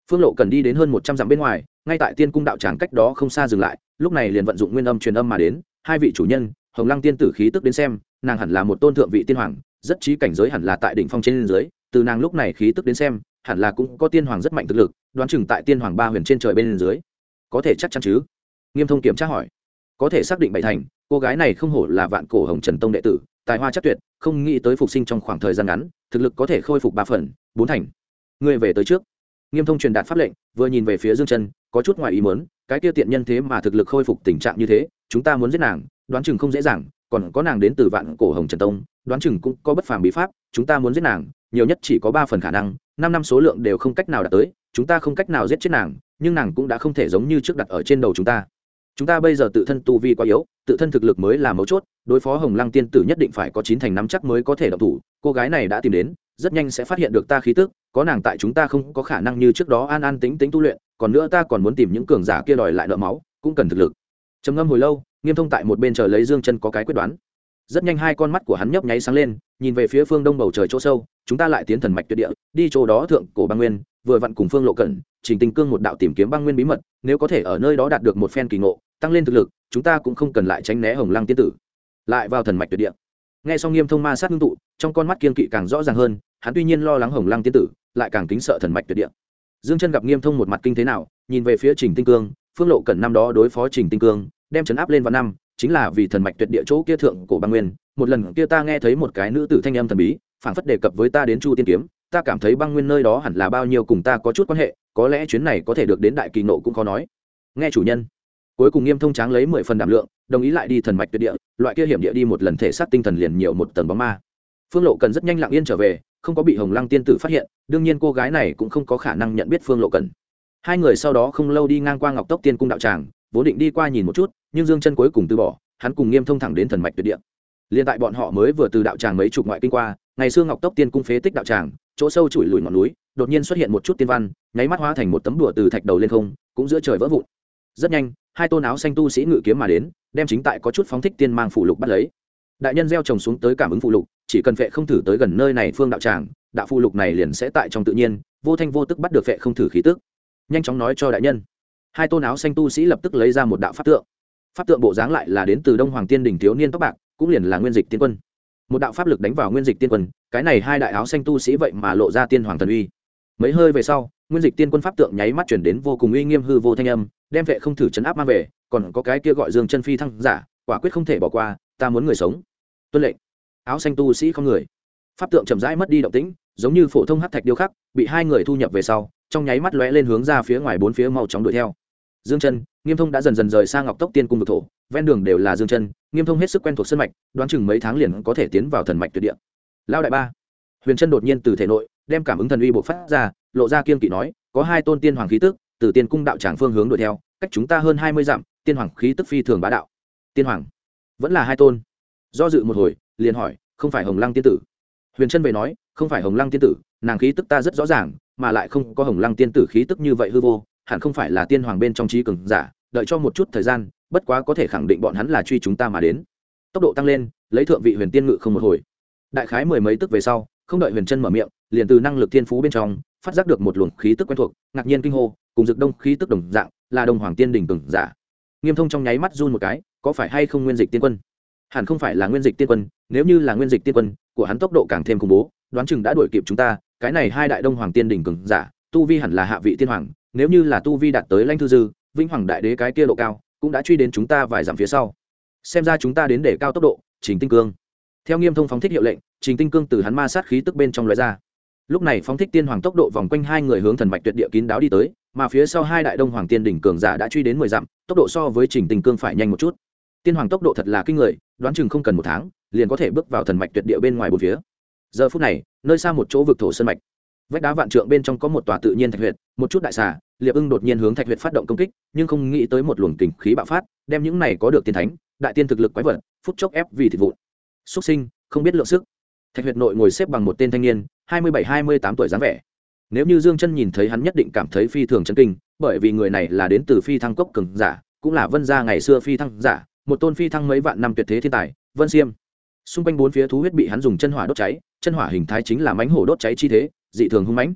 S1: Phương Lộ cần đi đến hơn 100 dặm bên ngoài, ngay tại Tiên cung đạo tràng cách đó không xa dừng lại, lúc này liền vận dụng nguyên âm truyền âm mà đến, hai vị chủ nhân, Hồng Lăng tiên tử khí tức đến xem, nàng hẳn là một tôn thượng vị tiên hoàng, rất trí cảnh giới hẳn là tại đỉnh phong trên dưới, từ nàng lúc này khí tức đến xem, hẳn là cũng có tiên hoàng rất mạnh thực lực, đoán chừng tại tiên hoàng ba huyền trên trời bên dưới. Có thể chắc chắn chứ? Nghiêm Thông kiểm tra hỏi. Có thể xác định bảy thành, cô gái này không hổ là Vạn Cổ Hồng Trần Tông đệ tử, tài hoa chắc tuyệt, không nghĩ tới phục sinh trong khoảng thời gian ngắn, thực lực có thể khôi phục 3 phần, 4 thành. Ngươi về tới trước. Nghiêm Thông truyền đạt pháp lệnh, vừa nhìn về phía Dương Chân, có chút ngoài ý muốn, cái kia tiện nhân thế mà thực lực khôi phục tình trạng như thế, chúng ta muốn giết nàng, đoán chừng không dễ dàng, còn có nàng đến từ Vạn Cổ Hồng Trần Tông, đoán chừng cũng có bất phàm bí pháp, chúng ta muốn giết nàng, nhiều nhất chỉ có 3 phần khả năng, 5 năm số lượng đều không cách nào đạt tới, chúng ta không cách nào giết chết nàng, nhưng nàng cũng đã không thể giống như trước đặt ở trên đầu chúng ta. Chúng ta bây giờ tự thân tu vi quá yếu, tự thân thực lực mới là mấu chốt, đối phó Hồng Lăng tiên tử nhất định phải có 9 thành nắm chắc mới có thể động thủ, cô gái này đã tìm đến, rất nhanh sẽ phát hiện được ta khí tức, có nàng tại chúng ta không có khả năng như trước đó an an tĩnh tĩnh tu luyện, còn nữa ta còn muốn tìm những cường giả kia đòi lại nợ máu, cũng cần thực lực. Trầm ngâm hồi lâu, Nghiêm Thông tại một bên chờ lấy Dương Chân có cái quyết đoán. Rất nhanh hai con mắt của hắn nhấp nháy sáng lên, nhìn về phía phương đông bầu trời chỗ sâu, chúng ta lại tiến thần mạch tuyệt địa, đi chỗ đó thượng cổ băng nguyên, vừa vặn cùng Phương Lộ Cẩn, Trình Tinh Cương một đạo tìm kiếm băng nguyên bí mật, nếu có thể ở nơi đó đạt được một phen kỳ ngộ, tăng lên thực lực, chúng ta cũng không cần lại tránh né Hồng Lăng tiên tử. Lại vào thần mạch tuyệt địa. Nghe xong Nghiêm Thông ma sát ngưng tụ, trong con mắt kiên kỵ càng rõ ràng hơn, hắn tuy nhiên lo lắng Hồng Lăng tiên tử, lại càng kính sợ thần mạch tuyệt địa. Dương Chân gặp Nghiêm Thông một mặt kinh thế nào, nhìn về phía Trình Tinh Cương, Phương Lộ Cẩn năm đó đối phó Trình Tinh Cương, đem trấn áp lên vào năm, chính là vì thần mạch tuyệt địa chỗ kia thượng cổ băng nguyên, một lần kia ta nghe thấy một cái nữ tử thanh âm thần bí, phảng phất đề cập với ta đến Chu Tiên kiếm, ta cảm thấy băng nguyên nơi đó hẳn là bao nhiêu cùng ta có chút quan hệ, có lẽ chuyến này có thể được đến đại kỳ nộ cũng khó nói. Nghe chủ nhân. Cuối cùng Nghiêm Thông tráng lấy 10 phần đảm lượng, đồng ý lại đi thần mạch tuyệt địa, loại kia hiểm địa đi một lần thể xác tinh thần liền nhiều một tầng bóng ma. Phương Lộ Cần rất nhanh lặng yên trở về, không có bị Hồng Lăng tiên tử phát hiện, đương nhiên cô gái này cũng không có khả năng nhận biết Phương Lộ Cần. Hai người sau đó không lâu đi ngang qua Ngọc Tốc Tiên cung đạo tràng, vốn định đi qua nhìn một chút, nhưng Dương Chân cuối cùng từ bỏ, hắn cùng Nghiêm Thông thẳng đến thần mạch tuyệt địa. Liên tại bọn họ mới vừa từ đạo tràng mấy chục ngoại kinh qua, ngày xưa Ngọc Tốc Tiên cung phế tích đạo tràng, chỗ sâu chủi lùi ngọn núi, đột nhiên xuất hiện một chút tiên văn, nháy mắt hóa thành một tấm đùa từ thạch đầu lên không, cũng giữa trời vỡ vụn. Rất nhanh, hai tôn áo xanh tu sĩ ngự kiếm mà đến, đem chính tại có chút phóng thích tiên mang phụ lục bắt lấy. Đại nhân gieo trồng xuống tới cảm ứng phụ lục, chỉ cần phệ không thử tới gần nơi này phương đạo tràng, đạo phụ lục này liền sẽ tại trong tự nhiên, vô thanh vô tức bắt được phệ không thử khí tức. Nhanh chóng nói cho đại nhân. Hai tôn áo xanh tu sĩ lập tức lấy ra một đạo pháp tượng. Pháp tượng bộ dáng lại là đến từ Đông Hoàng Tiên đỉnh thiếu niên tóc bạc, cũng liền là Nguyên Dịch Tiên Quân. Một đạo pháp lực đánh vào Nguyên Dịch Tiên Quân, cái này hai đại áo xanh tu sĩ vậy mà lộ ra tiên hoàng thần uy. Mấy hơi về sau, Nguyên Dịch Tiên Quân pháp tượng nháy mắt chuyển đến vô cùng uy nghiêm hư vô thanh âm, đem vệ không thử chấn áp mang về, còn có cái kia gọi Dương Chân Phi thăng giả, quả quyết không thể bỏ qua, ta muốn người sống. Tuân lệnh. Áo xanh tu sĩ không người. Pháp tượng chậm rãi mất đi động tĩnh, giống như phổ thông hắc thạch điêu khắc, bị hai người thu nhập về sau, trong nháy mắt lóe lên hướng ra phía ngoài bốn phía mau chóng đuổi theo. Dương Chân, Nghiêm Thông đã dần dần rời sang Ngọc Tốc Tiên cung vực thổ, ven đường đều là Dương Chân, Nghiêm Thông hết sức quen thuộc sơn mạch, đoán chừng mấy tháng liền có thể tiến vào thần mạch tuyệt địa. Lão đại ba, Huyền Chân đột nhiên từ thể nội đem cảm ứng thần uy bộc phát ra, lộ ra kiên kỵ nói, có hai tôn tiên hoàng khí tức, từ tiên cung đạo tràng phương hướng đuổi theo, cách chúng ta hơn 20 dặm, tiên hoàng khí tức phi thường bá đạo. Tiên hoàng, vẫn là hai tôn. Do dự một hồi, liền hỏi, không phải Hồng Lăng tiên tử? Huyền Chân về nói, không phải Hồng Lăng tiên tử, nàng khí tức ta rất rõ ràng, mà lại không có Hồng Lăng tiên tử khí tức như vậy hư vô, hẳn không phải là tiên hoàng bên trong trí cường giả, đợi cho một chút thời gian, bất quá có thể khẳng định bọn hắn là truy chúng ta mà đến. Tốc độ tăng lên, lấy thượng vị huyền tiên ngự không một hồi. Đại khái mười mấy tức về sau, không đợi Huyền Chân mở miệng, liền từ năng lực thiên phú bên trong phát giác được một luồng khí tức quen thuộc, ngạc nhiên kinh hô, cùng Dực Đông khí tức đồng dạng, là Đông Hoàng Tiên đỉnh cường giả. Nghiêm Thông trong nháy mắt run một cái, có phải hay không Nguyên Dịch Tiên Quân? Hẳn không phải là Nguyên Dịch Tiên Quân, nếu như là Nguyên Dịch Tiên Quân, của hắn tốc độ càng thêm khủng bố, đoán chừng đã đuổi kịp chúng ta, cái này hai đại Đông Hoàng Tiên đỉnh cường giả, tu vi hẳn là hạ vị tiên hoàng, nếu như là tu vi đạt tới Lãnh Thư Dư, Vĩnh Hoàng đại đế cái kia độ cao, cũng đã truy đến chúng ta vài dặm phía sau. Xem ra chúng ta đến để cao tốc độ. Trình Tinh Cương theo Nghiêm Thông phóng thích hiệu lệnh, Trình Tinh Cương từ hắn ma sát khí tức bên trong lóe ra. Lúc này phóng thích tiên hoàng tốc độ vòng quanh hai người hướng thần mạch tuyệt địa kín đáo đi tới, mà phía sau hai đại Đông Hoàng Tiên đỉnh cường giả đã truy đến 10 dặm, tốc độ so với Trình Tinh Cương phải nhanh một chút. Tiên hoàng tốc độ thật là kinh người, đoán chừng không cần một tháng, liền có thể bước vào thần mạch tuyệt địa bên ngoài bốn phía. Giờ phút này, nơi xa một chỗ vực thổ sơn mạch, vách đá vạn trượng bên trong có một tòa tự nhiên thạch huyệt, một chút đại xà, Liệp Ưng đột nhiên hướng thạch huyệt phát động công kích, nhưng không nghĩ tới một luồng kình khí bạo phát, đem những này có được tiên thánh, đại tiên thực lực quái vật, phút chốc ép vì thịt vụn. Súc sinh, không biết lượng sức. Thạch huyệt nội ngồi xếp bằng một tên thanh niên, 27-28 tuổi dáng vẻ. Nếu như Dương Chân nhìn thấy hắn nhất định cảm thấy phi thường chấn kinh, bởi vì người này là đến từ Phi Thăng Cốc cường giả, cũng là Vân gia ngày xưa phi thăng giả, một tôn phi thăng mấy vạn năm tuyệt thế thiên tài, Vân Xiêm. Xung quanh bốn phía thú huyết bị hắn dùng chân hỏa đốt cháy, chân hỏa hình thái chính là mãnh hổ đốt cháy chi thế, dị thường hung mãnh.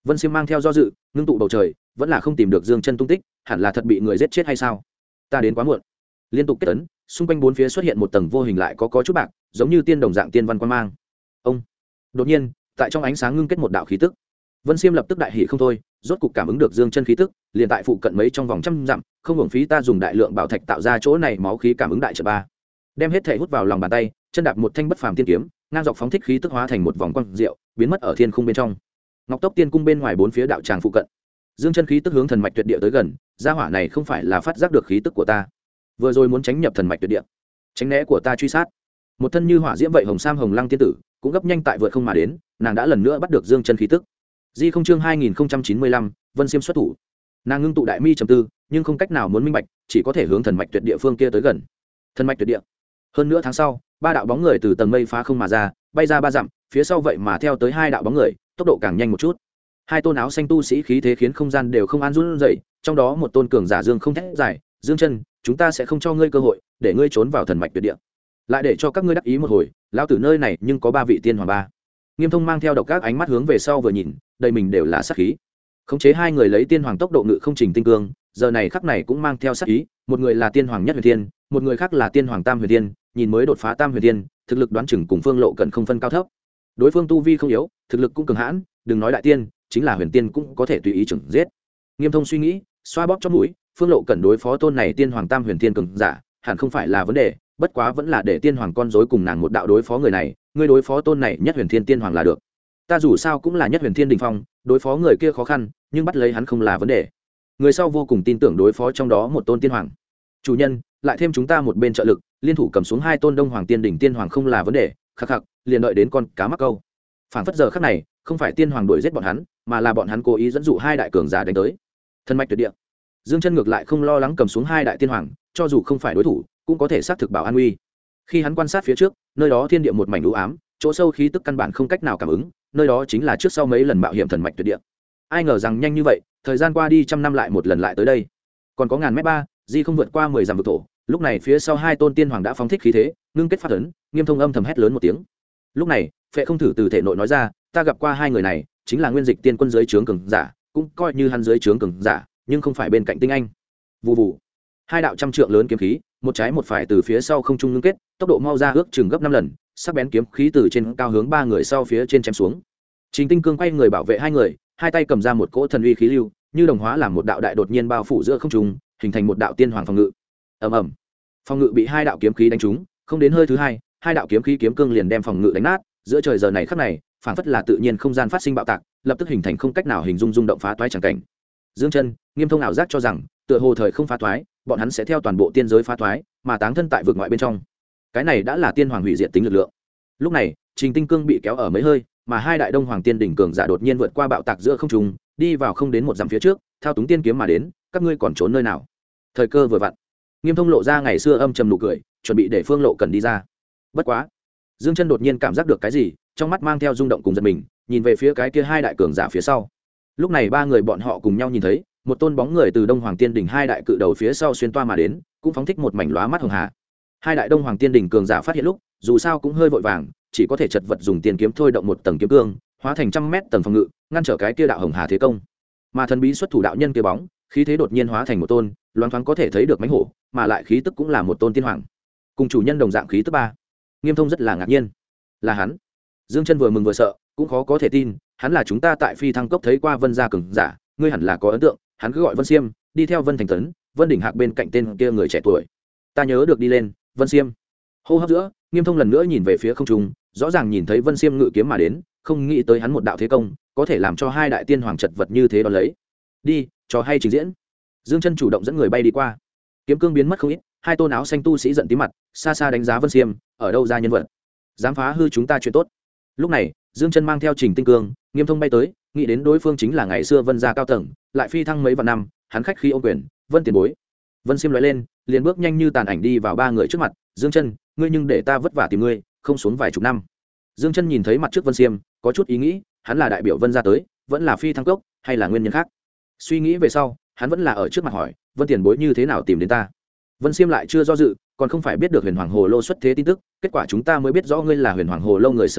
S1: Vân Xiêm mang theo do dự ngưng tụ bầu trời, vẫn là không tìm được Dương Chân tung tích, hẳn là thật bị người giết chết hay sao? Ta đến quá muộn. Liên tục kết ấn, xung quanh bốn phía xuất hiện một tầng vô hình lại có chút bạc, giống như tiên đồng dạng tiên văn quan mang. Ông. Đột nhiên, tại trong ánh sáng ngưng kết một đạo khí tức. Vân Xiêm lập tức đại hỉ không thôi, rốt cục cảm ứng được Dương Chân khí tức, liền tại phụ cận mấy trong vòng trăm dặm, không hưởng phí ta dùng đại lượng bảo thạch tạo ra chỗ này máu khí cảm ứng đại trận ba. Đem hết thể hút vào lòng bàn tay, chân đạp một thanh bất phàm tiên kiếm, ngang dọc phóng thích khí tức hóa thành một vòng quang diệu, biến mất ở thiên khung bên trong. Ngọc Tốc Tiên cung bên ngoài bốn phía đạo tràng phụ cận. Dương Chân khí tức hướng thần mạch tuyệt địa tới gần, gia hỏa này không phải là phát giác được khí tức của ta, vừa rồi muốn tránh nhập thần mạch tuyệt địa, tránh né của ta truy sát. Một thân như hỏa diễm vậy hồng sam hồng lăng tiên tử, cũng gấp nhanh tại vượt không mà đến, nàng đã lần nữa bắt được Dương Chân khí tức. Di không chương 2095, Vân Xiêm xuất thủ. Nàng ngưng tụ đại mi trầm tư, nhưng không cách nào muốn minh bạch, chỉ có thể hướng thần mạch tuyệt địa phương kia tới gần. Thần mạch tuyệt địa. Hơn nữa tháng sau, ba đạo bóng người từ tầng mây phá không mà ra, bay ra ba dặm, phía sau vậy mà theo tới hai đạo bóng người, tốc độ càng nhanh một chút. Hai tôn áo xanh tu sĩ khí thế khiến không gian đều không an run rẩy, trong đó một tôn cường giả Dương không thét giải, Dương Chân, chúng ta sẽ không cho ngươi cơ hội, để ngươi trốn vào thần mạch tuyệt địa. Lại để cho các ngươi đắc ý một hồi, lão tử nơi này nhưng có ba vị tiên hoàng ba. Nghiêm Thông mang theo độc các ánh mắt hướng về sau vừa nhìn, đầy mình đều là sát khí. Khống chế hai người lấy tiên hoàng tốc độ ngự không trình tinh cương, giờ này khắc này cũng mang theo sát ý, một người là tiên hoàng nhất huyền thiên, một người khác là tiên hoàng tam huyền thiên, nhìn mới đột phá tam huyền thiên, thực lực đoán chừng cùng Phương Lộ Cẩn không phân cao thấp. Đối phương tu vi không yếu, thực lực cũng cường hãn, đừng nói đại tiên, chính là huyền tiên cũng có thể tùy ý chừng giết. Nghiêm Thông suy nghĩ, xoa bóp trong mũi, Phương Lộ Cẩn đối phó tôn này tiên hoàng tam huyền thiên cường giả, hẳn không phải là vấn đề, bất quá vẫn là để tiên hoàng con rối cùng nàng một đạo đối phó người này, ngươi đối phó tôn này nhất huyền thiên tiên hoàng là được. Ta dù sao cũng là nhất huyền thiên đình phong, đối phó người kia khó khăn, nhưng bắt lấy hắn không là vấn đề. Người sau vô cùng tin tưởng đối phó trong đó một tôn tiên hoàng. Chủ nhân, lại thêm chúng ta một bên trợ lực, liên thủ cầm xuống hai tôn đông hoàng tiên đỉnh tiên hoàng không là vấn đề. Khắc khắc, liền đợi đến con cá mắc câu. Phảng phất giờ khắc này, không phải tiên hoàng đuổi giết bọn hắn, mà là bọn hắn cố ý dẫn dụ hai đại cường giả đánh tới. Thần mạch tuyệt địa. Dương Chân ngược lại không lo lắng cầm xuống hai đại tiên hoàng, cho dù không phải đối thủ, cũng có thể xác thực bảo an nguy. Khi hắn quan sát phía trước, nơi đó thiên địa một mảnh u ám, chỗ sâu khí tức căn bản không cách nào cảm ứng, nơi đó chính là trước sau mấy lần mạo hiểm thần mạch tuyệt địa. Ai ngờ rằng nhanh như vậy, thời gian qua đi trăm năm lại một lần lại tới đây. Còn có ngàn mét ba, Di không vượt qua 10 dặm vực thổ, lúc này phía sau hai tôn tiên hoàng đã phóng thích khí thế, ngưng kết phát ấn, Nghiêm Thông âm thầm hét lớn một tiếng. Lúc này, Phệ không thử từ thể nội nói ra, ta gặp qua hai người này, chính là nguyên dịch tiên quân dưới trướng cường giả, cũng coi như hắn dưới trướng cường giả, nhưng không phải bên cạnh tinh anh. Vù vù. Hai đạo trăm trượng lớn kiếm khí, một trái một phải từ phía sau không trung ngưng kết, tốc độ mau ra ước chừng gấp 5 lần, sắc bén kiếm khí từ trên cao hướng ba người sau phía trên chém xuống. Trình Tinh Cương quay người bảo vệ hai người, hai tay cầm ra một cỗ thần uy khí lưu, như đồng hóa làm một đạo đại đột nhiên bao phủ giữa không trung, hình thành một đạo tiên hoàng phòng ngự. Ầm ầm. Phòng ngự bị hai đạo kiếm khí đánh trúng, không đến hơi thứ hai, hai đạo kiếm khí kiếm cương liền đem phòng ngự đánh nát, giữa trời giờ này khắc này, phảng phất là tự nhiên không gian phát sinh bạo tạc, lập tức hình thành không cách nào hình dung rung động phá toái chẳng cảnh. Dương Chân, Nghiêm Thông ảo giác cho rằng, tựa hồ thời không phá toái, bọn hắn sẽ theo toàn bộ tiên giới phá toái, mà táng thân tại vực ngoại bên trong. Cái này đã là tiên hoàng hủy diệt tính lực lượng. Lúc này, Trình Tinh Cương bị kéo ở mấy hơi, mà hai đại đông hoàng tiên đỉnh cường giả đột nhiên vượt qua bạo tạc giữa không trung, đi vào không đến một dặm phía trước, thao túng tiên kiếm mà đến, các ngươi còn trốn nơi nào? Thời cơ vừa vặn. Nghiêm Thông lộ ra ngày xưa âm trầm nụ cười, chuẩn bị để Phương Lộ Cần đi ra. Bất quá, Dương Chân đột nhiên cảm giác được cái gì, trong mắt mang theo rung động cùng giật mình, nhìn về phía cái kia hai đại cường giả phía sau. Lúc này ba người bọn họ cùng nhau nhìn thấy, một tôn bóng người từ đông hoàng tiên đỉnh hai đại cự đầu phía sau xuyên toa mà đến, cũng phóng thích một mảnh lóa mắt hồng hà. Hai đại đông hoàng tiên đỉnh cường giả phát hiện lúc, dù sao cũng hơi vội vàng, chỉ có thể chật vật dùng tiền kiếm thôi động một tầng kiếm cương, hóa thành trăm mét tầng phòng ngự, ngăn trở cái kia đạo hồng hà thế công. Mà thần bí xuất thủ đạo nhân kia bóng, khí thế đột nhiên hóa thành một tôn, loáng thoáng có thể thấy được mãnh hổ, mà lại khí tức cũng là một tôn tiên hoàng. Cùng chủ nhân đồng dạng khí tức ba. Nghiêm Thông rất là ngạc nhiên. Là hắn. Dương Chân vừa mừng vừa sợ, cũng khó có thể tin, hắn là chúng ta tại Phi Thăng Cốc thấy qua Vân gia cường giả, ngươi hẳn là có ấn tượng, hắn cứ gọi Vân Xiêm, đi theo Vân Thành Tấn, Vân Đỉnh Hạc bên cạnh tên kia người trẻ tuổi. Ta nhớ được đi lên, Vân Xiêm. Hô hấp giữa, Nghiêm Thông lần nữa nhìn về phía không trung, rõ ràng nhìn thấy Vân Xiêm ngự kiếm mà đến, không nghĩ tới hắn một đạo thế công, có thể làm cho hai đại tiên hoàng chật vật như thế đó lấy. Đi, trò hay trình diễn. Dương Chân chủ động dẫn người bay đi qua. Kiếm cương biến mất không ít, hai tôn áo xanh tu sĩ giận tím mặt, xa xa đánh giá Vân Xiêm, ở đâu ra nhân vật, dám phá hư chúng ta chuyện tốt. Lúc này, Dương Chân mang theo Trình Tinh Cương, Nghiêm Thông bay tới, nghĩ đến đối phương chính là ngày xưa Vân gia cao tầng, lại phi thăng mấy vạn năm, hắn khách khí ô quyền, Vân tiền bối. Vân Xiêm lóe lên, liền bước nhanh như tàn ảnh đi vào ba người trước mặt, Dương Chân, ngươi nhưng để ta vất vả tìm ngươi, không xuống vài chục năm. Dương Chân nhìn thấy mặt trước Vân Xiêm, có chút ý nghĩ, hắn là đại biểu Vân gia tới, vẫn là Phi Thăng Cốc, hay là nguyên nhân khác. Suy nghĩ về sau, hắn vẫn là ở trước mặt hỏi, Vân tiền bối như thế nào tìm đến ta. Vân Xiêm lại chưa do dự, còn không phải biết được Huyền Hoàng Hồ Lô xuất thế tin tức, kết quả chúng ta mới biết rõ ngươi là Huyền Hoàng Hồ Lô người sở hữu,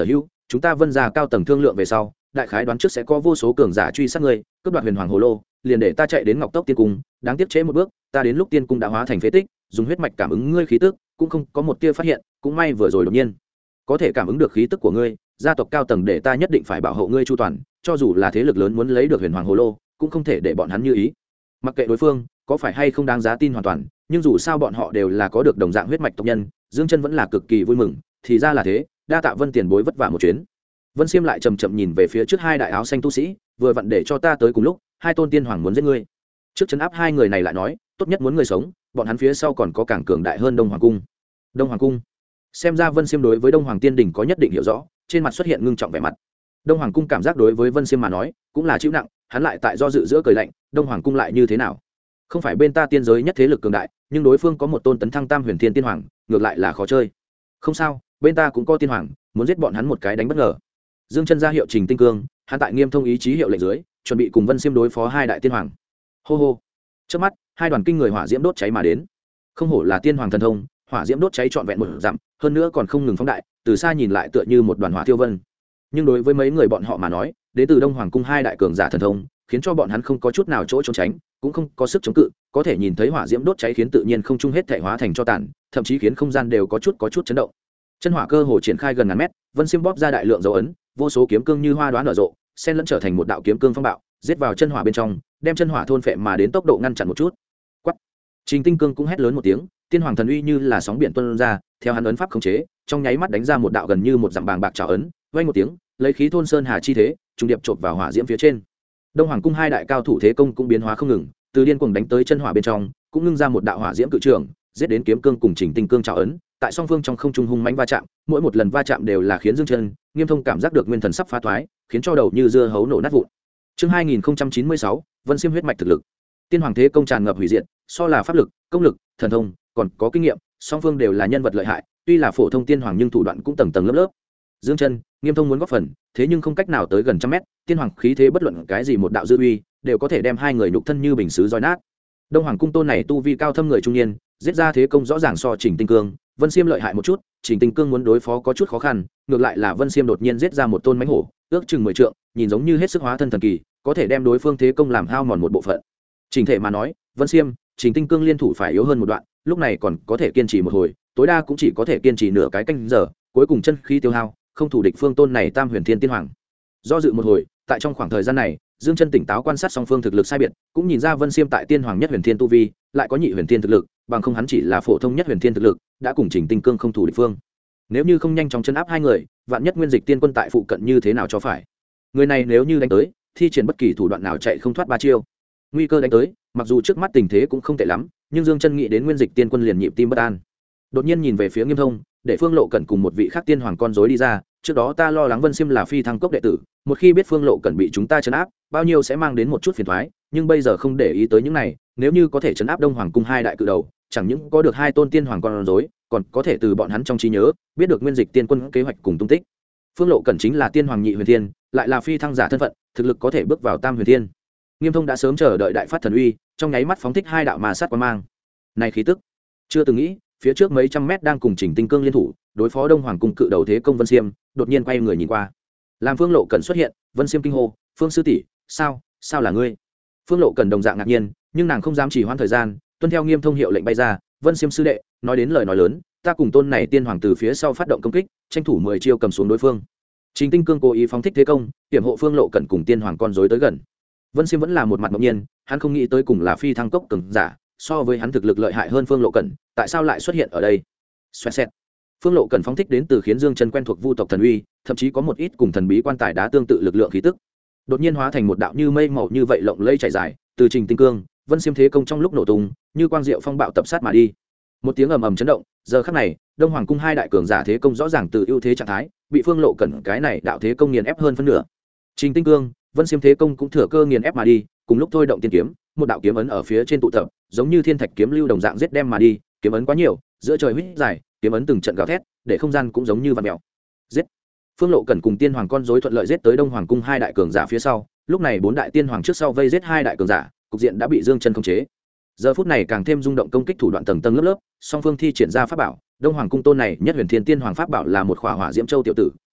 S1: chúng ta vân ra cao tầng thương lượng về sau đại khái đoán trước sẽ có vô số cường giả truy sát ngươi cướp đoạt huyền hoàng hồ lô, liền để ta chạy đến ngọc tốc tiên cung, đáng tiếc trễ một bước, ta đến lúc tiên cung đã hóa thành phế tích, dùng huyết mạch cảm ứng ngươi khí tức cũng không có một tia phát hiện, cũng may vừa rồi đột nhiên có thể cảm ứng được khí tức của ngươi, gia tộc cao tầng để ta nhất định phải bảo hộ ngươi chu toàn, cho dù là thế lực lớn muốn lấy được huyền hoàng hồ lô cũng không thể để bọn hắn như ý. Mặc kệ đối phương có phải hay không đáng giá tin hoàn toàn, nhưng dù sao bọn họ đều là có được đồng dạng huyết mạch tộc nhân, Dương Chân vẫn là cực kỳ vui mừng. Thì ra là thế, đa tạ Vân tiền bối vất vả một chuyến. Vân Xiêm lại chậm chậm nhìn về phía trước hai đại áo xanh tu sĩ, vừa vặn để cho ta tới cùng lúc, hai tôn tiên hoàng muốn giết ngươi. Trước trấn áp hai người này lại nói, tốt nhất muốn người sống, bọn hắn phía sau còn có càng cường đại hơn Đông Hoàng cung. Đông Hoàng cung. Xem ra Vân Xiêm đối với Đông Hoàng tiên đỉnh có nhất định hiểu rõ, trên mặt xuất hiện ngưng trọng vẻ mặt. Đông Hoàng cung cảm giác đối với Vân Xiêm mà nói, cũng là chịu nặng, hắn lại tại do dự giữa cười lạnh, Đông Hoàng cung lại như thế nào? Không phải bên ta tiên giới nhất thế lực cường đại, nhưng đối phương có một tôn tấn thăng tam huyền thiên tiên hoàng, ngược lại là khó chơi. Không sao, bên ta cũng có tiên hoàng, muốn giết bọn hắn một cái đánh bất ngờ. Dương Chân ra hiệu Trình Tinh Cương, hắn tại Nghiêm Thông ý chí hiệu lệnh dưới, chuẩn bị cùng Vân Xiêm đối phó hai đại tiên hoàng. Hô hô. Trước mắt, hai đoàn kinh người hỏa diễm đốt cháy mà đến. Không hổ là tiên hoàng thần thông, hỏa diễm đốt cháy trọn vẹn một dặm, hơn nữa còn không ngừng phóng đại, từ xa nhìn lại tựa như một đoàn hỏa thiêu vân. Nhưng đối với mấy người bọn họ mà nói, đến từ Đông Hoàng cung hai đại cường giả thần thông, khiến cho bọn hắn không có chút nào chỗ trốn tránh, cũng không có sức chống cự, có thể nhìn thấy hỏa diễm đốt cháy khiến tự nhiên không trung hết thể hóa thành cho tàn, thậm chí khiến không gian đều có chút chấn động. Chân hỏa cơ hồ triển khai gần ngàn mét, Vân Xiêm bóp ra đại lượng dấu ấn, vô số kiếm cương như hoa đóa nở rộ, xen lẫn trở thành một đạo kiếm cương phong bạo, giết vào chân hỏa bên trong, đem chân hỏa thôn phệ mà đến tốc độ ngăn chặn một chút. Quắc. Trình Tinh Cương cũng hét lớn một tiếng, tiên hoàng thần uy như là sóng biển tuôn ra, theo hắn ấn pháp khống chế, trong nháy mắt đánh ra một đạo gần như một dặm bàng bạc trảo ấn, vang một tiếng, lấy khí thôn sơn hà chi thế, trùng điệp chộp vào hỏa diễm phía trên. Đông Hoàng cung hai đại cao thủ thế công cũng biến hóa không ngừng, từ điên cuồng đánh tới chân hỏa bên trong, cũng ngưng ra một đạo hỏa diễm cự trường, giết đến kiếm cương cùng Trình Tinh Cương trảo ấn, tại song phương trong không trung hung mãnh va chạm, mỗi một lần va chạm đều là khiến Dương Chân, Nghiêm Thông cảm giác được nguyên thần sắp phá thoái, khiến cho đầu như dưa hấu nổ nát vụn. Chương 2096, Vân Xiêm huyết mạch thực lực. Tiên hoàng thế công tràn ngập hủy diệt, so là pháp lực, công lực, thần thông, còn có kinh nghiệm, song phương đều là nhân vật lợi hại, tuy là phổ thông tiên hoàng nhưng thủ đoạn cũng tầng tầng lớp lớp. Dương Chân, Nghiêm Thông muốn góp phần, thế nhưng không cách nào tới gần trăm mét, tiên hoàng khí thế bất luận cái gì một đạo dư uy, đều có thể đem hai người nhục thân như bình sứ roi nát. Đông Hoàng cung tôn này tu vi cao thâm người trung niên, giết ra thế công rõ ràng so Trình Tinh Cương, Vân Xiêm lợi hại một chút, Trình Tinh Cương muốn đối phó có chút khó khăn, ngược lại là Vân Xiêm đột nhiên giết ra một tôn mãnh hổ, ước chừng 10 trượng, nhìn giống như hết sức hóa thân thần kỳ, có thể đem đối phương thế công làm hao mòn một bộ phận. Trình thể mà nói, Vân Xiêm, Trình Tinh Cương liên thủ phải yếu hơn một đoạn, lúc này còn có thể kiên trì một hồi, tối đa cũng chỉ có thể kiên trì nửa cái canh giờ, cuối cùng chân khí tiêu hao, không thủ địch phương tôn này Tam Huyền Thiên Tiên Hoàng. Do dự một hồi, tại trong khoảng thời gian này, Dương Chân tỉnh táo quan sát song phương thực lực sai biệt, cũng nhìn ra Vân Xiêm tại Tiên Hoàng nhất Huyền Thiên tu vi, lại có nhị Huyền Thiên thực lực, bằng không hắn chỉ là phổ thông nhất Huyền Thiên thực lực, đã cùng Trình Tinh Cương không thủ địch phương. Nếu như không nhanh chóng chấn áp hai người, vạn nhất Nguyên Dịch Tiên Quân tại phụ cận như thế nào cho phải. Người này nếu như đánh tới, thi triển bất kỳ thủ đoạn nào chạy không thoát ba chiêu. Nguy cơ đánh tới, mặc dù trước mắt tình thế cũng không tệ lắm, nhưng Dương Chân nghĩ đến Nguyên Dịch Tiên Quân liền nhịp tim bất an. Đột nhiên nhìn về phía Nghiêm Thông, để Phương Lộ Cẩn cùng một vị khác tiên hoàng con rối đi ra, trước đó ta lo lắng Vân Xiêm là phi thăng cốc đệ tử, một khi biết Phương Lộ Cẩn bị chúng ta trấn áp, bao nhiêu sẽ mang đến một chút phiền toái, nhưng bây giờ không để ý tới những này, nếu như có thể trấn áp Đông Hoàng cung hai đại cự đầu, chẳng những có được hai tôn tiên hoàng con rối, còn có thể từ bọn hắn trong trí nhớ biết được Nguyên Dịch Tiên Quân kế hoạch cùng tung tích. Phương Lộ Cẩn chính là tiên hoàng nhị huyền thiên, lại là phi thăng giả thân phận, thực lực có thể bước vào tam huyền thiên. Nghiêm Thông đã sớm chờ đợi đại phát thần uy, trong nháy mắt phóng thích hai đạo ma sát quang mang. Này khí tức, chưa từng nghĩ, phía trước mấy trăm mét đang cùng Trình Tinh Cương liên thủ, đối phó Đông Hoàng cung cự đầu thế công Vân Xiêm, đột nhiên quay người nhìn qua. Làm Phương Lộ Cẩn xuất hiện, Vân Xiêm kinh hô, "Phương sư tỷ, sao là ngươi?" Phương Lộ Cẩn đồng dạng ngạc nhiên, nhưng nàng không dám trì hoãn thời gian, tuân theo Nghiêm Thông hiệu lệnh bay ra, "Vân Xiêm sư đệ, nói đến lời nói lớn, ta cùng tôn này tiên hoàng từ phía sau phát động công kích, tranh thủ 10 chiêu cầm xuống đối phương." Trình Tinh Cương cố ý phóng thích thế công, hiểm hộ Phương Lộ Cẩn cùng tiên hoàng con rối tới gần. Vân Xiêm vẫn là một mặt ngẫu nhiên, hắn không nghĩ tới cùng là phi thăng cốc cường giả, so với hắn thực lực lợi hại hơn Phương Lộ Cẩn, tại sao lại xuất hiện ở đây? Xoẹt xẹt. Phương Lộ Cẩn phóng thích đến từ khiến Dương Chân quen thuộc vu tộc thần uy, thậm chí có một ít cùng thần bí quan tài đá tương tự lực lượng khí tức. Đột nhiên hóa thành một đạo như mây màu như vậy lộng lẫy chảy dài, từ Trình Tinh Cương, Vân Xiêm thế công trong lúc nổ tung, như quang diệu phong bạo tập sát mà đi. Một tiếng ầm ầm chấn động, giờ khắc này, Đông Hoàng cung hai đại cường giả thế công rõ ràng từ ưu thế trạng thái, bị Phương Lộ Cẩn cái này đạo thế công nghiền ép hơn phân nửa. Trình Tinh Cương, Vân Xiêm thế công cũng thừa cơ nghiền ép mà đi, cùng lúc thôi động tiên kiếm, một đạo kiếm ấn ở phía trên tụ tập, giống như thiên thạch kiếm lưu đồng dạng giết đem mà đi, kiếm ấn quá nhiều, giữa trời huyết dài, kiếm ấn từng trận gào thét, để không gian cũng giống như vặn mèo. Giết. Phương Lộ Cẩn cùng tiên hoàng con rối thuận lợi giết tới Đông Hoàng cung hai đại cường giả phía sau, lúc này bốn đại tiên hoàng trước sau vây giết hai đại cường giả, cục diện đã bị Dương Chân khống chế. Giờ phút này càng thêm rung động công kích thủ đoạn tầng tầng lớp lớp, song phương thi triển ra pháp bảo, Đông Hoàng cung tôn này nhất huyền thiên tiên hoàng pháp bảo là một khỏa hỏa diễm châu tiểu tử,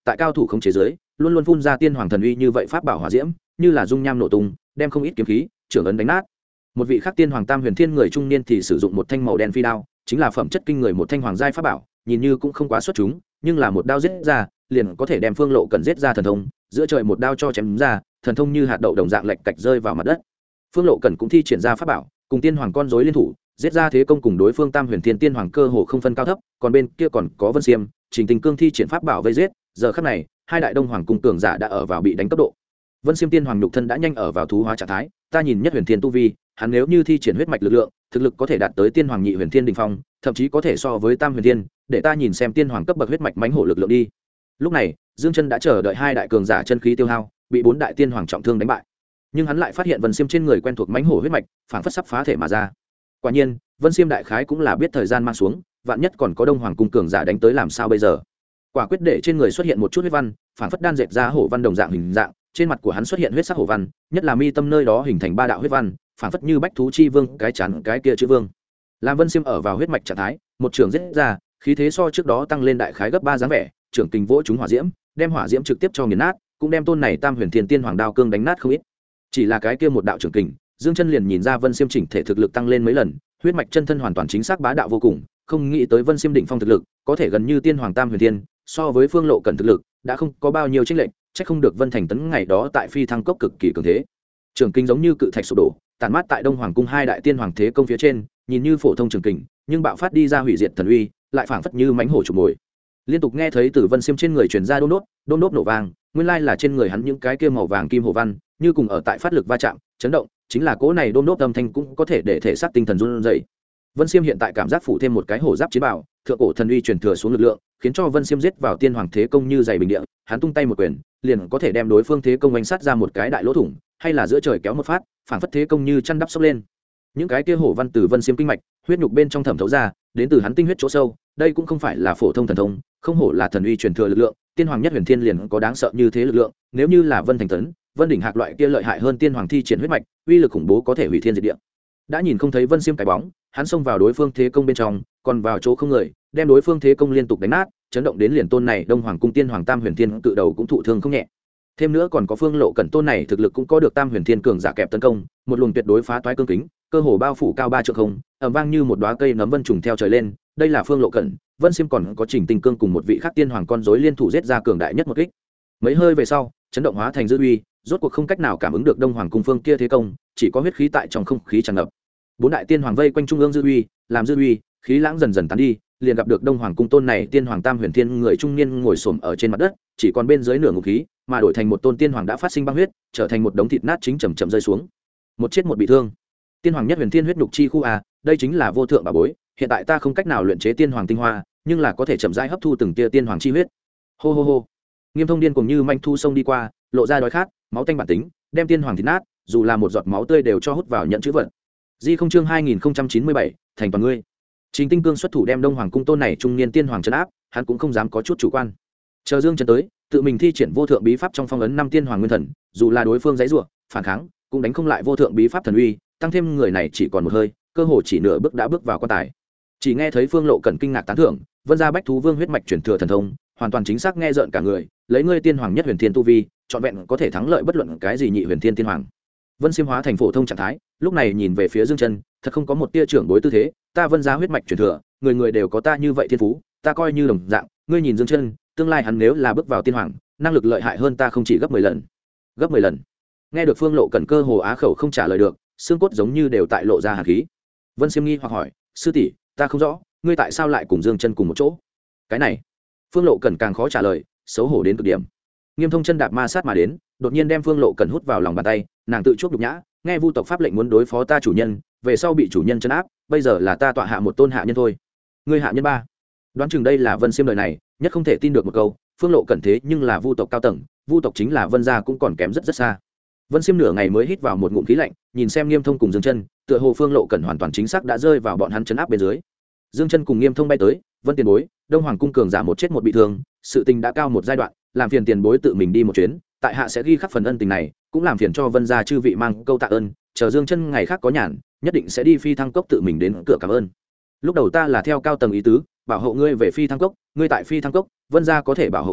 S1: tại cao thủ khống chế giới luôn luôn phun ra tiên hoàng thần uy như vậy pháp bảo hỏa diễm như là dung nham nổ tung đem không ít kiếm khí trưởng ấn đánh nát. Một vị khác tiên hoàng tam huyền thiên người trung niên thì sử dụng một thanh màu đen phi đao, chính là phẩm chất kinh người một thanh hoàng giai pháp bảo, nhìn như cũng không quá xuất chúng, nhưng là một đao giết ra liền có thể đem Phương Lộ Cẩn giết ra thần thông, giữa trời một đao cho chém ra, thần thông như hạt đậu đồng dạng lệch cạch rơi vào mặt đất. Phương Lộ Cẩn cũng thi triển ra pháp bảo, cùng tiên hoàng con rối liên thủ, giết ra thế công cùng đối phương tam huyền thiên tiên hoàng cơ hồ không phân cao thấp, còn bên kia còn có Vân Xiêm, Trình Tình Cương thi triển pháp bảo vây giết, giờ khắc này, hai đại đông hoàng cung cường giả đã ở vào bị đánh cấp độ. Vân Xiêm tiên hoàng nhục thân đã nhanh ở vào thú hóa trạng thái, ta nhìn nhất huyền thiên tu vi, hắn nếu như thi triển huyết mạch lực lượng, thực lực có thể đạt tới tiên hoàng nhị huyền thiên đỉnh phong, thậm chí có thể so với tam huyền thiên, để ta nhìn xem tiên hoàng cấp bậc huyết mạch mãnh hổ lực lượng đi. Lúc này, Dương Chân đã chờ đợi hai đại cường giả chân khí tiêu hao, bị bốn đại tiên hoàng trọng thương đánh bại. Nhưng hắn lại phát hiện Vân Xiêm trên người quen thuộc mãnh hổ huyết mạch, phảng phất sắp phá thể mà ra. Quả nhiên, Vân Xiêm đại khái cũng là biết thời gian mang xuống, vạn nhất còn có đông hoàng cung cường giả đánh tới làm sao bây giờ. Quả quyết để trên người xuất hiện một chút huyết văn, phảng phất đan dệt ra hổ văn đồng dạng hình dạng, trên mặt của hắn xuất hiện huyết sắc hổ văn, nhất là mi tâm nơi đó hình thành ba đạo huyết văn, phảng phất như bách thú chi vương cái chắn cái kia chữ vương. Làm Vân Xiêm ở vào huyết mạch trạng thái, một trường giết ra, khí thế so trước đó tăng lên đại khái gấp 3 dáng vẻ, trưởng kình vỗ chúng hỏa diễm, đem hỏa diễm trực tiếp cho nghiền nát, cũng đem tôn này tam huyền thiên tiên hoàng đao cương đánh nát không ít. Chỉ là cái kia một đạo trưởng kình, Dương Chân liền nhìn ra Vân Xiêm chỉnh thể thực lực tăng lên mấy lần, huyết mạch chân thân hoàn toàn chính xác bá đạo vô cùng, không nghĩ tới Vân Xiêm đỉnh phong thực lực, có thể gần như tiên hoàng tam huyền thiên, so với Phương Lộ Cẩn thực lực, đã không có bao nhiêu chênh lệch, chắc không được Vân Thành Tấn ngày đó tại Phi Thăng Cốc cực kỳ cường thế. Trường kình giống như cự thạch sụp đổ, tàn mát tại Đông Hoàng cung hai đại tiên hoàng thế công phía trên, nhìn như phổ thông trường kình, nhưng bạo phát đi ra hủy diệt thần uy, lại phảng phất như mãnh hổ chụp mồi. Liên tục nghe thấy từ Vân Xiêm trên người truyền ra đôn đốt nổ vang, nguyên lai là trên người hắn những cái kia màu vàng kim hổ văn, như cùng ở tại phát lực va chạm, chấn động, chính là cỗ này đôn đốt âm thanh cũng có thể để thể xác tinh thần run rẩy. Vân Xiêm hiện tại cảm giác phủ thêm một cái hổ giáp chiến bảo, thượng cổ thần uy truyền thừa xuống lực lượng, khiến cho Vân Xiêm giết vào tiên hoàng thế công như dày bình địa, hắn tung tay một quyền, liền có thể đem đối phương thế công oanh sát ra một cái đại lỗ thủng, hay là giữa trời kéo một phát, phảng phất thế công như chăn đắp sốc lên. Những cái kia hổ văn từ Vân Xiêm kinh mạch, huyết nhục bên trong thẩm thấu ra, đến từ hắn tinh huyết chỗ sâu, đây cũng không phải là phổ thông thần thông, không hổ là thần uy truyền thừa lực lượng, tiên hoàng nhất huyền thiên liền có đáng sợ như thế lực lượng, nếu như là Vân Thành Tấn, Vân đỉnh hạc loại kia lợi hại hơn tiên hoàng thi triển huyết mạch, uy lực khủng bố có thể hủy thiên diệt địa. Đã nhìn không thấy Vân Xiêm cái bóng, hắn xông vào đối phương thế công bên trong, còn vào chỗ không người, đem đối phương thế công liên tục đánh nát, chấn động đến liền tôn này Đông Hoàng cung tiên hoàng tam huyền thiên cự đầu cũng thụ thương không nhẹ. Thêm nữa còn có Phương Lộ Cẩn tôn này thực lực cũng có được tam huyền thiên cường giả kẹp tấn công, một luồng tuyệt đối phá toái cương kính, cơ hồ bao phủ cao 3 trượng không, ầm vang như một đóa cây nấm vân trùng theo trời lên, đây là Phương Lộ Cẩn, Vân Xiêm còn có Trình Tinh Cương cùng một vị khác tiên hoàng con rối liên thủ giết ra cường đại nhất một kích. Mấy hơi về sau, chấn động hóa thành dư uy, rốt cuộc không cách nào cảm ứng được Đông Hoàng cung phương kia thế công, chỉ có huyết khí tại trong không khí tràn ngập. Bốn đại tiên hoàng vây quanh trung ương dư uy, làm dư uy, khí lãng dần dần tán đi, liền gặp được Đông Hoàng cung tôn này tiên hoàng tam huyền thiên người trung niên ngồi xổm ở trên mặt đất, chỉ còn bên dưới nửa ngục khí, mà đổi thành một tôn tiên hoàng đã phát sinh băng huyết, trở thành một đống thịt nát chính chậm chậm rơi xuống. Một chết một bị thương. Tiên hoàng nhất huyền thiên huyết nhục chi khu a, đây chính là vô thượng bảo bối, hiện tại ta không cách nào luyện chế tiên hoàng tinh hoa, nhưng là có thể chậm rãi hấp thu từng tia tiên hoàng chi huyết. Hô hô hô. Nghiêm Thông điên cuồng như manh thu sông đi qua, lộ ra đói khát, máu tanh bản tính, đem tiên hoàng thịt nát, dù là một giọt máu tươi đều cho hút vào nhận chữ vật. Di không chương 2097, thành toàn ngươi. Trình Tinh Cương xuất thủ đem Đông Hoàng cung tôn này trung niên tiên hoàng trấn áp, hắn cũng không dám có chút chủ quan. Chờ Dương Chân tới, tự mình thi triển vô thượng bí pháp trong phong ấn 5 tiên hoàng nguyên thần, dù là đối phương giãy giụa, phản kháng, cũng đánh không lại vô thượng bí pháp thần uy, tăng thêm người này chỉ còn một hơi, cơ hồ chỉ nửa bước đã bước vào quan tài. Chỉ nghe thấy Phương Lộ Cẩn kinh ngạc tán thưởng, Vân gia Bách thú vương huyết mạch truyền thừa thần thông, hoàn toàn chính xác nghe rợn cả người, lấy ngươi tiên hoàng nhất huyền thiên tu vi, trọn vẹn có thể thắng lợi bất luận cái gì nhị huyền thiên tiên hoàng. Vân Xiêm hóa thành phổ thông trạng thái, lúc này nhìn về phía Dương Chân, thật không có một tia trưởng bối tư thế, ta Vân gia huyết mạch truyền thừa, người người đều có ta như vậy thiên phú, ta coi như đồng dạng, ngươi nhìn Dương Chân, tương lai hắn nếu là bước vào tiên hoàng, năng lực lợi hại hơn ta không chỉ gấp 10 lần. Gấp 10 lần. Nghe được Phương Lộ Cẩn cơ hồ á khẩu không trả lời được, xương cốt giống như đều tại lộ ra hàn khí. Vân Xiêm nghi hoặc hỏi, sư tỷ, ta không rõ, ngươi tại sao lại cùng Dương Chân cùng một chỗ? Cái này, Phương Lộ Cẩn càng khó trả lời, xấu hổ đến cực điểm. Nghiêm Thông chân đạp ma sát mà đến, đột nhiên đem Phương Lộ Cẩn hút vào lòng bàn tay, nàng tự chuốc nhục nhã, nghe Vu tộc pháp lệnh muốn đối phó ta chủ nhân, về sau bị chủ nhân trấn áp, bây giờ là ta tọa hạ một tôn hạ nhân thôi. Ngươi hạ nhân ba. Đoán chừng đây là Vân Xiêm đời này, nhất không thể tin được một câu, Phương Lộ Cẩn thế nhưng là Vu tộc cao tầng, Vu tộc chính là Vân gia cũng còn kém rất rất xa. Vân Xiêm nửa ngày mới hít vào một ngụm khí lạnh, nhìn xem Nghiêm Thông cùng Dương Chân, tựa hồ Phương Lộ Cẩn hoàn toàn chính xác đã rơi vào bọn hắn trấn áp bên dưới. Dương Chân cùng Nghiêm Thông bay tới, Vân tiền bối, Đông Hoàng cung cường giả một chết một bị thương, sự tình đã cao một giai đoạn, làm phiền tiền bối tự mình đi một chuyến, tại hạ sẽ ghi khắc phần ân tình này, cũng làm phiền cho Vân gia chư vị mang câu tạ ơn, chờ Dương Chân ngày khác có nhàn, nhất định sẽ đi Phi Thăng Cốc tự mình đến cửa cảm ơn. Lúc đầu ta là theo cao tầng ý tứ, bảo hộ ngươi về Phi Thăng Cốc, ngươi tại Phi Thăng Cốc, Vân gia có thể bảo hộ ngươi,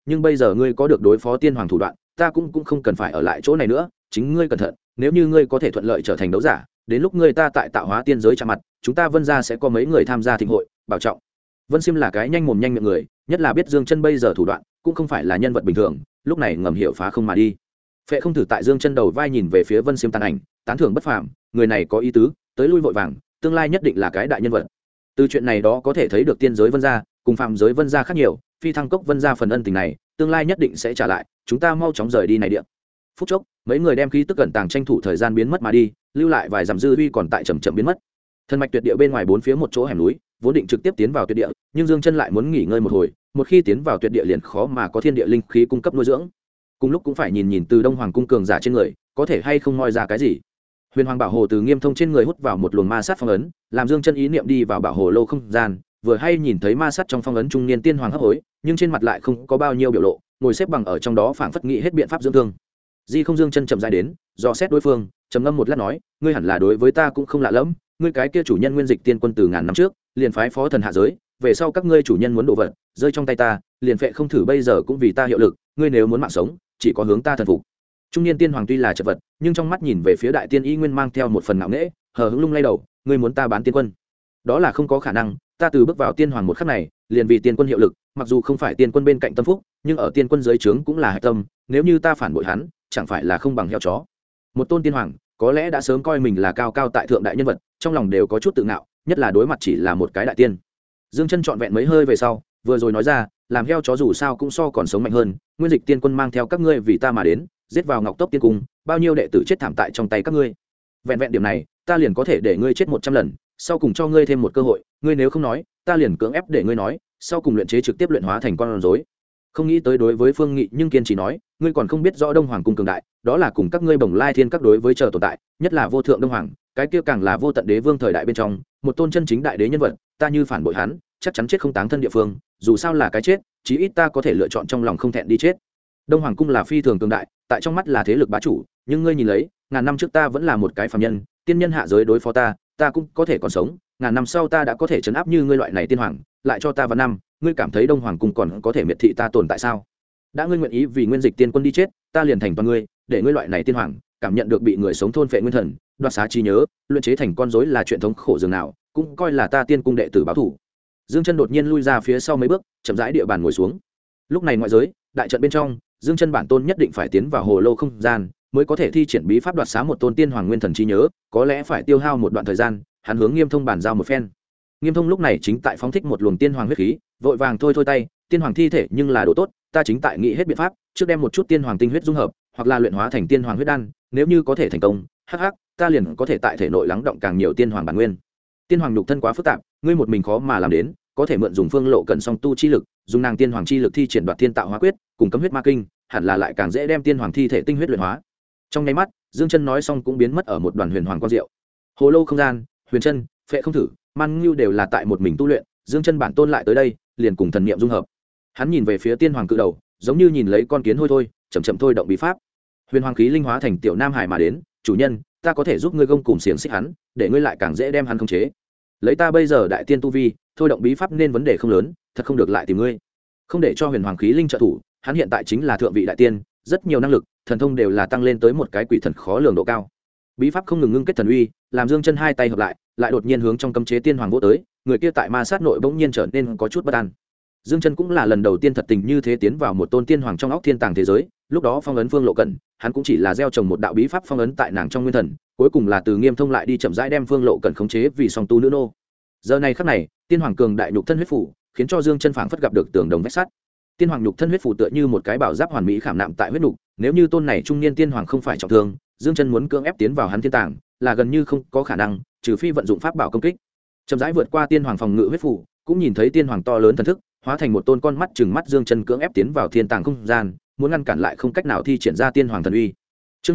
S1: nhưng bây giờ ngươi có được đối phó tiên hoàng thủ đoạn, ta cũng không cần phải ở lại chỗ này nữa, chính ngươi cẩn thận, nếu như ngươi có thể thuận lợi trở thành đấu giả, đến lúc ngươi ta tại tạo hóa tiên giới chạm mặt, chúng ta Vân gia sẽ có mấy người tham gia thịnh hội, bảo trọng. Vân Xiêm là cái nhanh mồm nhanh miệng người, nhất là biết Dương Chân bây giờ thủ đoạn, cũng không phải là nhân vật bình thường, lúc này ngầm hiểu phá không mà đi. Phệ không thử tại Dương Chân đầu vai nhìn về phía Vân Xiêm tàn ảnh, tán thưởng bất phàm, người này có ý tứ, tới lui vội vàng, tương lai nhất định là cái đại nhân vật. Từ chuyện này đó có thể thấy được tiên giới Vân gia cùng phàm giới Vân gia khác nhiều, phi thăng cốc Vân gia phần ân tình này, tương lai nhất định sẽ trả lại, chúng ta mau chóng rời đi này địa. Phút chốc, mấy người đem khí tức cẩn tàng tranh thủ thời gian biến mất mà đi, lưu lại vài dặm dư uy còn tại chậm chậm biến mất. Thần mạch tuyệt địa bên ngoài bốn phía một chỗ hẻm núi, vốn định trực tiếp tiến vào tuyệt địa, nhưng Dương Chân lại muốn nghỉ ngơi một hồi, một khi tiến vào tuyệt địa liền khó mà có thiên địa linh khí cung cấp nuôi dưỡng. Cùng lúc cũng phải nhìn nhìn từ Đông Hoàng cung cường giả trên người, có thể hay không moi ra cái gì. Huyền Hoàng Bảo Hồ từ Nghiêm Thông trên người hút vào một luồng ma sát phong ấn, làm Dương Chân ý niệm đi vào bảo hồ lô không gian, vừa hay nhìn thấy ma sát trong phong ấn trung niên tiên hoàng hấp hối, nhưng trên mặt lại không có bao nhiêu biểu lộ, ngồi xếp bằng ở trong đó phảng phất nghĩ hết biện pháp dưỡng thương. Di Không Dương Chân chậm rãi đến, dò xét đối phương, trầm ngâm một lát nói, ngươi hẳn là đối với ta cũng không lạ lẫm, ngươi cái kia chủ nhân Nguyên Dịch Tiên Quân từ ngàn năm trước, liền phái phó thần hạ giới, về sau các ngươi chủ nhân muốn đồ vật, rơi trong tay ta, liền phệ không thử bây giờ cũng vì ta hiệu lực, ngươi nếu muốn mạng sống, chỉ có hướng ta thần phục. Trung niên tiên hoàng tuy là chật vật, nhưng trong mắt nhìn về phía đại tiên y nguyên mang theo một phần ngạo nghễ, hờ hững lung lay đầu, ngươi muốn ta bán tiên quân? Đó là không có khả năng, ta từ bước vào tiên hoàng một khắc này, liền vì tiên quân hiệu lực, mặc dù không phải tiên quân bên cạnh tâm phúc, nhưng ở tiên quân dưới trướng cũng là hạch tâm, nếu như ta phản bội hắn, chẳng phải là không bằng heo chó. Một tôn tiên hoàng, có lẽ đã sớm coi mình là cao cao tại thượng đại nhân vật, trong lòng đều có chút tự ngạo, nhất là đối mặt chỉ là một cái đại tiên. Dương Chân trọn vẹn mấy hơi về sau, vừa rồi nói ra, làm heo chó dù sao cũng so còn sống mạnh hơn, Nguyên Dịch Tiên Quân mang theo các ngươi vì ta mà đến, giết vào Ngọc Tốc Tiên Cung, bao nhiêu đệ tử chết thảm tại trong tay các ngươi. Vẹn vẹn điểm này, ta liền có thể để ngươi chết 100 lần, sau cùng cho ngươi thêm một cơ hội, ngươi nếu không nói, ta liền cưỡng ép để ngươi nói, sau cùng luyện chế trực tiếp luyện hóa thành con rối. Không nghĩ tới đối với Phương Nghị nhưng kiên trì nói, ngươi còn không biết rõ Đông Hoàng cung cường đại, đó là cùng các ngươi Bồng Lai Thiên các đối với chờ tồn tại, nhất là vô thượng Đông Hoàng, cái kia càng là vô tận đế vương thời đại bên trong, một tôn chân chính đại đế nhân vật, ta như phản bội hắn, chắc chắn chết không táng thân địa phương, dù sao là cái chết, chí ít ta có thể lựa chọn trong lòng không thẹn đi chết. Đông Hoàng cung là phi thường cường đại, tại trong mắt là thế lực bá chủ, nhưng ngươi nhìn lấy, ngàn năm trước ta vẫn là một cái phàm nhân, tiên nhân hạ giới đối phó ta cũng có thể còn sống, ngàn năm sau ta đã có thể trấn áp như ngươi loại này tiên hoàng, lại cho ta vào năm, ngươi cảm thấy Đông Hoàng cung còn có thể miệt thị ta tồn tại sao? Đã ngươi nguyện ý vì Nguyên Dịch Tiên Quân đi chết, ta liền thành toàn ngươi, để ngươi loại này tiên hoàng cảm nhận được bị người sống thôn phệ nguyên thần, đoạt xá trí nhớ, luyện chế thành con rối là chuyện thống khổ dường nào, cũng coi là ta tiên cung đệ tử báo thủ. Dương Chân đột nhiên lui ra phía sau mấy bước, chậm rãi địa bàn ngồi xuống. Lúc này ngoại giới, đại trận bên trong, Dương Chân bản tôn nhất định phải tiến vào hồ lô không gian, mới có thể thi triển bí pháp đoạt xá một tôn tiên hoàng nguyên thần trí nhớ, có lẽ phải tiêu hao một đoạn thời gian, hắn hướng Nghiêm Thông bàn giao một phen. Nghiêm Thông lúc này chính tại phóng thích một luồng tiên hoàng huyết khí, vội vàng thôi tay, tiên hoàng thi thể nhưng là đồ tốt, ta chính tại nghĩ hết biện pháp, trước đem một chút tiên hoàng tinh huyết dung hợp, hoặc là luyện hóa thành tiên hoàng huyết đan, nếu như có thể thành công, ta liền có thể tại thể nội lắng động càng nhiều tiên hoàng bản nguyên. Tiên hoàng nhục thân quá phức tạp, ngươi một mình khó mà làm đến, có thể mượn dùng Phương Lộ Cẩn song tu chi lực, dùng nàng tiên hoàng chi lực thi triển đoạt thiên tạo hóa quyết, cùng cấm huyết ma kinh, hẳn là lại càng dễ đem tiên hoàng thi thể tinh huyết luyện hóa. Trong nháy mắt, Dương Chân nói xong cũng biến mất ở một đoàn huyền hoàng quang diệu. Hồ lô không gian, Huyền Chân, Phệ không thử, Man Ngưu đều là tại một mình tu luyện, Dương Chân bản tôn lại tới đây, liền cùng thần niệm dung hợp. Hắn nhìn về phía tiên hoàng cự đầu, giống như nhìn lấy con kiến hôi thôi, chậm chậm thôi động bí pháp. Huyền hoàng khí linh hóa thành tiểu nam hải mà đến, chủ nhân, ta có thể giúp ngươi gông cùm xiềng xích hắn, để ngươi lại càng dễ đem hắn khống chế. Lấy ta bây giờ đại tiên tu vi, thôi động bí pháp nên vấn đề không lớn, thật không được lại tìm ngươi. Không để cho huyền hoàng khí linh trợ thủ, hắn hiện tại chính là thượng vị đại tiên, rất nhiều năng lực, thần thông đều là tăng lên tới một cái quỷ thần khó lường độ cao. Bí pháp không ngừng ngưng kết thần uy, làm Dương Chân hai tay hợp lại đột nhiên hướng trong cấm chế tiên hoàng vỗ tới, người kia tại ma sát nội bỗng nhiên trở nên có chút bất an. Dương Chân cũng là lần đầu tiên thật tình như thế tiến vào một tôn tiên hoàng trong óc thiên tàng thế giới, lúc đó phong ấn Phương Lộ Cẩn, hắn cũng chỉ là gieo trồng một đạo bí pháp phong ấn tại nàng trong nguyên thần, cuối cùng là từ Nghiêm Thông lại đi chậm rãi đem Phương Lộ Cẩn khống chế vì song tu nữ nô. Giờ này khắc này, tiên hoàng cường đại nhục thân huyết phủ, khiến cho Dương Chân phảng phất gặp được tường đồng vách sắt. Tiên hoàng nhục thân huyết phủ tựa như một cái bảo giáp hoàn mỹ khảm nạm tại huyết nục, nếu như tôn này trung niên tiên hoàng không phải trọng thương, Dương Chân muốn cưỡng ép tiến vào hắn thiên tàng, là gần như không có khả năng, trừ phi vận dụng pháp bảo công kích. Chậm rãi vượt qua tiên hoàng phòng ngự huyết phủ, cũng nhìn thấy tiên hoàng to lớn thần thức, hóa thành một tôn con mắt trừng mắt Dương Chân cưỡng ép tiến vào thiên tàng không gian, muốn ngăn cản lại không cách nào thi triển ra tiên hoàng thần uy. Chương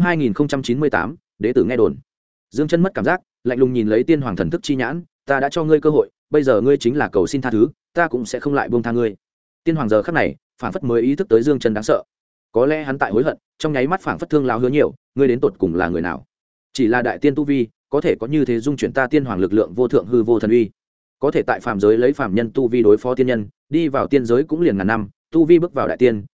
S1: 2098, đệ tử nghe đồn. Dương Chân mất cảm giác, lạnh lùng nhìn lấy tiên hoàng thần thức chi nhãn, ta đã cho ngươi cơ hội, bây giờ ngươi chính là cầu xin tha thứ, ta cũng sẽ không lại buông tha ngươi. Tiên hoàng giờ khắc này, phảng phất mới ý thức tới Dương Chân đáng sợ. Có lẽ hắn tại hối hận, trong nháy mắt phảng phất thương láo hứa nhiều, ngươi đến tột cùng là người nào? Chỉ là đại tiên tu vi, có thể có như thế dung chuyển ta tiên hoàng lực lượng vô thượng hư vô thần uy. Có thể tại phàm giới lấy phàm nhân tu vi đối phó tiên nhân, đi vào tiên giới cũng liền ngàn năm, tu vi bước vào đại tiên,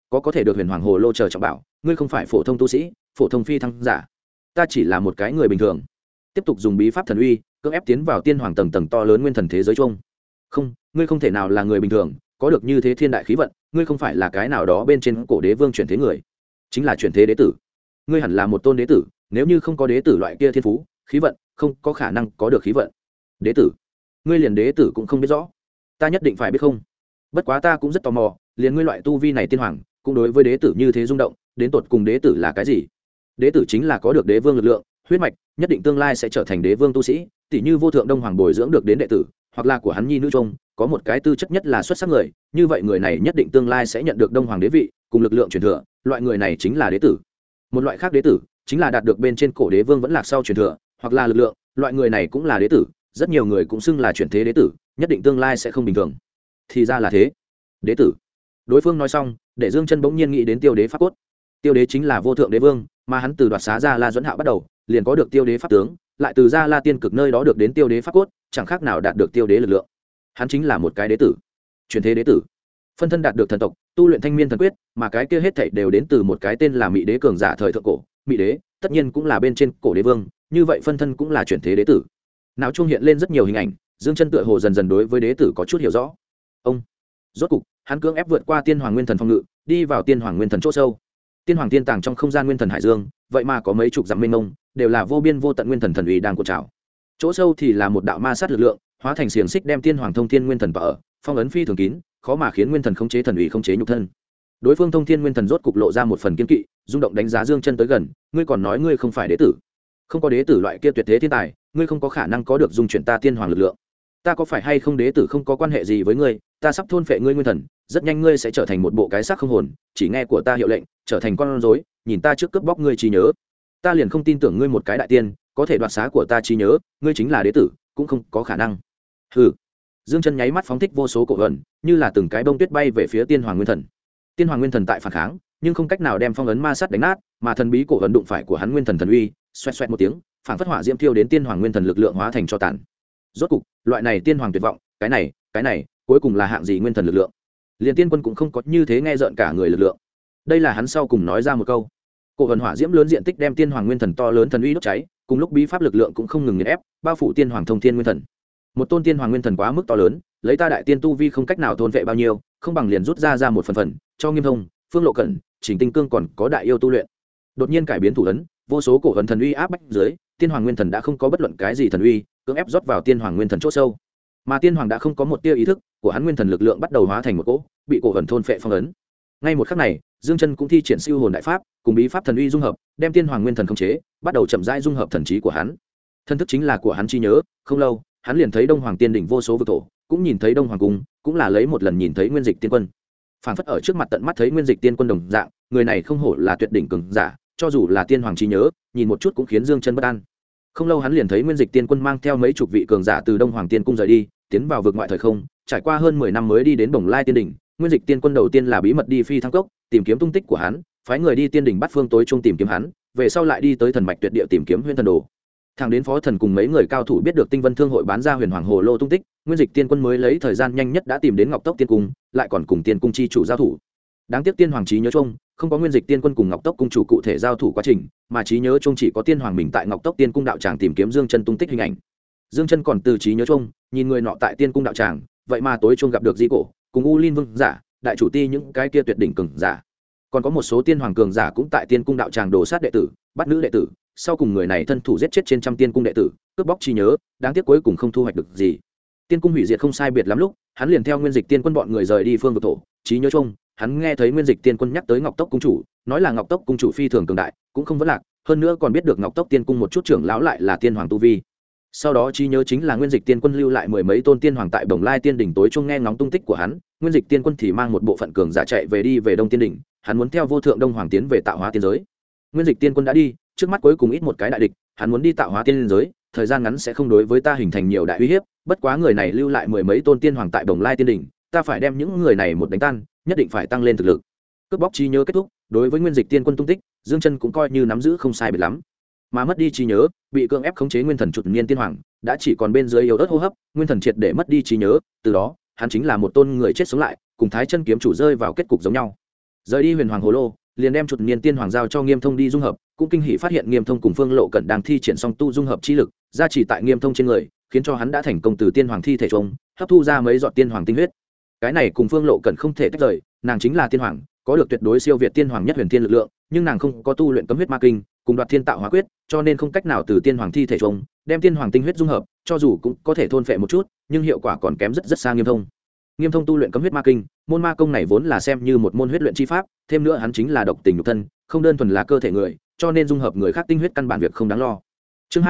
S1: có thể được huyền hoàng hồ lô chờ trọng bảo, ngươi không phải phổ thông tu sĩ, phổ thông phi thăng giả, ta chỉ là một cái người bình thường. Tiếp tục dùng bí pháp thần uy cưỡng ép tiến vào tiên hoàng tầng tầng to lớn nguyên thần thế giới chung. Không, ngươi không thể nào là người bình thường, có được như thế thiên đại khí vận, ngươi không phải là cái nào đó bên trên cổ đế vương chuyển thế người, chính là chuyển thế đế tử. Ngươi hẳn là một tôn đế tử, nếu như không có đế tử loại kia thiên phú khí vận, không có khả năng có được khí vận. Đế tử? Ngươi liền đế tử cũng không biết rõ? Ta nhất định phải biết không? Bất quá ta cũng rất tò mò, liền ngươi loại tu vi này tiên hoàng cũng đối với đế tử như thế rung động, đến tột cùng đế tử là cái gì? Đế tử chính là có được đế vương lực lượng, huyết mạch, nhất định tương lai sẽ trở thành đế vương tu sĩ, tỷ như vô thượng đông hoàng bồi dưỡng được đến đệ tử, hoặc là của hắn nhi nữ trung có một cái tư chất nhất là xuất sắc người, như vậy người này nhất định tương lai sẽ nhận được đông hoàng đế vị cùng lực lượng truyền thừa, loại người này chính là đế tử. Một loại khác đế tử chính là đạt được bên trên cổ đế vương vẫn lạc sau truyền thừa, hoặc là lực lượng, loại người này cũng là đế tử, rất nhiều người cũng xưng là chuyển thế đế tử, nhất định tương lai sẽ không bình thường. Thì ra là thế. Đế tử. Đối phương nói xong, để Dương Chân bỗng nhiên nghĩ đến Tiêu Đế pháp cốt. Tiêu Đế chính là vô thượng đế vương, mà hắn từ đoạt xá Gia La Duẫn Hạo bắt đầu, liền có được Tiêu Đế pháp tướng, lại từ Gia La tiên cực nơi đó được đến Tiêu Đế pháp cốt, chẳng khác nào đạt được Tiêu Đế lực lượng. Hắn chính là một cái đế tử, chuyển thế đế tử. Phân thân đạt được thần tộc, tu luyện Thanh Miên thần quyết, mà cái kia hết thảy đều đến từ một cái tên là Mị Đế cường giả thời thượng cổ, Mị Đế, tất nhiên cũng là bên trên cổ đế vương, như vậy phân thân cũng là chuyển thế đế tử. Não trung hiện lên rất nhiều hình ảnh, Dương Chân tựa hồ dần dần đối với đế tử có chút hiểu rõ. Ông, rốt cục, hắn cưỡng ép vượt qua Tiên Hoàng Nguyên Thần phong ngự, đi vào Tiên Hoàng Nguyên Thần chỗ sâu. Tiên Hoàng tiên tàng trong không gian Nguyên Thần Hải Dương, vậy mà có mấy chục dặm mênh mông, đều là vô biên vô tận Nguyên Thần thần uy đang cuộn trào. Chỗ sâu thì là một đạo ma sát lực lượng, hóa thành xiềng xích đem Tiên Hoàng thông thiên Nguyên Thần vào ở, phong ấn phi thường kín, khó mà khiến Nguyên Thần khống chế thần uy khống chế nhục thân. Đối phương thông thiên Nguyên Thần rốt cục lộ ra một phần kiên kỵ, rung động đánh giá Dương Chân tới gần, ngươi còn nói ngươi không phải đế tử? Không có đế tử loại kia tuyệt thế thiên tài, ngươi không có khả năng có được dung chuyển ta Tiên Hoàng lực lượng. Ta có phải hay không đế tử không có quan hệ gì với ngươi, ta sắp thôn phệ ngươi Nguyên Thần, rất nhanh ngươi sẽ trở thành một bộ cái xác không hồn, chỉ nghe của ta hiệu lệnh, trở thành con rối, nhìn ta trước cướp bóc ngươi trí nhớ. Ta liền không tin tưởng ngươi một cái đại tiên có thể đoạt xá của ta trí nhớ, ngươi chính là đế tử, cũng không có khả năng. Hừ. Dương Chân nháy mắt phóng thích vô số cổ ẩn, như là từng cái bông tuyết bay về phía Tiên Hoàng Nguyên Thần. Tiên Hoàng Nguyên Thần tại phản kháng, nhưng không cách nào đem phong ấn ma sát đánh nát, mà thần bí cổ ẩn đụng phải của hắn Nguyên Thần thần uy, xoẹt xoẹt một tiếng, phản phất hỏa diễm thiêu đến Tiên Hoàng Nguyên Thần lực lượng hóa thành cho tàn. Rốt cục, loại này Tiên Hoàng tuyệt vọng, cái này, cuối cùng là hạng gì Nguyên Thần lực lượng? Liên Tiên Quân cũng không có như thế nghe rợn cả người lực lượng. Đây là hắn sau cùng nói ra một câu. Cổ ẩn hỏa diễm lớn diện tích đem Tiên Hoàng Nguyên Thần to lớn thần uy đốt cháy, cùng lúc bí pháp lực lượng cũng không ngừng nghiền ép, bao phủ Tiên Hoàng thông thiên Nguyên Thần. Một tôn Tiên Hoàng Nguyên Thần quá mức to lớn, lấy ta đại tiên tu vi không cách nào thôn vệ bao nhiêu, không bằng liền rút ra một phần cho Nghiêm Thông, Phương Lộ Cẩn, Trình Tinh Cương còn có đại yêu tu luyện. Đột nhiên cải biến thủ ấn, vô số cổ ẩn thần uy áp bách dưới, Tiên Hoàng Nguyên Thần đã không có bất luận cái gì thần uy, cưỡng ép rót vào Tiên Hoàng Nguyên Thần chỗ sâu. Mà Tiên Hoàng đã không có một tia ý thức, của hắn Nguyên Thần lực lượng bắt đầu hóa thành một cỗ, bị cổ ẩn thôn phệ phong ấn. Ngay một khắc này, Dương Chân cũng thi triển Siêu Hồn đại pháp, cùng bí pháp thần uy dung hợp, đem Tiên Hoàng Nguyên Thần khống chế, bắt đầu chậm rãi dung hợp thần trí của hắn. Thân thức chính là của hắn trí nhớ, không lâu, hắn liền thấy Đông Hoàng Tiên đỉnh vô số vực thổ, cũng nhìn thấy Đông Hoàng cung, cũng là lấy một lần nhìn thấy Nguyên Dịch Tiên Quân. Phản phất ở trước mặt tận mắt thấy Nguyên Dịch Tiên Quân đồng dạng, người này không hổ là tuyệt đỉnh cường giả, cho dù là Tiên Hoàng trí nhớ, nhìn một chút cũng khiến Dương Chân bất an. Không lâu hắn liền thấy Nguyên Dịch Tiên Quân mang theo mấy chục vị cường giả từ Đông Hoàng Tiên cung rời đi, tiến vào vực ngoại thời không, trải qua hơn 10 năm mới đi đến Bồng Lai Tiên đỉnh. Nguyên Dịch Tiên Quân đầu tiên là bí mật đi Phi Thăng Cốc, tìm kiếm tung tích của hắn, phái người đi Tiên đỉnh bắt phương tối trung tìm kiếm hắn, về sau lại đi tới Thần Mạch Tuyệt Địa tìm kiếm Huyễn Thần Đồ. Thẳng đến Phó Thần cùng mấy người cao thủ biết được Tinh Vân Thương hội bán ra Huyền Hoàng Hồ lô tung tích, Nguyên Dịch Tiên Quân mới lấy thời gian nhanh nhất đã tìm đến Ngọc Tốc Tiên cung, lại còn cùng Tiên cung chi chủ giao thủ. Đáng tiếc Tiên Hoàng trí nhớ chung, không có Nguyên Dịch Tiên Quân cùng Ngọc Tốc cung chủ cụ thể giao thủ quá trình, mà trí nhớ chung chỉ có Tiên Hoàng mình tại Ngọc Tốc Tiên cung đạo tràng tìm kiếm Dương Chân tung tích hình ảnh. Dương Chân còn từ trí nhớ chung, nhìn người nọ tại Tiên cung đạo tràng, vậy mà tối chung gặp được Di Cổ, cùng U Linh Vương giả, đại chủ ti những cái kia tuyệt đỉnh cường giả. Còn có một số Tiên Hoàng cường giả cũng tại Tiên cung đạo tràng đổ sát đệ tử, bắt nữ đệ tử, sau cùng người này thân thủ giết chết trên trăm Tiên cung đệ tử, cướp bóc trí nhớ, đáng tiếc cuối cùng không thu hoạch được gì. Tiên cung hủy diệt không sai biệt lắm lúc, hắn liền theo Nguyên Dịch Tiên Quân bọn người rời đi phương vực thổ, trí nhớ chung, hắn nghe thấy Nguyên Dịch Tiên Quân nhắc tới Ngọc Tốc cung chủ, nói là Ngọc Tốc cung chủ phi thường cường đại, cũng không vấn lạc, hơn nữa còn biết được Ngọc Tốc Tiên cung một chút trưởng lão lại là Tiên Hoàng tu vi. Sau đó trí nhớ chính là Nguyên Dịch Tiên Quân lưu lại mười mấy tôn Tiên Hoàng tại Bồng Lai Tiên đỉnh tối chung nghe ngóng tung tích của hắn, Nguyên Dịch Tiên Quân thì mang một bộ phận cường giả chạy về Đông Tiên đỉnh, hắn muốn theo vô thượng Đông Hoàng tiến về Tạo Hóa tiên giới. Nguyên Dịch Tiên Quân đã đi, trước mắt cuối cùng ít một cái đại địch, hắn muốn đi Tạo Hóa tiên giới, thời gian ngắn sẽ không đối với ta hình thành nhiều đại uy hiếp, bất quá người này lưu lại mười mấy tôn Tiên Hoàng tại Bồng Lai Tiên đỉnh, ta phải đem những người này một đánh tan, nhất định phải tăng lên thực lực. Cướp bóc trí nhớ kết thúc, đối với Nguyên Dịch Tiên Quân tung tích, Dương Chân cũng coi như nắm giữ không sai biệt lắm. Mà mất đi trí nhớ, bị cưỡng ép khống chế Nguyên Thần Chụt Niên Tiên Hoàng, đã chỉ còn bên dưới yếu ớt hô hấp, Nguyên Thần triệt để mất đi trí nhớ, từ đó, hắn chính là một tôn người chết sống lại, cùng Thái Chân kiếm chủ rơi vào kết cục giống nhau. Rời đi huyền hoàng hồ lô, liền đem chuột niên tiên hoàng giao cho Nghiêm Thông đi dung hợp, cũng kinh hỉ phát hiện Nghiêm Thông cùng Phương Lộ Cẩn đang thi triển song tu dung hợp chi lực, gia trì tại Nghiêm Thông trên người, khiến cho hắn đã thành công từ tiên hoàng thi thể trùng hấp thu ra mấy giọt tiên hoàng tinh huyết. Cái này cùng Phương Lộ Cẩn không thể tách rời, nàng chính là tiên hoàng, có được tuyệt đối siêu việt tiên hoàng nhất huyền tiên lực lượng, nhưng nàng không có tu luyện cấm huyết ma kinh, cùng đoạt thiên tạo hóa quyết, cho nên không cách nào từ tiên hoàng thi thể trùng đem tiên hoàng tinh huyết dung hợp, cho dù cũng có thể thôn phệ một chút, nhưng hiệu quả còn kém rất rất xa Nghiêm Thông. Nghiêm Thông tu luyện cấm huyết ma kinh, môn ma công này vốn là xem như một môn huyết luyện chi pháp, thêm nữa hắn chính là độc tình nhục thân, không đơn thuần là cơ thể người, cho nên dung hợp người khác tinh huyết căn bản việc không đáng lo. Chương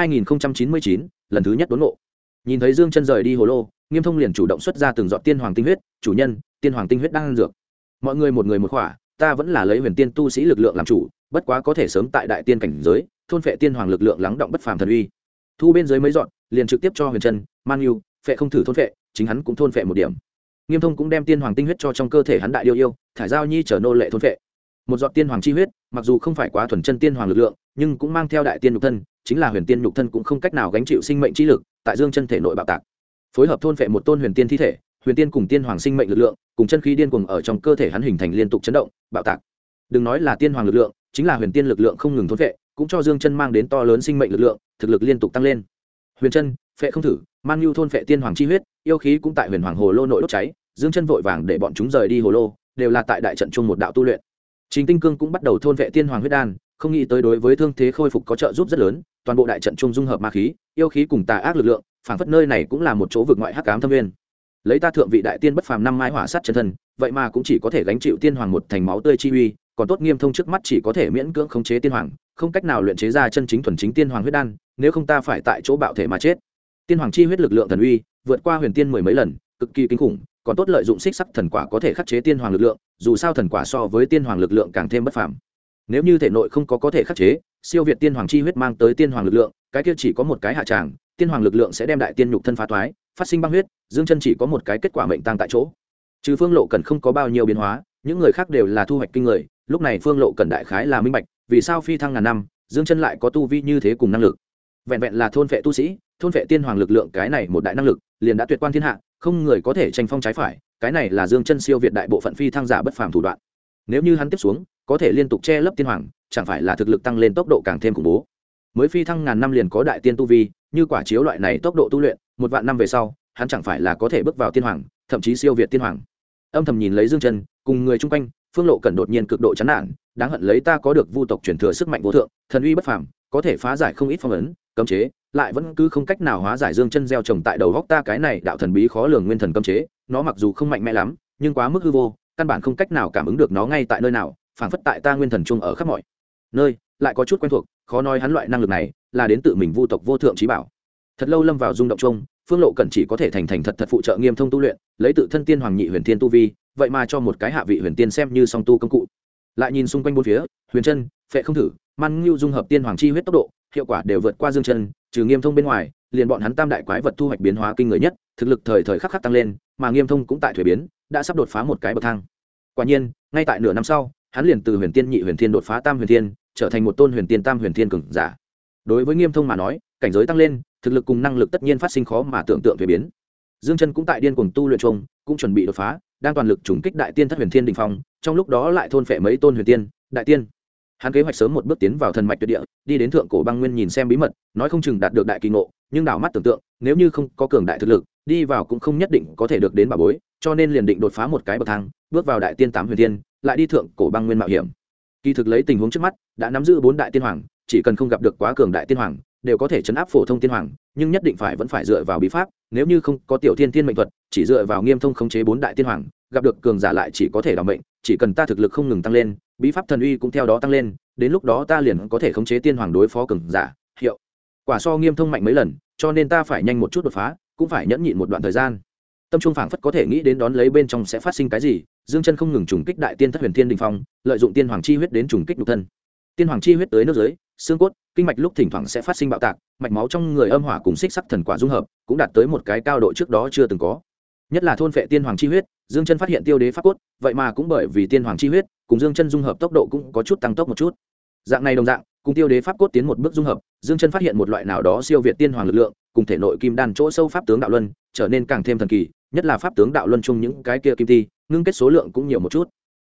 S1: 2099, lần thứ nhất đốn ngộ. Nhìn thấy Dương Chân rời đi hồ lô, Nghiêm Thông liền chủ động xuất ra từng giọt tiên hoàng tinh huyết, "Chủ nhân, tiên hoàng tinh huyết đang ăn dược. Mọi người một người một khỏa, ta vẫn là lấy huyền tiên tu sĩ lực lượng làm chủ, bất quá có thể sớm tại đại tiên cảnh giới, thôn phệ tiên hoàng lực lượng lắng động bất phàm thần uy." Thu bên dưới mấy giọt, liền trực tiếp cho Huyền Chân, Man Nhu, phệ không thử thôn phệ, chính hắn cũng thôn phệ một điểm. Nghiêm Thông cũng đem tiên hoàng tinh huyết cho trong cơ thể hắn đại yêu yêu, thải giao nhi trở nô lệ thôn phệ. Một giọt tiên hoàng chi huyết, mặc dù không phải quá thuần chân tiên hoàng lực lượng, nhưng cũng mang theo đại tiên nhục thân, chính là huyền tiên nhục thân cũng không cách nào gánh chịu sinh mệnh chi lực, tại Dương Chân thể nội bạo tạc. Phối hợp thôn phệ một tôn huyền tiên thi thể, huyền tiên cùng tiên hoàng sinh mệnh lực lượng, cùng chân khí điên cuồng ở trong cơ thể hắn hình thành liên tục chấn động, bạo tạc. Đừng nói là tiên hoàng lực lượng, chính là huyền tiên lực lượng không ngừng thôn phệ, cũng cho Dương Chân mang đến to lớn sinh mệnh lực lượng, thực lực liên tục tăng lên. Huyền Chân, phệ không thử, Man Nhu thôn phệ tiên hoàng chi huyết, yêu khí cũng tại huyền hoàng hồ lô nội đốt cháy. Dương Chân vội vàng để bọn chúng rời đi hồ lô, đều là tại đại trận chung một đạo tu luyện. Trình Tinh Cương cũng bắt đầu thôn vệ tiên hoàng huyết đan, không nghĩ tới đối với thương thế khôi phục có trợ giúp rất lớn, toàn bộ đại trận chung dung hợp ma khí, yêu khí cùng tà ác lực lượng, phảng phất nơi này cũng là một chỗ vực ngoại hắc ám thâm nguyên. Lấy ta thượng vị đại tiên bất phàm năm mai hỏa sát chân thân, vậy mà cũng chỉ có thể gánh chịu tiên hoàng một thành máu tươi chi uy, còn tốt Nghiêm Thông trước mắt chỉ có thể miễn cưỡng khống chế tiên hoàng, không cách nào luyện chế ra chân chính thuần chính tiên hoàng huyết đan, nếu không ta phải tại chỗ bạo thể mà chết. Tiên hoàng chi huyết lực lượng thần uy, vượt qua huyền tiên mười mấy lần, cực kỳ kinh khủng, còn tốt lợi dụng xích sắc thần quả có thể khắc chế tiên hoàng lực lượng, dù sao thần quả so với tiên hoàng lực lượng càng thêm bất phàm. Nếu như thể nội không có thể khắc chế siêu việt tiên hoàng chi huyết mang tới tiên hoàng lực lượng, cái kia chỉ có một cái hạ tràng, tiên hoàng lực lượng sẽ đem đại tiên nhục thân phá thoái, phát sinh băng huyết, Dương Chân chỉ có một cái kết quả mệnh tang tại chỗ. Trừ Phương Lộ Cẩn không có bao nhiêu biến hóa, những người khác đều là thu hoạch kinh người, lúc này Phương Lộ Cẩn đại khái là minh bạch, vì sao phi thăng ngàn năm, Dương Chân lại có tu vi như thế cùng năng lực. Vẹn vẹn là thôn vệ tu sĩ, thôn vệ tiên hoàng lực lượng, cái này một đại năng lực, liền đã tuyệt quan thiên hạ, không người có thể tranh phong trái phải, cái này là Dương Chân siêu việt đại bộ phận phi thăng giả bất phàm thủ đoạn. Nếu như hắn tiếp xuống có thể liên tục che lấp tiên hoàng, chẳng phải là thực lực tăng lên tốc độ càng thêm khủng bố. Mới phi thăng ngàn năm liền có đại tiên tu vi, như quả chiếu loại này tốc độ tu luyện, một vạn năm về sau, hắn chẳng phải là có thể bước vào tiên hoàng, thậm chí siêu việt tiên hoàng. Âm thầm nhìn lấy Dương Chân, cùng người chung quanh, Phương Lộ Cẩn đột nhiên cực độ chán nản, đáng hận lấy ta có được vu tộc truyền thừa sức mạnh vô thượng, thần uy bất phàm, có thể phá giải không ít phong ấn, cấm chế, lại vẫn cứ không cách nào hóa giải Dương Chân gieo trồng tại đầu góc ta cái này đạo thần bí khó lường nguyên thần cấm chế, nó mặc dù không mạnh mẽ lắm, nhưng quá mức hư vô, căn bản không cách nào cảm ứng được nó ngay tại nơi nào, phảng phất tại ta nguyên thần chung ở khắp mọi nơi, lại có chút quen thuộc, khó nói hắn loại năng lực này là đến tự mình vu tộc vô thượng trí bảo. Thật lâu lâm vào rung động chung, Phương Lộ Cẩn chỉ có thể thành thật phụ trợ Nghiêm Thông tu luyện, lấy tự thân tiên hoàng nhị huyền tiên tu vi, vậy mà cho một cái hạ vị huyền tiên xem như song tu công cụ. Lại nhìn xung quanh bốn phía, Huyền Chân, phệ không thử, Man Nhu dung hợp tiên hoàng chi huyết tốc độ, hiệu quả đều vượt qua Dương Chân, trừ Nghiêm Thông bên ngoài, liền bọn hắn tam đại quái vật thu hoạch biến hóa kinh người nhất, thực lực thời khắc tăng lên, mà Nghiêm Thông cũng tại thuế biến, đã sắp đột phá một cái bậc thang. Quả nhiên, ngay tại nửa năm sau, hắn liền từ huyền tiên nhị huyền tiên đột phá tam huyền tiên, trở thành một tôn huyền tiên tam huyền tiên cường giả. Đối với Nghiêm Thông mà nói, cảnh giới tăng lên, thực lực cùng năng lực tất nhiên phát sinh khó mà tưởng tượng thuế biến. Dương Chân cũng tại điên cuồng tu luyện chung, cũng chuẩn bị đột phá, đang toàn lực trùng kích đại tiên thất huyền thiên đỉnh phong, trong lúc đó lại thôn phệ mấy tôn huyền tiên, đại tiên. Hắn kế hoạch sớm một bước tiến vào thần mạch tuyệt địa, đi đến thượng cổ băng nguyên nhìn xem bí mật, nói không chừng đạt được đại kỳ ngộ, nhưng đảo mắt tưởng tượng, nếu như không có cường đại thực lực, đi vào cũng không nhất định có thể được đến bảo bối, cho nên liền định đột phá một cái bậc thang, bước vào đại tiên tám huyền tiên, lại đi thượng cổ băng nguyên mạo hiểm. Kỳ thực lấy tình huống trước mắt, đã nắm giữ 4 đại tiên hoàng, chỉ cần không gặp được quá cường đại tiên hoàng, đều có thể chấn áp phổ thông tiên hoàng, nhưng nhất định vẫn phải dựa vào bí pháp, nếu như không có tiểu thiên tiên mệnh thuật, chỉ dựa vào Nghiêm Thông khống chế 4 đại tiên hoàng, gặp được cường giả lại chỉ có thể đảm mệnh, chỉ cần ta thực lực không ngừng tăng lên, bí pháp thần uy cũng theo đó tăng lên, đến lúc đó ta liền có thể khống chế tiên hoàng đối phó cường giả, hiệu quả so Nghiêm Thông mạnh mấy lần, cho nên ta phải nhanh một chút đột phá, cũng phải nhẫn nhịn một đoạn thời gian. Tâm trung phảng phất có thể nghĩ đến đón lấy bên trong sẽ phát sinh cái gì, Dương Chân không ngừng trùng kích đại tiên thất huyền thiên đỉnh phong, lợi dụng tiên hoàng chi huyết đến trùng kích nhục thân. Tiên hoàng chi huyết tới nước dưới, xương cốt, kinh mạch lúc thỉnh thoảng sẽ phát sinh bạo tạc, mạch máu trong người âm hỏa cùng xích sắc thần quả dung hợp, cũng đạt tới một cái cao độ trước đó chưa từng có. Nhất là thôn phệ tiên hoàng chi huyết, Dương Chân phát hiện tiêu đế pháp cốt, vậy mà cũng bởi vì tiên hoàng chi huyết, cùng Dương Chân dung hợp tốc độ cũng có chút tăng tốc một chút. Dạng này đồng dạng, cùng tiêu đế pháp cốt tiến một bước dung hợp, Dương Chân phát hiện một loại nào đó siêu việt tiên hoàng lực lượng, cùng thể nội kim đan chỗ sâu pháp tướng đạo luân, trở nên càng thêm thần kỳ, nhất là pháp tướng đạo luân chung những cái kia kim ti, ngưng kết số lượng cũng nhiều một chút.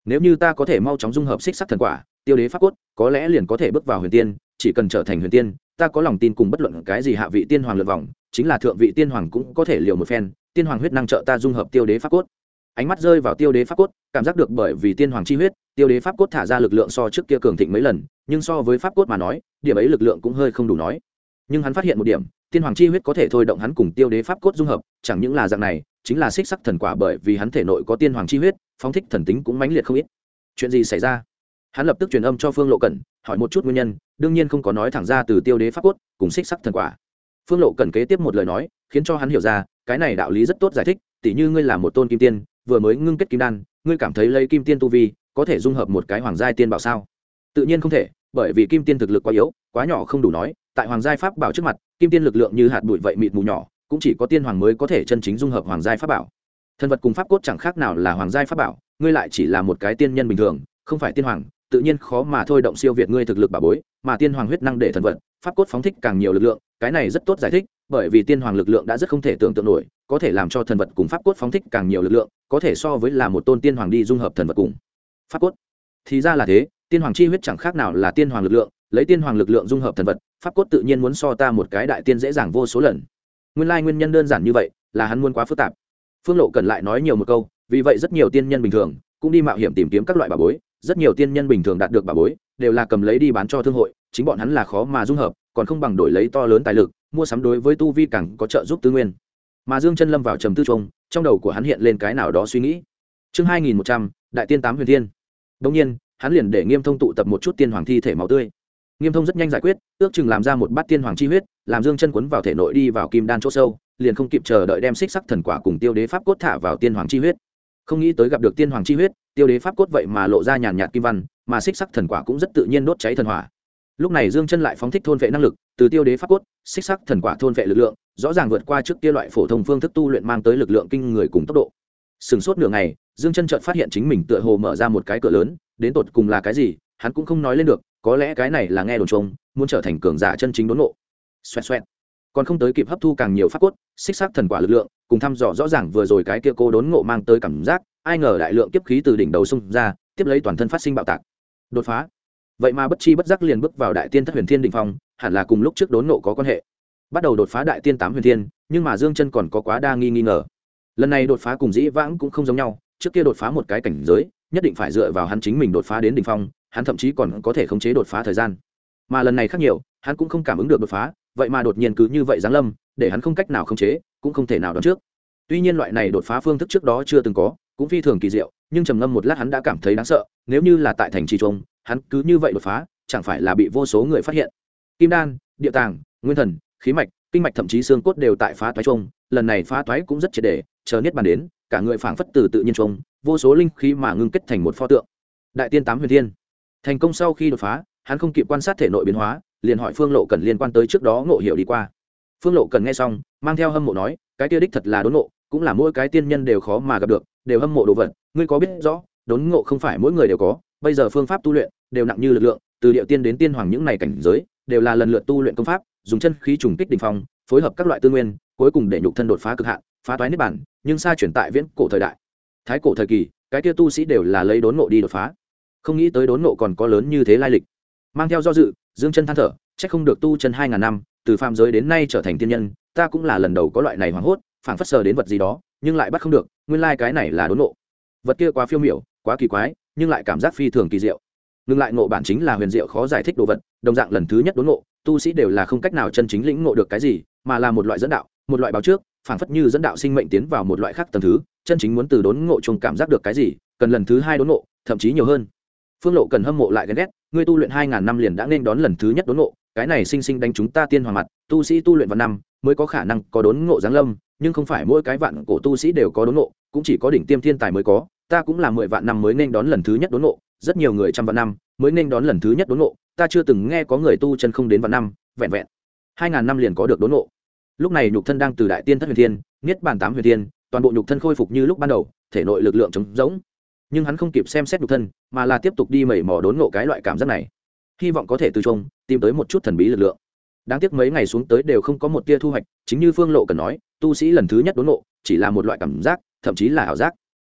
S1: nếu như ta có thể mau chóng dung hợp xích sắc thần quả tiêu đế pháp cốt, có lẽ liền có thể bước vào huyền tiên. Chỉ cần trở thành huyền tiên, ta có lòng tin cùng bất luận cái gì hạ vị tiên hoàng lượt vòng, chính là thượng vị tiên hoàng cũng có thể liều một phen. Tiên hoàng huyết năng trợ ta dung hợp tiêu đế pháp cốt. Ánh mắt rơi vào tiêu đế pháp cốt, cảm giác được bởi vì tiên hoàng chi huyết, tiêu đế pháp cốt thả ra lực lượng so trước kia cường thịnh mấy lần, nhưng so với pháp cốt mà nói, điểm ấy lực lượng cũng hơi không đủ nói. Nhưng hắn phát hiện một điểm, tiên hoàng chi huyết có thể thôi động hắn cùng tiêu đế pháp cốt dung hợp, chẳng những là dạng này, chính là xích sắc thần quả, bởi vì hắn thể nội có tiên hoàng chi huyết, phóng thích thần tính cũng mãnh liệt không ít. Chuyện gì xảy ra? Hắn lập tức truyền âm cho Phương Lộ Cẩn, hỏi một chút nguyên nhân, đương nhiên không có nói thẳng ra từ tiêu đế pháp cốt cùng xích sắc thần quả. Phương Lộ Cẩn kế tiếp một lời nói, khiến cho hắn hiểu ra, cái này đạo lý rất tốt giải thích, tỉ như ngươi là một tôn kim tiên, vừa mới ngưng kết kim đan, ngươi cảm thấy lấy kim tiên tu vi có thể dung hợp một cái hoàng giai tiên bảo sao? Tự nhiên không thể, bởi vì kim tiên thực lực quá yếu, quá nhỏ không đủ nói, tại hoàng giai pháp bảo trước mặt, kim tiên lực lượng như hạt bụi vậy mịt mù nhỏ, cũng chỉ có tiên hoàng mới có thể chân chính dung hợp hoàng giai pháp bảo. Thần vật cùng pháp cốt chẳng khác nào là hoàng giai pháp bảo, ngươi lại chỉ là một cái tiên nhân bình thường, không phải tiên hoàng, tự nhiên khó mà thôi động siêu việt ngươi thực lực bảo bối, mà tiên hoàng huyết năng để thần vật, pháp cốt phóng thích càng nhiều lực lượng, cái này rất tốt giải thích, bởi vì tiên hoàng lực lượng đã rất không thể tưởng tượng nổi, có thể làm cho thần vật cùng pháp cốt phóng thích càng nhiều lực lượng, có thể so với là một tôn tiên hoàng đi dung hợp thần vật cùng pháp cốt. Thì ra là thế, tiên hoàng chi huyết chẳng khác nào là tiên hoàng lực lượng, lấy tiên hoàng lực lượng dung hợp thần vật, pháp cốt tự nhiên muốn so ta một cái đại tiên dễ dàng vô số lần. Nguyên lai nguyên nhân đơn giản như vậy, là hắn muốn quá phức tạp. Phương Lộ Cần lại nói nhiều một câu, vì vậy rất nhiều tiên nhân bình thường cũng đi mạo hiểm tìm kiếm các loại bảo bối, rất nhiều tiên nhân bình thường đạt được bảo bối đều là cầm lấy đi bán cho thương hội, chính bọn hắn là khó mà dung hợp, còn không bằng đổi lấy to lớn tài lực mua sắm, đối với tu vi càng có trợ giúp tư nguyên. Mà Dương Chân lâm vào trầm tư chung, trong đầu của hắn hiện lên cái nào đó suy nghĩ. Chương 2100, Đại tiên 8 huyền thiên. Đương nhiên, hắn liền để Nghiêm Thông tụ tập một chút tiên hoàng thi thể máu tươi. Nghiêm Thông rất nhanh giải quyết, ước chừng làm ra một bát tiên hoàng chi huyết, làm Dương Chân cuốn vào thể nội đi vào kim đan chỗ sâu, liền không kịp chờ đợi đem xích sắc thần quả cùng tiêu đế pháp cốt thả vào tiên hoàng chi huyết. Không nghĩ tới gặp được tiên hoàng chi huyết, tiêu đế pháp cốt vậy mà lộ ra nhàn nhạt kim văn, mà xích sắc thần quả cũng rất tự nhiên đốt cháy thần hỏa. Lúc này Dương Chân lại phóng thích thôn vệ năng lực, từ tiêu đế pháp cốt, xích sắc thần quả thôn vệ lực lượng, rõ ràng vượt qua trước kia loại phổ thông phương thức tu luyện mang tới lực lượng kinh người cùng tốc độ. Sừng sốt nửa ngày, Dương Chân chợt phát hiện chính mình tựa hồ mở ra một cái cửa lớn, đến tột cùng là cái gì, hắn cũng không nói lên được, có lẽ cái này là nghe đồn trông, muốn trở thành cường giả chân chính đốn ngộ. Xoẹt xoẹt. Còn không tới kịp hấp thu càng nhiều pháp cốt, xích sắc thần quả lực lượng, cùng thăm dò rõ ràng vừa rồi cái kia cô đốn ngộ mang tới cảm giác, ai ngờ đại lượng kiếp khí từ đỉnh đầu xung ra, tiếp lấy toàn thân phát sinh bạo tạc. Đột phá. Vậy mà bất chi bất giác liền bước vào đại tiên thất huyền thiên đỉnh phong, hẳn là cùng lúc trước đốn ngộ có quan hệ. Bắt đầu đột phá đại tiên 8 huyền thiên, nhưng mà Dương Chân còn có quá đa nghi ngờ. Lần này đột phá cùng dĩ vãng cũng không giống nhau, trước kia đột phá một cái cảnh giới, nhất định phải dựa vào hắn chính mình đột phá đến đỉnh phong, hắn thậm chí còn có thể khống chế đột phá thời gian. Mà lần này khác nhiều, hắn cũng không cảm ứng được đột phá, vậy mà đột nhiên cứ như vậy giáng lâm, để hắn không cách nào khống chế, cũng không thể nào đoán trước. Tuy nhiên loại này đột phá phương thức trước đó chưa từng có, cũng phi thường kỳ diệu, nhưng trầm ngâm một lát hắn đã cảm thấy đáng sợ, nếu như là tại thành trì trung, hắn cứ như vậy đột phá, chẳng phải là bị vô số người phát hiện. Kim đan, địa tàng, nguyên thần, khí mạch, kinh mạch thậm chí xương cốt đều tại phá toái trung, lần này phá toái cũng rất triệt để, chờ niết bàn đến, cả người phảng phất từ tự nhiên trung, vô số linh khí mà ngưng kết thành một pho tượng. Đại tiên 8 huyền thiên. Thành công sau khi đột phá, hắn không kịp quan sát thể nội biến hóa, liền hỏi Phương Lộ Cẩn liên quan tới trước đó ngộ hiểu đi qua. Phương Lộ Cẩn nghe xong, mang theo hâm mộ nói, cái kia đích thật là đốn ngộ, cũng là mỗi cái tiên nhân đều khó mà gặp được, đều hâm mộ đồ vật, ngươi có biết rõ, đốn ngộ không phải mỗi người đều có, bây giờ phương pháp tu luyện đều nặng như lực lượng, từ điệu tiên đến tiên hoàng những này cảnh giới, đều là lần lượt tu luyện công pháp, dùng chân khí trùng kích đỉnh phong, phối hợp các loại tư nguyên, cuối cùng để nhục thân đột phá cực hạn, phá toái niết bản, nhưng xa chuyển tại viễn cổ thời đại. Thái cổ thời kỳ, cái kia tu sĩ đều là lấy đốn ngộ đi đột phá. Không nghĩ tới đốn ngộ còn có lớn như thế lai lịch. Mang theo do dự, Dương Chân than thở, chắc không được tu chân 2000 năm, từ phàm giới đến nay trở thành tiên nhân, ta cũng là lần đầu có loại này hoảng hốt, phảng phất sờ đến vật gì đó, nhưng lại bắt không được, nguyên lai cái này là đốn ngộ. Vật kia quá phiêu miểu, quá kỳ quái, nhưng lại cảm giác phi thường kỳ diệu. Ngừng lại ngộ bản chính là huyền diệu khó giải thích đồ vật, đồng dạng lần thứ nhất đốn ngộ, tu sĩ đều là không cách nào chân chính lĩnh ngộ được cái gì, mà là một loại dẫn đạo, một loại báo trước, phảng phất như dẫn đạo sinh mệnh tiến vào một loại khác tầng thứ, chân chính muốn từ đốn ngộ chung cảm giác được cái gì, cần lần thứ 2 đốn ngộ, thậm chí nhiều hơn. Phương Lộ cần hâm mộ lại ghen ghét, ngươi tu luyện 2000 năm liền đã nên đón lần thứ nhất đốn ngộ, cái này sinh sinh đánh chúng ta tiên hoàng mặt, tu sĩ tu luyện vạn năm mới có khả năng có đốn ngộ giáng lâm, nhưng không phải mỗi cái vạn cổ tu sĩ đều có đốn ngộ, cũng chỉ có đỉnh tiêm thiên tài mới có, ta cũng là 10 vạn năm mới nên đón lần thứ nhất đốn ngộ, rất nhiều người trăm vạn năm mới nên đón lần thứ nhất đốn ngộ, ta chưa từng nghe có người tu chân không đến vạn năm, vẹn vẹn 2000 năm liền có được đốn ngộ. Lúc này nhục thân đang từ đại tiên thất huyền thiên, niết bàn 8 huyền thiên, toàn bộ nhục thân khôi phục như lúc ban đầu, thể nội lực lượng trống rỗng. Nhưng hắn không kịp xem xét nhục thân, mà là tiếp tục đi mẩy mò đốn ngộ cái loại cảm giác này, hy vọng có thể từ trong tìm tới một chút thần bí lực lượng. Đáng tiếc mấy ngày xuống tới đều không có một tia thu hoạch, chính như Phương Lộ cần nói, tu sĩ lần thứ nhất đốn ngộ chỉ là một loại cảm giác, thậm chí là ảo giác.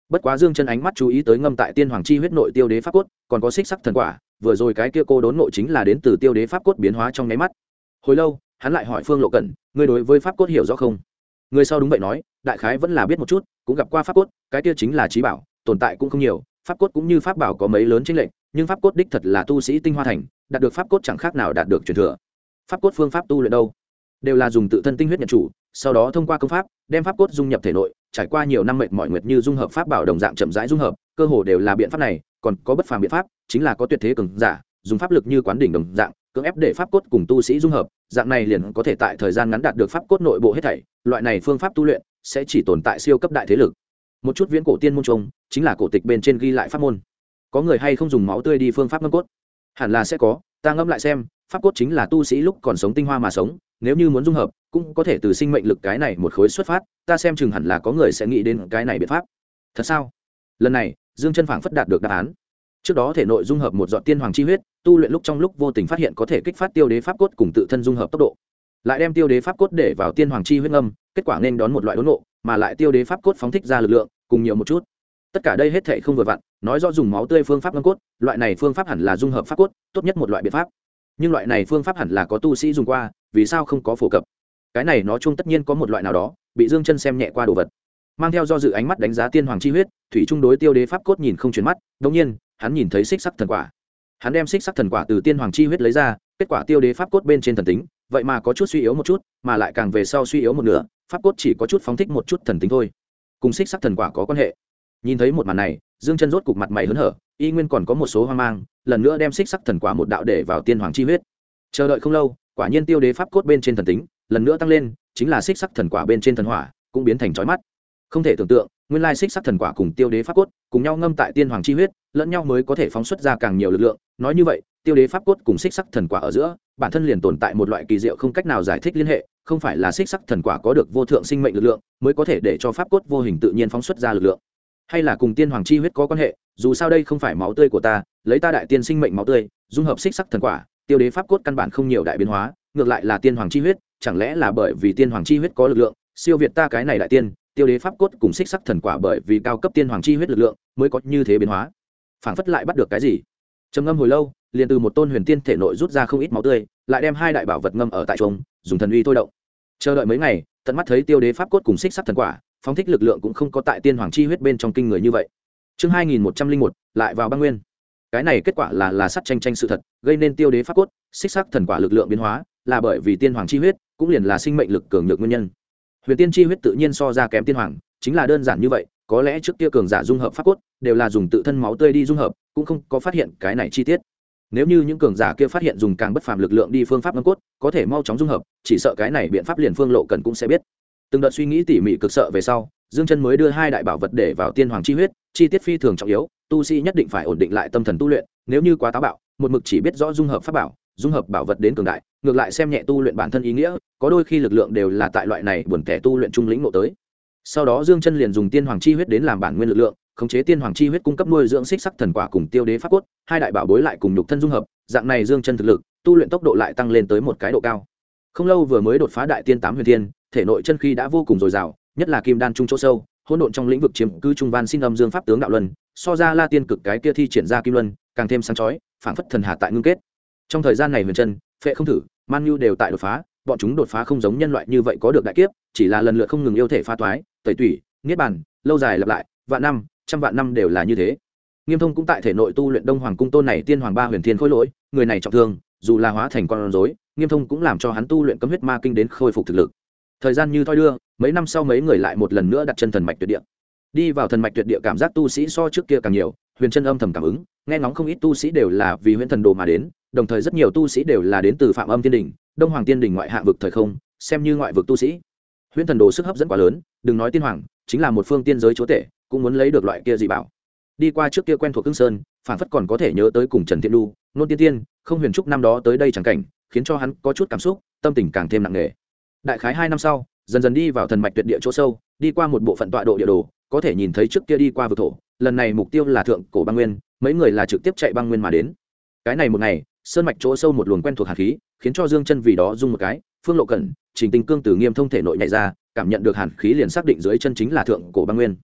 S1: Bất quá Dương Chân ánh mắt chú ý tới ngâm tại tiên hoàng chi huyết nội tiêu đế pháp cốt, còn có xích sắc thần quả, vừa rồi cái kia cô đốn ngộ chính là đến từ tiêu đế pháp cốt biến hóa trong nháy mắt. Hồi lâu, hắn lại hỏi Phương Lộ Cẩn, ngươi đối với pháp cốt hiểu rõ không? Người sau đúng vậy nói, đại khái vẫn là biết một chút, cũng gặp qua pháp cốt, cái kia chính là trí bảo, tồn tại cũng không nhiều, pháp cốt cũng như pháp bảo có mấy lớn chênh lệch, nhưng pháp cốt đích thật là tu sĩ tinh hoa thành, đạt được pháp cốt chẳng khác nào đạt được truyền thừa. Pháp cốt phương pháp tu luyện đâu? Đều là dùng tự thân tinh huyết nhận chủ, sau đó thông qua công pháp đem pháp cốt dung nhập thể nội, trải qua nhiều năm mệt mỏi nguyệt như dung hợp pháp bảo đồng dạng chậm rãi dung hợp, cơ hồ đều là biện pháp này, còn có bất phàm biện pháp, chính là có tuyệt thế cường giả, dùng pháp lực như quán đỉnh đồng dạng, cưỡng ép để pháp cốt cùng tu sĩ dung hợp, dạng này liền có thể tại thời gian ngắn đạt được pháp cốt nội bộ hết thảy, loại này phương pháp tu luyện sẽ chỉ tồn tại siêu cấp đại thế lực. Một chút viễn cổ tiên môn trùng, chính là cổ tịch bên trên ghi lại pháp môn. Có người hay không dùng máu tươi đi phương pháp ngâm cốt? Hẳn là sẽ có, ta ngâm lại xem, pháp cốt chính là tu sĩ lúc còn sống tinh hoa mà sống, nếu như muốn dung hợp cũng có thể từ sinh mệnh lực cái này một khối xuất phát, ta xem chừng hẳn là có người sẽ nghĩ đến cái này biện pháp. Thật sao? Lần này Dương Chân phảng phất đạt được đáp án. Trước đó thể nội dung hợp một giọt tiên hoàng chi huyết, tu luyện lúc trong lúc vô tình phát hiện có thể kích phát tiêu đế pháp cốt cùng tự thân dung hợp tốc độ, lại đem tiêu đế pháp cốt để vào tiên hoàng chi huyết ngâm, kết quả nên đón một loại đốn ngộ, mà lại tiêu đế pháp cốt phóng thích ra lực lượng cùng nhiều một chút. Tất cả đây hết thảy không vừa vặn, nói rõ dùng máu tươi phương pháp ngâm cốt, loại này phương pháp hẳn là dung hợp pháp cốt, tốt nhất một loại biện pháp. Nhưng loại này phương pháp hẳn là có tu sĩ dùng qua, vì sao không có phổ cập? Cái này nó chung tất nhiên có một loại nào đó bị Dương Chân xem nhẹ qua đồ vật. Mang theo do dự ánh mắt đánh giá tiên hoàng chi huyết, thủy trung đối tiêu đế pháp cốt nhìn không chuyển mắt, đột nhiên, hắn nhìn thấy xích sắc thần quả. Hắn đem xích sắc thần quả từ tiên hoàng chi huyết lấy ra, kết quả tiêu đế pháp cốt bên trên thần tính, vậy mà có chút suy yếu một chút, mà lại càng về sau suy yếu một nửa, pháp cốt chỉ có chút phóng thích một chút thần tính thôi. Cùng xích sắc thần quả có quan hệ. Nhìn thấy một màn này, Dương Chân rốt cục mặt mày hớn hở, y nguyên còn có một số hoang mang, lần nữa đem xích sắc thần quả một đạo để vào tiên hoàng chi huyết. Chờ đợi không lâu, quả nhiên tiêu đế pháp cốt bên trên thần tính lần nữa tăng lên, chính là xích sắc thần quả bên trên thần hỏa cũng biến thành chói mắt. Không thể tưởng tượng, nguyên lai xích sắc thần quả cùng tiêu đế pháp cốt cùng nhau ngâm tại tiên hoàng chi huyết, lẫn nhau mới có thể phóng xuất ra càng nhiều lực lượng. Nói như vậy, tiêu đế pháp cốt cùng xích sắc thần quả ở giữa, bản thân liền tồn tại một loại kỳ diệu không cách nào giải thích liên hệ, không phải là xích sắc thần quả có được vô thượng sinh mệnh lực lượng, mới có thể để cho pháp cốt vô hình tự nhiên phóng xuất ra lực lượng, hay là cùng tiên hoàng chi huyết có quan hệ? Dù sao đây không phải máu tươi của ta, lấy ta đại tiên sinh mệnh máu tươi, dung hợp xích sắc thần quả, tiêu đế pháp cốt căn bản không nhiều đại biến hóa, ngược lại là tiên hoàng chi huyết, chẳng lẽ là bởi vì tiên hoàng chi huyết có lực lượng siêu việt ta cái này đại tiên, tiêu đế pháp cốt cùng xích sắc thần quả bởi vì cao cấp tiên hoàng chi huyết lực lượng mới có như thế biến hóa. Phảng phất lại bắt được cái gì. Trầm ngâm hồi lâu, liền từ một tôn huyền tiên thể nội rút ra không ít máu tươi, lại đem hai đại bảo vật ngâm ở tại trung, dùng thần uy thôi động. Chờ đợi mấy ngày, tận mắt thấy tiêu đế pháp cốt cùng xích sắc thần quả phóng thích lực lượng cũng không có tại tiên hoàng chi huyết bên trong kinh người như vậy. Chương 2101, lại vào băng nguyên. Cái này kết quả là sắt tranh tranh sự thật, gây nên tiêu đế pháp cốt, xích sắc thần quả lực lượng biến hóa, là bởi vì tiên hoàng chi huyết cũng liền là sinh mệnh lực cường nhược nguyên nhân. Huyền tiên chi huyết tự nhiên so ra kém tiên hoàng, chính là đơn giản như vậy, có lẽ trước kia cường giả dung hợp pháp cốt đều là dùng tự thân máu tươi đi dung hợp, cũng không có phát hiện cái này chi tiết. Nếu như những cường giả kia phát hiện dùng càng bất phàm lực lượng đi phương pháp ngâm cốt, có thể mau chóng dung hợp, chỉ sợ cái này biện pháp liền Phương Lộ Cần cũng sẽ biết. Từng đợt suy nghĩ tỉ mỉ cực sợ về sau, Dương Chân mới đưa hai đại bảo vật để vào tiên hoàng chi huyết, chi tiết phi thường trọng yếu, tu sĩ nhất định phải ổn định lại tâm thần tu luyện, nếu như quá táo bạo, một mực chỉ biết rõ dung hợp pháp bảo, dung hợp bảo vật đến cường đại, ngược lại xem nhẹ tu luyện bản thân ý nghĩa, có đôi khi lực lượng đều là tại loại này buồn kẻ tu luyện trung lĩnh ngộ tới. Sau đó Dương Chân liền dùng tiên hoàng chi huyết đến làm bản nguyên lực lượng, khống chế tiên hoàng chi huyết cung cấp nuôi dưỡng xích sắc thần quả cùng tiêu đế pháp cốt, hai đại bảo bối lại cùng nhục thân dung hợp, dạng này Dương Chân thực lực, tu luyện tốc độ lại tăng lên tới một cái độ cao. Không lâu vừa mới đột phá đại tiên 8 huyền thiên, thể nội chân khí đã vô cùng dồi dào, nhất là kim đan trung chỗ sâu, hỗn độn trong lĩnh vực chiếm cư trung van xin âm dương pháp tướng đạo luân, so ra La Tiên cực cái kia thi triển ra kim luân, càng thêm sáng chói, phảng phất thần hà tại ngưng kết. Trong thời gian này Huyền Chân, Phệ không thử, Man Nhu đều tại đột phá, bọn chúng đột phá không giống nhân loại như vậy có được đại kiếp, chỉ là lần lượt không ngừng yêu thể pha toái, tẩy tủy, niết bàn, lâu dài lặp lại, vạn năm, trăm vạn năm đều là như thế. Nghiêm Thông cũng tại thể nội tu luyện Đông Hoàng cung tôn này tiên hoàng ba huyền thiên khôi lỗi, người này trọng thương, dù là hóa thành con rối, Nghiêm Thông cũng làm cho hắn tu luyện cấm huyết ma kinh đến khôi phục thực lực. Thời gian như thoi đưa, mấy năm sau mấy người lại một lần nữa đặt chân thần mạch tuyệt địa. Đi vào thần mạch tuyệt địa cảm giác tu sĩ so trước kia càng nhiều, Huyền Chân âm thầm cảm ứng, nghe ngóng không ít tu sĩ đều là vì Huyền Thần Đồ mà đến, đồng thời rất nhiều tu sĩ đều là đến từ Phạm Âm Tiên đỉnh, Đông Hoàng Tiên đỉnh ngoại hạng vực thời không, xem như ngoại vực tu sĩ. Huyền Thần Đồ sức hấp dẫn quá lớn, đừng nói tiên hoàng, chính là một phương tiên giới chúa tể, cũng muốn lấy được loại kia dị bảo. Đi qua trước kia quen thuộc Hưng Sơn, phản phất còn có thể nhớ tới cùng Trần Tiện Lu, Nôn Tiên Tiên, Không Huyền Trúc năm đó tới đây chẳng cảnh, khiến cho hắn có chút cảm xúc, tâm tình càng thêm nặng nề. Đại khái 2 năm sau, dần dần đi vào thần mạch tuyệt địa chỗ sâu, đi qua một bộ phận tọa độ địa đồ, có thể nhìn thấy trước kia đi qua vực thổ, lần này mục tiêu là thượng cổ băng nguyên, mấy người là trực tiếp chạy băng nguyên mà đến. Cái này một ngày, sơn mạch chỗ sâu một luồng quen thuộc hàn khí, khiến cho Dương Chân vì đó rung một cái, Phương Lộ Cẩn, Trình Tình Cương từ Nghiêm Thông thể nội nhảy ra, cảm nhận được hàn khí liền xác định dưới chân chính là thượng cổ băng nguyên.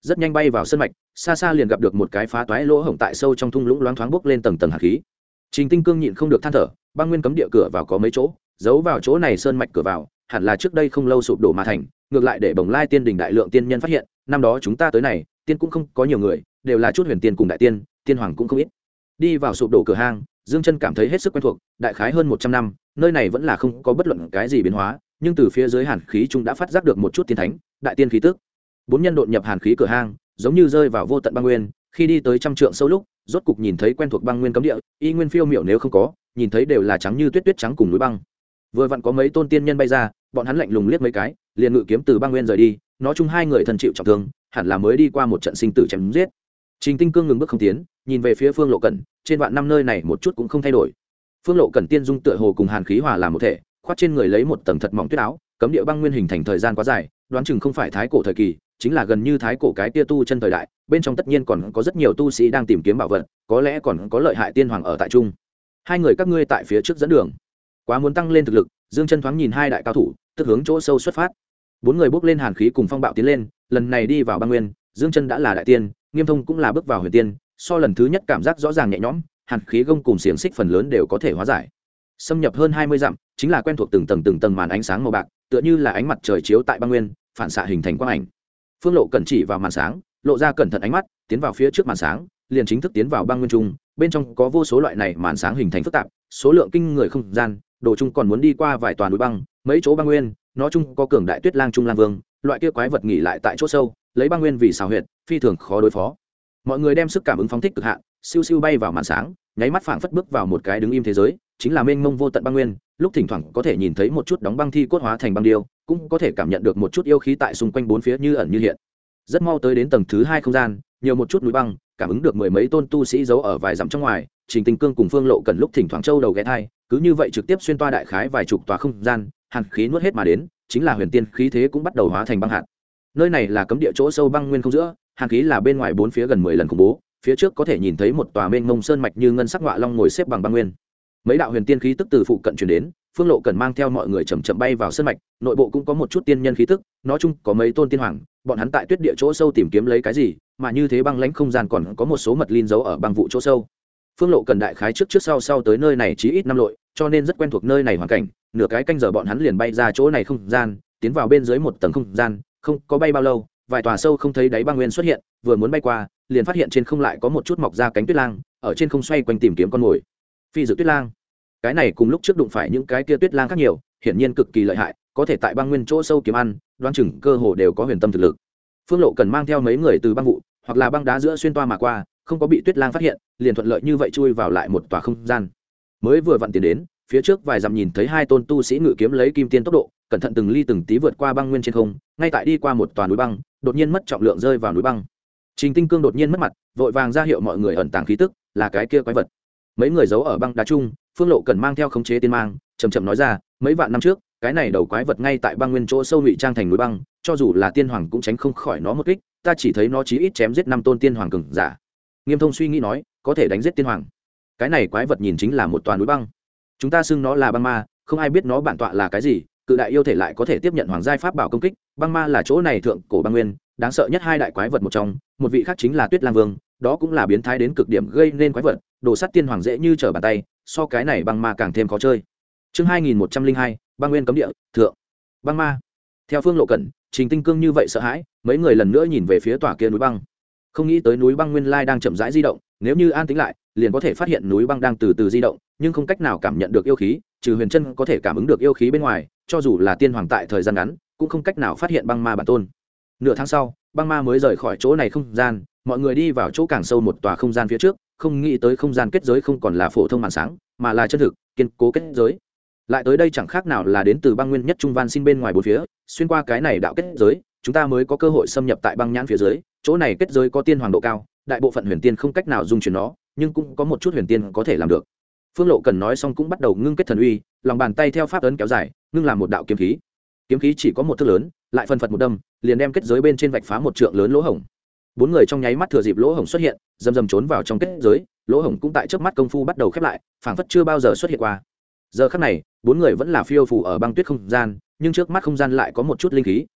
S1: rất nhanh bay vào sân mạch, xa xa liền gặp được một cái phá toái lỗ hổng tại sâu trong thung lũng loáng thoáng bốc lên tầng tầng hạt khí. Trình Tinh Cương nhịn không được than thở, băng nguyên cấm địa cửa vào có mấy chỗ, giấu vào chỗ này sơn mạch cửa vào, hẳn là trước đây không lâu sụp đổ mà thành, ngược lại để Bồng Lai Tiên Đình đại lượng tiên nhân phát hiện, năm đó chúng ta tới này, tiên cũng không có nhiều người, đều là chút huyền tiên cùng đại tiên, tiên hoàng cũng không ít. Đi vào sụp đổ cửa hang, Dương Chân cảm thấy hết sức quen thuộc, đại khái hơn 100 năm, nơi này vẫn là không có bất luận cái gì biến hóa, nhưng từ phía dưới hàn khí trung đã phát giác được một chút tiên thánh, đại tiên khí tức. Bốn nhân đột nhập hàn khí cửa hang, giống như rơi vào vô tận băng nguyên, khi đi tới trăm trượng sâu lúc, rốt cục nhìn thấy quen thuộc băng nguyên cấm địa, y nguyên phiêu miểu nếu không có, nhìn thấy đều là trắng như tuyết tuyết trắng cùng núi băng. Vừa vặn có mấy tôn tiên nhân bay ra, bọn hắn lạnh lùng liếc mấy cái, liền ngự kiếm từ băng nguyên rời đi, nó chung hai người thần chịu trọng thương, hẳn là mới đi qua một trận sinh tử chém giết. Trình Tinh Cương ngừng bước không tiến, nhìn về phía Phương Lộ Cẩn, trên vạn năm nơi này một chút cũng không thay đổi. Phương Lộ Cẩn tiên dung tựa hồ cùng hàn khí hòa làm một thể, khoác trên người lấy một tầng thật mỏng tuyết áo, cấm địa băng nguyên hình thành thời gian quá dài, đoán chừng không phải thái cổ thời kỳ, chính là gần như thái cổ cái tia tu chân thời đại, bên trong tất nhiên còn có rất nhiều tu sĩ đang tìm kiếm bảo vật, có lẽ còn có lợi hại tiên hoàng ở tại trung. Hai người các ngươi tại phía trước dẫn đường. Quá muốn tăng lên thực lực, Dương Chân thoáng nhìn hai đại cao thủ, tức hướng chỗ sâu xuất phát. Bốn người bước lên hàn khí cùng phong bạo tiến lên, lần này đi vào băng nguyên, Dương Chân đã là đại tiên, Nghiêm Thông cũng là bước vào huyền tiên, so lần thứ nhất cảm giác rõ ràng nhẹ nhõm, hàn khí gông cùng xiềng xích phần lớn đều có thể hóa giải. Xâm nhập hơn 20 dặm, chính là quen thuộc từng tầng màn ánh sáng màu bạc, tựa như là ánh mặt trời chiếu tại băng nguyên, phản xạ hình thành quang ảnh. Phương Lộ Cẩn chỉ vào màn sáng, lộ ra cẩn thận ánh mắt, tiến vào phía trước màn sáng, liền chính thức tiến vào băng nguyên trung, bên trong có vô số loại này màn sáng hình thành phức tạp, số lượng kinh người không gian, đồ chung còn muốn đi qua vài tòa núi băng, mấy chỗ băng nguyên, nó chung có cường đại tuyết lang trung lang vương, loại kia quái vật nghỉ lại tại chỗ sâu, lấy băng nguyên vì xào huyệt, phi thường khó đối phó. Mọi người đem sức cảm ứng phóng thích cực hạn, siêu siêu bay vào màn sáng, nháy mắt phảng phất bước vào một cái đứng im thế giới, chính là mênh mông vô tận băng nguyên, lúc thỉnh thoảng có thể nhìn thấy một chút đóng băng thi cốt hóa thành băng điêu, cũng có thể cảm nhận được một chút yêu khí tại xung quanh bốn phía như ẩn như hiện. Rất mau tới đến tầng thứ 2 không gian, nhiều một chút núi băng, cảm ứng được mười mấy tôn tu sĩ giấu ở vài dặm trong ngoài, Trình Tinh Cương cùng Phương Lộ Cẩn lúc thỉnh thoảng châu đầu ghé thai, cứ như vậy trực tiếp xuyên toa đại khái vài chục tòa không gian, hàn khí nuốt hết mà đến, chính là huyền tiên khí thế cũng bắt đầu hóa thành băng hạt. Nơi này là cấm địa chỗ sâu băng nguyên không giữa, hàn khí là bên ngoài bốn phía gần 10 lần khủng bố, phía trước có thể nhìn thấy một tòa mênh mông sơn mạch như ngân sắc ngọa long ngồi xếp bằng băng nguyên. Mấy đạo huyền tiên khí tức từ phụ cận truyền đến, Phương Lộ Cẩn mang theo mọi người chậm chậm bay vào sơn mạch, nội bộ cũng có một chút tiên nhân khí tức, nói chung có mấy tôn tiên hoàng, bọn hắn tại tuyết địa chỗ sâu tìm kiếm lấy cái gì, mà như thế băng lãnh không gian còn có một số mật linh giấu ở băng vụ chỗ sâu. Phương Lộ Cẩn đại khái trước sau tới nơi này chí ít 5 lội, cho nên rất quen thuộc nơi này hoàn cảnh, nửa cái canh giờ bọn hắn liền bay ra chỗ này không gian, tiến vào bên dưới một tầng không gian, không có bay bao lâu, vài tòa sâu không thấy đáy băng nguyên xuất hiện, vừa muốn bay qua, liền phát hiện trên không lại có một chút mọc ra cánh tuyết lang, ở trên không xoay quanh tìm kiếm con mồi. Phi dự tuyết lang, cái này cùng lúc trước đụng phải những cái kia tuyết lang khác nhiều, hiển nhiên cực kỳ lợi hại, có thể tại băng nguyên chỗ sâu kiếm ăn, đoán chừng cơ hồ đều có huyền tâm thực lực. Phương Lộ Cần mang theo mấy người từ băng vụ hoặc là băng đá giữa xuyên toa mà qua, không có bị tuyết lang phát hiện, liền thuận lợi như vậy chui vào lại một tòa không gian. Mới vừa vặn tiến đến, phía trước vài dặm nhìn thấy hai tôn tu sĩ ngự kiếm lấy kim tiên tốc độ, cẩn thận từng ly từng tí vượt qua băng nguyên trên không, ngay tại đi qua một tòa núi băng, đột nhiên mất trọng lượng rơi vào núi băng. Trình Tinh Cương đột nhiên mất mặt, vội vàng ra hiệu mọi người ẩn tàng khí tức, là cái kia quái vật. Mấy người giấu ở băng đá chung, Phương Lộ Cần mang theo khống chế tiên mang, chậm chậm nói ra, mấy vạn năm trước, cái này đầu quái vật ngay tại băng nguyên chỗ sâu ngụy trang thành núi băng, cho dù là tiên hoàng cũng tránh không khỏi nó một kích, ta chỉ thấy nó chí ít chém giết 5 tôn tiên hoàng cường giả. Nghiêm Thông suy nghĩ nói, có thể đánh giết tiên hoàng. Cái này quái vật nhìn chính là một tòa núi băng. Chúng ta xưng nó là băng ma, không ai biết nó bản tọa là cái gì, cự đại yêu thể lại có thể tiếp nhận hoàng giai pháp bảo công kích. Băng ma là chỗ này thượng cổ băng nguyên, đáng sợ nhất hai đại quái vật một trong, một vị khác chính là Tuyết Lang Vương, đó cũng là biến thái đến cực điểm gây nên quái vật, đồ sát tiên hoàng dễ như trở bàn tay, so cái này băng ma càng thêm khó chơi. Chương 2102, băng nguyên cấm địa, thượng. Băng ma. Theo Phương Lộ Cẩn, Trình Tinh Cương như vậy sợ hãi, mấy người lần nữa nhìn về phía tòa kia núi băng. Không nghĩ tới núi băng nguyên lai đang chậm rãi di động, nếu như an tĩnh lại, liền có thể phát hiện núi băng đang từ từ di động, nhưng không cách nào cảm nhận được yêu khí, trừ Huyền Chân có thể cảm ứng được yêu khí bên ngoài, cho dù là tiên hoàng tại thời gian ngắn, cũng không cách nào phát hiện băng ma bản tôn. Nửa tháng sau, băng ma mới rời khỏi chỗ này không gian, mọi người đi vào chỗ càng sâu một tòa không gian phía trước, không nghĩ tới không gian kết giới không còn là phổ thông màn sáng, mà là chân thực, kiên cố kết giới. Lại tới đây chẳng khác nào là đến từ băng nguyên nhất trung van xin bên ngoài bốn phía, xuyên qua cái này đạo kết giới, chúng ta mới có cơ hội xâm nhập tại băng nhãn phía dưới. Chỗ này kết giới có tiên hoàng độ cao, đại bộ phận huyền tiên không cách nào dung chuyển nó, nhưng cũng có một chút huyền tiên có thể làm được. Phương Lộ Cần nói xong cũng bắt đầu ngưng kết thần uy, lòng bàn tay theo pháp ấn kéo dài, ngưng làm một đạo kiếm khí. Kiếm khí chỉ có một thước lớn, lại phân phật một đâm, liền đem kết giới bên trên vạch phá một trượng lớn lỗ hổng. Bốn người trong nháy mắt thừa dịp lỗ hổng xuất hiện, dầm dầm trốn vào trong kết giới, lỗ hổng cũng tại chớp mắt công phu bắt đầu khép lại, phảng phất chưa bao giờ xuất hiện qua. Giờ khắc này, bốn người vẫn là phiêu phù ở băng tuyết không gian, nhưng trước mắt không gian lại có một chút linh khí,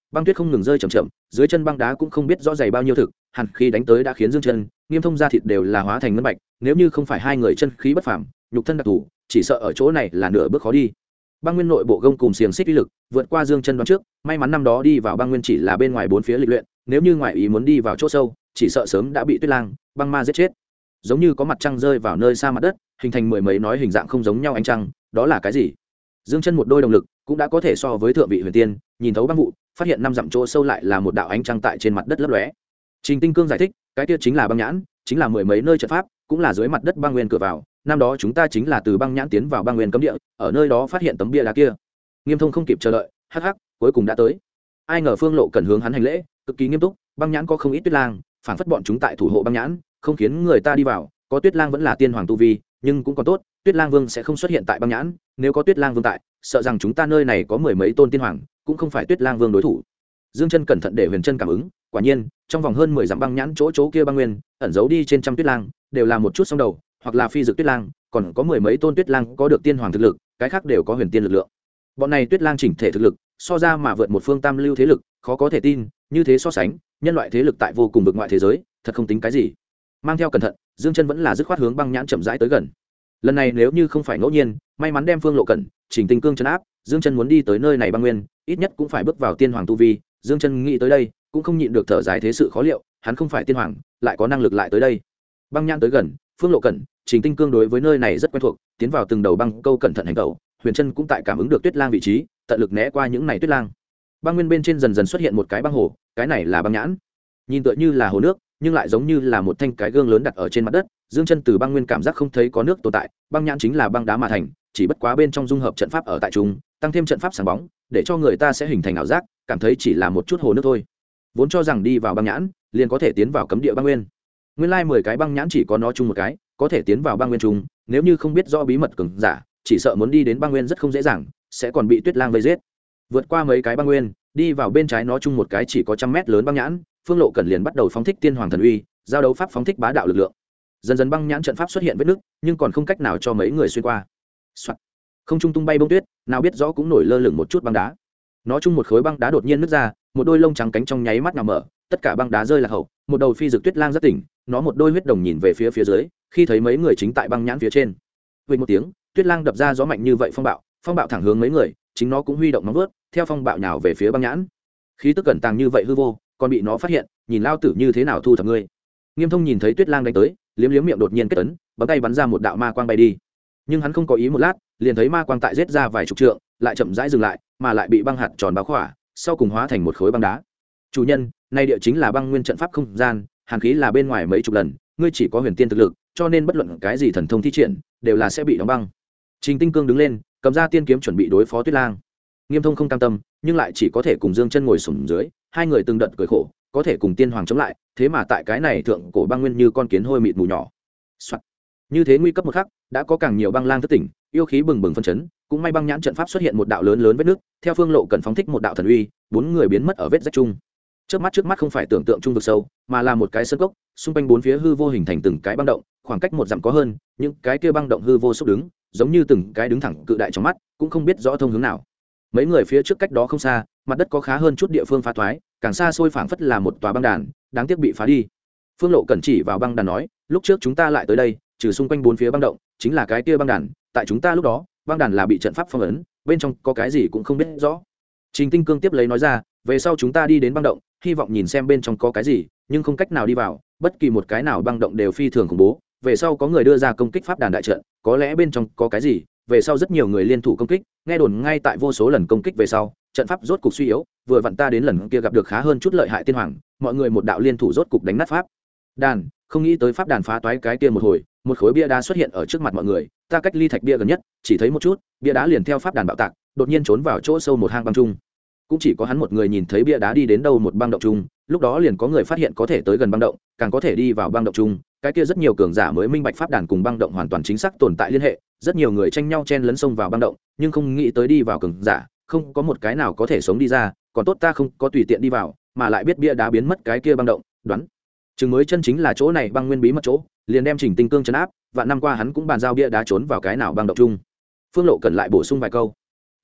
S1: băng tuyết không ngừng rơi chậm chậm, dưới chân băng đá cũng không biết rõ dày bao nhiêu thực, hàn khí đánh tới đã khiến Dương Chân, Nghiêm Thông da thịt đều là hóa thành ngân bạch, nếu như không phải hai người chân khí bất phàm, nhục thân đặc thù, chỉ sợ ở chỗ này là nửa bước khó đi. Băng nguyên nội bộ gông cùng xiềng xích uy lực vượt qua Dương Chân đoán trước, may mắn năm đó đi vào băng nguyên chỉ là bên ngoài bốn phía lịch luyện, nếu như ngoại ý muốn đi vào chỗ sâu, chỉ sợ sớm đã bị Tuyết Lang, băng ma giết chết. Giống như có mặt trăng rơi vào nơi xa mặt đất, hình thành mười mấy nói hình dạng không giống nhau ánh trăng, đó là cái gì? Dương Chân một đôi đồng lực cũng đã có thể so với thượng vị huyền tiên, nhìn thấu băng vụ, phát hiện năm dặm chỗ sâu lại là một đạo ánh trăng tại trên mặt đất lấp lóe. Trình Tinh Cương giải thích, cái kia chính là băng nhãn, chính là mười mấy nơi trận pháp, cũng là dưới mặt đất băng nguyên cửa vào, năm đó chúng ta chính là từ băng nhãn tiến vào băng nguyên cấm địa, ở nơi đó phát hiện tấm bia đá kia. Nghiêm Thông không kịp chờ đợi, hắc hắc, cuối cùng đã tới. Ai ngờ Phương Lộ cần hướng hắn hành lễ, cực kỳ nghiêm túc, băng nhãn có không ít Tuyết Lang, phản phất bọn chúng tại thủ hộ băng nhãn, không khiến người ta đi vào, có Tuyết Lang vẫn là tiên hoàng tu vi, nhưng cũng còn tốt, Tuyết Lang Vương sẽ không xuất hiện tại băng nhãn, nếu có Tuyết Lang Vương tại, sợ rằng chúng ta nơi này có mười mấy tôn tiên hoàng, cũng không phải Tuyết Lang Vương đối thủ. Dương Chân cẩn thận để Huyền Chân cảm ứng, quả nhiên, trong vòng hơn 10 dặm băng nhãn chỗ kia băng nguyên, ẩn giấu đi trên trăm Tuyết Lang, đều là một chút song đầu, hoặc là phi dược Tuyết Lang, còn có mười mấy tôn Tuyết Lang có được tiên hoàng thực lực, cái khác đều có huyền tiên lực lượng. Bọn này Tuyết Lang chỉnh thể thực lực, so ra mà vượt một phương tam lưu thế lực, khó có thể tin, như thế so sánh, nhân loại thế lực tại vô cùng vực ngoại thế giới, thật không tính cái gì. Mang theo cẩn thận, Dương Chân vẫn là dứt khoát hướng băng nhãn chậm rãi tới gần. Lần này nếu như không phải ngẫu nhiên, may mắn đem Phương Lộ Cẩn, Trình Tinh Cương trấn áp, Dương Chân muốn đi tới nơi này băng nguyên, ít nhất cũng phải bước vào tiên hoàng tu vi. Dương Chân nghĩ tới đây, cũng không nhịn được thở dài thế sự khó liệu, hắn không phải tiên hoàng, lại có năng lực lại tới đây. Băng nhãn tới gần, Phương Lộ Cẩn, Trình Tinh Cương đối với nơi này rất quen thuộc, tiến vào từng đầu băng câu cẩn thận hành động. Huyền Chân cũng tại cảm ứng được Tuyết Lang vị trí, tận lực né qua những này Tuyết Lang. Băng nguyên bên trên dần dần xuất hiện một cái băng hồ, cái này là băng nhãn. Nhìn tựa như là hồ nước, nhưng lại giống như là một thanh cái gương lớn đặt ở trên mặt đất. Dương Chân từ băng nguyên cảm giác không thấy có nước tồn tại, băng nhãn chính là băng đá mà thành, chỉ bất quá bên trong dung hợp trận pháp ở tại trung, tăng thêm trận pháp sáng bóng, để cho người ta sẽ hình thành ảo giác, cảm thấy chỉ là một chút hồ nước thôi. Vốn cho rằng đi vào băng nhãn, liền có thể tiến vào cấm địa băng nguyên. Nguyên lai 10 cái băng nhãn chỉ có nó chung một cái, có thể tiến vào băng nguyên chung, nếu như không biết rõ bí mật cường giả, chỉ sợ muốn đi đến băng nguyên rất không dễ dàng, sẽ còn bị Tuyết Lang vây giết. Vượt qua mấy cái băng nguyên, đi vào bên trái nó chung một cái chỉ có trăm mét lớn băng nhãn, Phương Lộ Cẩn liền bắt đầu phóng thích tiên hoàng thần uy, giao đấu pháp phóng thích bá đạo lực lượng. Dần dần băng nhãn trận pháp xuất hiện vết nứt, nhưng còn không cách nào cho mấy người xuyên qua. Soạt. Không trung tung bay bông tuyết, nào biết rõ cũng nổi lơ lửng một chút băng đá. Nó chung một khối băng đá đột nhiên nứt ra, một đôi lông trắng cánh trong nháy mắt nào mở, tất cả băng đá rơi lạc hậu, một đầu phi dược Tuyết Lang rất tỉnh, nó một đôi huyết đồng nhìn về phía dưới, khi thấy mấy người chính tại băng nhãn phía trên. Vang một tiếng, Tuyết Lang đập ra gió mạnh như vậy phong bạo thẳng hướng mấy người, chính nó cũng huy động nóng vớt, theo phong bạo nhào về phía băng nhãn. Khí tức cẩn tàng như vậy hư vô, còn bị nó phát hiện, nhìn lao tử như thế nào thu thập ngươi. Nghiêm Thông nhìn thấy Tuyết Lang đánh tới, liếm liếm miệng đột nhiên kết ấn, bấm tay bắn ra một đạo ma quang bay đi. Nhưng hắn không có ý một lát, liền thấy ma quang tại giết ra vài chục trượng, lại chậm rãi dừng lại, mà lại bị băng hạt tròn bao khỏa, sau cùng hóa thành một khối băng đá. Chủ nhân, nay địa chính là băng nguyên trận pháp không gian, hàn khí là bên ngoài mấy chục lần, ngươi chỉ có huyền tiên thực lực, cho nên bất luận cái gì thần thông thi triển, đều là sẽ bị đóng băng. Trình Tinh Cương đứng lên, cầm ra tiên kiếm chuẩn bị đối phó Tuyết Lang. Nghiêm Thông không cam tâm, nhưng lại chỉ có thể cùng Dương Chân ngồi xổm dưới, hai người từng đợt cười khổ, có thể cùng tiên hoàng chống lại, thế mà tại cái này thượng cổ băng nguyên như con kiến hôi mịt mù nhỏ. Soạn. Như thế nguy cấp một khắc, đã có càng nhiều băng lang thức tỉnh, yêu khí bừng bừng phân chấn, cũng may băng nhãn trận pháp xuất hiện một đạo lớn lớn vết nước, theo Phương Lộ Cẩn phóng thích một đạo thần uy, bốn người biến mất ở vết rách chung. Trước mắt không phải tưởng tượng trung vực sâu, mà là một cái sơn cốc, xung quanh bốn phía hư vô hình thành từng cái băng động, khoảng cách một dặm có hơn, những cái kia băng động hư vô xúc đứng, giống như từng cái đứng thẳng cự đại trong mắt, cũng không biết rõ thông hướng nào. Mấy người phía trước cách đó không xa, mặt đất có khá hơn chút địa phương phá thoái, càng xa xôi phảng phất là một tòa băng đàn, đáng tiếc bị phá đi. Phương Lộ Cẩn chỉ vào băng đàn nói, lúc trước chúng ta lại tới đây, trừ xung quanh bốn phía băng động, chính là cái kia băng đàn, tại chúng ta lúc đó, băng đàn là bị trận pháp phong ấn, bên trong có cái gì cũng không biết rõ. Trình Tinh Cương tiếp lấy nói ra, về sau chúng ta đi đến băng động, hy vọng nhìn xem bên trong có cái gì, nhưng không cách nào đi vào, bất kỳ một cái nào băng động đều phi thường khủng bố, về sau có người đưa ra công kích pháp đàn đại trận, có lẽ bên trong có cái gì, về sau rất nhiều người liên thủ công kích, nghe đồn ngay tại vô số lần công kích về sau, trận pháp rốt cục suy yếu, vừa vặn ta đến lần kia gặp được khá hơn chút lợi hại tiên hoàng, mọi người một đạo liên thủ rốt cục đánh nát pháp đàn, không nghĩ tới pháp đàn phá toái cái kia một hồi, một khối bia đá xuất hiện ở trước mặt mọi người, ta cách ly thạch bia gần nhất, chỉ thấy một chút, bia đá liền theo pháp đàn bạo tạc, đột nhiên trốn vào chỗ sâu một hang băng trung. Cũng chỉ có hắn một người nhìn thấy bia đá đi đến đâu một băng động chung, lúc đó liền có người phát hiện có thể tới gần băng động, càng có thể đi vào băng động chung, cái kia rất nhiều cường giả mới minh bạch pháp đàn cùng băng động hoàn toàn chính xác tồn tại liên hệ, rất nhiều người tranh nhau chen lấn sông vào băng động, nhưng không nghĩ tới đi vào cường giả, không có một cái nào có thể sống đi ra, còn tốt ta không có tùy tiện đi vào, mà lại biết bia đá biến mất cái kia băng động, đoán chừng mới chân chính là chỗ này băng nguyên bí mật chỗ, liền đem Trình Tinh Cương trấn áp, vạn năm qua hắn cũng bàn giao bia đá trốn vào cái nào băng động chung. Phương Lộ Cẩn lại bổ sung vài câu.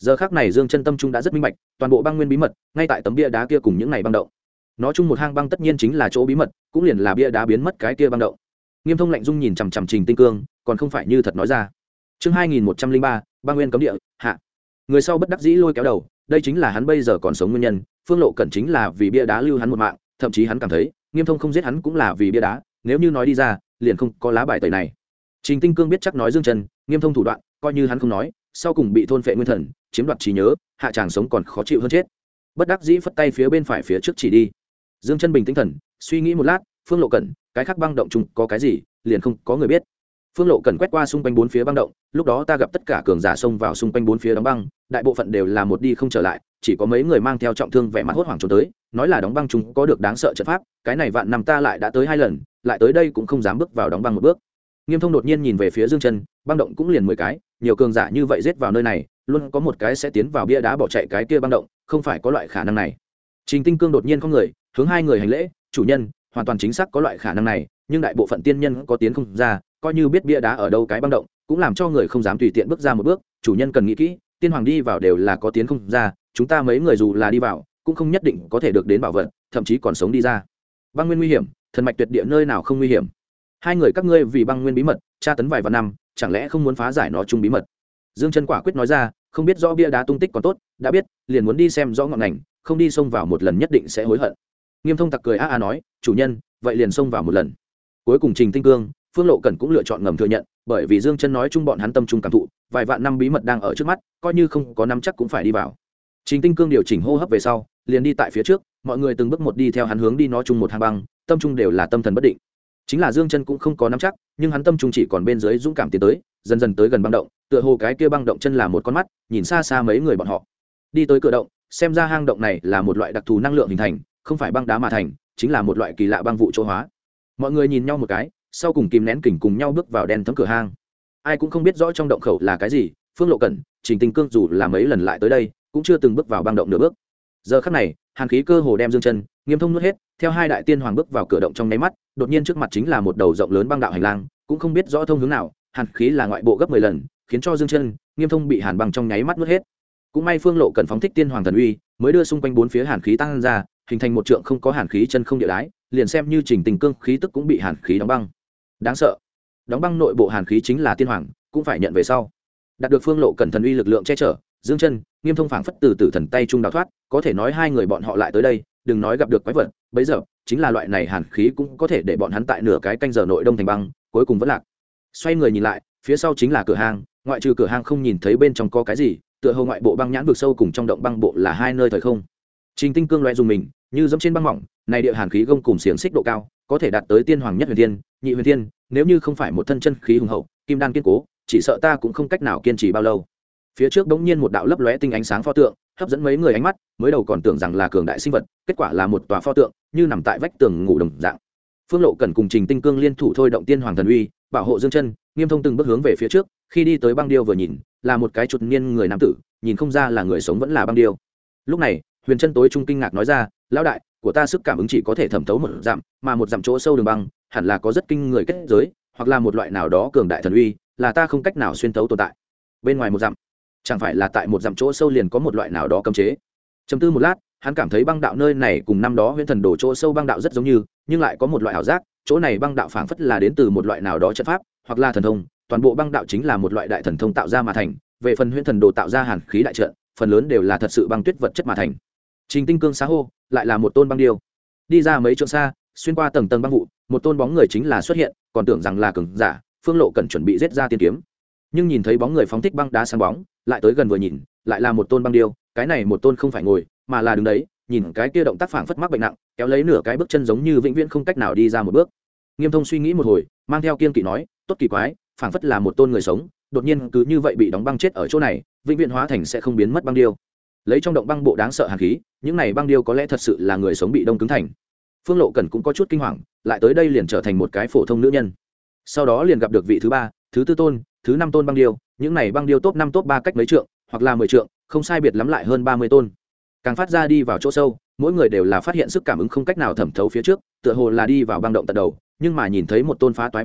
S1: Giờ khác này Dương Chân tâm trung đã rất minh bạch, toàn bộ băng nguyên bí mật ngay tại tấm bia đá kia cùng những này băng động. Nó chung một hang băng tất nhiên chính là chỗ bí mật, cũng liền là bia đá biến mất cái kia băng động. Nghiêm Thông lạnh dung nhìn chằm chằm Trình Tinh Cương, còn không phải như thật nói ra. Chương 2103, băng nguyên cấm địa, hạ. Người sau bất đắc dĩ lôi kéo đầu, đây chính là hắn bây giờ còn sống nguyên nhân, Phương Lộ Cẩn chính là vì bia đá lưu hắn một mạng, thậm chí hắn cảm thấy, Nghiêm Thông không giết hắn cũng là vì bia đá, nếu như nói đi ra, liền không có lá bài tẩy này. Trình Tinh Cương biết chắc nói Dương Chân, Nghiêm Thông thủ đoạn, coi như hắn không nói, sau cùng bị thôn phệ nguyên thần, chiếm đoạt trí nhớ, hạ chàng sống còn khó chịu hơn chết. Bất đắc dĩ phất tay phía bên phải phía trước chỉ đi. Dương Chân bình tĩnh thần, suy nghĩ một lát, Phương Lộ Cẩn, cái khác băng động chung có cái gì, liền không có người biết. Phương Lộ Cẩn quét qua xung quanh bốn phía băng động, lúc đó ta gặp tất cả cường giả xông vào xung quanh bốn phía đóng băng, đại bộ phận đều là một đi không trở lại, chỉ có mấy người mang theo trọng thương vẻ mặt hốt hoảng trốn tới, nói là đóng băng chung có được đáng sợ trận pháp, cái này vạn năm ta lại đã tới 2 lần, lại tới đây cũng không dám bước vào đóng băng một bước. Nghiêm Thông đột nhiên nhìn về phía Dương Chân, băng động cũng liền 10 cái, nhiều cường giả như vậy giết vào nơi này, luôn có một cái sẽ tiến vào bia đá bỏ chạy cái kia băng động, không phải có loại khả năng này. Trình Tinh Cương đột nhiên có người, hướng hai người hành lễ, chủ nhân, hoàn toàn chính xác có loại khả năng này, nhưng đại bộ phận tiên nhân có tiến không ra, coi như biết bia đá ở đâu cái băng động, cũng làm cho người không dám tùy tiện bước ra một bước, chủ nhân cần nghĩ kỹ, tiên hoàng đi vào đều là có tiến không ra, chúng ta mấy người dù là đi vào, cũng không nhất định có thể được đến bảo vật, thậm chí còn sống đi ra. Băng nguyên nguy hiểm, thần mạch tuyệt địa nơi nào không nguy hiểm. Hai người các ngươi vì băng nguyên bí mật, tra tấn vài vạn năm, chẳng lẽ không muốn phá giải nó chung bí mật? Dương Chân quả quyết nói ra, không biết rõ bia đá tung tích còn tốt, đã biết, liền muốn đi xem rõ ngọn ngành, không đi xông vào một lần nhất định sẽ hối hận. Nghiêm Thông tặc cười a a nói, chủ nhân, vậy liền xông vào một lần. Cuối cùng Trình Tinh Cương, Phương Lộ Cẩn cũng lựa chọn ngầm thừa nhận, bởi vì Dương Chân nói chung bọn hắn tâm trung cảm thụ, vài vạn năm bí mật đang ở trước mắt, coi như không có nắm chắc cũng phải đi vào. Trình Tinh Cương điều chỉnh hô hấp về sau, liền đi tại phía trước, mọi người từng bước một đi theo hắn hướng đi nó chung một hang băng, tâm trung đều là tâm thần bất định. Chính là Dương Chân cũng không có nắm chắc, nhưng hắn tâm trung chỉ còn bên dưới dũng cảm tiến tới, dần dần tới gần băng động, tựa hồ cái kia băng động chân là một con mắt, nhìn xa xa mấy người bọn họ. Đi tới cửa động, xem ra hang động này là một loại đặc thù năng lượng hình thành, không phải băng đá mà thành, chính là một loại kỳ lạ băng vụ chỗ hóa. Mọi người nhìn nhau một cái, sau cùng kìm nén kình cùng nhau bước vào đen thấm cửa hang. Ai cũng không biết rõ trong động khẩu là cái gì, Phương Lộ Cẩn, Trình Tinh Cương dù là mấy lần lại tới đây, cũng chưa từng bước vào băng động nửa bước. Giờ khắc này, hàn khí cơ hồ đem Dương Chân, Nghiêm Thông nuốt hết, theo hai đại tiên hoàng bước vào cửa động trong nháy mắt, đột nhiên trước mặt chính là một đầu rộng lớn băng đạo hành lang, cũng không biết rõ thông hướng nào, hàn khí là ngoại bộ gấp 10 lần, khiến cho Dương Chân, Nghiêm Thông bị hàn băng trong nháy mắt nuốt hết. Cũng may Phương Lộ Cẩn phóng thích tiên hoàng thần uy, mới đưa xung quanh bốn phía hàn khí tăng ra, hình thành một trượng không có hàn khí chân không địa đái, liền xem như Trình Tinh Cương khí tức cũng bị hàn khí đóng băng. Đáng sợ. Đóng băng nội bộ hàn khí chính là tiên hoàng, cũng phải nhận về sau. Đạt được Phương Lộ Cẩn thần uy lực lượng che chở, Dương Chân, Nghiêm Thông phảng phất từ tử thần tay trung đào thoát, có thể nói hai người bọn họ lại tới đây, đừng nói gặp được quái vật, bấy giờ, chính là loại này hàn khí cũng có thể để bọn hắn tại nửa cái canh giờ nội đông thành băng, cuối cùng vẫn lạc. Xoay người nhìn lại, phía sau chính là cửa hang, ngoại trừ cửa hang không nhìn thấy bên trong có cái gì, tựa hồ ngoại bộ băng nhãn vực sâu cùng trong động băng bộ là hai nơi thời không. Trình Tinh Cương loé dùng mình, như dẫm trên băng mỏng, này địa hàn khí gông cùng xiềng xích độ cao, có thể đạt tới tiên hoàng nhất huyền thiên, nhị huyền thiên, nếu như không phải một thân chân khí hùng hậu, kim đan kiên cố, chỉ sợ ta cũng không cách nào kiên trì bao lâu. Phía trước bỗng nhiên một đạo lấp lóe tinh ánh sáng pho tượng, hấp dẫn mấy người ánh mắt, mới đầu còn tưởng rằng là cường đại sinh vật, kết quả là một tòa pho tượng, như nằm tại vách tường ngủ đồng dạng. Phương Lộ Cẩn cùng Trình Tinh Cương liên thủ thôi động tiên hoàng thần uy, bảo hộ Dương Chân, Nghiêm Thông từng bước hướng về phía trước, khi đi tới băng điêu vừa nhìn, là một cái chuột niên người nam tử, nhìn không ra là người sống vẫn là băng điêu. Lúc này, Huyền Chân tối trung kinh ngạc nói ra, lão đại, của ta sức cảm ứng chỉ có thể thẩm thấu một dặm, mà một dặm chỗ sâu đường băng, hẳn là có rất kinh người kết giới, hoặc là một loại nào đó cường đại thần uy, là ta không cách nào xuyên thấu tồn tại. Bên ngoài một dặm, chẳng phải là tại một dặm chỗ sâu liền có một loại nào đó cấm chế. Trầm tư một lát, hắn cảm thấy băng đạo nơi này cùng năm đó Huyền Thần Đồ chỗ sâu băng đạo rất giống như, nhưng lại có một loại ảo giác, chỗ này băng đạo phảng phất là đến từ một loại nào đó trận pháp, hoặc là thần thông, toàn bộ băng đạo chính là một loại đại thần thông tạo ra mà thành, về phần Huyền Thần Đồ tạo ra hàn khí đại trận, phần lớn đều là thật sự băng tuyết vật chất mà thành. Trình Tinh Cương xá hô, lại là một tôn băng điêu. Đi ra mấy trượng xa, xuyên qua tầng tầng băng vụ, một tôn bóng người chính là xuất hiện, còn tưởng rằng là cường giả, Phương Lộ Cẩn chuẩn bị giết ra tiên kiếm. Nhưng nhìn thấy bóng người phóng thích băng đá sáng bóng, lại tới gần vừa nhìn, lại là một tôn băng điêu, cái này một tôn không phải ngồi, mà là đứng đấy, nhìn cái kia động tác phảng phất mắc bệnh nặng, kéo lấy nửa cái bước chân giống như vĩnh viễn không cách nào đi ra một bước. Nghiêm Thông suy nghĩ một hồi, mang theo kiên kỵ nói, tốt kỳ quái, phảng phất là một tôn người sống, đột nhiên cứ như vậy bị đóng băng chết ở chỗ này, vĩnh viễn hóa thành sẽ không biến mất băng điêu. Lấy trong động băng bộ đáng sợ hàn khí, những này băng điêu có lẽ thật sự là người sống bị đông cứng thành. Phương Lộ Cẩn cũng có chút kinh hoàng, lại tới đây liền trở thành một cái phổ thông nữ nhân. Sau đó liền gặp được vị thứ ba, thứ tư tôn, thứ năm tôn băng điêu, những này băng điêu top 5 top 3 cách mấy trượng, hoặc là 10 trượng, không sai biệt lắm lại hơn 30 tôn. Càng phát ra đi vào chỗ sâu, mỗi người đều là phát hiện sức cảm ứng không cách nào thẩm thấu phía trước, tựa hồ là đi vào băng động tận đầu, nhưng mà nhìn thấy một tôn phá toái băng điêu,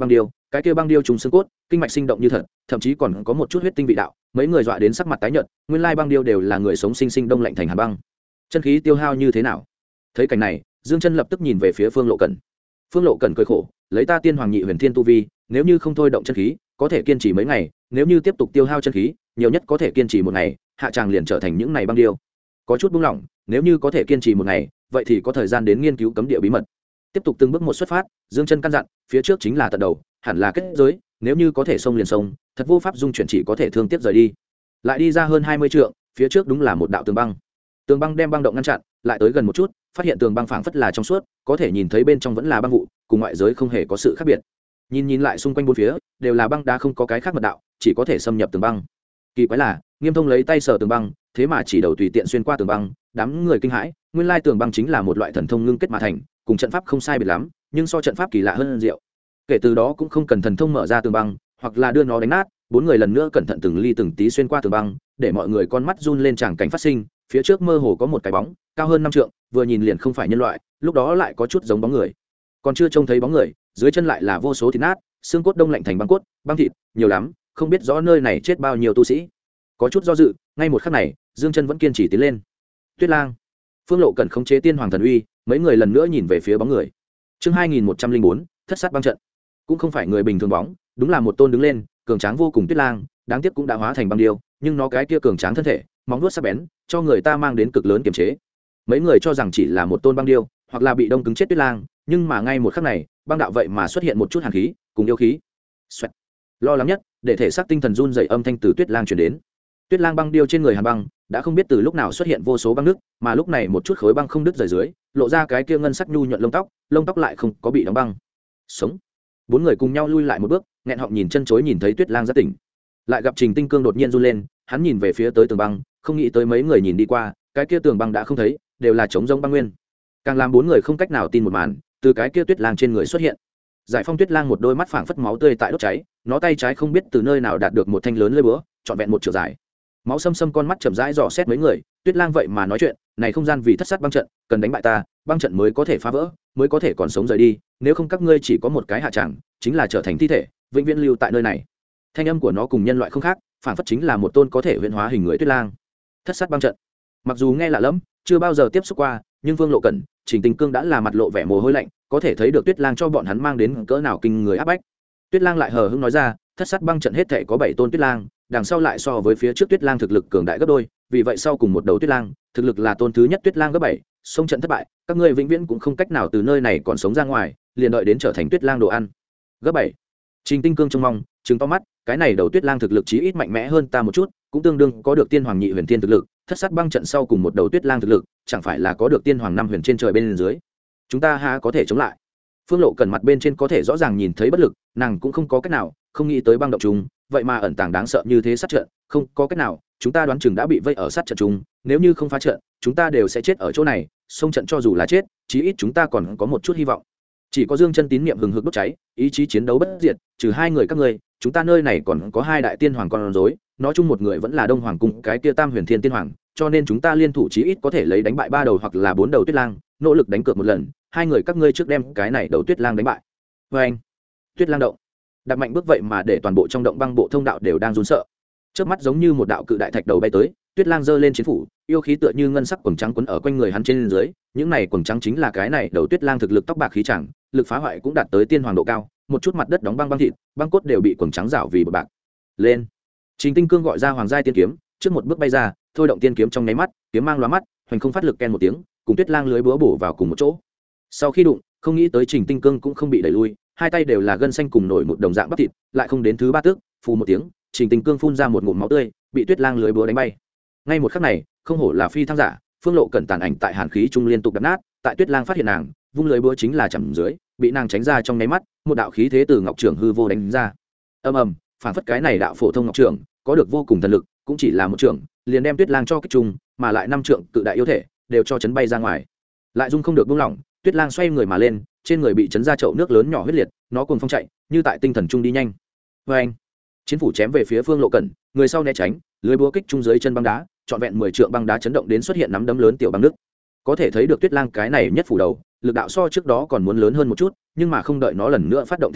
S1: cái kia băng điêu trúng xương cốt, kinh mạch sinh động như thật, thậm chí còn có một chút huyết tinh vị đạo, mấy người dọa đến sắc mặt tái nhợt, nguyên lai băng điêu đều là người sống sinh sinh đông lạnh thành hàn băng. Chân khí tiêu hao như thế nào? Thấy cảnh này, Dương Chân lập tức nhìn về phía Phương Lộ Cẩn. Phương Lộ Cẩn cười khổ, lấy ta tiên hoàng nhị huyền thiên tu vi, nếu như không thôi động chân khí, có thể kiên trì mấy ngày, nếu như tiếp tục tiêu hao chân khí, nhiều nhất có thể kiên trì một ngày, hạ tràng liền trở thành những này băng điêu. Có chút buông lỏng, nếu như có thể kiên trì một ngày, vậy thì có thời gian đến nghiên cứu cấm địa bí mật. Tiếp tục từng bước một xuất phát, Dương Chân căn dặn, phía trước chính là tận đầu, hẳn là kết giới, nếu như có thể xông liền xông, thật vô pháp dung chuyển, chỉ có thể thương tiếp rời đi. Lại đi ra hơn 20 trượng, phía trước đúng là một đạo tường băng. Tường băng đem băng động ngăn chặn, lại tới gần một chút, phát hiện tường băng phảng phất là trong suốt, có thể nhìn thấy bên trong vẫn là băng vụ, cùng ngoại giới không hề có sự khác biệt. Nhìn lại xung quanh bốn phía, đều là băng đá, không có cái khác mật đạo, chỉ có thể xâm nhập tường băng. Kỳ quái là, Nghiêm Thông lấy tay sờ tường băng, thế mà chỉ đầu tùy tiện xuyên qua tường băng, đám người kinh hãi, nguyên lai tường băng chính là một loại thần thông ngưng kết mà thành, cùng trận pháp không sai biệt lắm, nhưng so trận pháp kỳ lạ hơn diệu. Kể từ đó cũng không cần thần thông mở ra tường băng, hoặc là đưa nó đánh nát, bốn người lần nữa cẩn thận từng ly từng tí xuyên qua tường băng, để mọi người con mắt run lên tràng cảnh phát sinh, phía trước mơ hồ có một cái bóng, cao hơn 5 trượng, vừa nhìn liền không phải nhân loại, lúc đó lại có chút giống bóng người. Còn chưa trông thấy bóng người, dưới chân lại là vô số thịt nát, xương cốt đông lạnh thành băng cốt, băng thịt, nhiều lắm, không biết rõ nơi này chết bao nhiêu tu sĩ. Có chút do dự, ngay một khắc này, Dương Chân vẫn kiên trì tiến lên. Tuyết Lang, Phương Lộ cần khống chế tiên hoàng thần uy, mấy người lần nữa nhìn về phía bóng người. Chương 2104, thất sát băng trận. Cũng không phải người bình thường bóng, đúng là một tôn đứng lên, cường tráng vô cùng Tuyết Lang, đáng tiếc cũng đã hóa thành băng điêu, nhưng nó cái kia cường tráng thân thể, móng vuốt sắc bén, cho người ta mang đến cực lớn kiềm chế. Mấy người cho rằng chỉ là một tôn băng điêu, hoặc là bị đông cứng chết Tuyết Lang, nhưng mà ngay một khắc này, băng đạo vậy mà xuất hiện một chút hàn khí, cùng yêu khí. Xoẹt. Lo lắng nhất, để thể xác tinh thần run rẩy âm thanh từ Tuyết Lang truyền đến. Tuyết Lang băng điêu trên người hàn băng, đã không biết từ lúc nào xuất hiện vô số băng nước, mà lúc này một chút khối băng không đứt rời dưới, lộ ra cái kia ngân sắc nhu nhuận lông tóc lại không có bị đóng băng. Sống. Bốn người cùng nhau lui lại một bước, nghẹn họng nhìn chân chối nhìn thấy Tuyết Lang rất tỉnh. Lại gặp Trình Tinh Cương đột nhiên run lên, hắn nhìn về phía tới tường băng, không nghĩ tới mấy người nhìn đi qua, cái kia tường băng đã không thấy, đều là trống rỗng băng nguyên. Càng làm bốn người không cách nào tin một màn, từ cái kia Tuyết Lang trên người xuất hiện. Giải Phong Tuyết Lang một đôi mắt phảng phất máu tươi tại đốt cháy, nó tay trái không biết từ nơi nào đạt được một thanh lớn lưỡi búa, trọn vẹn một trượng dài. Máu xâm xâm con mắt chậm rãi dò xét mấy người, Tuyết Lang vậy mà nói chuyện, này không gian vì thất sát băng trận, cần đánh bại ta, băng trận mới có thể phá vỡ, mới có thể còn sống rời đi, nếu không các ngươi chỉ có một cái hạ tràng, chính là trở thành thi thể, vĩnh viễn lưu tại nơi này. Thanh âm của nó cùng nhân loại không khác, phảng phất chính là một tôn có thể huyễn hóa hình người Tuyết Lang. Thất sát băng trận. Mặc dù nghe lạ lẫm, chưa bao giờ tiếp xúc qua, nhưng Vương Lộ Cẩn, Trình Tinh Cương đã là mặt lộ vẻ mồ hôi lạnh, có thể thấy được Tuyết Lang cho bọn hắn mang đến cỡ nào kinh người áp bách. Tuyết Lang lại hờ hững nói ra, thất sát băng trận hết thảy có 7 tôn Tuyết Lang, đằng sau lại so với phía trước Tuyết Lang thực lực cường đại gấp đôi, vì vậy sau cùng một đầu Tuyết Lang, thực lực là tôn thứ nhất Tuyết Lang gấp 7, xông trận thất bại, các ngươi vĩnh viễn cũng không cách nào từ nơi này còn sống ra ngoài, liền đợi đến trở thành Tuyết Lang đồ ăn. Gấp 7. Trình Tinh Cương trông mong, trừng to mắt, cái này đầu Tuyết Lang thực lực chí ít mạnh mẽ hơn ta một chút, cũng tương đương có được tiên hoàng nhị huyền thiên thực lực, thất sát băng trận sau cùng một đầu Tuyết Lang thực lực, chẳng phải là có được tiên hoàng năm huyền trên trời bên dưới. Chúng ta há có thể chống lại? Phương Lộ Cẩn mặt bên trên có thể rõ ràng nhìn thấy bất lực, nàng cũng không có cách nào, không nghĩ tới băng động chúng, vậy mà ẩn tàng đáng sợ như thế sát trận, không có cách nào, chúng ta đoán chừng đã bị vây ở sát trận chúng, nếu như không phá trận, chúng ta đều sẽ chết ở chỗ này, xông trận cho dù là chết, chí ít chúng ta còn có một chút hy vọng. Chỉ có Dương Chân tín niệm hừng hực đốt cháy, ý chí chiến đấu bất diệt, trừ hai người các ngươi, chúng ta nơi này còn có hai đại tiên hoàng con rối, nói chung một người vẫn là Đông Hoàng cung cái kia Tam Huyền Thiên Tiên Hoàng, cho nên chúng ta liên thủ chí ít có thể lấy đánh bại 3 đầu hoặc là 4 đầu Tuyết Lang, nỗ lực đánh cược một lần, hai người các ngươi trước đem cái này đầu Tuyết Lang đánh bại. Anh, Tuyết Lang động. Đặt mạnh bước vậy mà để toàn bộ trong động băng bộ thông đạo đều đang run sợ. Trước mắt giống như một đạo cự đại thạch đầu bay tới, Tuyết Lang giơ lên chiến phủ, yêu khí tựa như ngân sắc quầng trắng quấn ở quanh người hắn trên dưới, những này quầng trắng chính là cái này đầu Tuyết Lang thực lực tóc bạc khí chẳng, lực phá hoại cũng đạt tới tiên hoàng độ cao, một chút mặt đất đóng băng thịt, băng cốt đều bị quầng trắng rảo vì bột bạc. Lên. Trình Tinh Cương gọi ra Hoàng giai tiên kiếm, trước một bước bay ra, thôi động tiên kiếm trong nháy mắt, kiếm mang lóa mắt, hoành không phát lực ken một tiếng, cùng Tuyết Lang lưới búa bổ vào cùng một chỗ. Sau khi đụng, không nghĩ tới Trình Tinh Cương cũng không bị đẩy lui, hai tay đều là gân xanh cùng nổi một đồng dạng bắp thịt, lại không đến thứ ba tước, phù một tiếng, Trình Tinh Cương phun ra một ngụm máu tươi, bị Tuyết Lang lưới búa đánh bay. Ngay một khắc này, không hổ là phi thăng giả, Phương Lộ Cẩn tàn ảnh tại hàn khí trung liên tục đập nát, tại Tuyết Lang phát hiện nàng, vung lưới búa chính là chầm dưới, bị nàng tránh ra trong nháy mắt, một đạo khí thế từ ngọc trưởng hư vô đánh ra. Ầm ầm, phản phất cái này đạo phổ thông ngọc trưởng, có được vô cùng thần lực, cũng chỉ là một trưởng, liền đem Tuyết Lang cho kích trùng, mà lại năm trượng cự đại yêu thể, đều cho chấn bay ra ngoài. Lại dung không được buông lỏng, Tuyết Lang xoay người mà lên, trên người bị chấn ra chậu nước lớn nhỏ huyết liệt, nó cuồng phong chạy, như tại tinh thần trung đi nhanh. Oeng! Chiến phủ chém về phía Phương Lộ Cẩn, người sau né tránh, lưới búa kích trung dưới chân băng đá, trọn vẹn 10 trượng băng đá chấn động đến xuất hiện nắm đấm lớn tiểu băng nước. Có thể thấy được Tuyết Lang cái này nhất phủ đầu, lực đạo so trước đó còn muốn lớn hơn một chút, nhưng mà không đợi nó lần nữa phát động thế công,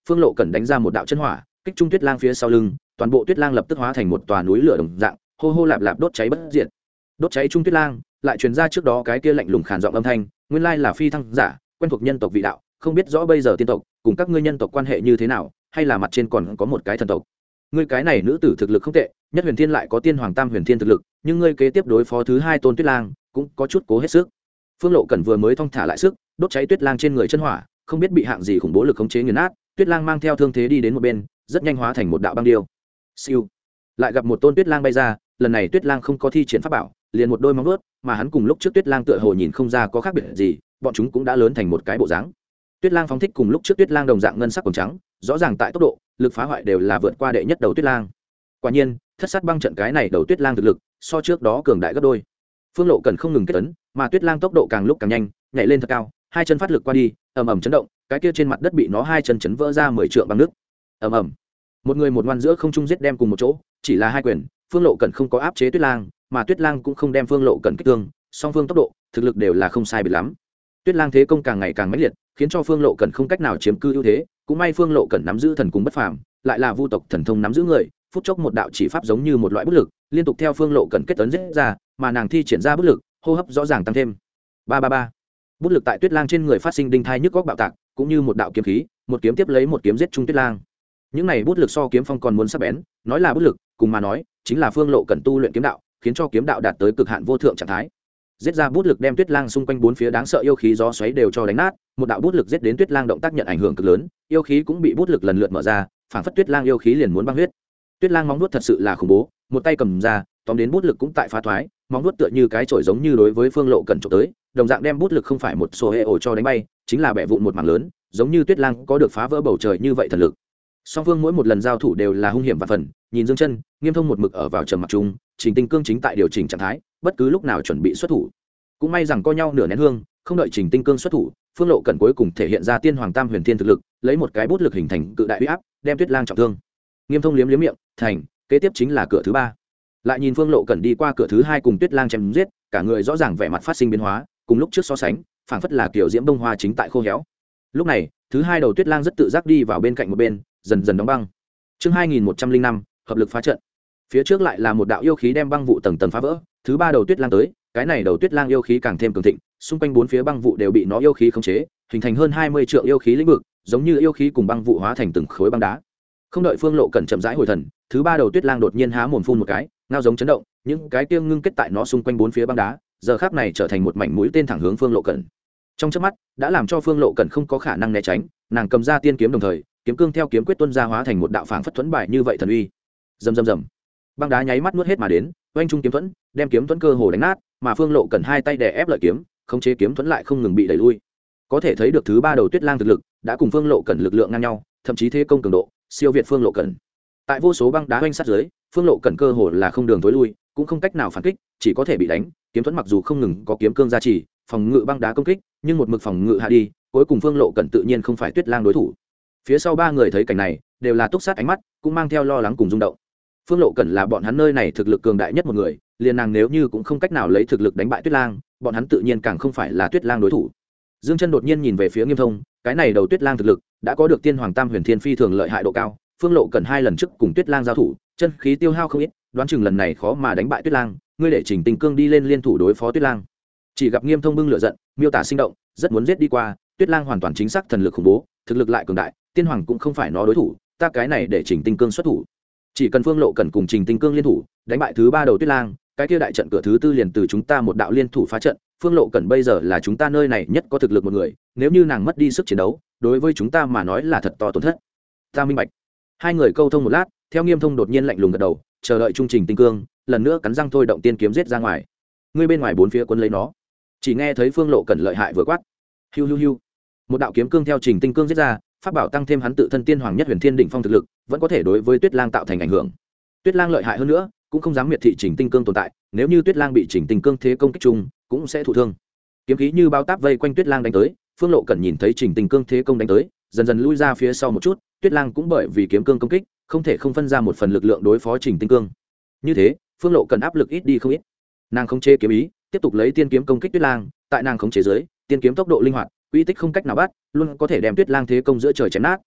S1: Phương Lộ Cẩn đánh ra một đạo chân hỏa kích trung Tuyết Lang phía sau lưng, toàn bộ Tuyết Lang lập tức hóa thành một tòa núi lửa đồng dạng, hô hô lạp lạp đốt cháy bất diệt. Đốt cháy trung Tuyết Lang lại truyền ra trước đó cái kia lạnh lùng khàn giọng âm thanh, nguyên lai là phi thăng giả, quen thuộc nhân tộc vị đạo, không biết rõ bây giờ tiên tộc cùng các ngươi nhân tộc quan hệ như thế nào, hay là mặt trên còn có một cái thần tộc. Ngươi cái này nữ tử thực lực không tệ, nhất huyền thiên lại có tiên hoàng tam huyền thiên thực lực, nhưng ngươi kế tiếp đối phó thứ hai tôn Tuyết Lang cũng có chút cố hết sức. Phương Lộ Cẩn vừa mới thong thả lại sức, đốt cháy Tuyết Lang trên người chân hỏa, không biết bị hạng gì khủng bố lực khống chế nghiền nát. Tuyết Lang mang theo thương thế đi đến một bên, rất nhanh hóa thành một đạo băng điêu. Siêu, lại gặp một tôn Tuyết Lang bay ra, lần này Tuyết Lang không có thi triển pháp bảo, liền một đôi móng vuốt, mà hắn cùng lúc trước Tuyết Lang tựa hồ nhìn không ra có khác biệt gì, bọn chúng cũng đã lớn thành một cái bộ dáng. Tuyết Lang phóng thích cùng lúc trước Tuyết Lang đồng dạng ngân sắc quầng trắng, rõ ràng tại tốc độ, lực phá hoại đều là vượt qua đệ nhất đầu Tuyết Lang. Quả nhiên, thất sát băng trận cái này đầu Tuyết Lang thực lực so trước đó cường đại gấp đôi. Phương Lộ Cẩn không ngừng kết ấn, mà Tuyết Lang tốc độ càng lúc càng nhanh, nhảy lên thật cao, hai chân phát lực qua đi, ầm ầm chấn động, cái kia trên mặt đất bị nó hai chân chấn vỡ ra 10 trượng băng nước. Ầm ầm. Một người một ngoan giữa không trung giết đem cùng một chỗ, chỉ là hai quyền, Phương Lộ Cẩn không có áp chế Tuyết Lang, mà Tuyết Lang cũng không đem Phương Lộ Cẩn kích thương, song phương tốc độ, thực lực đều là không sai biệt lắm. Tuyết Lang thế công càng ngày càng mãnh liệt, khiến cho Phương Lộ Cẩn không cách nào chiếm cư ưu thế, cũng may Phương Lộ Cẩn nắm giữ thần cung bất phàm, lại là vu tộc thần thông nắm giữ người, phút chốc một đạo chỉ pháp giống như một loại bút lực, liên tục theo Phương Lộ Cẩn kết tấn giết ra, mà nàng thi triển ra bút lực, hô hấp rõ ràng tăng thêm. Ba ba ba. Bút lực tại Tuyết Lang trên người phát sinh đinh thai nhức góc bạo tạc, cũng như một đạo kiếm khí, một kiếm tiếp lấy một kiếm giết trung Tuyết Lang. Những này bút lực so kiếm phong còn muốn sắc bén, nói là bút lực, cùng mà nói, chính là Phương Lộ Cẩn tu luyện kiếm đạo, khiến cho kiếm đạo đạt tới cực hạn vô thượng trạng thái. Giết ra bút lực đem Tuyết Lang xung quanh bốn phía đáng sợ yêu khí gió xoáy đều cho đánh nát, một đạo bút lực giết đến Tuyết Lang động tác nhận ảnh hưởng cực lớn, yêu khí cũng bị bút lực lần lượt mở ra, phảng phất Tuyết Lang yêu khí liền muốn băng huyết. Tuyết Lang móng vuốt thật sự là khủng bố, một tay cầm ra, tóm đến bút lực cũng tại phá thoái, móng vuốt tựa như cái chổi giống như đối với Phương Lộ Cẩn chụp tới, đồng dạng đem bút lực không phải một số hệ ổ cho đánh bay, chính là bẻ vụn một mảng lớn, giống như Tuyết Lang có được phá vỡ bầu trời như vậy thần lực. Song phương mỗi một lần giao thủ đều là hung hiểm và phần, nhìn Dương Chân, Nghiêm Thông một mực ở vào trầm mặc chung, Trình Tinh Cương chính tại điều chỉnh trạng thái, bất cứ lúc nào chuẩn bị xuất thủ. Cũng may rằng co nhau nửa nén hương, không đợi Trình Tinh Cương xuất thủ, Phương Lộ Cẩn cuối cùng thể hiện ra tiên hoàng tam huyền thiên thực lực, lấy một cái bút lực hình thành cự đại uy áp, đem Tuyết Lang trọng thương. Nghiêm Thông liếm liếm miệng, thành, kế tiếp chính là cửa thứ ba. Lại nhìn Phương Lộ Cẩn đi qua cửa thứ hai cùng Tuyết Lang chém giết, cả người rõ ràng vẻ mặt phát sinh biến hóa, cùng lúc trước so sánh, phảng phất là kiểu diễm bông hoa chính tại khô héo. Lúc này, thứ hai đầu Tuyết Lang rất tự giác đi vào bên cạnh một bên, dần dần đóng băng. Chương 2105, hợp lực phá trận. Phía trước lại là một đạo yêu khí đem băng vụ tầng tầng phá vỡ, thứ ba đầu Tuyết Lang tới, cái này đầu Tuyết Lang yêu khí càng thêm cường thịnh, xung quanh bốn phía băng vụ đều bị nó yêu khí khống chế, hình thành hơn 20 trượng yêu khí lĩnh vực, giống như yêu khí cùng băng vụ hóa thành từng khối băng đá. Không đợi Phương Lộ Cẩn chậm rãi hồi thần, thứ ba đầu Tuyết Lang đột nhiên há mồm phun một cái, ngao giống chấn động, những cái kia ngưng kết tại nó xung quanh bốn phía băng đá, giờ khắc này trở thành một mảnh mũi tên thẳng hướng Phương Lộ Cẩn. Trong chớp mắt, đã làm cho Phương Lộ Cẩn không có khả năng né tránh, nàng cầm ra tiên kiếm đồng thời, kiếm cương theo kiếm quyết tuôn ra hóa thành một đạo phảng phất thuẫn bài như vậy thần uy. Rầm rầm rầm. Băng đá nháy mắt nuốt hết mà đến, oanh trung kiếm thuẫn, đem kiếm thuẫn cơ hồ đánh nát, mà Phương Lộ Cẩn hai tay đè ép lợi kiếm, khống chế kiếm thuẫn lại không ngừng bị đẩy lui. Có thể thấy được thứ ba đầu Tuyết Lang thực lực đã cùng Phương Lộ Cẩn lực lượng ngang nhau, thậm chí thế công cường độ siêu việt Phương Lộ Cẩn. Tại vô số băng đá oanh sát dưới, Phương Lộ Cẩn cơ hồ là không đường tối lui, cũng không cách nào phản kích, chỉ có thể bị đánh. Kiếm thuẫn mặc dù không ngừng có kiếm cương gia trì, phòng ngự băng đá công kích, nhưng một mực phòng ngự hạ đi, cuối cùng Phương Lộ Cẩn tự nhiên không phải Tuyết Lang đối thủ. Phía sau ba người thấy cảnh này, đều là túc sát ánh mắt, cũng mang theo lo lắng cùng rung động. Phương Lộ Cẩn là bọn hắn nơi này thực lực cường đại nhất một người, liền nàng nếu như cũng không cách nào lấy thực lực đánh bại Tuyết Lang, bọn hắn tự nhiên càng không phải là Tuyết Lang đối thủ. Dương Chân đột nhiên nhìn về phía Nghiêm Thông, cái này đầu Tuyết Lang thực lực đã có được tiên hoàng tam huyền thiên phi thường lợi hại độ cao, Phương Lộ Cẩn hai lần trước cùng Tuyết Lang giao thủ, chân khí tiêu hao không ít, đoán chừng lần này khó mà đánh bại Tuyết Lang, ngươi để Trình Tinh Cương đi lên liên thủ đối phó Tuyết Lang. Chỉ gặp Nghiêm Thông bưng lửa giận, miêu tả sinh động, rất muốn giết đi qua, Tuyết Lang hoàn toàn chính xác thần lực khủng bố, thực lực lại cường đại, tiên hoàng cũng không phải nó đối thủ, ta cái này để Trình Tinh Cương xuất thủ. Chỉ cần Phương Lộ Cẩn cùng Trình Tinh Cương liên thủ, đánh bại thứ ba đầu Tuyết Lang, cái kia đại trận cửa thứ tư liền từ chúng ta một đạo liên thủ phá trận. Phương Lộ Cẩn bây giờ là chúng ta nơi này nhất có thực lực một người, nếu như nàng mất đi sức chiến đấu, đối với chúng ta mà nói là thật to tổn thất. Ta minh bạch. Hai người câu thông một lát, theo Nghiêm Thông đột nhiên lạnh lùng gật đầu, chờ đợi trung Trình Tinh Cương lần nữa cắn răng thôi động tiên kiếm giết ra ngoài. Ngươi bên ngoài bốn phía quấn lấy nó. Chỉ nghe thấy Phương Lộ Cẩn lợi hại vừa quát. Hiu hiu hiu. Một đạo kiếm cương theo Trình Tinh Cương giết ra, pháp bảo tăng thêm hắn tự thân tiên hoàng nhất huyền thiên đỉnh phong thực lực, vẫn có thể đối với Tuyết Lang tạo thành ảnh hưởng. Tuyết Lang lợi hại hơn nữa, cũng không dám miệt thị Trình Tinh Cương tồn tại, nếu như Tuyết Lang bị Trình Tinh Cương thế công kích chung, cũng sẽ thụ thương. Kiếm khí như bao táp vây quanh Tuyết Lang đánh tới, Phương Lộ Cẩn nhìn thấy Trình Tinh Cương thế công đánh tới, dần dần lui ra phía sau một chút, Tuyết Lang cũng bởi vì kiếm cương công kích, không thể không phân ra một phần lực lượng đối phó Trình Tinh Cương. Như thế, Phương Lộ Cẩn áp lực ít đi không ít. Nàng không chế kiếm ý, tiếp tục lấy tiên kiếm công kích Tuyết Lang, tại nàng khống chế dưới, tiên kiếm tốc độ linh hoạt, uy tích không cách nào bắt, luôn có thể đem Tuyết Lang thế công giữa trời chém nát.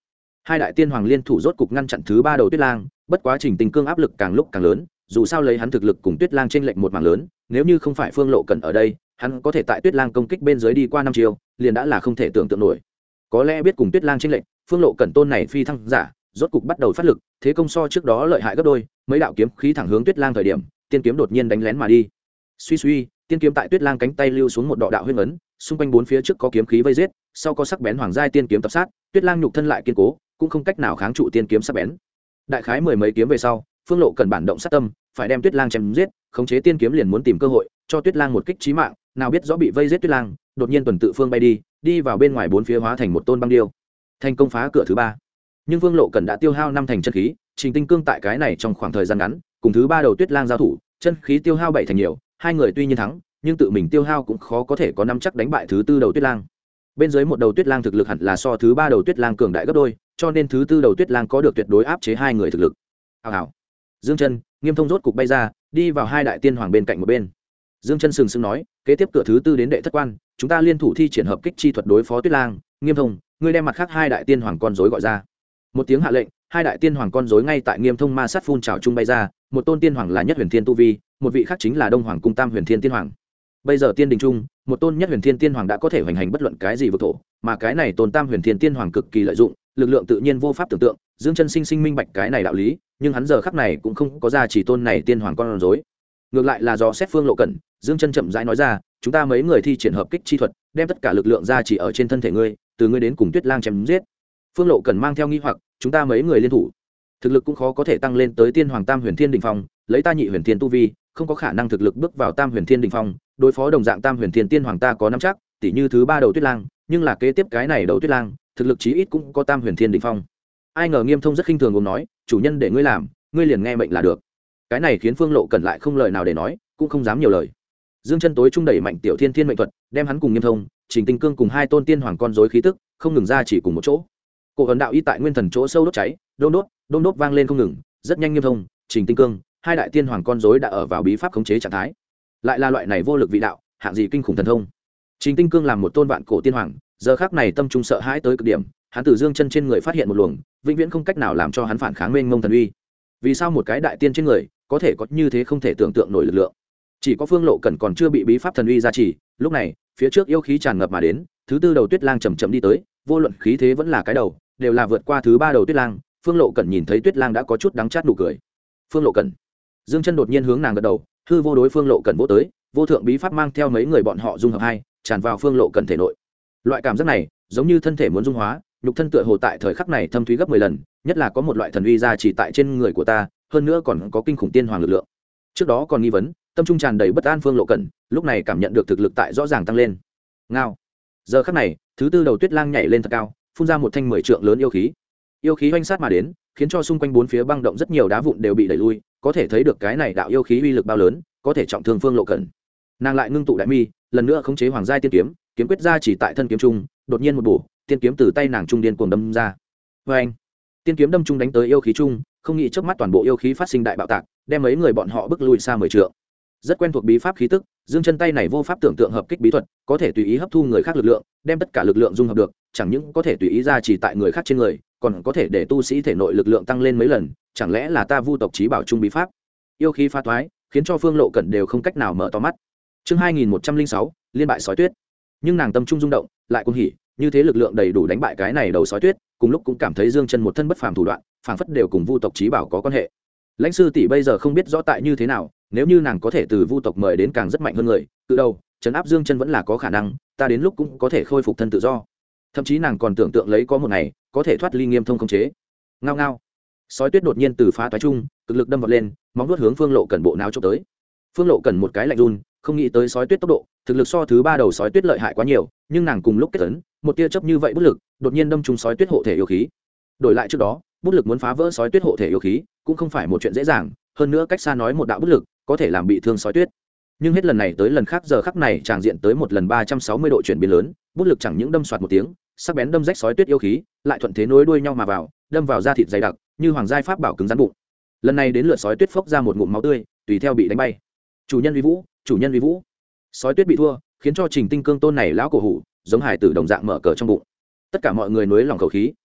S1: Hai đại tiên hoàng liên thủ rốt cục ngăn chặn thứ ba đầu Tuyết Lang, bất quá Trình Tinh Cương áp lực càng lúc càng lớn, dù sao lấy hắn thực lực cùng Tuyết Lang chênh lệch một mảng lớn, nếu như không phải Phương Lộ Cẩn ở đây, hắn có thể tại Tuyết Lang công kích bên dưới đi qua 5 chiều, liền đã là không thể tưởng tượng nổi. Có lẽ biết cùng Tuyết Lang chênh lệch, Phương Lộ Cẩn tôn này phi thăng giả, rốt cục bắt đầu phát lực, thế công so trước đó lợi hại gấp đôi, mấy đạo kiếm khí thẳng hướng Tuyết Lang thời điểm, tiên kiếm đột nhiên đánh lén mà đi. Suy suy, tiên kiếm tại Tuyết Lang cánh tay lưu xuống một đạo đạo huyết ấn, xung quanh bốn phía trước có kiếm khí vây giết, sau có sắc bén hoàng giai tiên kiếm tập sát, Tuyết Lang nhục thân lại kiên cố, cũng không cách nào kháng trụ tiên kiếm sắc bén. Đại khái mười mấy kiếm về sau, Phương Lộ Cẩn bản động sát tâm, phải đem Tuyết Lang chém giết, khống chế tiên kiếm liền muốn tìm cơ hội cho Tuyết Lang một kích chí mạng, nào biết rõ bị vây giết Tuyết Lang, đột nhiên tuần tự phương bay đi vào bên ngoài bốn phía hóa thành một tôn băng điêu. Thành công phá cửa thứ ba. Nhưng Phương Lộ Cẩn đã tiêu hao 5 thành chân khí, Trình Tinh Cương tại cái này trong khoảng thời gian ngắn, cùng thứ ba đầu Tuyết Lang giao thủ, chân khí tiêu hao 7 thành nhiều, hai người tuy nhiên thắng, nhưng tự mình tiêu hao cũng khó có thể có nắm chắc đánh bại thứ tư đầu Tuyết Lang. Bên dưới một đầu Tuyết Lang thực lực hẳn là so thứ ba đầu Tuyết Lang cường đại gấp đôi, cho nên thứ tư đầu Tuyết Lang có được tuyệt đối áp chế hai người thực lực. Hào hào. Dương Chân, Nghiêm Thông rốt cục bay ra, đi vào hai đại tiên hoàng bên cạnh một bên. Dương Chân sừng sững nói, kế tiếp cửa thứ tư đến đệ thất quan, chúng ta liên thủ thi triển hợp kích chi thuật đối phó Tuyết Lang. Nghiêm Thông, ngươi đem mặt khác hai đại tiên hoàng con rối gọi ra. Một tiếng hạ lệnh, hai đại tiên hoàng con rối ngay tại Nghiêm Thông ma sát phun trào trung bay ra, một tôn tiên hoàng là Nhất Huyền Thiên tu vi, một vị khác chính là Đông Hoàng cung Tam Huyền Thiên tiên hoàng. Bây giờ tiên đình trung, một tôn Nhất Huyền Thiên tiên hoàng đã có thể hoành hành bất luận cái gì vực thổ, mà cái này tôn Tam Huyền Thiên tiên hoàng cực kỳ lợi dụng, lực lượng tự nhiên vô pháp tưởng tượng. Dương Chân sinh minh bạch cái này đạo lý, nhưng hắn giờ khắc này cũng không có ra chỉ tôn này tiên hoàng con rối. Ngược lại là do xét Phương Lộ Cẩn, Dương Chân chậm rãi nói ra, chúng ta mấy người thi triển hợp kích chi thuật, đem tất cả lực lượng ra chỉ ở trên thân thể ngươi, từ ngươi đến cùng Tuyết Lang chém giết. Phương Lộ Cẩn mang theo nghi hoặc, chúng ta mấy người liên thủ, thực lực cũng khó có thể tăng lên tới tiên hoàng Tam Huyền Thiên đỉnh phong, lấy ta Nhị Huyền Thiên tu vi, không có khả năng thực lực bước vào Tam Huyền Thiên đỉnh phong, đối phó đồng dạng Tam Huyền Thiên tiên hoàng ta có nắm chắc, tỉ như thứ ba đầu Tuyết Lang, nhưng là kế tiếp cái này đầu Tuyết Lang, thực lực chí ít cũng có Tam Huyền Thiên đỉnh phong. Ai ngờ Nghiêm Thông rất khinh thường ngồm nói, chủ nhân để ngươi làm, ngươi liền nghe mệnh là được. Cái này khiến Phương Lộ Cẩn lại không lời nào để nói, cũng không dám nhiều lời. Dương Chân tối trung đẩy mạnh tiểu thiên thiên mệnh thuật, đem hắn cùng Nghiêm Thông, Trình Tinh Cương cùng hai tôn tiên hoàng con rối khí tức, không ngừng ra chỉ cùng một chỗ. Cổ ấn đạo y tại nguyên thần chỗ sâu đốt cháy, đôm đốt vang lên không ngừng, rất nhanh Nghiêm Thông, Trình Tinh Cương, hai đại tiên hoàng con rối đã ở vào bí pháp khống chế trạng thái. Lại là loại này vô lực vị đạo, hạng gì kinh khủng thần thông. Trình Tinh Cương làm một tôn vạn cổ tiên hoàng, giờ khắc này tâm trung sợ hãi tới cực điểm, hắn từ Dương Chân trên người phát hiện một luồng, vĩnh viễn không cách nào làm cho hắn phản kháng mênh mông thần uy. Vì sao một cái đại tiên trên người có thể có như thế không thể tưởng tượng nổi lực lượng? Chỉ có Phương Lộ Cẩn còn chưa bị bí pháp thần uy gia trì, lúc này, phía trước yêu khí tràn ngập mà đến, thứ tư đầu Tuyết Lang chậm chậm đi tới, vô luận khí thế vẫn là cái đầu, đều là vượt qua thứ ba đầu Tuyết Lang. Phương Lộ Cẩn nhìn thấy Tuyết Lang đã có chút đắng chát nụ cười. Phương Lộ Cẩn. Dương Chân đột nhiên hướng nàng gật đầu, hư vô đối Phương Lộ Cẩn vỗ tới, vô thượng bí pháp mang theo mấy người bọn họ dung hợp hai, tràn vào Phương Lộ Cẩn thể nội. Loại cảm giác này, giống như thân thể muốn dung hóa, nhục thân tựa hồ tại thời khắc này thâm thúy gấp 10 lần, nhất là có một loại thần uy gia trì tại trên người của ta, hơn nữa còn có kinh khủng tiên hoàng lực lượng. Trước đó còn nghi vấn, tâm trung tràn đầy bất an Phương Lộ Cẩn, lúc này cảm nhận được thực lực tại rõ ràng tăng lên. Ngao. Giờ khắc này, thứ tư đầu Tuyết Lang nhảy lên thật cao, phun ra một thanh 10 trượng lớn yêu khí. Yêu khí oanh sát mà đến, khiến cho xung quanh bốn phía băng động rất nhiều đá vụn đều bị đẩy lui, có thể thấy được cái này đạo yêu khí uy lực bao lớn, có thể trọng thương Phương Lộ Cẩn. Nàng lại ngưng tụ đại mi, lần nữa khống chế hoàng giai tiên kiếm, kiếm quyết ra chỉ tại thân kiếm trung, đột nhiên một bổ, tiên kiếm từ tay nàng trung điên cuồng đâm ra. Oeng! Tiên kiếm đâm trung đánh tới yêu khí trung, không nghĩ chớp mắt toàn bộ yêu khí phát sinh đại bạo tạc, đem mấy người bọn họ bức lùi xa 10 trượng. Rất quen thuộc bí pháp khí tức, Dương Chân tay này vô pháp tưởng tượng hợp kích bí thuật, có thể tùy ý hấp thu người khác lực lượng, đem tất cả lực lượng dung hợp được, chẳng những có thể tùy ý ra chỉ tại người khác trên người, còn có thể để tu sĩ thể nội lực lượng tăng lên mấy lần, chẳng lẽ là ta Vu tộc chí bảo trung bí pháp? Yêu khí phá thoái, khiến cho Phương Lộ Cẩn đều không cách nào mở to mắt. Chương 2106, liên bại sói tuyết. Nhưng nàng tâm trung rung động, lại cuồng hỉ, như thế lực lượng đầy đủ đánh bại cái này đầu sói tuyết, cùng lúc cũng cảm thấy Dương Chân một thân bất phàm thủ đoạn, phảng phất đều cùng Vu tộc chí bảo có quan hệ. Lãnh sư tỷ bây giờ không biết rõ tại như thế nào, nếu như nàng có thể từ Vu tộc mời đến càng rất mạnh hơn người, từ đầu trấn áp Dương Chân vẫn là có khả năng, ta đến lúc cũng có thể khôi phục thân tự do. Thậm chí nàng còn tưởng tượng lấy có một ngày có thể thoát ly Nghiêm Thông khống chế. Ngao ngao. Sói tuyết đột nhiên từ phá toái trung, cực lực đâm vọt lên, móng vuốt hướng Phương Lộ Cẩn bộ não chụp tới. Phương Lộ Cẩn một cái lạnh run, không nghĩ tới sói tuyết tốc độ, thực lực so thứ ba đầu sói tuyết lợi hại quá nhiều, nhưng nàng cùng lúc kết ấn, một tia chớp như vậy bút lực, đột nhiên đâm trúng sói tuyết hộ thể yêu khí. Đổi lại trước đó, bút lực muốn phá vỡ sói tuyết hộ thể yêu khí, cũng không phải một chuyện dễ dàng, hơn nữa cách xa nói một đạo bút lực, có thể làm bị thương sói tuyết. Nhưng hết lần này tới lần khác giờ khắc này tràng diện tới một lần 360 độ chuyển biến lớn, bút lực chẳng những đâm xoạt một tiếng, sắc bén đâm rách sói tuyết yêu khí, lại thuận thế nối đuôi nhau mà vào, đâm vào da thịt dày đặc, như hoàng giai pháp bảo cứng rắn bụng. Lần này đến lượt sói tuyết phốc ra một ngụm máu tươi, tùy theo bị đánh bay. Chủ nhân uy vũ, chủ nhân uy vũ. Sói tuyết bị thua, khiến cho Trình Tinh Cương tôn này lão cổ hủ, giống hải tử đồng dạng mở cờ trong bụng. Tất cả mọi người nuối lòng khẩu khí,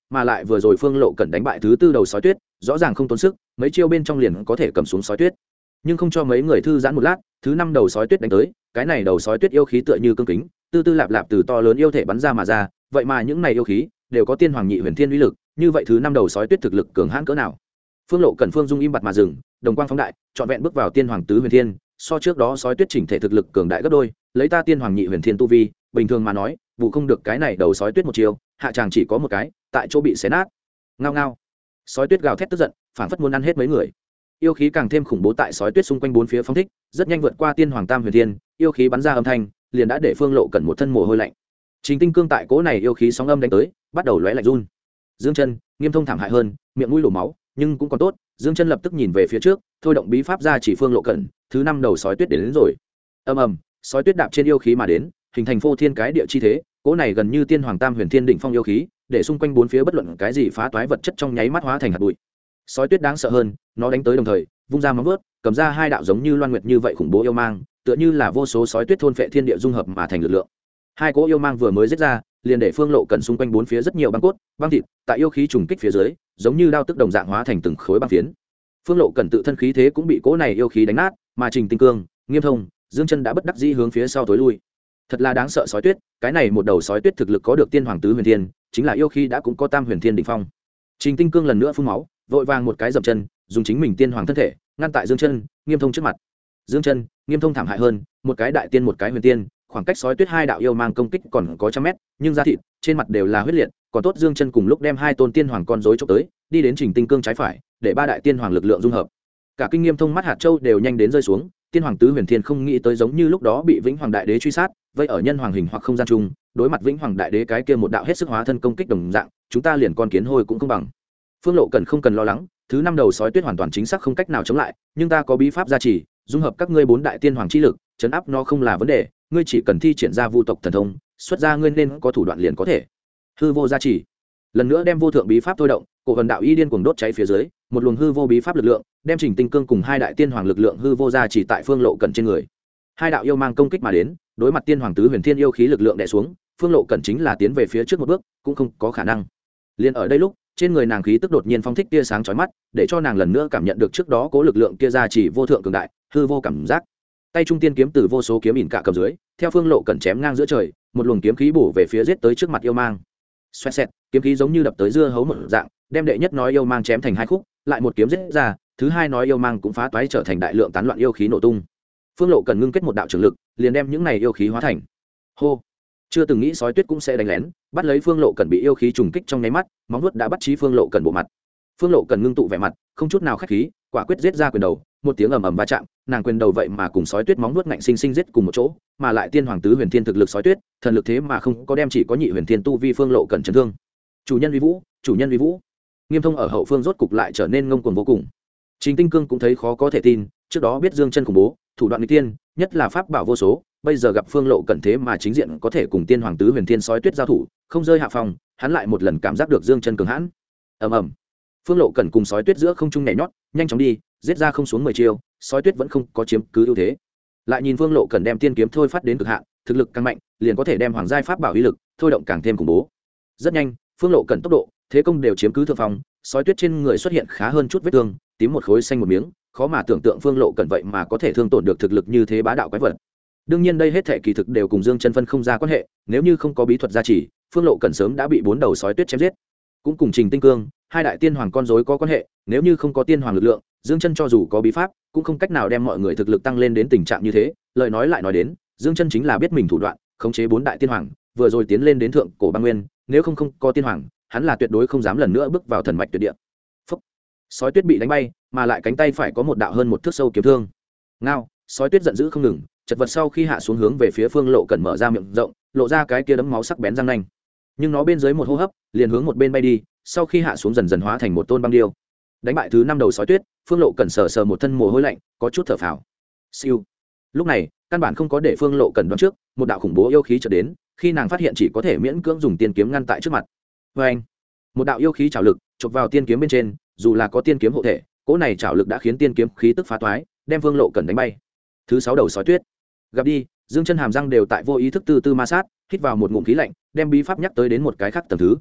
S1: mà lại vừa rồi Phương Lộ Cẩn đánh bại thứ tư đầu sói tuyết, rõ ràng không tốn sức, mấy chiêu bên trong liền có thể cầm xuống sói tuyết. Nhưng không cho mấy người thư giãn một lát, thứ năm đầu sói tuyết đánh tới, cái này đầu sói tuyết yêu khí tựa như cương kính, tư tư lạp lạp từ to lớn yêu thể bắn ra mà ra, vậy mà những này yêu khí đều có tiên hoàng nhị huyền thiên uy lực, như vậy thứ năm đầu sói tuyết thực lực cường hãn cỡ nào? Phương Lộ Cẩn Phương Dung im bặt mà dừng, đồng quang phóng đại, trọn vẹn bước vào tiên hoàng tứ huyền thiên, so trước đó sói tuyết chỉnh thể thực lực cường đại gấp đôi, lấy ta tiên hoàng nhị huyền thiên tu vi, bình thường mà nói, vụ không được cái này đầu sói tuyết một chiều, hạ chàng chỉ có một cái, tại chỗ bị xé nát. Ngao ngao. Sói tuyết gào thét tức giận, phảng phất muốn ăn hết mấy người. Yêu khí càng thêm khủng bố tại sói tuyết xung quanh bốn phía phóng thích, rất nhanh vượt qua tiên hoàng tam huyền thiên, yêu khí bắn ra âm thanh, liền đã để Phương Lộ Cẩn một thân mồ hôi lạnh. Trình Tinh Cương tại cỗ này yêu khí sóng âm đánh tới, bắt đầu lóe lạnh run. Dương Chân, Nghiêm Thông thảm hại hơn, miệng mũi đổ máu, nhưng cũng còn tốt, Dương Chân lập tức nhìn về phía trước, thôi động bí pháp ra chỉ Phương Lộ Cẩn, thứ năm đầu sói tuyết đến rồi. Ầm ầm, sói tuyết đạp trên yêu khí mà đến, hình thành phô thiên cái địa chi thế, cỗ này gần như tiên hoàng tam huyền thiên đỉnh phong yêu khí, để xung quanh bốn phía bất luận cái gì phá toái vật chất trong nháy mắt hóa thành hạt bụi. Sói tuyết đáng sợ hơn, nó đánh tới đồng thời, vung ra móng vuốt, cầm ra hai đạo giống như loan nguyệt như vậy khủng bố yêu mang, tựa như là vô số sói tuyết thôn phệ thiên địa dung hợp mà thành lực lượng. Hai cỗ yêu mang vừa mới giết ra, liền để Phương Lộ Cẩn xung quanh bốn phía rất nhiều băng cốt, băng thịt, tại yêu khí trùng kích phía dưới, giống như đao tức đồng dạng hóa thành từng khối băng phiến. Phương Lộ Cẩn tự thân khí thế cũng bị cỗ này yêu khí đánh nát, mà Trình Tinh Cương, Nghiêm Thông, Dương Chân đã bất đắc dĩ hướng phía sau tối lui. Thật là đáng sợ sói tuyết, cái này một đầu sói tuyết thực lực có được tiên hoàng tứ huyền thiên, chính là yêu khí đã cũng có tam huyền thiên đỉnh phong. Trình Tinh Cương lần nữa phun máu, vội vàng một cái dậm chân, dùng chính mình tiên hoàng thân thể ngăn tại Dương Chân, Nghiêm Thông trước mặt. Dương Chân, Nghiêm Thông thảm hại hơn, một cái đại tiên một cái huyền tiên, khoảng cách sói tuyết hai đạo yêu mang công kích còn có trăm mét, nhưng da thịt trên mặt đều là huyết liệt, còn tốt Dương Chân cùng lúc đem hai tôn tiên hoàng con rối chụp tới, đi đến Trình Tinh Cương trái phải, để ba đại tiên hoàng lực lượng dung hợp. Cả kinh Nghiêm Thông mắt hạt châu đều nhanh đến rơi xuống, tiên hoàng tứ huyền thiên không nghĩ tới giống như lúc đó bị Vĩnh Hoàng đại đế truy sát, vây ở nhân hoàng hình hoặc không gian chung, đối mặt Vĩnh Hoàng đại đế cái kia một đạo hết sức hóa thân công kích đồng dạng, chúng ta liền con kiến hôi cũng không bằng. Phương Lộ Cẩn không cần lo lắng, thứ năm đầu sói tuyết hoàn toàn chính xác không cách nào chống lại, nhưng ta có bí pháp gia trì, dung hợp các ngươi bốn đại tiên hoàng chi lực, chấn áp nó không là vấn đề, ngươi chỉ cần thi triển ra vu tộc thần thông, xuất ra ngươi nên có thủ đoạn liền có thể. Hư vô gia trì, lần nữa đem vô thượng bí pháp thôi động, cổ vần đạo y điên cuồng đốt cháy phía dưới, một luồng hư vô bí pháp lực lượng, đem Trình Tinh Cương cùng hai đại tiên hoàng lực lượng hư vô gia trì tại Phương Lộ Cẩn trên người. Hai đạo yêu mang công kích mà đến, đối mặt tiên hoàng tứ huyền thiên yêu khí lực lượng đè xuống, Phương Lộ Cẩn chính là tiến về phía trước một bước, cũng không có khả năng. Liên ở đây lúc, trên người nàng khí tức đột nhiên phong thích tia sáng chói mắt, để cho nàng lần nữa cảm nhận được trước đó cố lực lượng kia gia trì vô thượng cường đại, hư vô cảm giác. Tay trung tiên kiếm từ vô số kiếm ỉn cả cầm dưới, theo Phương Lộ Cẩn chém ngang giữa trời, một luồng kiếm khí bổ về phía giết tới trước mặt yêu mang. Xoẹt xẹt, kiếm khí giống như đập tới dưa hấu một dạng, đem đệ nhất nói yêu mang chém thành hai khúc, lại một kiếm giết ra, thứ hai nói yêu mang cũng phá toái trở thành đại lượng tán loạn yêu khí nổ tung. Phương Lộ Cẩn ngưng kết một đạo trường lực, liền đem những này yêu khí hóa thành. Hô, chưa từng nghĩ sói tuyết cũng sẽ đánh lén, bắt lấy Phương Lộ Cẩn bị yêu khí trùng kích trong nháy mắt, móng vuốt đã bắt chí Phương Lộ Cẩn bộ mặt. Phương Lộ Cẩn ngưng tụ vẻ mặt, không chút nào khách khí, quả quyết giết ra quyền đầu, một tiếng ầm ầm va chạm, nàng quyền đầu vậy mà cùng sói tuyết móng vuốt ngạnh sinh sinh giết cùng một chỗ, mà lại tiên hoàng tứ huyền thiên thực lực sói tuyết, thần lực thế mà không có đem chỉ có nhị huyền thiên tu vi Phương Lộ Cẩn chấn thương. Chủ nhân uy vũ, chủ nhân uy vũ. Nghiêm Thông ở hậu phương rốt cục lại trở nên ngông cuồng vô cùng. Trình Tinh Cương cũng thấy khó có thể tin, trước đó biết Dương Chân khủng bố, thủ đoạn nghịch tiên, nhất là pháp bảo vô số, bây giờ gặp Phương Lộ Cẩn thế mà chính diện có thể cùng tiên hoàng tứ huyền thiên sói tuyết giao thủ, không rơi hạ phòng, hắn lại một lần cảm giác được Dương Chân cường hãn. Ầm ầm. Phương Lộ Cẩn cùng sói tuyết giữa không trung nhảy nhót, nhanh chóng đi, giết ra không xuống 10 chiêu, sói tuyết vẫn không có chiếm cứ ưu thế. Lại nhìn Phương Lộ Cẩn đem tiên kiếm thôi phát đến cực hạn, thực lực càng mạnh, liền có thể đem hoàng giai pháp bảo uy lực thôi động càng thêm khủng bố. Rất nhanh, Phương Lộ Cẩn tốc độ, thế công đều chiếm cứ thượng phong, sói tuyết trên người xuất hiện khá hơn chút vết thương, tím một khối xanh một miếng, khó mà tưởng tượng Phương Lộ Cẩn vậy mà có thể thương tổn được thực lực như thế bá đạo quái vật. Đương nhiên đây hết thảy kỳ thực đều cùng Dương Chân phân không ra quan hệ, nếu như không có bí thuật gia trì, Phương Lộ Cẩn sớm đã bị bốn đầu sói tuyết chém giết. Cũng cùng Trình Tinh Cương, hai đại tiên hoàng con rối có quan hệ, nếu như không có tiên hoàng lực lượng, Dương Chân cho dù có bí pháp, cũng không cách nào đem mọi người thực lực tăng lên đến tình trạng như thế. Lời nói lại nói đến, Dương Chân chính là biết mình thủ đoạn, khống chế bốn đại tiên hoàng, vừa rồi tiến lên đến thượng cổ băng nguyên, nếu không có tiên hoàng, hắn là tuyệt đối không dám lần nữa bước vào thần mạch tuyệt địa. Phúc. Sói tuyết bị đánh bay, mà lại cánh tay phải có một đạo hơn một thước sâu kiếm thương. Ngao, sói tuyết giận dữ không ngừng, chật vật sau khi hạ xuống hướng về phía Phương Lộ Cẩn mở ra miệng rộng, lộ ra cái kia đấm máu sắc bén răng nanh. Nhưng nó bên dưới một hô hấp, liền hướng một bên bay đi, sau khi hạ xuống dần dần hóa thành một tôn băng điêu. Đánh bại thứ năm đầu sói tuyết, Phương Lộ Cẩn sờ sờ một thân mồ hôi lạnh, có chút thở phào. Siêu. Lúc này, căn bản không có để Phương Lộ Cẩn đoán trước, một đạo khủng bố yêu khí chợt đến, khi nàng phát hiện chỉ có thể miễn cưỡng dùng tiên kiếm ngăn tại trước mặt. Oeng. Một đạo yêu khí trảo lực chộp vào tiên kiếm bên trên, dù là có tiên kiếm hộ thể, cỗ này trảo lực đã khiến tiên kiếm khí tức phá toái, đem Phương Lộ Cẩn đánh bay. Thứ sáu đầu sói tuyết. Gặp đi, Dương Chân hàm răng đều tại vô ý thức từ từ ma sát, hít vào một ngụm khí lạnh, đem bí pháp nhắc tới đến một cái khác tầng thứ.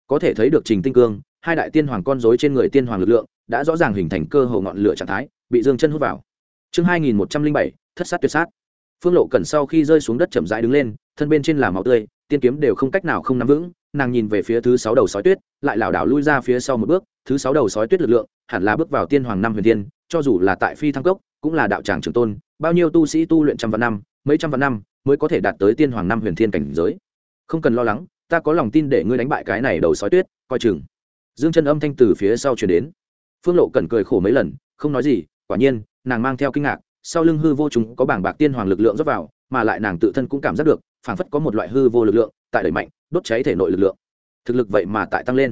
S1: có thể thấy được Trình Tinh Cương hai đại tiên hoàng con rối trên người tiên hoàng lực lượng đã rõ ràng hình thành cơ hồ ngọn lửa trạng thái, bị Dương Chân hút vào. Chương 2107, thất sát tuyệt sát. Phương Lộ Cẩn sau khi rơi xuống đất chậm rãi đứng lên, thân bên trên là máu tươi, tiên kiếm đều không cách nào không nắm vững, nàng nhìn về phía thứ 6 đầu sói tuyết, lại lảo đảo lui ra phía sau một bước, thứ 6 đầu sói tuyết lực lượng, hẳn là bước vào tiên hoàng năm huyền thiên, cho dù là tại Phi Thăng Cốc, cũng là đạo tràng trường tôn, bao nhiêu tu sĩ tu luyện trăm vạn năm, mấy trăm vạn năm mới có thể đạt tới tiên hoàng năm huyền thiên cảnh giới. Không cần lo lắng, ta có lòng tin để ngươi đánh bại cái này đầu sói tuyết, coi chừng. Dương Chân âm thanh từ phía sau truyền đến. Phương Lộ Cẩn cười khổ mấy lần, không nói gì, quả nhiên, nàng mang theo kinh ngạc, sau lưng hư vô chúng có bảng bạc tiên hoàng lực lượng rót vào, mà lại nàng tự thân cũng cảm giác được, phảng phất có một loại hư vô lực lượng tại đẩy mạnh, đốt cháy thể nội lực lượng. Thực lực vậy mà tại tăng lên.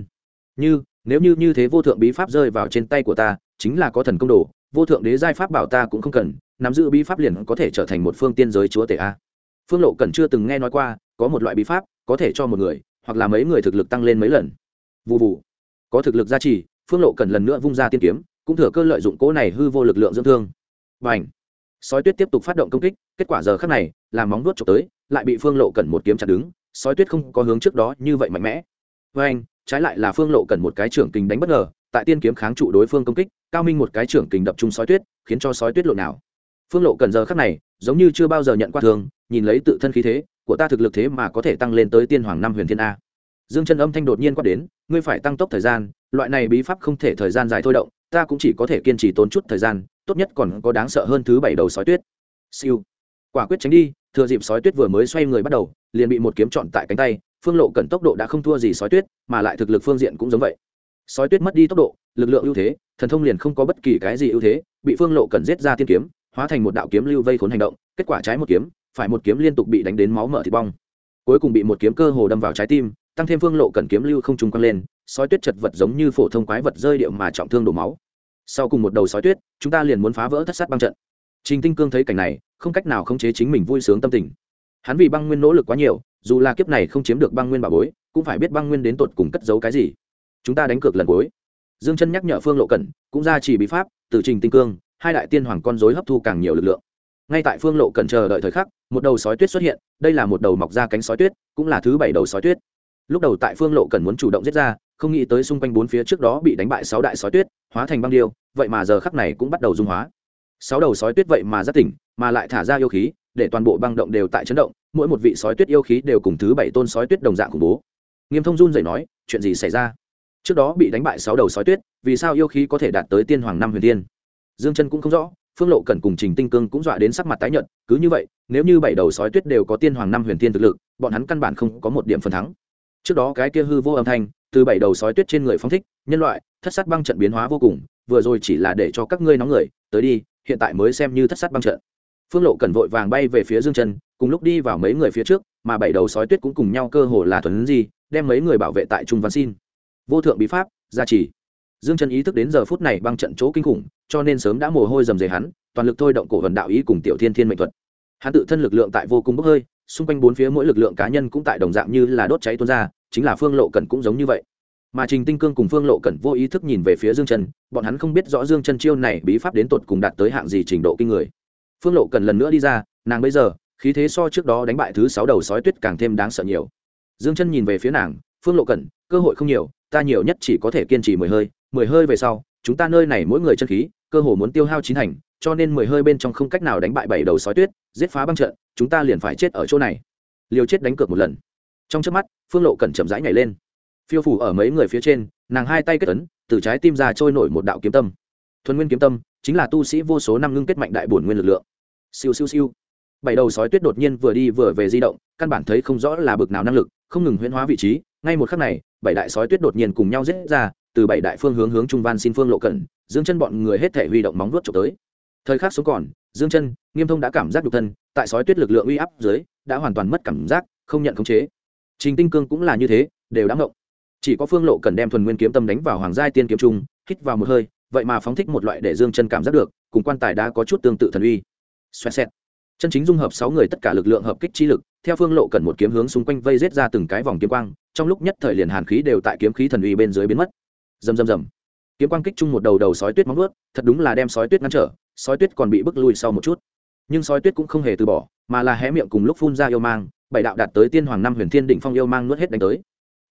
S1: Nếu như thế vô thượng bí pháp rơi vào trên tay của ta, chính là có thần công đồ, vô thượng đế giai pháp bảo ta cũng không cần, nắm giữ bí pháp liền có thể trở thành một phương tiên giới chúa tể a. Phương Lộ Cẩn chưa từng nghe nói qua, có một loại bí pháp có thể cho một người hoặc là mấy người thực lực tăng lên mấy lần. Vù vù. Có thực lực gia trì, Phương Lộ Cẩn lần nữa vung ra tiên kiếm, cũng thừa cơ lợi dụng cỗ này hư vô lực lượng dưỡng thương. Bành! Sói tuyết tiếp tục phát động công kích, kết quả giờ khắc này, làm móng vuốt chụp tới, lại bị Phương Lộ Cẩn một kiếm chặn đứng, sói tuyết không có hướng trước đó như vậy mạnh mẽ. Với anh, trái lại là Phương Lộ Cẩn một cái trưởng kình đánh bất ngờ, tại tiên kiếm kháng trụ đối phương công kích, cao minh một cái trưởng kình đập trúng sói tuyết, khiến cho sói tuyết lộn nào. Phương Lộ Cẩn giờ khắc này, giống như chưa bao giờ nhận qua thương, nhìn lấy tự thân khí thế của ta thực lực thế mà có thể tăng lên tới tiên hoàng năm huyền thiên a. Dương Chân âm thanh đột nhiên quát đến, ngươi phải tăng tốc thời gian, loại này bí pháp không thể thời gian dài thôi động, ta cũng chỉ có thể kiên trì tốn chút thời gian, tốt nhất còn có đáng sợ hơn thứ 7 đầu sói tuyết. Siêu. Quả quyết tránh đi, thừa dịp sói tuyết vừa mới xoay người bắt đầu, liền bị một kiếm chọn tại cánh tay, Phương Lộ Cẩn tốc độ đã không thua gì sói tuyết, mà lại thực lực phương diện cũng giống vậy. Sói tuyết mất đi tốc độ, lực lượng ưu thế, thần thông liền không có bất kỳ cái gì ưu thế, bị Phương Lộ Cẩn giết ra tiên kiếm, hóa thành một đạo kiếm lưu vây khốn hành động, kết quả trái một kiếm, phải một kiếm liên tục bị đánh đến máu mở thịt bong. Cuối cùng bị một kiếm cơ hồ đâm vào trái tim, tăng thêm Phương Lộ Cẩn kiếm lưu không trùng quăng lên, sói tuyết chật vật giống như phổ thông quái vật rơi điệu mà trọng thương đổ máu. Sau cùng một đầu sói tuyết, chúng ta liền muốn phá vỡ thất sát băng trận. Trình Tinh Cương thấy cảnh này, không cách nào khống chế chính mình vui sướng tâm tình. Hắn vì băng nguyên nỗ lực quá nhiều, dù là kiếp này không chiếm được băng nguyên bảo bối, cũng phải biết băng nguyên đến tột cùng cất giấu cái gì. Chúng ta đánh cược lần cuối. Dương Chân nhắc nhở Phương Lộ Cẩn, cũng ra chỉ bí pháp, từ Trình Tinh Cương, hai đại tiên hoàng con rối hấp thu càng nhiều lực lượng. Ngay tại Phương Lộ Cẩn chờ đợi thời khắc, một đầu sói tuyết xuất hiện, đây là một đầu mọc ra cánh sói tuyết, cũng là thứ 7 đầu sói tuyết. Lúc đầu tại Phương Lộ Cẩn muốn chủ động giết ra, không nghĩ tới xung quanh bốn phía trước đó bị đánh bại 6 đại sói tuyết, hóa thành băng điêu, vậy mà giờ khắc này cũng bắt đầu dung hóa. 6 đầu sói tuyết vậy mà rất tỉnh, mà lại thả ra yêu khí, để toàn bộ băng động đều tại chấn động, mỗi một vị sói tuyết yêu khí đều cùng thứ 7 tôn sói tuyết đồng dạng khủng bố. Nghiêm Thông run rẩy nói, chuyện gì xảy ra? Trước đó bị đánh bại 6 đầu sói tuyết, vì sao yêu khí có thể đạt tới tiên hoàng năm huyền thiên? Dương Chân cũng không rõ, Phương Lộ Cẩn cùng Trình Tinh Cương cũng dọa đến sắc mặt tái nhợt, cứ như vậy, nếu như 7 đầu sói tuyết đều có tiên hoàng năm huyền thiên thực lực, bọn hắn căn bản không có một điểm phần thắng. Trước đó cái kia hư vô âm thanh, từ 7 đầu sói tuyết trên người phóng thích, nhân loại, thất sát băng trận biến hóa vô cùng, vừa rồi chỉ là để cho các ngươi nóng người, tới đi, hiện tại mới xem như thất sát băng trận. Phương Lộ Cẩn vội vàng bay về phía Dương Chân, cùng lúc đi vào mấy người phía trước, mà 7 đầu sói tuyết cũng cùng nhau cơ hồ là thuần gì, đem mấy người bảo vệ tại trung văn xin. Vô thượng bí pháp, gia trì. Dương Chân ý thức đến giờ phút này băng trận chỗ kinh khủng, cho nên sớm đã mồ hôi rầm rề hắn, toàn lực thôi động cổ vận đạo ý cùng tiểu thiên thiên mệnh thuật. Hắn tự thân lực lượng tại vô cùng bốc hơi, xung quanh bốn phía mỗi lực lượng cá nhân cũng tại đồng dạng như là đốt cháy tuôn ra, chính là Phương Lộ Cẩn cũng giống như vậy. Mà Trình Tinh Cương cùng Phương Lộ Cẩn vô ý thức nhìn về phía Dương Chân, bọn hắn không biết rõ Dương Chân chiêu này bí pháp đến tột cùng đạt tới hạng gì trình độ kinh người. Phương Lộ Cẩn lần nữa đi ra, nàng bây giờ khí thế so trước đó đánh bại thứ 6 đầu sói tuyết càng thêm đáng sợ nhiều. Dương Chân nhìn về phía nàng, Phương Lộ Cẩn, cơ hội không nhiều, ta nhiều nhất chỉ có thể kiên trì 10 hơi về sau, chúng ta nơi này mỗi người chân khí, cơ hồ muốn tiêu hao chín thành, cho nên 10 hơi bên trong không cách nào đánh bại 7 đầu sói tuyết, giết phá băng trận, chúng ta liền phải chết ở chỗ này. Liều chết đánh cược một lần. Trong chớp mắt, Phương Lộ Cẩn chậm rãi nhảy lên, phiêu phủ ở mấy người phía trên, nàng hai tay kết ấn, từ trái tim ra trôi nổi một đạo kiếm tâm. Thuần nguyên kiếm tâm chính là tu sĩ vô số năm ngưng kết mạnh đại bổn nguyên lực lượng. Siêu siêu siêu. 7 đầu sói tuyết đột nhiên vừa đi vừa về di động, căn bản thấy không rõ là bực nào năng lực, không ngừng huyễn hóa vị trí, ngay một khắc này, 7 đại sói tuyết đột nhiên cùng nhau giết ra, từ 7 đại phương hướng trung van xin Phương Lộ Cẩn, Dương Chân bọn người hết thể huy động móng vuốt chụp tới. Thời khắc sống còn, Dương Chân, Nghiêm Thông đã cảm giác nhục thân, tại sói tuyết lực lượng uy áp dưới, đã hoàn toàn mất cảm giác, không nhận khống chế. Trình Tinh Cương cũng là như thế, đều đã ngộng. Chỉ có Phương Lộ Cẩn đem thuần nguyên kiếm tâm đánh vào hoàng giai tiên kiếm trung, hít vào một hơi, vậy mà phóng thích một loại để Dương Chân cảm giác được, cùng quan tài đã có chút tương tự thần uy. Xoẹt xẹt. Chân chính dung hợp 6 người tất cả lực lượng hợp kích chi lực, theo Phương Lộ Cẩn một kiếm hướng xung quanh vây giết ra từng cái vòng kiếm quang, trong lúc nhất thời liền hàn khí đều tại kiếm khí thần uy bên dưới biến mất. Rầm rầm rầm. Kiếm quang kích chung một đầu sói tuyết móng vuốt, thật đúng là đem sói tuyết ngăn trở, sói tuyết còn bị bức lui sau một chút. Nhưng sói tuyết cũng không hề từ bỏ, mà là hé miệng cùng lúc phun ra yêu mang, 7 đạo đạt tới tiên hoàng năm huyền thiên đỉnh phong yêu mang nuốt hết đánh tới.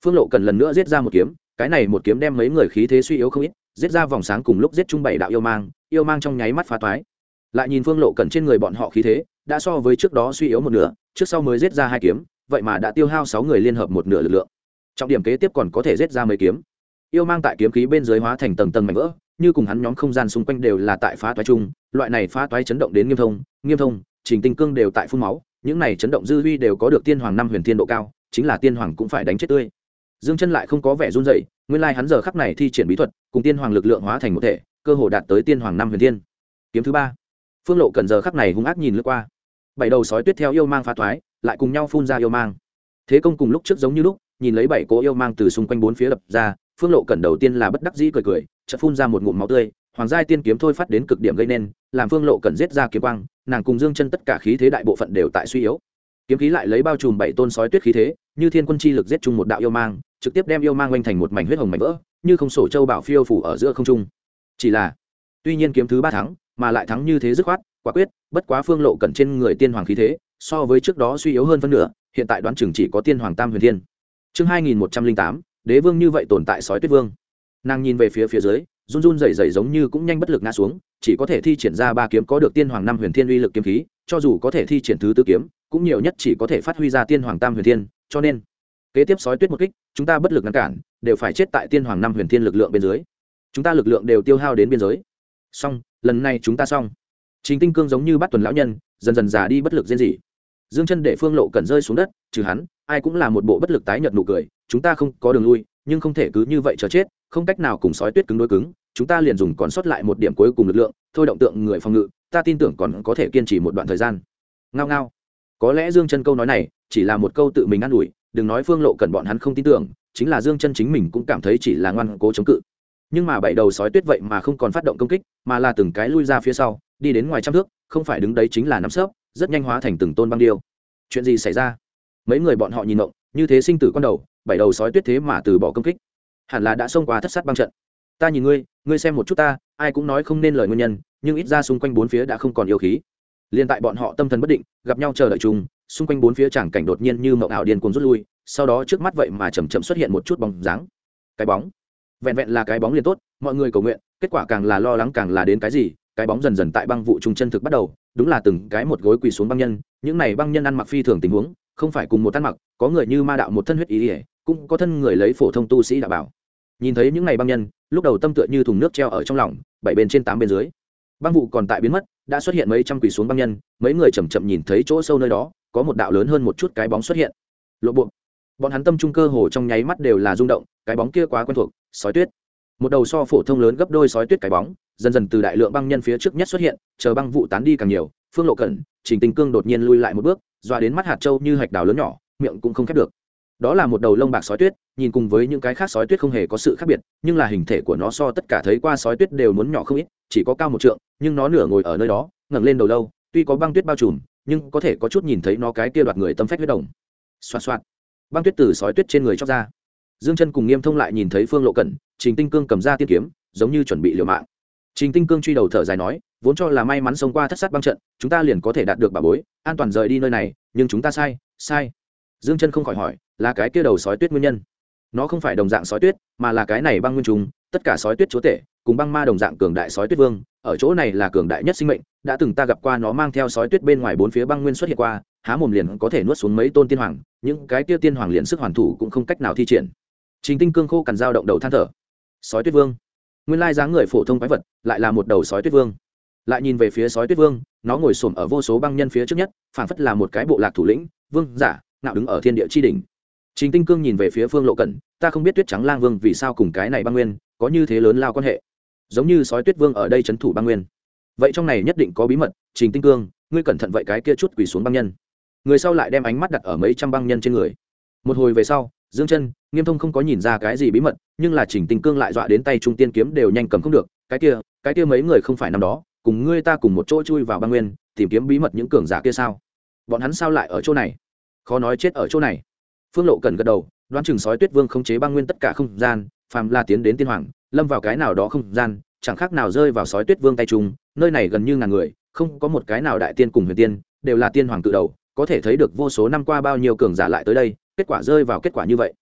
S1: Phương Lộ cần lần nữa giết ra một kiếm, cái này một kiếm đem mấy người khí thế suy yếu không ít, giết ra vòng sáng cùng lúc giết chung bảy đạo yêu mang trong nháy mắt phá toái. Lại nhìn Phương Lộ cần trên người bọn họ khí thế, đã so với trước đó suy yếu một nửa, trước sau mới giết ra 2 kiếm, vậy mà đã tiêu hao 6 người liên hợp một nửa lực lượng. Trọng điểm kế tiếp còn có thể giết ra mấy kiếm. Yêu mang tại kiếm khí bên dưới hóa thành tầng tầng mảnh vỡ, như cùng hắn nhóm không gian xung quanh đều là tại phá toái chung, loại này phá toái chấn động đến Nghiêm Thông, Trình Tinh Cương đều tại phun máu, những này chấn động dư uy đều có được tiên hoàng 5 huyền thiên độ cao, chính là tiên hoàng cũng phải đánh chết tươi. Dương Chân lại không có vẻ run rẩy, nguyên lai hắn giờ khắc này thi triển bí thuật, cùng tiên hoàng lực lượng hóa thành một thể, cơ hồ đạt tới tiên hoàng 5 huyền thiên. Kiếm thứ 3. Phương Lộ cần giờ khắc này hung ác nhìn lướt qua. 7 đầu sói tuyết theo yêu mang phá toái, lại cùng nhau phun ra yêu mang. Thế công cùng lúc trước giống như lúc, nhìn lấy 7 cỗ yêu mang từ xung quanh bốn phía đập ra, Phương Lộ cần đầu tiên là bất đắc dĩ cười, chợt phun ra một ngụm máu tươi, hoàng giai tiên kiếm thôi phát đến cực điểm gây nên, làm Phương Lộ cần giết ra kiếm quang, nàng cùng Dương Chân tất cả khí thế đại bộ phận đều tại suy yếu. Kiếm khí lại lấy bao trùm 7 tôn sói tuyết khí thế, như thiên quân chi lực giết chung một đạo yêu mang, trực tiếp đem yêu mang quanh thành một mảnh huyết hồng mảnh vỡ, như không sổ châu bảo phiêu phủ ở giữa không trung. Chỉ là, tuy nhiên kiếm thứ 3 thắng, mà lại thắng như thế dứt khoát, quả quyết, bất quá Phương Lộ cẩn trên người tiên hoàng khí thế, so với trước đó suy yếu hơn phân nửa, hiện tại đoán chừng chỉ có tiên hoàng tam huyền thiên. Chương 2108, đế vương như vậy tồn tại sói tuyết vương. Nàng nhìn về phía dưới, run run rẩy rẩy giống như cũng nhanh bất lực ngã xuống, chỉ có thể thi triển ra 3 kiếm có được tiên hoàng 5 huyền thiên uy lực kiếm khí, cho dù có thể thi triển thứ 4 kiếm, cũng nhiều nhất chỉ có thể phát huy ra tiên hoàng tam huyền thiên, cho nên kế tiếp sói tuyết một kích, chúng ta bất lực ngăn cản, đều phải chết tại tiên hoàng 5 huyền thiên lực lượng bên dưới. Chúng ta lực lượng đều tiêu hao đến biên giới. Xong, lần này chúng ta xong. Trình Tinh Cương giống như bắt tuần lão nhân, dần dần già đi bất lực rên rỉ. Dương Chân để Phương Lộ cần rơi xuống đất, trừ hắn, ai cũng là một bộ bất lực tái nhợt nụ cười, chúng ta không có đường lui, nhưng không thể cứ như vậy chờ chết, không cách nào cùng sói tuyết cứng đối cứng, chúng ta liền dùng còn sót lại một điểm cuối cùng lực lượng, thôi động tượng người phòng ngự, ta tin tưởng còn có thể kiên trì một đoạn thời gian. Ngao ngao. Có lẽ Dương Chân câu nói này chỉ là một câu tự mình an ủi, đừng nói Phương Lộ cần bọn hắn không tin tưởng, chính là Dương Chân chính mình cũng cảm thấy chỉ là ngoan cố chống cự. Nhưng mà 7 đầu sói tuyết vậy mà không còn phát động công kích, mà là từng cái lui ra phía sau, đi đến ngoài trăm thước, không phải đứng đấy chính là nắm sấp, rất nhanh hóa thành từng tôn băng điêu. Chuyện gì xảy ra? Mấy người bọn họ nhìn ngộng, như thế sinh tử con đầu, 7 đầu sói tuyết thế mà từ bỏ công kích, hẳn là đã xông qua thất sát băng trận. Ta nhìn ngươi xem một chút ta, ai cũng nói không nên lời nguyên nhân, nhưng ít ra xung quanh bốn phía đã không còn yêu khí. Liên tại bọn họ tâm thần bất định, gặp nhau chờ đợi chung, xung quanh bốn phía tràng cảnh đột nhiên như mộng ảo điên cuồng rút lui, sau đó trước mắt vậy mà chậm chậm xuất hiện một chút bóng dáng. Cái bóng, vẹn vẹn là cái bóng liền tốt, mọi người cầu nguyện, kết quả càng là lo lắng càng là đến cái gì, cái bóng dần dần tại băng vụ trung chân thực bắt đầu, đúng là từng cái một gối quỳ xuống băng nhân, những này băng nhân ăn mặc phi thường tình huống, không phải cùng một ăn mặc, có người như ma đạo một thân huyết ý, cũng có thân người lấy phổ thông tu sĩ đạo bảo. Nhìn thấy những này băng nhân, lúc đầu tâm tựa như thùng nước treo ở trong lòng, 7 bên trên 8 bên dưới. Băng vụ còn tại biến mất, đã xuất hiện mấy trăm quỳ xuống băng nhân, mấy người chậm chậm nhìn thấy chỗ sâu nơi đó, có một đạo lớn hơn một chút cái bóng xuất hiện. Lộ bộ. Bọn hắn tâm trung cơ hồ trong nháy mắt đều là rung động, cái bóng kia quá quen thuộc, sói tuyết. Một đầu so phổ thông lớn gấp đôi sói tuyết cái bóng, dần dần từ đại lượng băng nhân phía trước nhất xuất hiện, chờ băng vụ tán đi càng nhiều, Phương Lộ Cẩn, Trình Tinh Cương đột nhiên lui lại một bước, dọa đến mắt hạt châu như hạch đào lớn nhỏ, miệng cũng không khép được. Đó là một đầu lông bạc sói tuyết, nhìn cùng với những cái khác sói tuyết không hề có sự khác biệt, nhưng là hình thể của nó so tất cả thấy qua sói tuyết đều muốn nhỏ không ít, chỉ có cao 1 trượng, nhưng nó nửa ngồi ở nơi đó, ngẩng lên đầu lâu, tuy có băng tuyết bao trùm, nhưng có thể có chút nhìn thấy nó cái kia đoạt người tâm phách huyết đồng. Xoạt xoạt, băng tuyết từ sói tuyết trên người chóc ra. Dương Chân cùng Nghiêm Thông lại nhìn thấy Phương Lộ Cẩn, Trình Tinh Cương cầm ra tiên kiếm, giống như chuẩn bị liều mạng. Trình Tinh Cương truy đầu thở dài nói, vốn cho là may mắn xông qua thất sát băng trận, chúng ta liền có thể đạt được bảo bối, an toàn rời đi nơi này, nhưng chúng ta sai. Dương Chân không khỏi hỏi, là cái kia đầu sói tuyết nguyên nhân? Nó không phải đồng dạng sói tuyết, mà là cái này băng nguyên trùng, tất cả sói tuyết chúa tể, cùng băng ma đồng dạng cường đại sói tuyết vương, ở chỗ này là cường đại nhất sinh mệnh, đã từng ta gặp qua nó mang theo sói tuyết bên ngoài 4 phía băng nguyên xuất hiện qua, há mồm liền có thể nuốt xuống mấy tôn tiên hoàng, những cái kia tiên hoàng liền sức hoàn thủ cũng không cách nào thi triển. Trình Tinh Cương khô cằn dao động đầu than thở. Sói tuyết vương, nguyên lai dáng người phổ thông quái vật, lại là một đầu sói tuyết vương. Lại nhìn về phía sói tuyết vương, nó ngồi xổm ở vô số băng nhân phía trước nhất, phảng phất là một cái bộ lạc thủ lĩnh, vương giả, ngạo đứng ở thiên địa chi đỉnh. Trình Tinh Cương nhìn về phía Phương Lộ Cẩn, ta không biết Tuyết Trắng Lang Vương vì sao cùng cái này băng nguyên có như thế lớn lao quan hệ, giống như sói tuyết vương ở đây trấn thủ băng nguyên, vậy trong này nhất định có bí mật. Trình Tinh Cương, ngươi cẩn thận vậy cái kia chút quỳ xuống băng nhân. Người sau lại đem ánh mắt đặt ở mấy trăm băng nhân trên người. Một hồi về sau, Dương Chân, Nghiêm Thông không có nhìn ra cái gì bí mật, nhưng là Trình Tinh Cương lại dọa đến tay trung tiên kiếm đều nhanh cầm không được. Cái kia mấy người không phải năm đó cùng ngươi ta cùng một chỗ chui vào băng nguyên tìm kiếm bí mật những cường giả kia sao? Bọn hắn sao lại ở chỗ này? Khó nói chết ở chỗ này. Phương Lộ Cẩn gật đầu, đoán chừng sói tuyết vương khống chế băng nguyên tất cả không gian, phàm là tiến đến tiên hoàng, lâm vào cái nào đó không gian, chẳng khác nào rơi vào sói tuyết vương tay trung. Nơi này gần như ngàn người, không có một cái nào đại tiên cùng huyền tiên, đều là tiên hoàng cự đầu, có thể thấy được vô số năm qua bao nhiêu cường giả lại tới đây, kết quả rơi vào kết quả như vậy.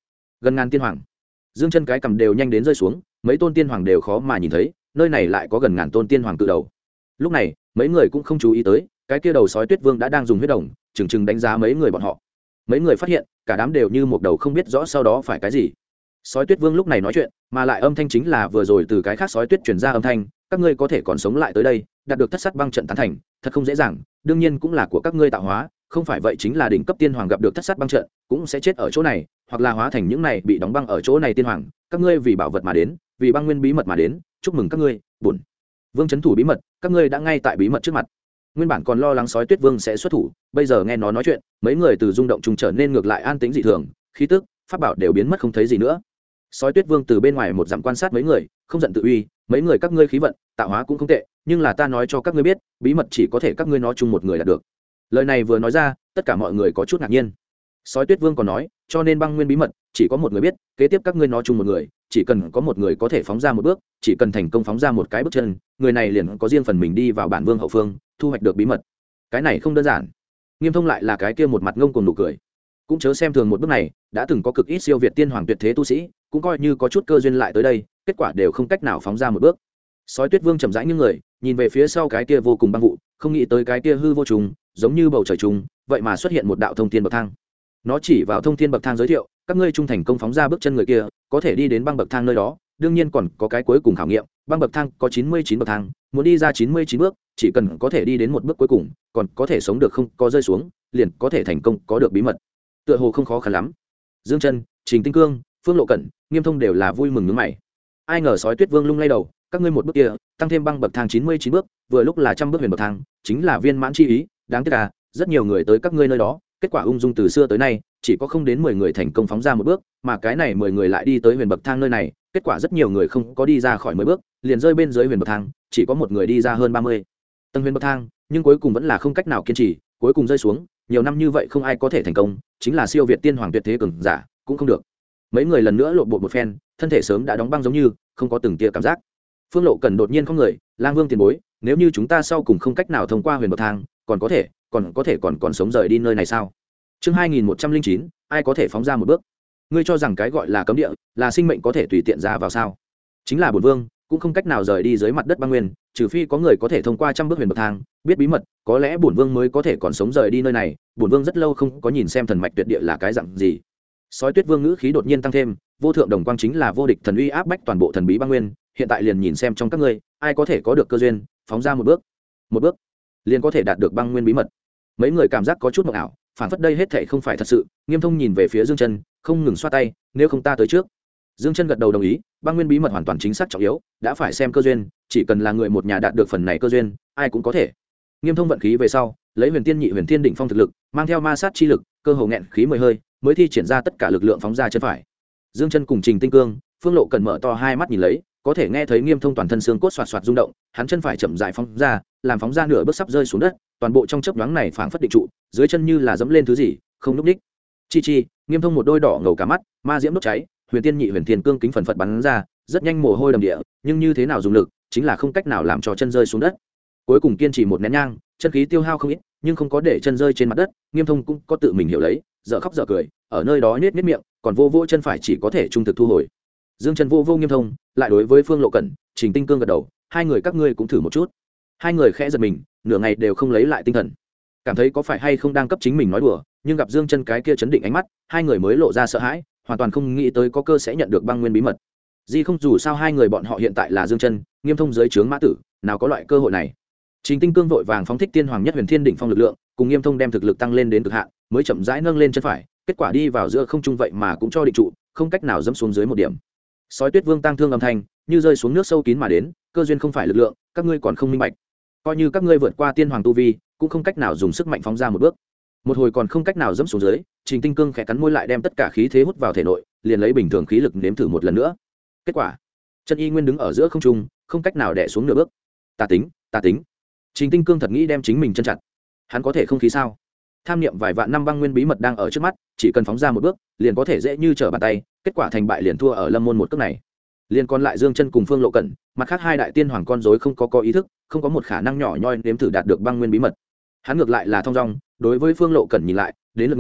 S1: gần ngàn tiên hoàng. Dương chân cái cầm đều nhanh đến rơi xuống, mấy tôn tiên hoàng đều khó mà nhìn thấy, nơi này lại có gần ngàn tôn tiên hoàng cự đầu. Lúc này mấy người cũng không chú ý tới, cái kia đầu sói tuyết vương đã đang dùng huyết đồng chừng chừng đánh giá mấy người bọn họ. Mấy người phát hiện cả đám đều như một đầu không biết rõ sau đó phải cái gì. Sói tuyết vương lúc này nói chuyện, mà lại âm thanh chính là vừa rồi từ cái khác sói tuyết truyền ra âm thanh, các ngươi có thể còn sống lại tới đây, đạt được thất sát băng trận tán thành, thật không dễ dàng, đương nhiên cũng là của các ngươi tạo hóa, không phải vậy chính là đỉnh cấp tiên hoàng gặp được thất sát băng trận, cũng sẽ chết ở chỗ này, hoặc là hóa thành những này bị đóng băng ở chỗ này tiên hoàng, các ngươi vì bảo vật mà đến, vì băng nguyên bí mật mà đến, chúc mừng các ngươi, bổn vương trấn thủ bí mật, các ngươi đã ngay tại bí mật trước mặt. Nguyên bản còn lo lắng sói tuyết vương sẽ xuất thủ, bây giờ nghe nó nói chuyện, mấy người từ rung động trùng trở nên ngược lại an tĩnh dị thường, khí tức, pháp bảo đều biến mất không thấy gì nữa. Sói tuyết vương từ bên ngoài một dặm quan sát mấy người, không giận tự uy, mấy người các ngươi khí vận tạo hóa cũng không tệ, nhưng là ta nói cho các ngươi biết, bí mật chỉ có thể các ngươi nói chung một người đạt được. Lời này vừa nói ra, tất cả mọi người có chút ngạc nhiên. Sói tuyết vương còn nói, cho nên băng nguyên bí mật chỉ có một người biết, kế tiếp các ngươi nói chung một người, chỉ cần có một người có thể phóng ra một bước, chỉ cần thành công phóng ra một cái bước chân, người này liền có riêng phần mình đi vào bản vương hậu phương, thu hoạch được bí mật. Cái này không đơn giản. Nghiêm Thông lại là cái kia một mặt ngông cuồng nụ cười. Cũng chớ xem thường một bước này, đã từng có cực ít siêu việt tiên hoàng tuyệt thế tu sĩ, cũng coi như có chút cơ duyên lại tới đây, kết quả đều không cách nào phóng ra một bước. Sói tuyết vương chậm rãi những người, nhìn về phía sau cái kia vô cùng băng vụ, không nghĩ tới cái kia hư vô trùng, giống như bầu trời trùng, vậy mà xuất hiện một đạo thông thiên bậc thang. Nó chỉ vào thông thiên bậc thang giới thiệu, các ngươi trung thành công phóng ra bước chân người kia, có thể đi đến băng bậc thang nơi đó, đương nhiên còn có cái cuối cùng khảo nghiệm, băng bậc thang có 99 bậc thang, muốn đi ra 99 bước, chỉ cần có thể đi đến một bước cuối cùng, còn có thể sống được không có rơi xuống, liền có thể thành công có được bí mật. Tựa hồ không khó khăn lắm. Dương Chân, Trình Tinh Cương, Phương Lộ Cẩn, Nghiêm Thông đều là vui mừng nhướng mày. Ai ngờ sói tuyết vương lung lay đầu, các ngươi một bước kia, tăng thêm băng bậc thang 99 bước, vừa lúc là trăm bước huyền bậc thang, chính là viên mãn chi ý, đáng tiếc là rất nhiều người tới các ngươi nơi đó, kết quả ung dung từ xưa tới nay, chỉ có không đến 10 người thành công phóng ra một bước, mà cái này 10 người lại đi tới huyền bậc thang nơi này, kết quả rất nhiều người không có đi ra khỏi 10 bước, liền rơi bên dưới huyền bậc thang, chỉ có một người đi ra hơn 30 tầng huyền bậc thang, nhưng cuối cùng vẫn là không cách nào kiên trì, cuối cùng rơi xuống, nhiều năm như vậy không ai có thể thành công, chính là siêu việt tiên hoàng tuyệt thế cường giả, cũng không được. Mấy người lần nữa lộn bộ một phen, thân thể sớm đã đóng băng giống như không có từng tia cảm giác. Phương Lộ Cần đột nhiên không người, Lang Vương tiền bối, nếu như chúng ta sau cùng không cách nào thông qua huyền bậc thang, còn có thể còn sống rời đi nơi này sao? Chương 2109, ai có thể phóng ra một bước? Ngươi cho rằng cái gọi là cấm địa, là sinh mệnh có thể tùy tiện ra vào sao? Chính là bổn vương, cũng không cách nào rời đi dưới mặt đất băng nguyên, trừ phi có người có thể thông qua trăm bước huyền bậc thang, biết bí mật, có lẽ bổn vương mới có thể còn sống rời đi nơi này. Bổn vương rất lâu không có nhìn xem thần mạch tuyệt địa là cái dạng gì. Sói tuyết vương ngữ khí đột nhiên tăng thêm, vô thượng đồng quang chính là vô địch thần uy áp bách toàn bộ thần bí băng nguyên, hiện tại liền nhìn xem trong các ngươi, ai có thể có được cơ duyên, phóng ra một bước, liền có thể đạt được băng nguyên bí mật. Mấy người cảm giác có chút mộng ảo, phản phất đây hết thảy không phải thật sự. Nghiêm Thông nhìn về phía Dương Chân, không ngừng xoa tay, nếu không ta tới trước. Dương Chân gật đầu đồng ý, băng nguyên bí mật hoàn toàn chính xác trọng yếu, đã phải xem cơ duyên, chỉ cần là người một nhà đạt được phần này cơ duyên, ai cũng có thể. Nghiêm Thông vận khí về sau, lấy huyền tiên nhị huyền thiên đỉnh phong thực lực, mang theo ma sát chi lực, cơ hồ nghẹn khí 10 hơi, mới thi triển ra tất cả lực lượng phóng ra chân phải. Dương Chân cùng Trình Tinh Cương, Phương Lộ Cần mở to hai mắt nhìn lấy, có thể nghe thấy Nghiêm Thông toàn thân xương cốt xoạt xoạt rung động, hắn chân phải chậm rãi phóng ra, làm phóng ra nửa bước sắp rơi xuống đất, toàn bộ trong chớp nhoáng này phảng phất định trụ, dưới chân như là dẫm lên thứ gì, không lúc đích. Chi, Nghiêm Thông một đôi đỏ ngầu cả mắt, ma diễm đốt cháy, huyền tiên nhị huyền thiên cương kính phần phật bắn ra, rất nhanh mồ hôi đầm địa, nhưng như thế nào dùng lực, chính là không cách nào làm cho chân rơi xuống đất. Cuối cùng kiên trì một nén nhang, chân khí tiêu hao không ít, nhưng không có để chân rơi trên mặt đất. Nghiêm Thông cũng có tự mình hiểu lấy, dở khóc dở cười, ở nơi đó nhếch miệng, còn vô chân phải chỉ có thể trung thực thu hồi. Dương Chân vô Nghiêm Thông, lại đối với Phương Lộ Cẩn, Trình Tinh Cương gật đầu, hai người các ngươi cũng thử một chút. Hai người khẽ giật mình, nửa ngày đều không lấy lại tinh thần, cảm thấy có phải hay không đang cấp chính mình nói đùa, nhưng gặp Dương Chân cái kia chấn định ánh mắt, hai người mới lộ ra sợ hãi, hoàn toàn không nghĩ tới có cơ sẽ nhận được băng nguyên bí mật. Không dù sao hai người bọn họ hiện tại là Dương Chân, Nghiêm Thông dưới trướng mã tử, nào có loại cơ hội này. Trình Tinh Cương vội vàng phóng thích tiên hoàng nhất huyền thiên đỉnh phong lực lượng, cùng Nghiêm Thông đem thực lực tăng lên đến cực hạn, mới chậm rãi nâng lên chân phải, kết quả đi vào giữa không trung vậy mà cũng cho định trụ, không cách nào dẫm xuống dưới một điểm. Sói tuyết vương tăng thương âm thanh, như rơi xuống nước sâu kín mà đến, cơ duyên không phải lực lượng, các ngươi còn không minh bạch. Coi như các ngươi vượt qua tiên hoàng tu vi, cũng không cách nào dùng sức mạnh phóng ra một bước. Một hồi còn không cách nào dẫm xuống dưới, Trình Tinh Cương khẽ cắn môi lại đem tất cả khí thế hút vào thể nội, liền lấy bình thường khí lực nếm thử một lần nữa. Kết quả, chân y nguyên đứng ở giữa không trung, không cách nào đè xuống nửa bước. Ta tính. Trình Tinh Cương thật nghĩ đem chính mình chân chặt. Hắn có thể không khí sao? Tham niệm vài vạn năm băng nguyên bí mật đang ở trước mắt, chỉ cần phóng ra một bước, liền có thể dễ như trở bàn tay, kết quả thành bại liền thua ở Lâm môn một cước này. Liên còn lại Dương Chân cùng Phương Lộ Cẩn, mặt khác hai đại tiên hoàng con rối không có ý thức, không có một khả năng nhỏ nhoi nếm thử đạt được băng nguyên bí mật. Hắn ngược lại là thông dong, đối với Phương Lộ Cẩn nhìn lại, đến lượt ngươi,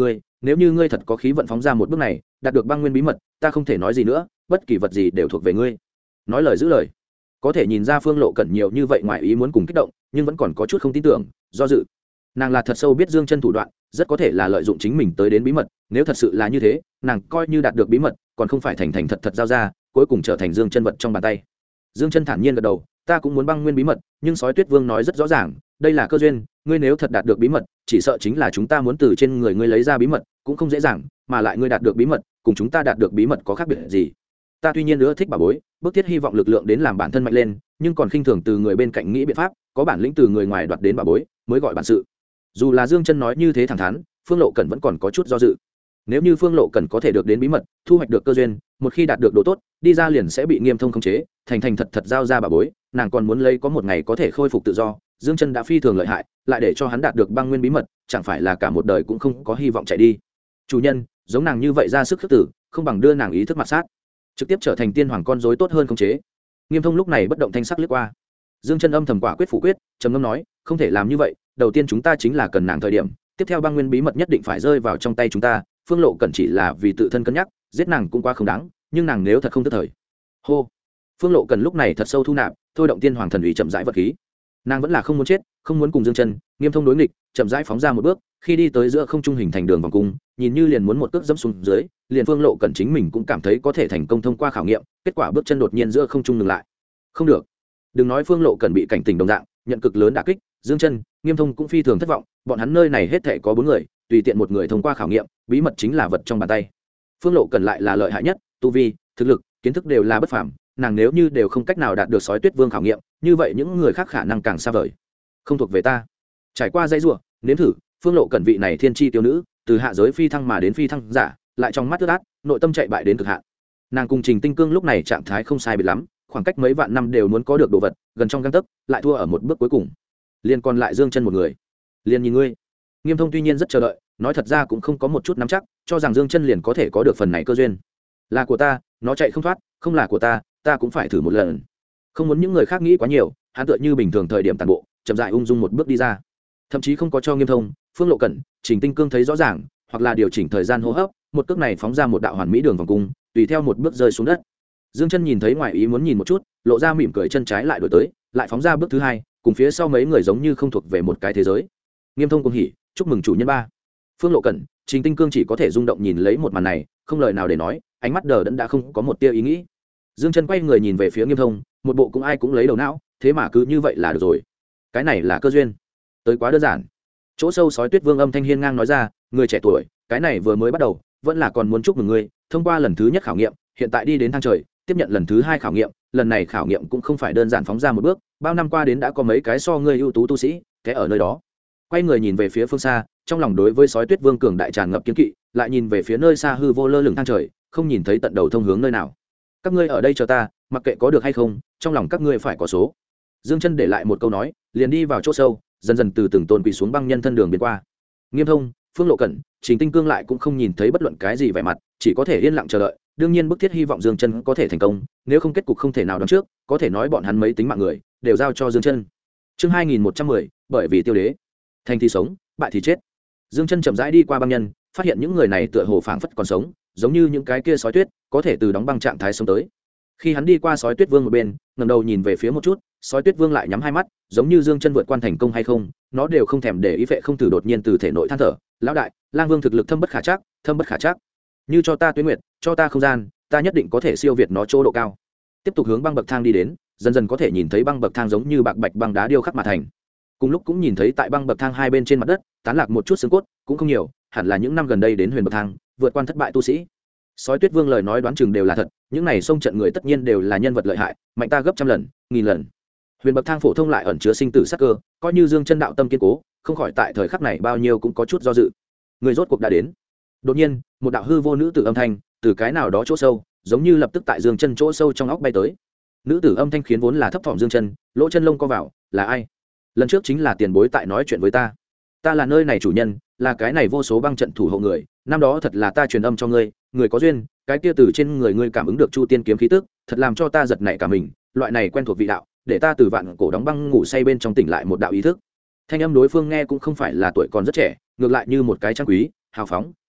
S1: nếu như ngươi thật có khí vận phóng ra một bước này đạt được băng nguyên bí mật, ta không thể nói gì nữa, bất kỳ vật gì đều thuộc về ngươi. Nói lời giữ lời. Có thể nhìn ra Phương Lộ Cẩn nhiều như vậy ngoài ý muốn cùng kích động, nhưng vẫn còn có chút không tin tưởng, do dự. Nàng là thật sâu biết Dương Chân thủ đoạn, rất có thể là lợi dụng chính mình tới đến bí mật, nếu thật sự là như thế, nàng coi như đạt được bí mật, còn không phải thành thành thật thật giao ra, cuối cùng trở thành Dương Chân vật trong bàn tay. Dương Chân thản nhiên gật đầu, ta cũng muốn băng nguyên bí mật, nhưng Sói Tuyết Vương nói rất rõ ràng, đây là cơ duyên, ngươi nếu thật đạt được bí mật, chỉ sợ chính là chúng ta muốn từ trên người ngươi lấy ra bí mật, cũng không dễ dàng, mà lại ngươi đạt được bí mật, cùng chúng ta đạt được bí mật có khác biệt gì? Ta tuy nhiên ưa thích bà bối, bước thiết hy vọng lực lượng đến làm bản thân mạnh lên, nhưng còn khinh thường từ người bên cạnh nghĩ biện pháp, có bản lĩnh từ người ngoài đoạt đến bà bối, mới gọi bản sự. Dù là Dương Chân nói như thế thẳng thắn, Phương Lộ Cẩn vẫn còn có chút do dự. Nếu như Phương Lộ Cẩn có thể được đến bí mật, thu hoạch được cơ duyên, một khi đạt được độ tốt, đi ra liền sẽ bị Nghiêm Thông khống chế, thành thành thật thật giao ra bà bối, nàng còn muốn lấy có một ngày có thể khôi phục tự do. Dương Chân đã phi thường lợi hại, lại để cho hắn đạt được băng nguyên bí mật, chẳng phải là cả một đời cũng không có hy vọng chạy đi. Chủ nhân, giống nàng như vậy ra sức khước tử, không bằng đưa nàng ý thức mặt sát, trực tiếp trở thành tiên hoàng con rối tốt hơn khống chế. Nghiêm Thông lúc này bất động thanh sắc liếc qua. Dương Chân âm thầm quả quyết phủ quyết, trầm ngâm nói, không thể làm như vậy, đầu tiên chúng ta chính là cần nàng thời điểm, tiếp theo băng nguyên bí mật nhất định phải rơi vào trong tay chúng ta. Phương Lộ Cẩn chỉ là vì tự thân cân nhắc, giết nàng cũng quá không đáng, nhưng nàng nếu thật không tức thời. Hô. Phương Lộ Cẩn lúc này thật sâu thu nạp, thôi động tiên hoàng thần uy chậm rãi vật khí. Nàng vẫn là không muốn chết, không muốn cùng Dương Chân, Nghiêm Thông đối nghịch, chậm rãi phóng ra một bước, khi đi tới giữa không trung hình thành đường vòng cung, nhìn như liền muốn một cước dẫm xuống dưới, liền Phương Lộ Cẩn chính mình cũng cảm thấy có thể thành công thông qua khảo nghiệm, kết quả bước chân đột nhiên giữa không trung ngừng lại. Không được. Đừng nói Phương Lộ Cẩn bị cảnh tỉnh đồng dạng, nhận cực lớn đả kích, Dương Chân, Nghiêm Thông cũng phi thường thất vọng, bọn hắn nơi này hết thảy có 4 người, tùy tiện một người thông qua khảo nghiệm, bí mật chính là vật trong bàn tay. Phương Lộ Cẩn lại là lợi hại nhất, tu vi, thực lực, kiến thức đều là bất phàm, nàng nếu như đều không cách nào đạt được Sói Tuyết Vương khảo nghiệm, như vậy những người khác khả năng càng xa vời. Không thuộc về ta. Trải qua dãy rủa, nếm thử, Phương Lộ Cẩn vị này thiên chi tiêu nữ, từ hạ giới phi thăng mà đến phi thăng giả, lại trong mắt ướt át, nội tâm chạy bại đến cực hạn. Nàng cùng Trình Tinh Cương lúc này trạng thái không sai biệt lắm, khoảng cách mấy vạn năm đều muốn có được đồ vật, gần trong gang tấc, lại thua ở một bước cuối cùng. Liên còn lại Dương Chân một người. Liên nhìn ngươi. Nghiêm Thông tuy nhiên rất chờ đợi, nói thật ra cũng không có một chút nắm chắc, cho rằng Dương Chân liền có thể có được phần này cơ duyên. Là của ta, nó chạy không thoát, không là của ta, ta cũng phải thử một lần. Không muốn những người khác nghĩ quá nhiều, hắn tựa như bình thường thời điểm tàn bộ, chậm rãi ung dung một bước đi ra. Thậm chí không có cho Nghiêm Thông, Phương Lộ Cẩn, Trình Tinh Cương thấy rõ ràng, hoặc là điều chỉnh thời gian hô hấp, một cước này phóng ra một đạo hoàn mỹ đường vòng cung, tùy theo một bước rơi xuống đất. Dương Chân nhìn thấy ngoài ý muốn nhìn một chút, lộ ra mỉm cười, chân trái lại đổi tới, lại phóng ra bước thứ hai, cùng phía sau mấy người giống như không thuộc về một cái thế giới. Nghiêm Thông cũng hỉ, chúc mừng chủ nhân ba. Phương Lộ Cẩn, Trình Tinh Cương chỉ có thể rung động nhìn lấy một màn này, không lời nào để nói, ánh mắt đờ đẫn đã không có một tia ý nghĩ. Dương Chân quay người nhìn về phía Nghiêm Thông, một bộ cũng ai cũng lấy đầu não, thế mà cứ như vậy là được rồi. Cái này là cơ duyên, tới quá đơn giản. Chỗ sâu Sói Tuyết Vương âm thanh hiên ngang nói ra, người trẻ tuổi, cái này vừa mới bắt đầu, vẫn là còn muốn chúc mừng ngươi, thông qua lần thứ nhất khảo nghiệm, hiện tại đi đến thang trời, tiếp nhận lần thứ hai khảo nghiệm, lần này khảo nghiệm cũng không phải đơn giản phóng ra một bước, bao năm qua đến đã có mấy cái so ngươi ưu tú tu sĩ, thế ở nơi đó. Quay người nhìn về phía phương xa, trong lòng đối với Sói Tuyết Vương cường đại tràn ngập kiên kỵ, lại nhìn về phía nơi xa hư vô lơ lửng thang trời, không nhìn thấy tận đầu thông hướng nơi nào. Các ngươi ở đây chờ ta, mặc kệ có được hay không, trong lòng các ngươi phải có số. Dương Chân để lại một câu nói, liền đi vào chỗ sâu, dần dần từ từng tôn quỳ xuống băng nhân thân đường biến qua. Nghiêm Thông, Phương Lộ Cẩn, Trình Tinh Cương lại cũng không nhìn thấy bất luận cái gì vẻ mặt, chỉ có thể yên lặng chờ đợi. Đương nhiên bức thiết hy vọng Dương Chân có thể thành công, nếu không kết cục không thể nào đoán trước, có thể nói bọn hắn mấy tính mạng người đều giao cho Dương Chân. Chương 2110, bởi vì tiêu đế, thành thì sống, bại thì chết. Dương Chân chậm rãi đi qua băng nhân, phát hiện những người này tựa hồ phảng phất còn sống, giống như những cái kia sói tuyết, có thể từ đóng băng trạng thái sống tới. Khi hắn đi qua Sói Tuyết Vương một bên, ngẩng đầu nhìn về phía một chút, Sói Tuyết Vương lại nhắm hai mắt, giống như Dương Chân vượt quan thành công hay không, nó đều không thèm để ý. Vệ không thử đột nhiên từ thể nội than thở, lão đại, Lang Vương thực lực thâm bất khả trắc, thâm bất khả trắc. Như cho ta tuyết nguyệt, cho ta không gian, ta nhất định có thể siêu việt nó chỗ độ cao. Tiếp tục hướng băng bậc thang đi đến, dần dần có thể nhìn thấy băng bậc thang giống như bạc bạch băng đá điêu khắc mà thành. Cùng lúc cũng nhìn thấy tại băng bậc thang hai bên trên mặt đất, tán lạc một chút xương cốt, cũng không nhiều, hẳn là những năm gần đây đến huyền bậc thang, vượt quan thất bại tu sĩ. Sói Tuyết Vương lời nói đoán chừng đều là thật, những này xông trận người tất nhiên đều là nhân vật lợi hại, mạnh ta gấp trăm lần, nghìn lần. Huyền bậc thang phổ thông lại ẩn chứa sinh tử sát cơ, coi như Dương Chân đạo tâm kiên cố, không khỏi tại thời khắc này bao nhiêu cũng có chút do dự. Người rốt cuộc đã đến. Đột nhiên, một đạo hư vô nữ tử âm thanh từ cái nào đó chỗ sâu, giống như lập tức tại Dương Chân chỗ sâu trong óc bay tới. Nữ tử âm thanh khiến vốn là thấp thỏm Dương Chân, lỗ chân lông co vào, là ai? Lần trước chính là tiền bối tại nói chuyện với ta. Ta là nơi này chủ nhân, là cái này vô số băng trận thủ hộ người, năm đó thật là ta truyền âm cho ngươi, người có duyên, cái kia từ trên người ngươi cảm ứng được Chu Tiên kiếm khí tức, thật làm cho ta giật nảy cả mình, loại này quen thuộc vị đạo, để ta từ vạn cổ đóng băng ngủ say bên trong tỉnh lại một đạo ý thức. Thanh âm đối phương nghe cũng không phải là tuổi còn rất trẻ, ngược lại như một cái trang quý, hào phóng,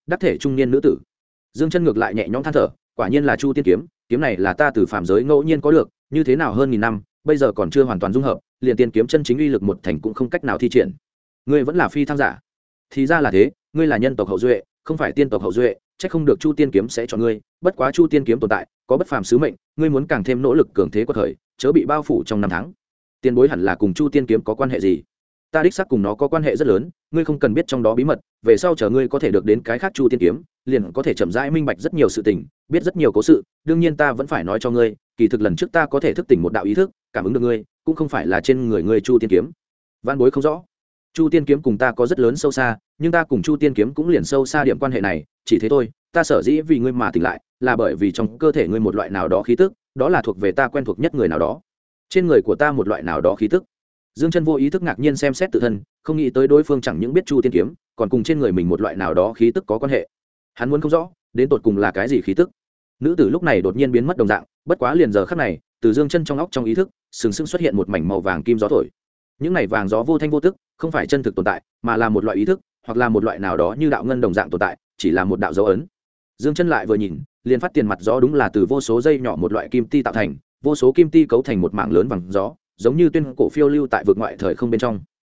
S1: đắc thể trung niên nữ tử. Dương Chân ngược lại nhẹ nhõm than thở, quả nhiên là Chu Tiên kiếm, kiếm này là ta từ phàm giới ngẫu nhiên có được, như thế nào hơn nghìn năm, bây giờ còn chưa hoàn toàn dung hợp, liền tiên kiếm chân chính uy lực một thành cũng không cách nào thi triển. Ngươi vẫn là phi thăng giả. Thì ra là thế, ngươi là nhân tộc hậu duệ, không phải tiên tộc hậu duệ, chắc không được Chu Tiên kiếm sẽ chọn ngươi, bất quá Chu Tiên kiếm tồn tại, có bất phàm sứ mệnh, ngươi muốn càng thêm nỗ lực cường thế quật khởi, chớ bị bao phủ trong năm tháng. Tiền bối hẳn là cùng Chu Tiên kiếm có quan hệ gì? Ta đích xác cùng nó có quan hệ rất lớn, ngươi không cần biết trong đó bí mật, về sau chờ ngươi có thể được đến cái khác Chu Tiên kiếm, liền có thể chậm rãi minh bạch rất nhiều sự tình, biết rất nhiều cố sự, đương nhiên ta vẫn phải nói cho ngươi, kỳ thực lần trước ta có thể thức tỉnh một đạo ý thức, cảm ứng được ngươi, cũng không phải là trên người ngươi Chu Tiên kiếm. Vạn bối không rõ. Chu Tiên kiếm cùng ta có rất lớn sâu xa, nhưng ta cùng Chu Tiên kiếm cũng liền sâu xa điểm quan hệ này, chỉ thế thôi, ta sở dĩ vì ngươi mà tỉnh lại, là bởi vì trong cơ thể ngươi một loại nào đó khí tức, đó là thuộc về ta quen thuộc nhất người nào đó. Trên người của ta một loại nào đó khí tức. Dương Chân vô ý thức ngạc nhiên xem xét tự thân, không nghĩ tới đối phương chẳng những biết Chu Tiên kiếm, còn cùng trên người mình một loại nào đó khí tức có quan hệ. Hắn muốn không rõ, đến tột cùng là cái gì khí tức. Nữ tử lúc này đột nhiên biến mất đồng dạng, bất quá liền giờ khắc này, từ Dương Chân trong óc trong ý thức, sừng sững xuất hiện một mảnh màu vàng kim gió thổi. Những này vàng gió vô thanh vô tức, không phải chân thực tồn tại, mà là một loại ý thức, hoặc là một loại nào đó như đạo ngân đồng dạng tồn tại, chỉ là một đạo dấu ấn. Dương Chân lại vừa nhìn, liền phát tiền mặt gió đúng là từ vô số dây nhỏ một loại kim ti tạo thành, vô số kim ti cấu thành một mảng lớn vàng gió, giống như tuyên cổ phiêu lưu tại vực ngoại thời không bên trong.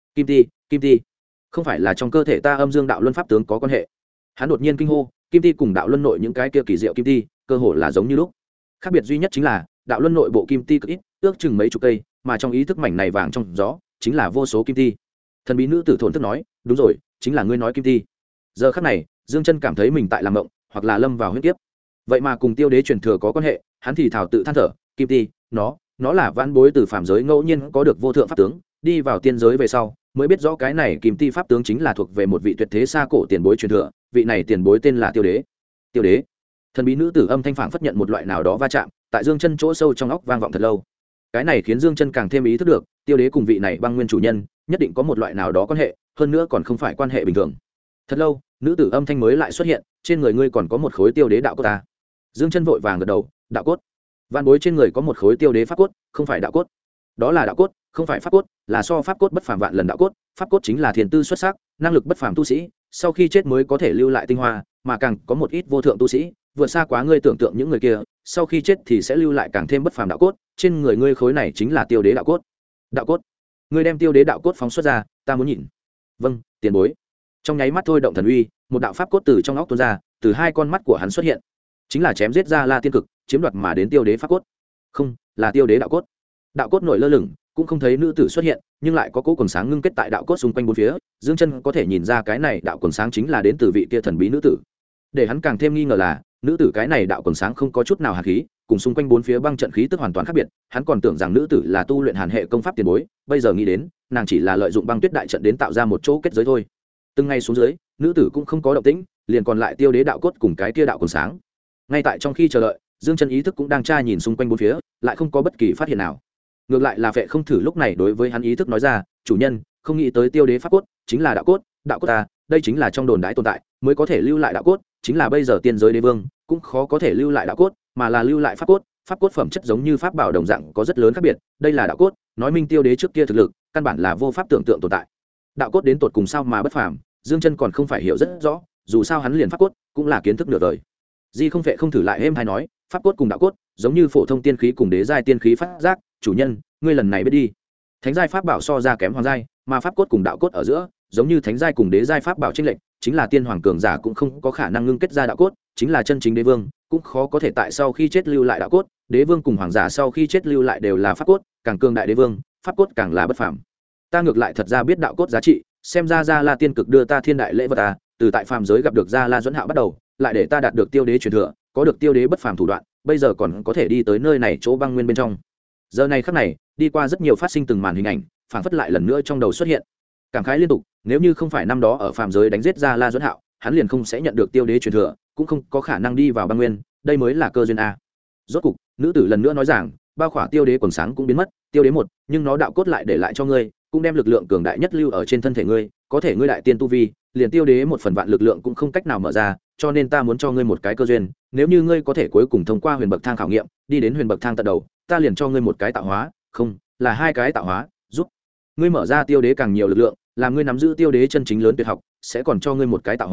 S1: Kim ti, không phải là trong cơ thể ta âm dương đạo luân pháp tướng có quan hệ. Hắn đột nhiên kinh hô, kim ti cùng đạo luân nội những cái kia kỳ diệu kim ti, cơ hồ là giống như lúc. Khác biệt duy nhất chính là, đạo luân nội bộ kim ti cực ít, ước chừng mấy chục cây, mà trong ý thức mảnh này vàng trong gió, chính là vô số kim ti. Thần bí nữ tử thổn thức nói, đúng rồi, chính là ngươi nói kim ti. Giờ khắc này, Dương Chân cảm thấy mình tại làm mộng, hoặc là lâm vào huyết kiếp. Vậy mà cùng Tiêu Đế truyền thừa có quan hệ, hắn thì thào tự than thở, kim ti, nó là vãn bối từ phàm giới ngẫu nhiên có được vô thượng pháp tướng, đi vào tiên giới về sau, mới biết rõ cái này kim ti pháp tướng chính là thuộc về một vị tuyệt thế xa cổ tiền bối truyền thừa, vị này tiền bối tên là Tiêu Đế. Tiêu Đế. Thần bí nữ tử âm thanh phảng phất nhận một loại nào đó va chạm, tại Dương Chân chỗ sâu trong óc vang vọng thật lâu. Cái này khiến Dương Chân càng thêm ý thức được, Tiêu Đế cùng vị này băng nguyên chủ nhân, nhất định có một loại nào đó quan hệ, hơn nữa còn không phải quan hệ bình thường. Thật lâu, nữ tử âm thanh mới lại xuất hiện, trên người ngươi còn có một khối Tiêu Đế đạo cốt ta. Dương Chân vội vàng gật đầu, đạo cốt. Vạn bối trên người có một khối Tiêu Đế pháp cốt, không phải đạo cốt. Đó là đạo cốt, không phải pháp cốt, là so pháp cốt bất phàm vạn lần đạo cốt, pháp cốt chính là thiên tư xuất sắc, năng lực bất phàm tu sĩ, sau khi chết mới có thể lưu lại tinh hoa, mà càng có một ít vô thượng tu sĩ, vượt xa quá ngươi tưởng tượng những người kia, sau khi chết thì sẽ lưu lại càng thêm bất phàm đạo cốt, trên người ngươi khối này chính là Tiêu Đế đạo cốt. Đạo cốt? Ngươi đem Tiêu Đế đạo cốt phóng xuất ra, ta muốn nhìn. Vâng, tiền bối. Trong nháy mắt thôi động thần uy, một đạo pháp cốt từ trong óc tuôn ra, từ hai con mắt của hắn xuất hiện, chính là chém giết ra La Tiên Cực, chiếm đoạt mà đến Tiêu Đế pháp cốt. Không, là Tiêu Đế đạo cốt. Đạo cốt nổi lơ lửng, cũng không thấy nữ tử xuất hiện, nhưng lại có cỗ quần sáng ngưng kết tại đạo cốt xung quanh bốn phía. Dương Chân có thể nhìn ra cái này đạo quần sáng chính là đến từ vị kia thần bí nữ tử. Để hắn càng thêm nghi ngờ là, nữ tử cái này đạo quần sáng không có chút nào hàn khí, cùng xung quanh bốn phía băng trận khí tức hoàn toàn khác biệt. Hắn còn tưởng rằng nữ tử là tu luyện hàn hệ công pháp tiền bối, bây giờ nghĩ đến, nàng chỉ là lợi dụng băng tuyết đại trận đến tạo ra một chỗ kết giới thôi. Từng ngày xuống dưới, nữ tử cũng không có động tĩnh, liền còn lại Tiêu Đế đạo cốt cùng cái kia đạo quần sáng. Ngay tại trong khi chờ đợi, Dương Chân ý thức cũng đang tra nhìn xung quanh bốn phía, lại không có bất kỳ phát hiện nào. Ngược lại là Vệ Không Thử lúc này đối với hắn ý thức nói ra, chủ nhân, không nghĩ tới Tiêu Đế pháp cốt chính là đạo cốt ta, đây chính là trong đồn đãi tồn tại, mới có thể lưu lại đạo cốt, chính là bây giờ tiên giới đế vương cũng khó có thể lưu lại đạo cốt, mà là lưu lại pháp cốt phẩm chất giống như pháp bảo đồng dạng có rất lớn khác biệt, đây là đạo cốt, nói minh Tiêu Đế trước kia thực lực, căn bản là vô pháp tưởng tượng tồn tại. Đạo cốt đến tột cùng sao mà bất phàm, Dương Chân còn không phải hiểu rất rõ, dù sao hắn liền pháp cốt cũng là kiến thức nửa đời. Di không Vệ Không Thử lại êm hay nói, pháp cốt cùng đạo cốt giống như phổ thông tiên khí cùng đế giai tiên khí phát giác, chủ nhân, ngươi lần này biết đi. Thánh giai pháp bảo so ra kém hoàng giai, mà pháp cốt cùng đạo cốt ở giữa, giống như thánh giai cùng đế giai pháp bảo chênh lệch, chính là tiên hoàng cường giả cũng không có khả năng ngưng kết ra đạo cốt, chính là chân chính đế vương, cũng khó có thể tại sau khi chết lưu lại đạo cốt, đế vương cùng hoàng giả sau khi chết lưu lại đều là pháp cốt, càng cường đại đế vương, pháp cốt càng là bất phàm. Ta ngược lại thật ra biết đạo cốt giá trị, xem ra Gia La Tiên Cực đưa ta thiên đại lễ vật à, từ tại phàm giới gặp được Gia La Duẫn Hạo bắt đầu, lại để ta đạt được Tiêu Đế truyền thừa, có được Tiêu Đế bất phàm thủ đoạn, bây giờ còn có thể đi tới nơi này chỗ băng nguyên bên trong. Giờ này khắc này, đi qua rất nhiều phát sinh từng màn hình ảnh, phảng phất lại lần nữa trong đầu xuất hiện. Cảm khái liên tục, nếu như không phải năm đó ở phàm giới đánh giết Gia La Duẫn Hạo, hắn liền không sẽ nhận được Tiêu Đế truyền thừa, cũng không có khả năng đi vào băng nguyên, đây mới là cơ duyên a. Rốt cục, nữ tử lần nữa nói rằng, bao khỏa Tiêu Đế quần sáng cũng biến mất, Tiêu Đế một, nhưng nó đạo cốt lại để lại cho ngươi, cũng đem lực lượng cường đại nhất lưu ở trên thân thể ngươi, có thể ngươi đại tiên tu vi, liền Tiêu Đế một phần vạn lực lượng cũng không cách nào mở ra, cho nên ta muốn cho ngươi một cái cơ duyên, nếu như ngươi có thể cuối cùng thông qua huyền bậc thang khảo nghiệm, đi đến huyền bậc thang tận đầu, ta liền cho ngươi một cái tạo hóa, không, là hai cái tạo hóa, giúp ngươi mở ra Tiêu Đế càng nhiều lực lượng, làm ngươi nắm giữ Tiêu Đế chân chính lớn tuyệt học, sẽ còn cho ngươi một cái tạo hóa,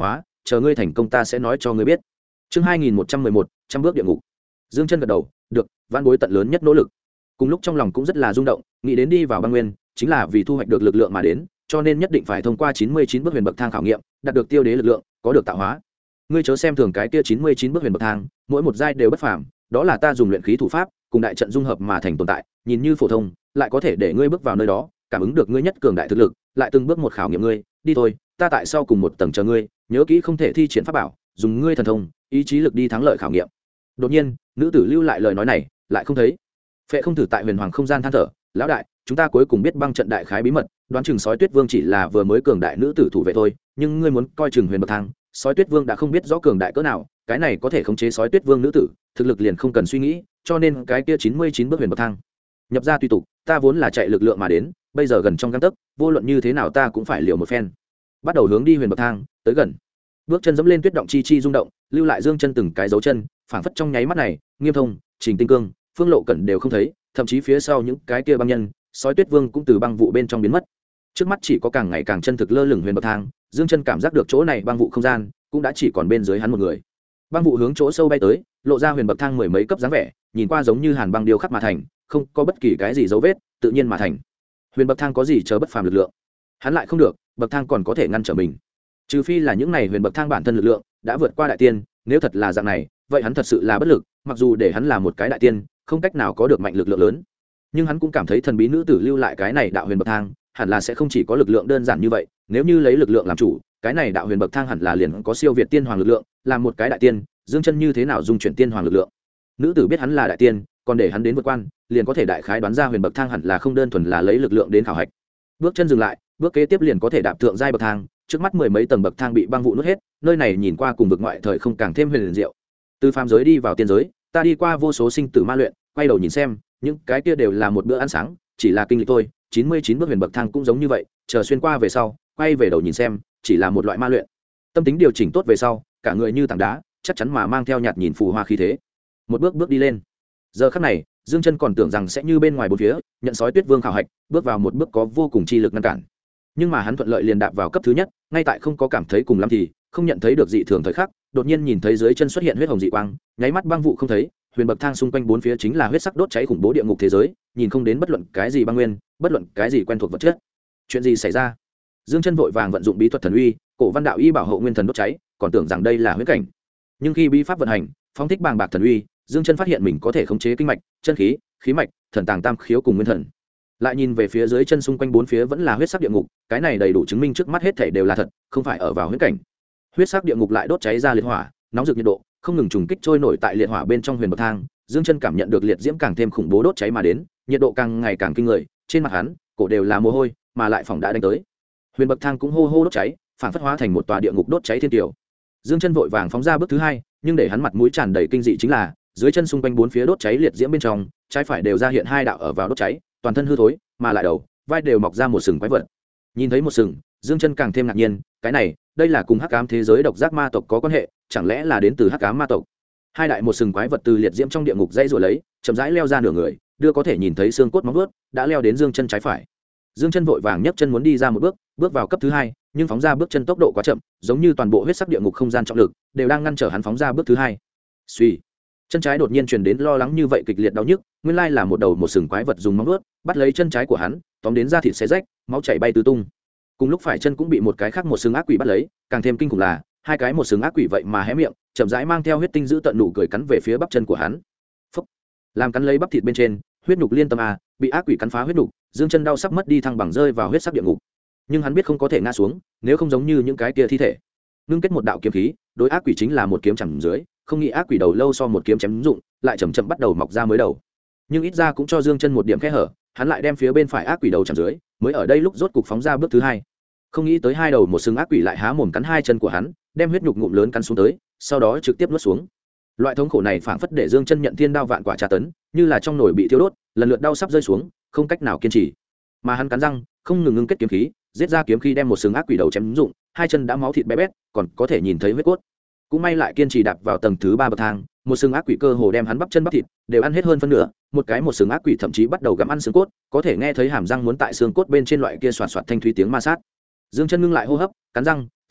S1: chờ ngươi thành công ta sẽ nói cho ngươi biết. Chương 2111, trăm bước địa ngục. Dương Chân gật đầu, được, vãn bối tận lớn nhất nỗ lực. Cùng lúc trong lòng cũng rất là rung động, nghĩ đến đi vào băng nguyên chính là vì thu hoạch được lực lượng mà đến, cho nên nhất định phải thông qua 99 bước huyền bậc thang khảo nghiệm, đạt được tiêu đế lực lượng, có được tạo hóa. Ngươi chớ xem thường cái kia 99 bước huyền bậc thang, mỗi một giai đều bất phàm, đó là ta dùng luyện khí thủ pháp, cùng đại trận dung hợp mà thành tồn tại, nhìn như phổ thông, lại có thể để ngươi bước vào nơi đó, cảm ứng được ngươi nhất cường đại thực lực, lại từng bước một khảo nghiệm ngươi, đi thôi, ta tại sau cùng một tầng chờ ngươi, nhớ kỹ không thể thi triển pháp bảo, dùng ngươi thần thông, ý chí lực đi thắng lợi khảo nghiệm. Đột nhiên, nữ tử lưu lại lời nói này, lại không thấy. Phệ không thử tại huyền hoàng không gian than thở, lão đại, chúng ta cuối cùng biết băng trận đại khái bí mật, đoán chừng sói tuyết vương chỉ là vừa mới cường đại nữ tử thủ vệ thôi, nhưng ngươi muốn coi chừng huyền bậc thang, sói tuyết vương đã không biết rõ cường đại cỡ nào, cái này có thể khống chế sói tuyết vương nữ tử, thực lực liền không cần suy nghĩ, cho nên cái kia 99 bước huyền bậc thang nhập ra tùy tục, ta vốn là chạy lực lượng mà đến, bây giờ gần trong gang tấc, vô luận như thế nào ta cũng phải liều một phen. Bắt đầu hướng đi huyền bậc thang, tới gần. Bước chân dẫm lên tuyết động chi chi rung động, lưu lại dương chân từng cái dấu chân, phảng phất trong nháy mắt này, Nghiêm Thông, Trình Tinh Cương, Phương Lộ Cẩn đều không thấy, thậm chí phía sau những cái kia băng nhân, sói tuyết vương cũng từ băng vụ bên trong biến mất. Trước mắt chỉ có càng ngày càng chân thực lơ lửng huyền bậc thang, dương chân cảm giác được chỗ này băng vụ không gian cũng đã chỉ còn bên dưới hắn một người. Băng vụ hướng chỗ sâu bay tới, lộ ra huyền bậc thang mười mấy cấp dáng vẻ, nhìn qua giống như hàn băng điêu khắc mà thành, không có bất kỳ cái gì dấu vết, tự nhiên mà thành. Huyền bậc thang có gì chờ bất phàm lực lượng, hắn lại không được, bậc thang còn có thể ngăn trở mình, trừ phi là những này huyền bậc thang bản thân lực lượng đã vượt qua đại tiên, nếu thật là dạng này, vậy hắn thật sự là bất lực, mặc dù để hắn là một cái đại tiên, không cách nào có được mạnh lực lượng lớn, nhưng hắn cũng cảm thấy thần bí nữ tử lưu lại cái này đạo huyền bậc thang, hẳn là sẽ không chỉ có lực lượng đơn giản như vậy, nếu như lấy lực lượng làm chủ, cái này đạo huyền bậc thang hẳn là liền có siêu việt tiên hoàng lực lượng, làm một cái đại tiên, dương chân như thế nào dung chuyển tiên hoàng lực lượng. Nữ tử biết hắn là đại tiên, còn để hắn đến vượt quan, liền có thể đại khái đoán ra huyền bậc thang hẳn là không đơn thuần là lấy lực lượng đến khảo hạch. Bước chân dừng lại, bước kế tiếp liền có thể đạp thượng giai bậc thang, trước mắt mười mấy tầng bậc thang bị băng vụ nuốt hết, nơi này nhìn qua cùng vực ngoại thời không càng thêm huyền diệu. Từ phàm giới đi vào tiên giới, ta đi qua vô số sinh tử ma luyện, quay đầu nhìn xem, những cái kia đều là một bữa ăn sáng, chỉ là kinh lịch thôi, 99 bước huyền bậc thang cũng giống như vậy, chờ xuyên qua về sau, quay về đầu nhìn xem, chỉ là một loại ma luyện. Tâm tính điều chỉnh tốt về sau, cả người như tảng đá, chắc chắn mà mang theo nhạt nhìn phù hoa khí thế. Một bước bước đi lên. Giờ khắc này, Dương Chân còn tưởng rằng sẽ như bên ngoài bốn phía, nhận sói tuyết vương khảo hạch, bước vào một bước có vô cùng chi lực ngăn cản. Nhưng mà hắn thuận lợi liền đạp vào cấp thứ nhất, ngay tại không có cảm thấy cùng lắm thì không nhận thấy được dị thường thời khắc, đột nhiên nhìn thấy dưới chân xuất hiện huyết hồng dị quang, nháy mắt băng vụ không thấy, huyền bậc thang xung quanh bốn phía chính là huyết sắc đốt cháy khủng bố địa ngục thế giới, nhìn không đến bất luận cái gì băng nguyên, bất luận cái gì quen thuộc vật chất. Chuyện gì xảy ra? Dương Chân vội vàng vận dụng bí thuật thần uy, cổ văn đạo y bảo hộ nguyên thần đốt cháy, còn tưởng rằng đây là huyễn cảnh. Nhưng khi bí pháp vận hành, phóng thích bàng bạc thần uy, Dương Chân phát hiện mình có thể khống chế kinh mạch, chân khí, khí mạch, thần tàng tam khiếu cùng nguyên thần. Lại nhìn về phía dưới chân xung quanh bốn phía vẫn là huyết sắc địa ngục, cái này đầy đủ chứng minh trước mắt hết thảy đều là thật, không phải ở vào huyễn cảnh. Huyết sắc địa ngục lại đốt cháy ra liệt hỏa, nóng rực nhiệt độ, không ngừng trùng kích trôi nổi tại liệt hỏa bên trong huyền bậc thang. Dương Chân cảm nhận được liệt diễm càng thêm khủng bố đốt cháy mà đến, nhiệt độ càng ngày càng kinh người, trên mặt hắn, cổ đều là mồ hôi, mà lại phòng đã đánh tới. Huyền bậc thang cũng hô hô đốt cháy, phản phất hóa thành một tòa địa ngục đốt cháy thiên tiểu. Dương Chân vội vàng phóng ra bước thứ hai, nhưng để hắn mặt mũi tràn đầy kinh dị chính là, dưới chân xung quanh bốn phía đốt cháy liệt diễm bên trong, trái phải đều ra hiện hai đạo ở vào đốt cháy, toàn thân hư thối, mà lại đầu, vai đều mọc ra một sừng quái vật. Nhìn thấy một sừng, Dương Chân càng thêm ngạc nhiên, cái này, đây là cùng hắc ám thế giới độc giác ma tộc có quan hệ, chẳng lẽ là đến từ hắc ám ma tộc? Hai đại một sừng quái vật từ liệt diễm trong địa ngục dãy rồi lấy, chậm rãi leo ra nửa người, đưa có thể nhìn thấy xương cốt móng vuốt, đã leo đến Dương Chân trái phải. Dương Chân vội vàng nhấc chân muốn đi ra một bước, bước vào cấp thứ hai, nhưng phóng ra bước chân tốc độ quá chậm, giống như toàn bộ huyết sắc địa ngục không gian trọng lực đều đang ngăn trở hắn phóng ra bước thứ hai. Suy, chân trái đột nhiên truyền đến lo lắng như vậy kịch liệt đau nhức, nguyên lai là một đầu một sừng quái vật dùng móng vuốt bắt lấy chân trái của hắn, tóm đến da thịt xé rách, máu chảy bay tứ tung. Cùng lúc phải chân cũng bị một cái khác một sừng ác quỷ bắt lấy, càng thêm kinh khủng là hai cái một sừng ác quỷ vậy mà hé miệng, chậm rãi mang theo huyết tinh giữ tận nụ cười cắn về phía bắp chân của hắn. Phốc, làm cắn lấy bắp thịt bên trên, huyết nhục liên tâm a, bị ác quỷ cắn phá huyết nhục, Dương Chân đau sắp mất đi thăng bằng rơi vào huyết sắc địa ngục. Nhưng hắn biết không có thể ngã xuống, nếu không giống như những cái kia thi thể. Ngưng kết một đạo kiếm khí, đối ác quỷ chính là một kiếm chằm dưới, không nghĩ ác quỷ đầu lâu so một kiếm chém dụng, lại chậm chậm bắt đầu mọc ra mới đầu. Nhưng ít ra cũng cho Dương Chân một điểm kẽ hở, hắn lại đem phía bên phải ác quỷ đầu chằm dưới, mới ở đây lúc rốt cục phóng ra bước thứ hai. Không nghĩ tới hai đầu một sừng ác quỷ lại há mồm cắn hai chân của hắn, đem huyết nhục ngụm lớn cắn xuống tới, sau đó trực tiếp nuốt xuống. Loại thống khổ này phảng phất để Dương Chân nhận thiên đao vạn quả tra tấn, như là trong nồi bị thiêu đốt, lần lượt đau sắp rơi xuống, không cách nào kiên trì. Mà hắn cắn răng, không ngừng ngưng kết kiếm khí, giết ra kiếm khí đem một sừng ác quỷ đầu chém rụng, hai chân đã máu thịt bé bét, còn có thể nhìn thấy huyết cốt. Cũng may lại kiên trì đạp vào tầng thứ ba bậc thang, một sừng ác quỷ cơ hồ đem hắn bắp chân bắp thịt đều ăn hết hơn phân nửa, một cái một sừng ác quỷ thậm chí bắt đầu gặm ăn xương cốt, có thể nghe thấy hàm răng muốn tại xương cốt bên trên loại kia xoạt xoạt thanh thúy tiếng ma sát. Dương Chân ngưng lại hô hấp, cắn răng,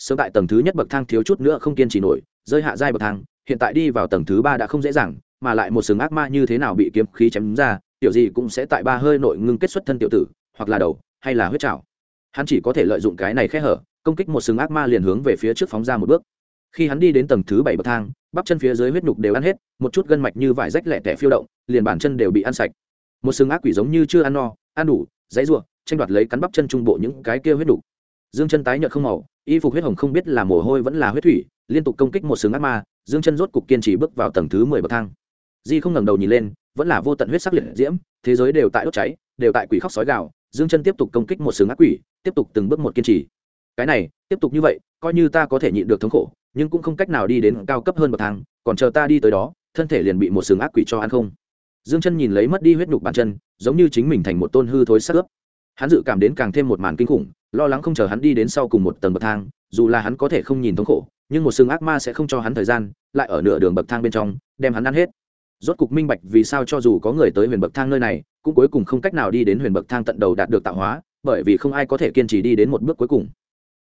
S1: sớm tại tầng thứ nhất bậc thang thiếu chút nữa không kiên trì nổi, rơi hạ giai bậc thang, hiện tại đi vào tầng thứ ba đã không dễ dàng, mà lại một sừng ác ma như thế nào bị kiếm khí chém ra, tiểu gì cũng sẽ tại ba hơi nội ngưng kết xuất thân tiểu tử, hoặc là đầu, hay là huyết trảo. Hắn chỉ có thể lợi dụng cái này khe hở, công kích một sừng ác ma liền hướng về phía trước phóng ra một bước. Khi hắn đi đến tầng thứ bảy bậc thang, bắp chân phía dưới huyết nhục đều ăn hết, một chút gân mạch như vải rách lẻ tẻ phiêu động, liền bàn chân đều bị ăn sạch. Một sừng ác quỷ giống như chưa ăn no, ăn đủ, dãy rủa, tranh đoạt lấy cắn bắp chân trung bộ những cái kia huyết nhục. Dương Chân tái nhợt không màu, y phục huyết hồng không biết là mồ hôi vẫn là huyết thủy, liên tục công kích một sừng ác ma, Dương Chân rốt cục kiên trì bước vào tầng thứ 10 bậc thang. Di không ngẩng đầu nhìn lên, vẫn là vô tận huyết sắc liệt diễm, thế giới đều tại đốt cháy, đều tại quỷ khóc sói gào, Dương Chân tiếp tục công kích một sừng ác quỷ, tiếp tục từng bước một kiên trì. Cái này, tiếp tục như vậy, coi như ta có thể nhịn được thống khổ, nhưng cũng không cách nào đi đến cao cấp hơn bậc thang, còn chờ ta đi tới đó, thân thể liền bị một sừng ác quỷ cho ăn không. Dương Chân nhìn lấy mất đi huyết nhục bàn chân, giống như chính mình thành một tôn hư thối xác ướp. Hắn dự cảm đến càng thêm một màn kinh khủng, lo lắng không chờ hắn đi đến sau cùng một tầng bậc thang, dù là hắn có thể không nhìn thống khổ, nhưng một sừng ác ma sẽ không cho hắn thời gian, lại ở nửa đường bậc thang bên trong, đem hắn ăn hết. Rốt cục minh bạch vì sao cho dù có người tới huyền bậc thang nơi này, cũng cuối cùng không cách nào đi đến huyền bậc thang tận đầu đạt được tạo hóa, bởi vì không ai có thể kiên trì đi đến một bước cuối cùng.